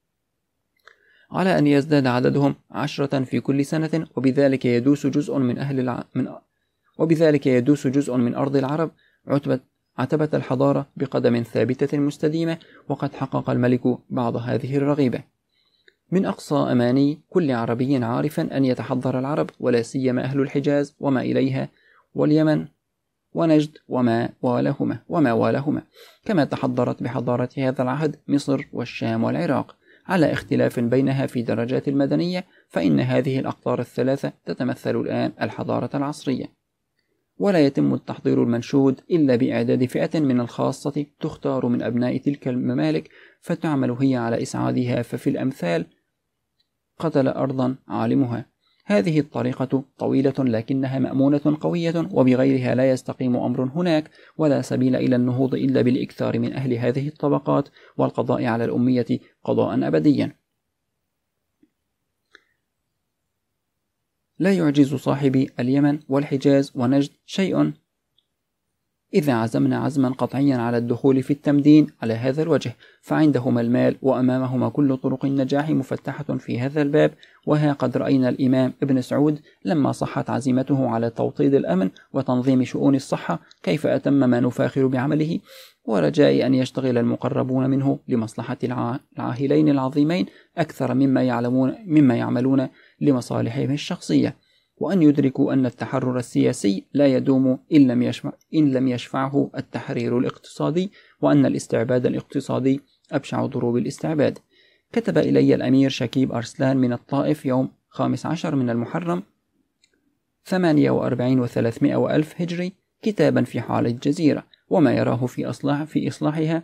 على أن يزداد عددهم عشرة في كل سنة، وبذلك يدوس جزء من أهل الع... من وبذلك يدوس جزء من أرض العرب عتبة عتبة الحضارة بقدم ثابتة مستديمة. وقد حقق الملك بعض هذه الرغيبة. من أقصى أماني كل عربي عارف أن يتحضر العرب، ولا سيما أهل الحجاز وما إليها، واليمن ونجد وما والهما وما والهما كما تحضرت بحضارة هذا العهد مصر والشام والعراق، على اختلاف بينها في درجات المدنية، فإن هذه الأقطار الثلاثة تتمثل الآن الحضارة العصرية. ولا يتم التحضير المنشود إلا بإعداد فئة من الخاصة تختار من أبناء تلك الممالك فتعمل هي على إسعادها. ففي الأمثال: قتل أرضا عالمها. هذه الطريقة طويلة لكنها مأمونة قوية، وبغيرها لا يستقيم أمر هناك، ولا سبيل إلى النهوض إلا بالإكثار من أهل هذه الطبقات والقضاء على الأمية قضاء أبديا. لا يعجز صاحب اليمن والحجاز ونجد شيء إذا عزمنا عزما قطعيا على الدخول في التمدين على هذا الوجه، فعندهما المال وأمامهما كل طرق النجاح مفتحة في هذا الباب. وها قد رأينا الإمام ابن سعود لما صحت عزيمته على توطيد الأمن وتنظيم شؤون الصحة كيف أتم ما نفاخر بعمله، ورجاء أن يشتغل المقربون منه لمصلحة العاهلين العظيمين أكثر مما يعلمون مما يعملون لمصالحهم الشخصية، وأن يدركوا أن التحرر السياسي لا يدوم إن لم يشفع إن لم يشفعه التحرير الاقتصادي، وأن الاستعباد الاقتصادي أبشع ضروب الاستعباد. كتب إلي الأمير شكيب أرسلان من الطائف يوم خامس عشر من المحرم ثمانية وأربعين وثلاثمائة وألف هجري كتابا في حال الجزيرة وما يراه في إصلاح في إصلاحها،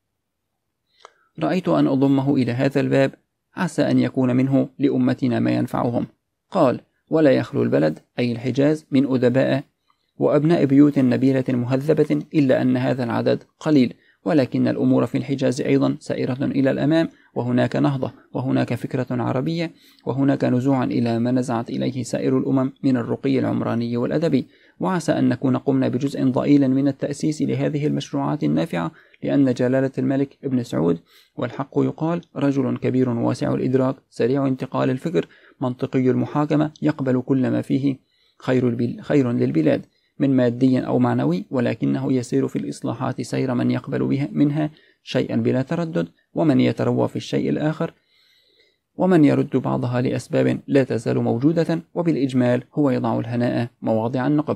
رأيت أن أضمه إلى هذا الباب عسى أن يكون منه لأمتنا ما ينفعهم. قال: ولا يخلو البلد أي الحجاز من أدباء وأبناء بيوت نبيلة مهذبة، إلا أن هذا العدد قليل، ولكن الأمور في الحجاز أيضا سائرة إلى الأمام، وهناك نهضة، وهناك فكرة عربية، وهناك نزوعا إلى ما نزعت إليه سائر الأمم من الرقي العمراني والأدبي. وعسى أن نكون قمنا بجزء ضئيل من التأسيس لهذه المشروعات النافعة، لأن جلالة الملك ابن سعود، والحق يقال، رجل كبير واسع الإدراك سريع انتقال الفكر منطقي المحاكمة، يقبل كل ما فيه خير, خير للبلاد من مادي أو معنوي، ولكنه يسير في الإصلاحات سير من يقبل بها منها شيئا بلا تردد، ومن يتروى في الشيء الآخر، ومن يرد بعضها لأسباب لا تزال موجودة، وبالإجمال هو يضع الهناء مواضع النقب.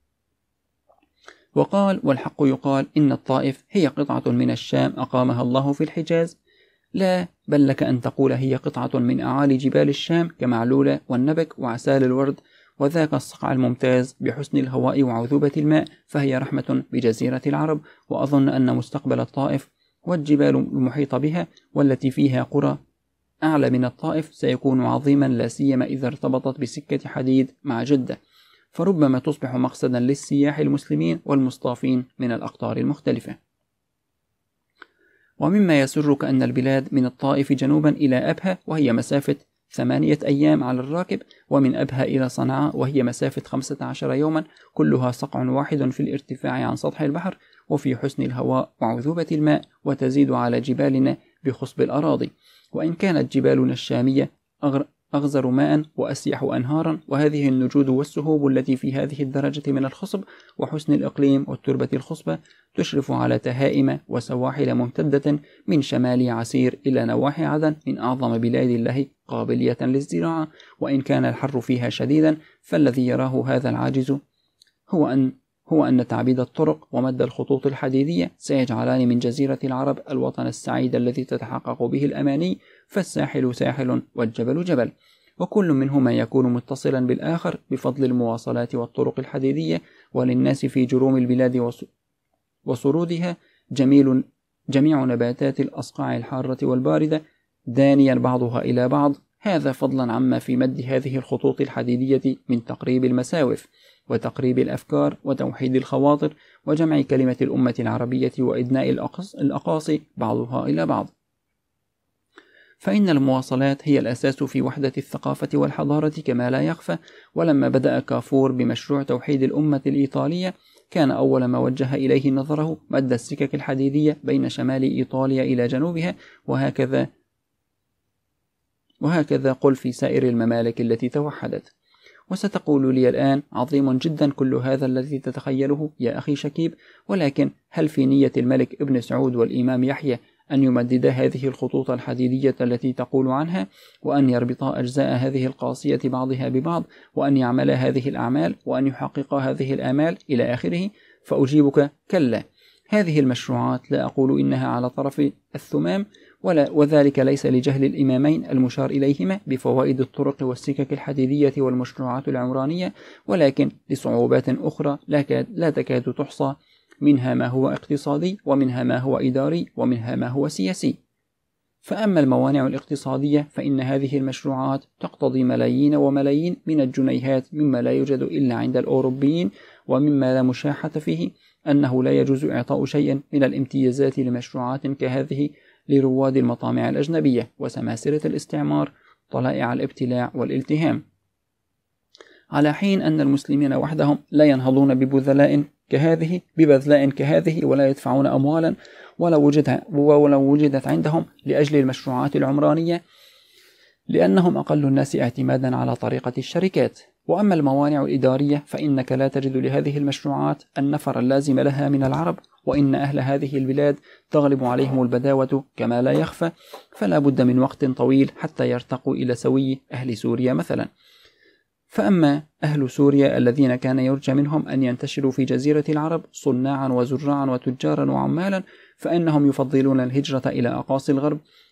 وقال: والحق يقال إن الطائف هي قطعة من الشام أقامها الله في الحجاز، لا بل لك أن تقول هي قطعة من أعالي جبال الشام كمعلولة والنبك وعسال الورد، وذاك الصقع الممتاز بحسن الهواء وعذوبة الماء، فهي رحمة بجزيرة العرب. وأظن أن مستقبل الطائف والجبال المحيطة بها والتي فيها قرى أعلى من الطائف سيكون عظيما، لا سيما إذا ارتبطت بسكة حديد مع جدة، فربما تصبح مقصدا للسياح المسلمين والمصطافين من الأقطار المختلفة. ومما يسرك أن البلاد من الطائف جنوبا إلى أبها وهي مسافة ثمانية أيام على الراكب، ومن أبها إلى صنعاء وهي مسافة خمسة عشر يوما، كلها صقع واحد في الارتفاع عن سطح البحر وفي حسن الهواء وعذوبة الماء، وتزيد على جبالنا بخصب الأراضي، وإن كانت جبالنا الشامية أغزر ماء وأسيح أنهارا، وهذه النجود والسهوب التي في هذه الدرجة من الخصب وحسن الإقليم والتربة الخصبة تشرف على تهائم وسواحل ممتدة من شمال عسير إلى نواحي عدن، من أعظم بلاد الله قابلية للزراعة، وإن كان الحر فيها شديدا، فالذي يراه هذا العاجز هو أن هو أن تعبيد الطرق ومد الخطوط الحديدية سيجعلان من جزيرة العرب الوطن السعيد الذي تتحقق به الأماني، فالساحل ساحل والجبل جبل، وكل منهما يكون متصلا بالآخر بفضل المواصلات والطرق الحديدية. وللناس في جروم البلاد وصرودها جميل جميع نباتات الأصقاع الحارة والباردة دانيا بعضها إلى بعض، هذا فضلا عما في مد هذه الخطوط الحديدية من تقريب المساوف وتقريب الأفكار وتوحيد الخواطر وجمع كلمة الأمة العربية وإدناء الأقاصي بعضها إلى بعض. فإن المواصلات هي الأساس في وحدة الثقافة والحضارة كما لا يخفى. ولما بدأ كافور بمشروع توحيد الأمة الإيطالية، كان أول ما وجه إليه نظره مد السكك الحديدية بين شمال إيطاليا إلى جنوبها، وهكذا وهكذا قل في سائر الممالك التي توحدت. وستقول لي الآن: عظيم جدا كل هذا الذي تتخيله يا أخي شكيب، ولكن هل في نية الملك ابن سعود والإمام يحيى أن يمددا هذه الخطوط الحديدية التي تقول عنها، وأن يربطا أجزاء هذه القاسية بعضها ببعض، وأن يعملا هذه الأعمال، وأن يحققا هذه الآمال إلى آخره؟ فأجيبك: كلا، هذه المشروعات لا أقول إنها على طرف الثمام، ولا وذلك ليس لجهل الإمامين المشار إليهما بفوائد الطرق والسكك الحديدية والمشروعات العمرانية، ولكن لصعوبات أخرى لا تكاد تحصى، منها ما هو اقتصادي، ومنها ما هو إداري، ومنها ما هو سياسي. فأما الموانع الاقتصادية فإن هذه المشروعات تقتضي ملايين وملايين من الجنيهات، مما لا يوجد إلا عند الأوروبيين، ومما لا مشاحة فيه أنه لا يجوز إعطاء شيء من الامتيازات لمشروعات كهذه لرواد المطامع الأجنبية وسماسرة الاستعمار طلائع الابتلاع والالتهام، على حين أن المسلمين وحدهم لا ينهضون ببذلاء كهذه ببذلاء كهذه ولا يدفعون أموالا ولو وجدت, ولو وجدت عندهم لأجل المشروعات العمرانية، لأنهم أقل الناس اعتمادا على طريقة الشركات. وأما الموانع الإدارية فإنك لا تجد لهذه المشروعات النفر اللازم لها من العرب، وإن أهل هذه البلاد تغلب عليهم البداوة كما لا يخفى، فلا بد من وقت طويل حتى يرتقوا إلى سوي أهل سوريا مثلا. فأما أهل سوريا الذين كان يرجى منهم أن ينتشروا في جزيرة العرب صناعا وزراعا وتجارا وعمالا، فإنهم يفضلون الهجرة إلى أقاصي الغرب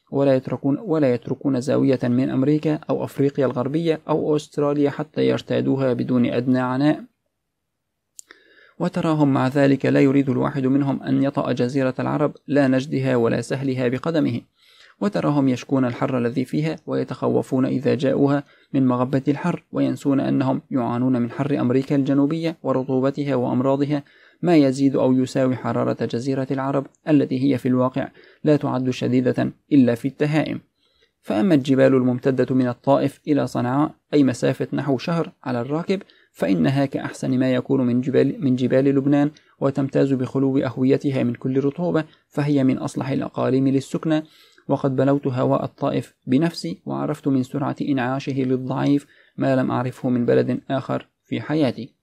ولا يتركون, ولا يتركون زاوية من أمريكا أو أفريقيا الغربية أو أستراليا حتى يرتادوها بدون أدنى عناء. وتراهم مع ذلك لا يريد الواحد منهم أن يطأ جزيرة العرب لا نجدها ولا سهلها بقدمه، وتراهم يشكون الحر الذي فيها ويتخوفون إذا جاءوها من مغبة الحر، وينسون أنهم يعانون من حر أمريكا الجنوبية ورطوبتها وأمراضها ما يزيد أو يساوي حرارة جزيرة العرب التي هي في الواقع لا تعد شديدة إلا في التهائم. فأما الجبال الممتدة من الطائف إلى صنعاء أي مسافة نحو شهر على الراكب فإنها كأحسن ما يكون من جبال, من جبال لبنان، وتمتاز بخلو أهويتها من كل رطوبة، فهي من أصلح الأقاليم للسكنى. وقد بلوت هواء الطائف بنفسي وعرفت من سرعة إنعاشه للضعيف ما لم أعرفه من بلد آخر في حياتي.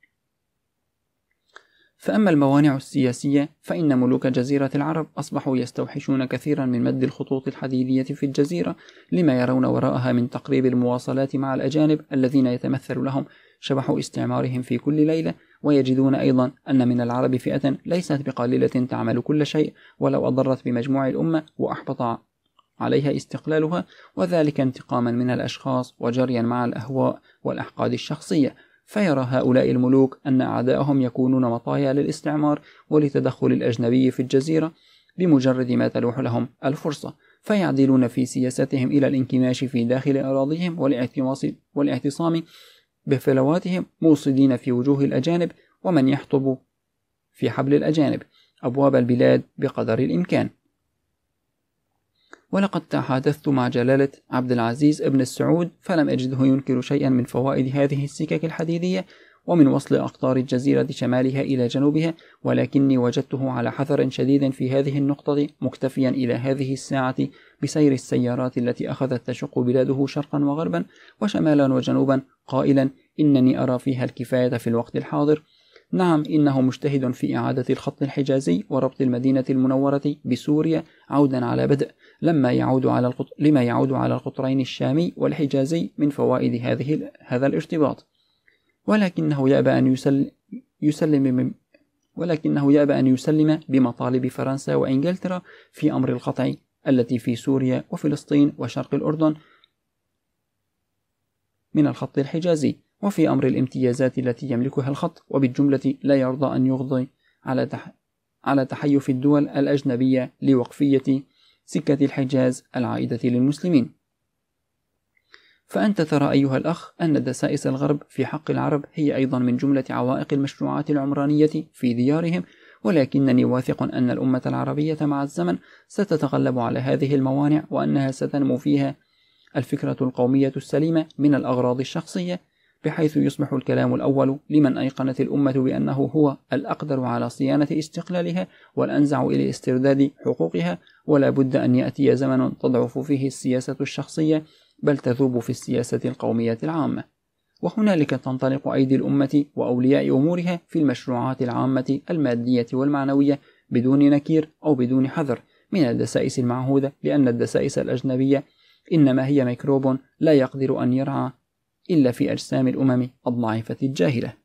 فأما الموانع السياسية فإن ملوك جزيرة العرب أصبحوا يستوحشون كثيرا من مد الخطوط الحديدية في الجزيرة لما يرون وراءها من تقريب المواصلات مع الأجانب الذين يتمثل لهم شبح استعمارهم في كل ليلة، ويجدون أيضا أن من العرب فئة ليست بقليلة تعمل كل شيء ولو أضرت بمجموع الأمة وأحبط عليها استقلالها، وذلك انتقاما من الأشخاص وجريا مع الأهواء والأحقاد الشخصية. فيرى هؤلاء الملوك أن أعداءهم يكونون مطايا للاستعمار ولتدخل الأجنبي في الجزيرة بمجرد ما تلوح لهم الفرصة، فيعدلون في سياستهم إلى الانكماش في داخل أراضيهم والاعتصام بفلواتهم، موصدين في وجوه الأجانب ومن يحطب في حبل الأجانب أبواب البلاد بقدر الإمكان. ولقد تحدثت مع جلالة عبد العزيز ابن السعود فلم أجده ينكر شيئا من فوائد هذه السكك الحديدية ومن وصل أقطار الجزيرة شمالها إلى جنوبها، ولكني وجدته على حذر شديد في هذه النقطة، مكتفيا إلى هذه الساعة بسير السيارات التي أخذت تشق بلاده شرقا وغربا وشمالا وجنوبا، قائلا إنني أرى فيها الكفاية في الوقت الحاضر. نعم، إنه مجتهد في إعادة الخط الحجازي وربط المدينة المنورة بسوريا عودا على بدء لما يعود على القط... لما يعود على القطرين الشامي والحجازي من فوائد هذه هذا الارتباط، ولكنه يأبى أن يسل... يسلم من... ولكنه يأبى أن يسلم بمطالب فرنسا وإنجلترا في أمر القطع التي في سوريا وفلسطين وشرق الأردن من الخط الحجازي، وفي أمر الامتيازات التي يملكها الخط، وبالجملة لا يرضى أن يغضي على تح... على تحيف الدول الأجنبية لوقفية سكة الحجاز العائدة للمسلمين. فأنت ترى أيها الأخ أن دسائس الغرب في حق العرب هي أيضا من جملة عوائق المشروعات العمرانية في ديارهم، ولكنني واثق أن الأمة العربية مع الزمن ستتغلب على هذه الموانع، وأنها ستنمو فيها الفكرة القومية السليمة من الأغراض الشخصية، بحيث يصبح الكلام الأول لمن أيقنت الأمة بأنه هو الأقدر على صيانة استقلالها والأنزع إلى استرداد حقوقها، ولا بد أن يأتي زمن تضعف فيه السياسة الشخصية بل تذوب في السياسة القومية العامة، وهنالك تنطلق أيدي الأمة وأولياء أمورها في المشروعات العامة المادية والمعنوية بدون نكير أو بدون حذر من الدسائس المعهودة، لأن الدسائس الأجنبية إنما هي ميكروب لا يقدر أن يرعى إلا في أجسام الأمم الضعيفة الجاهلة.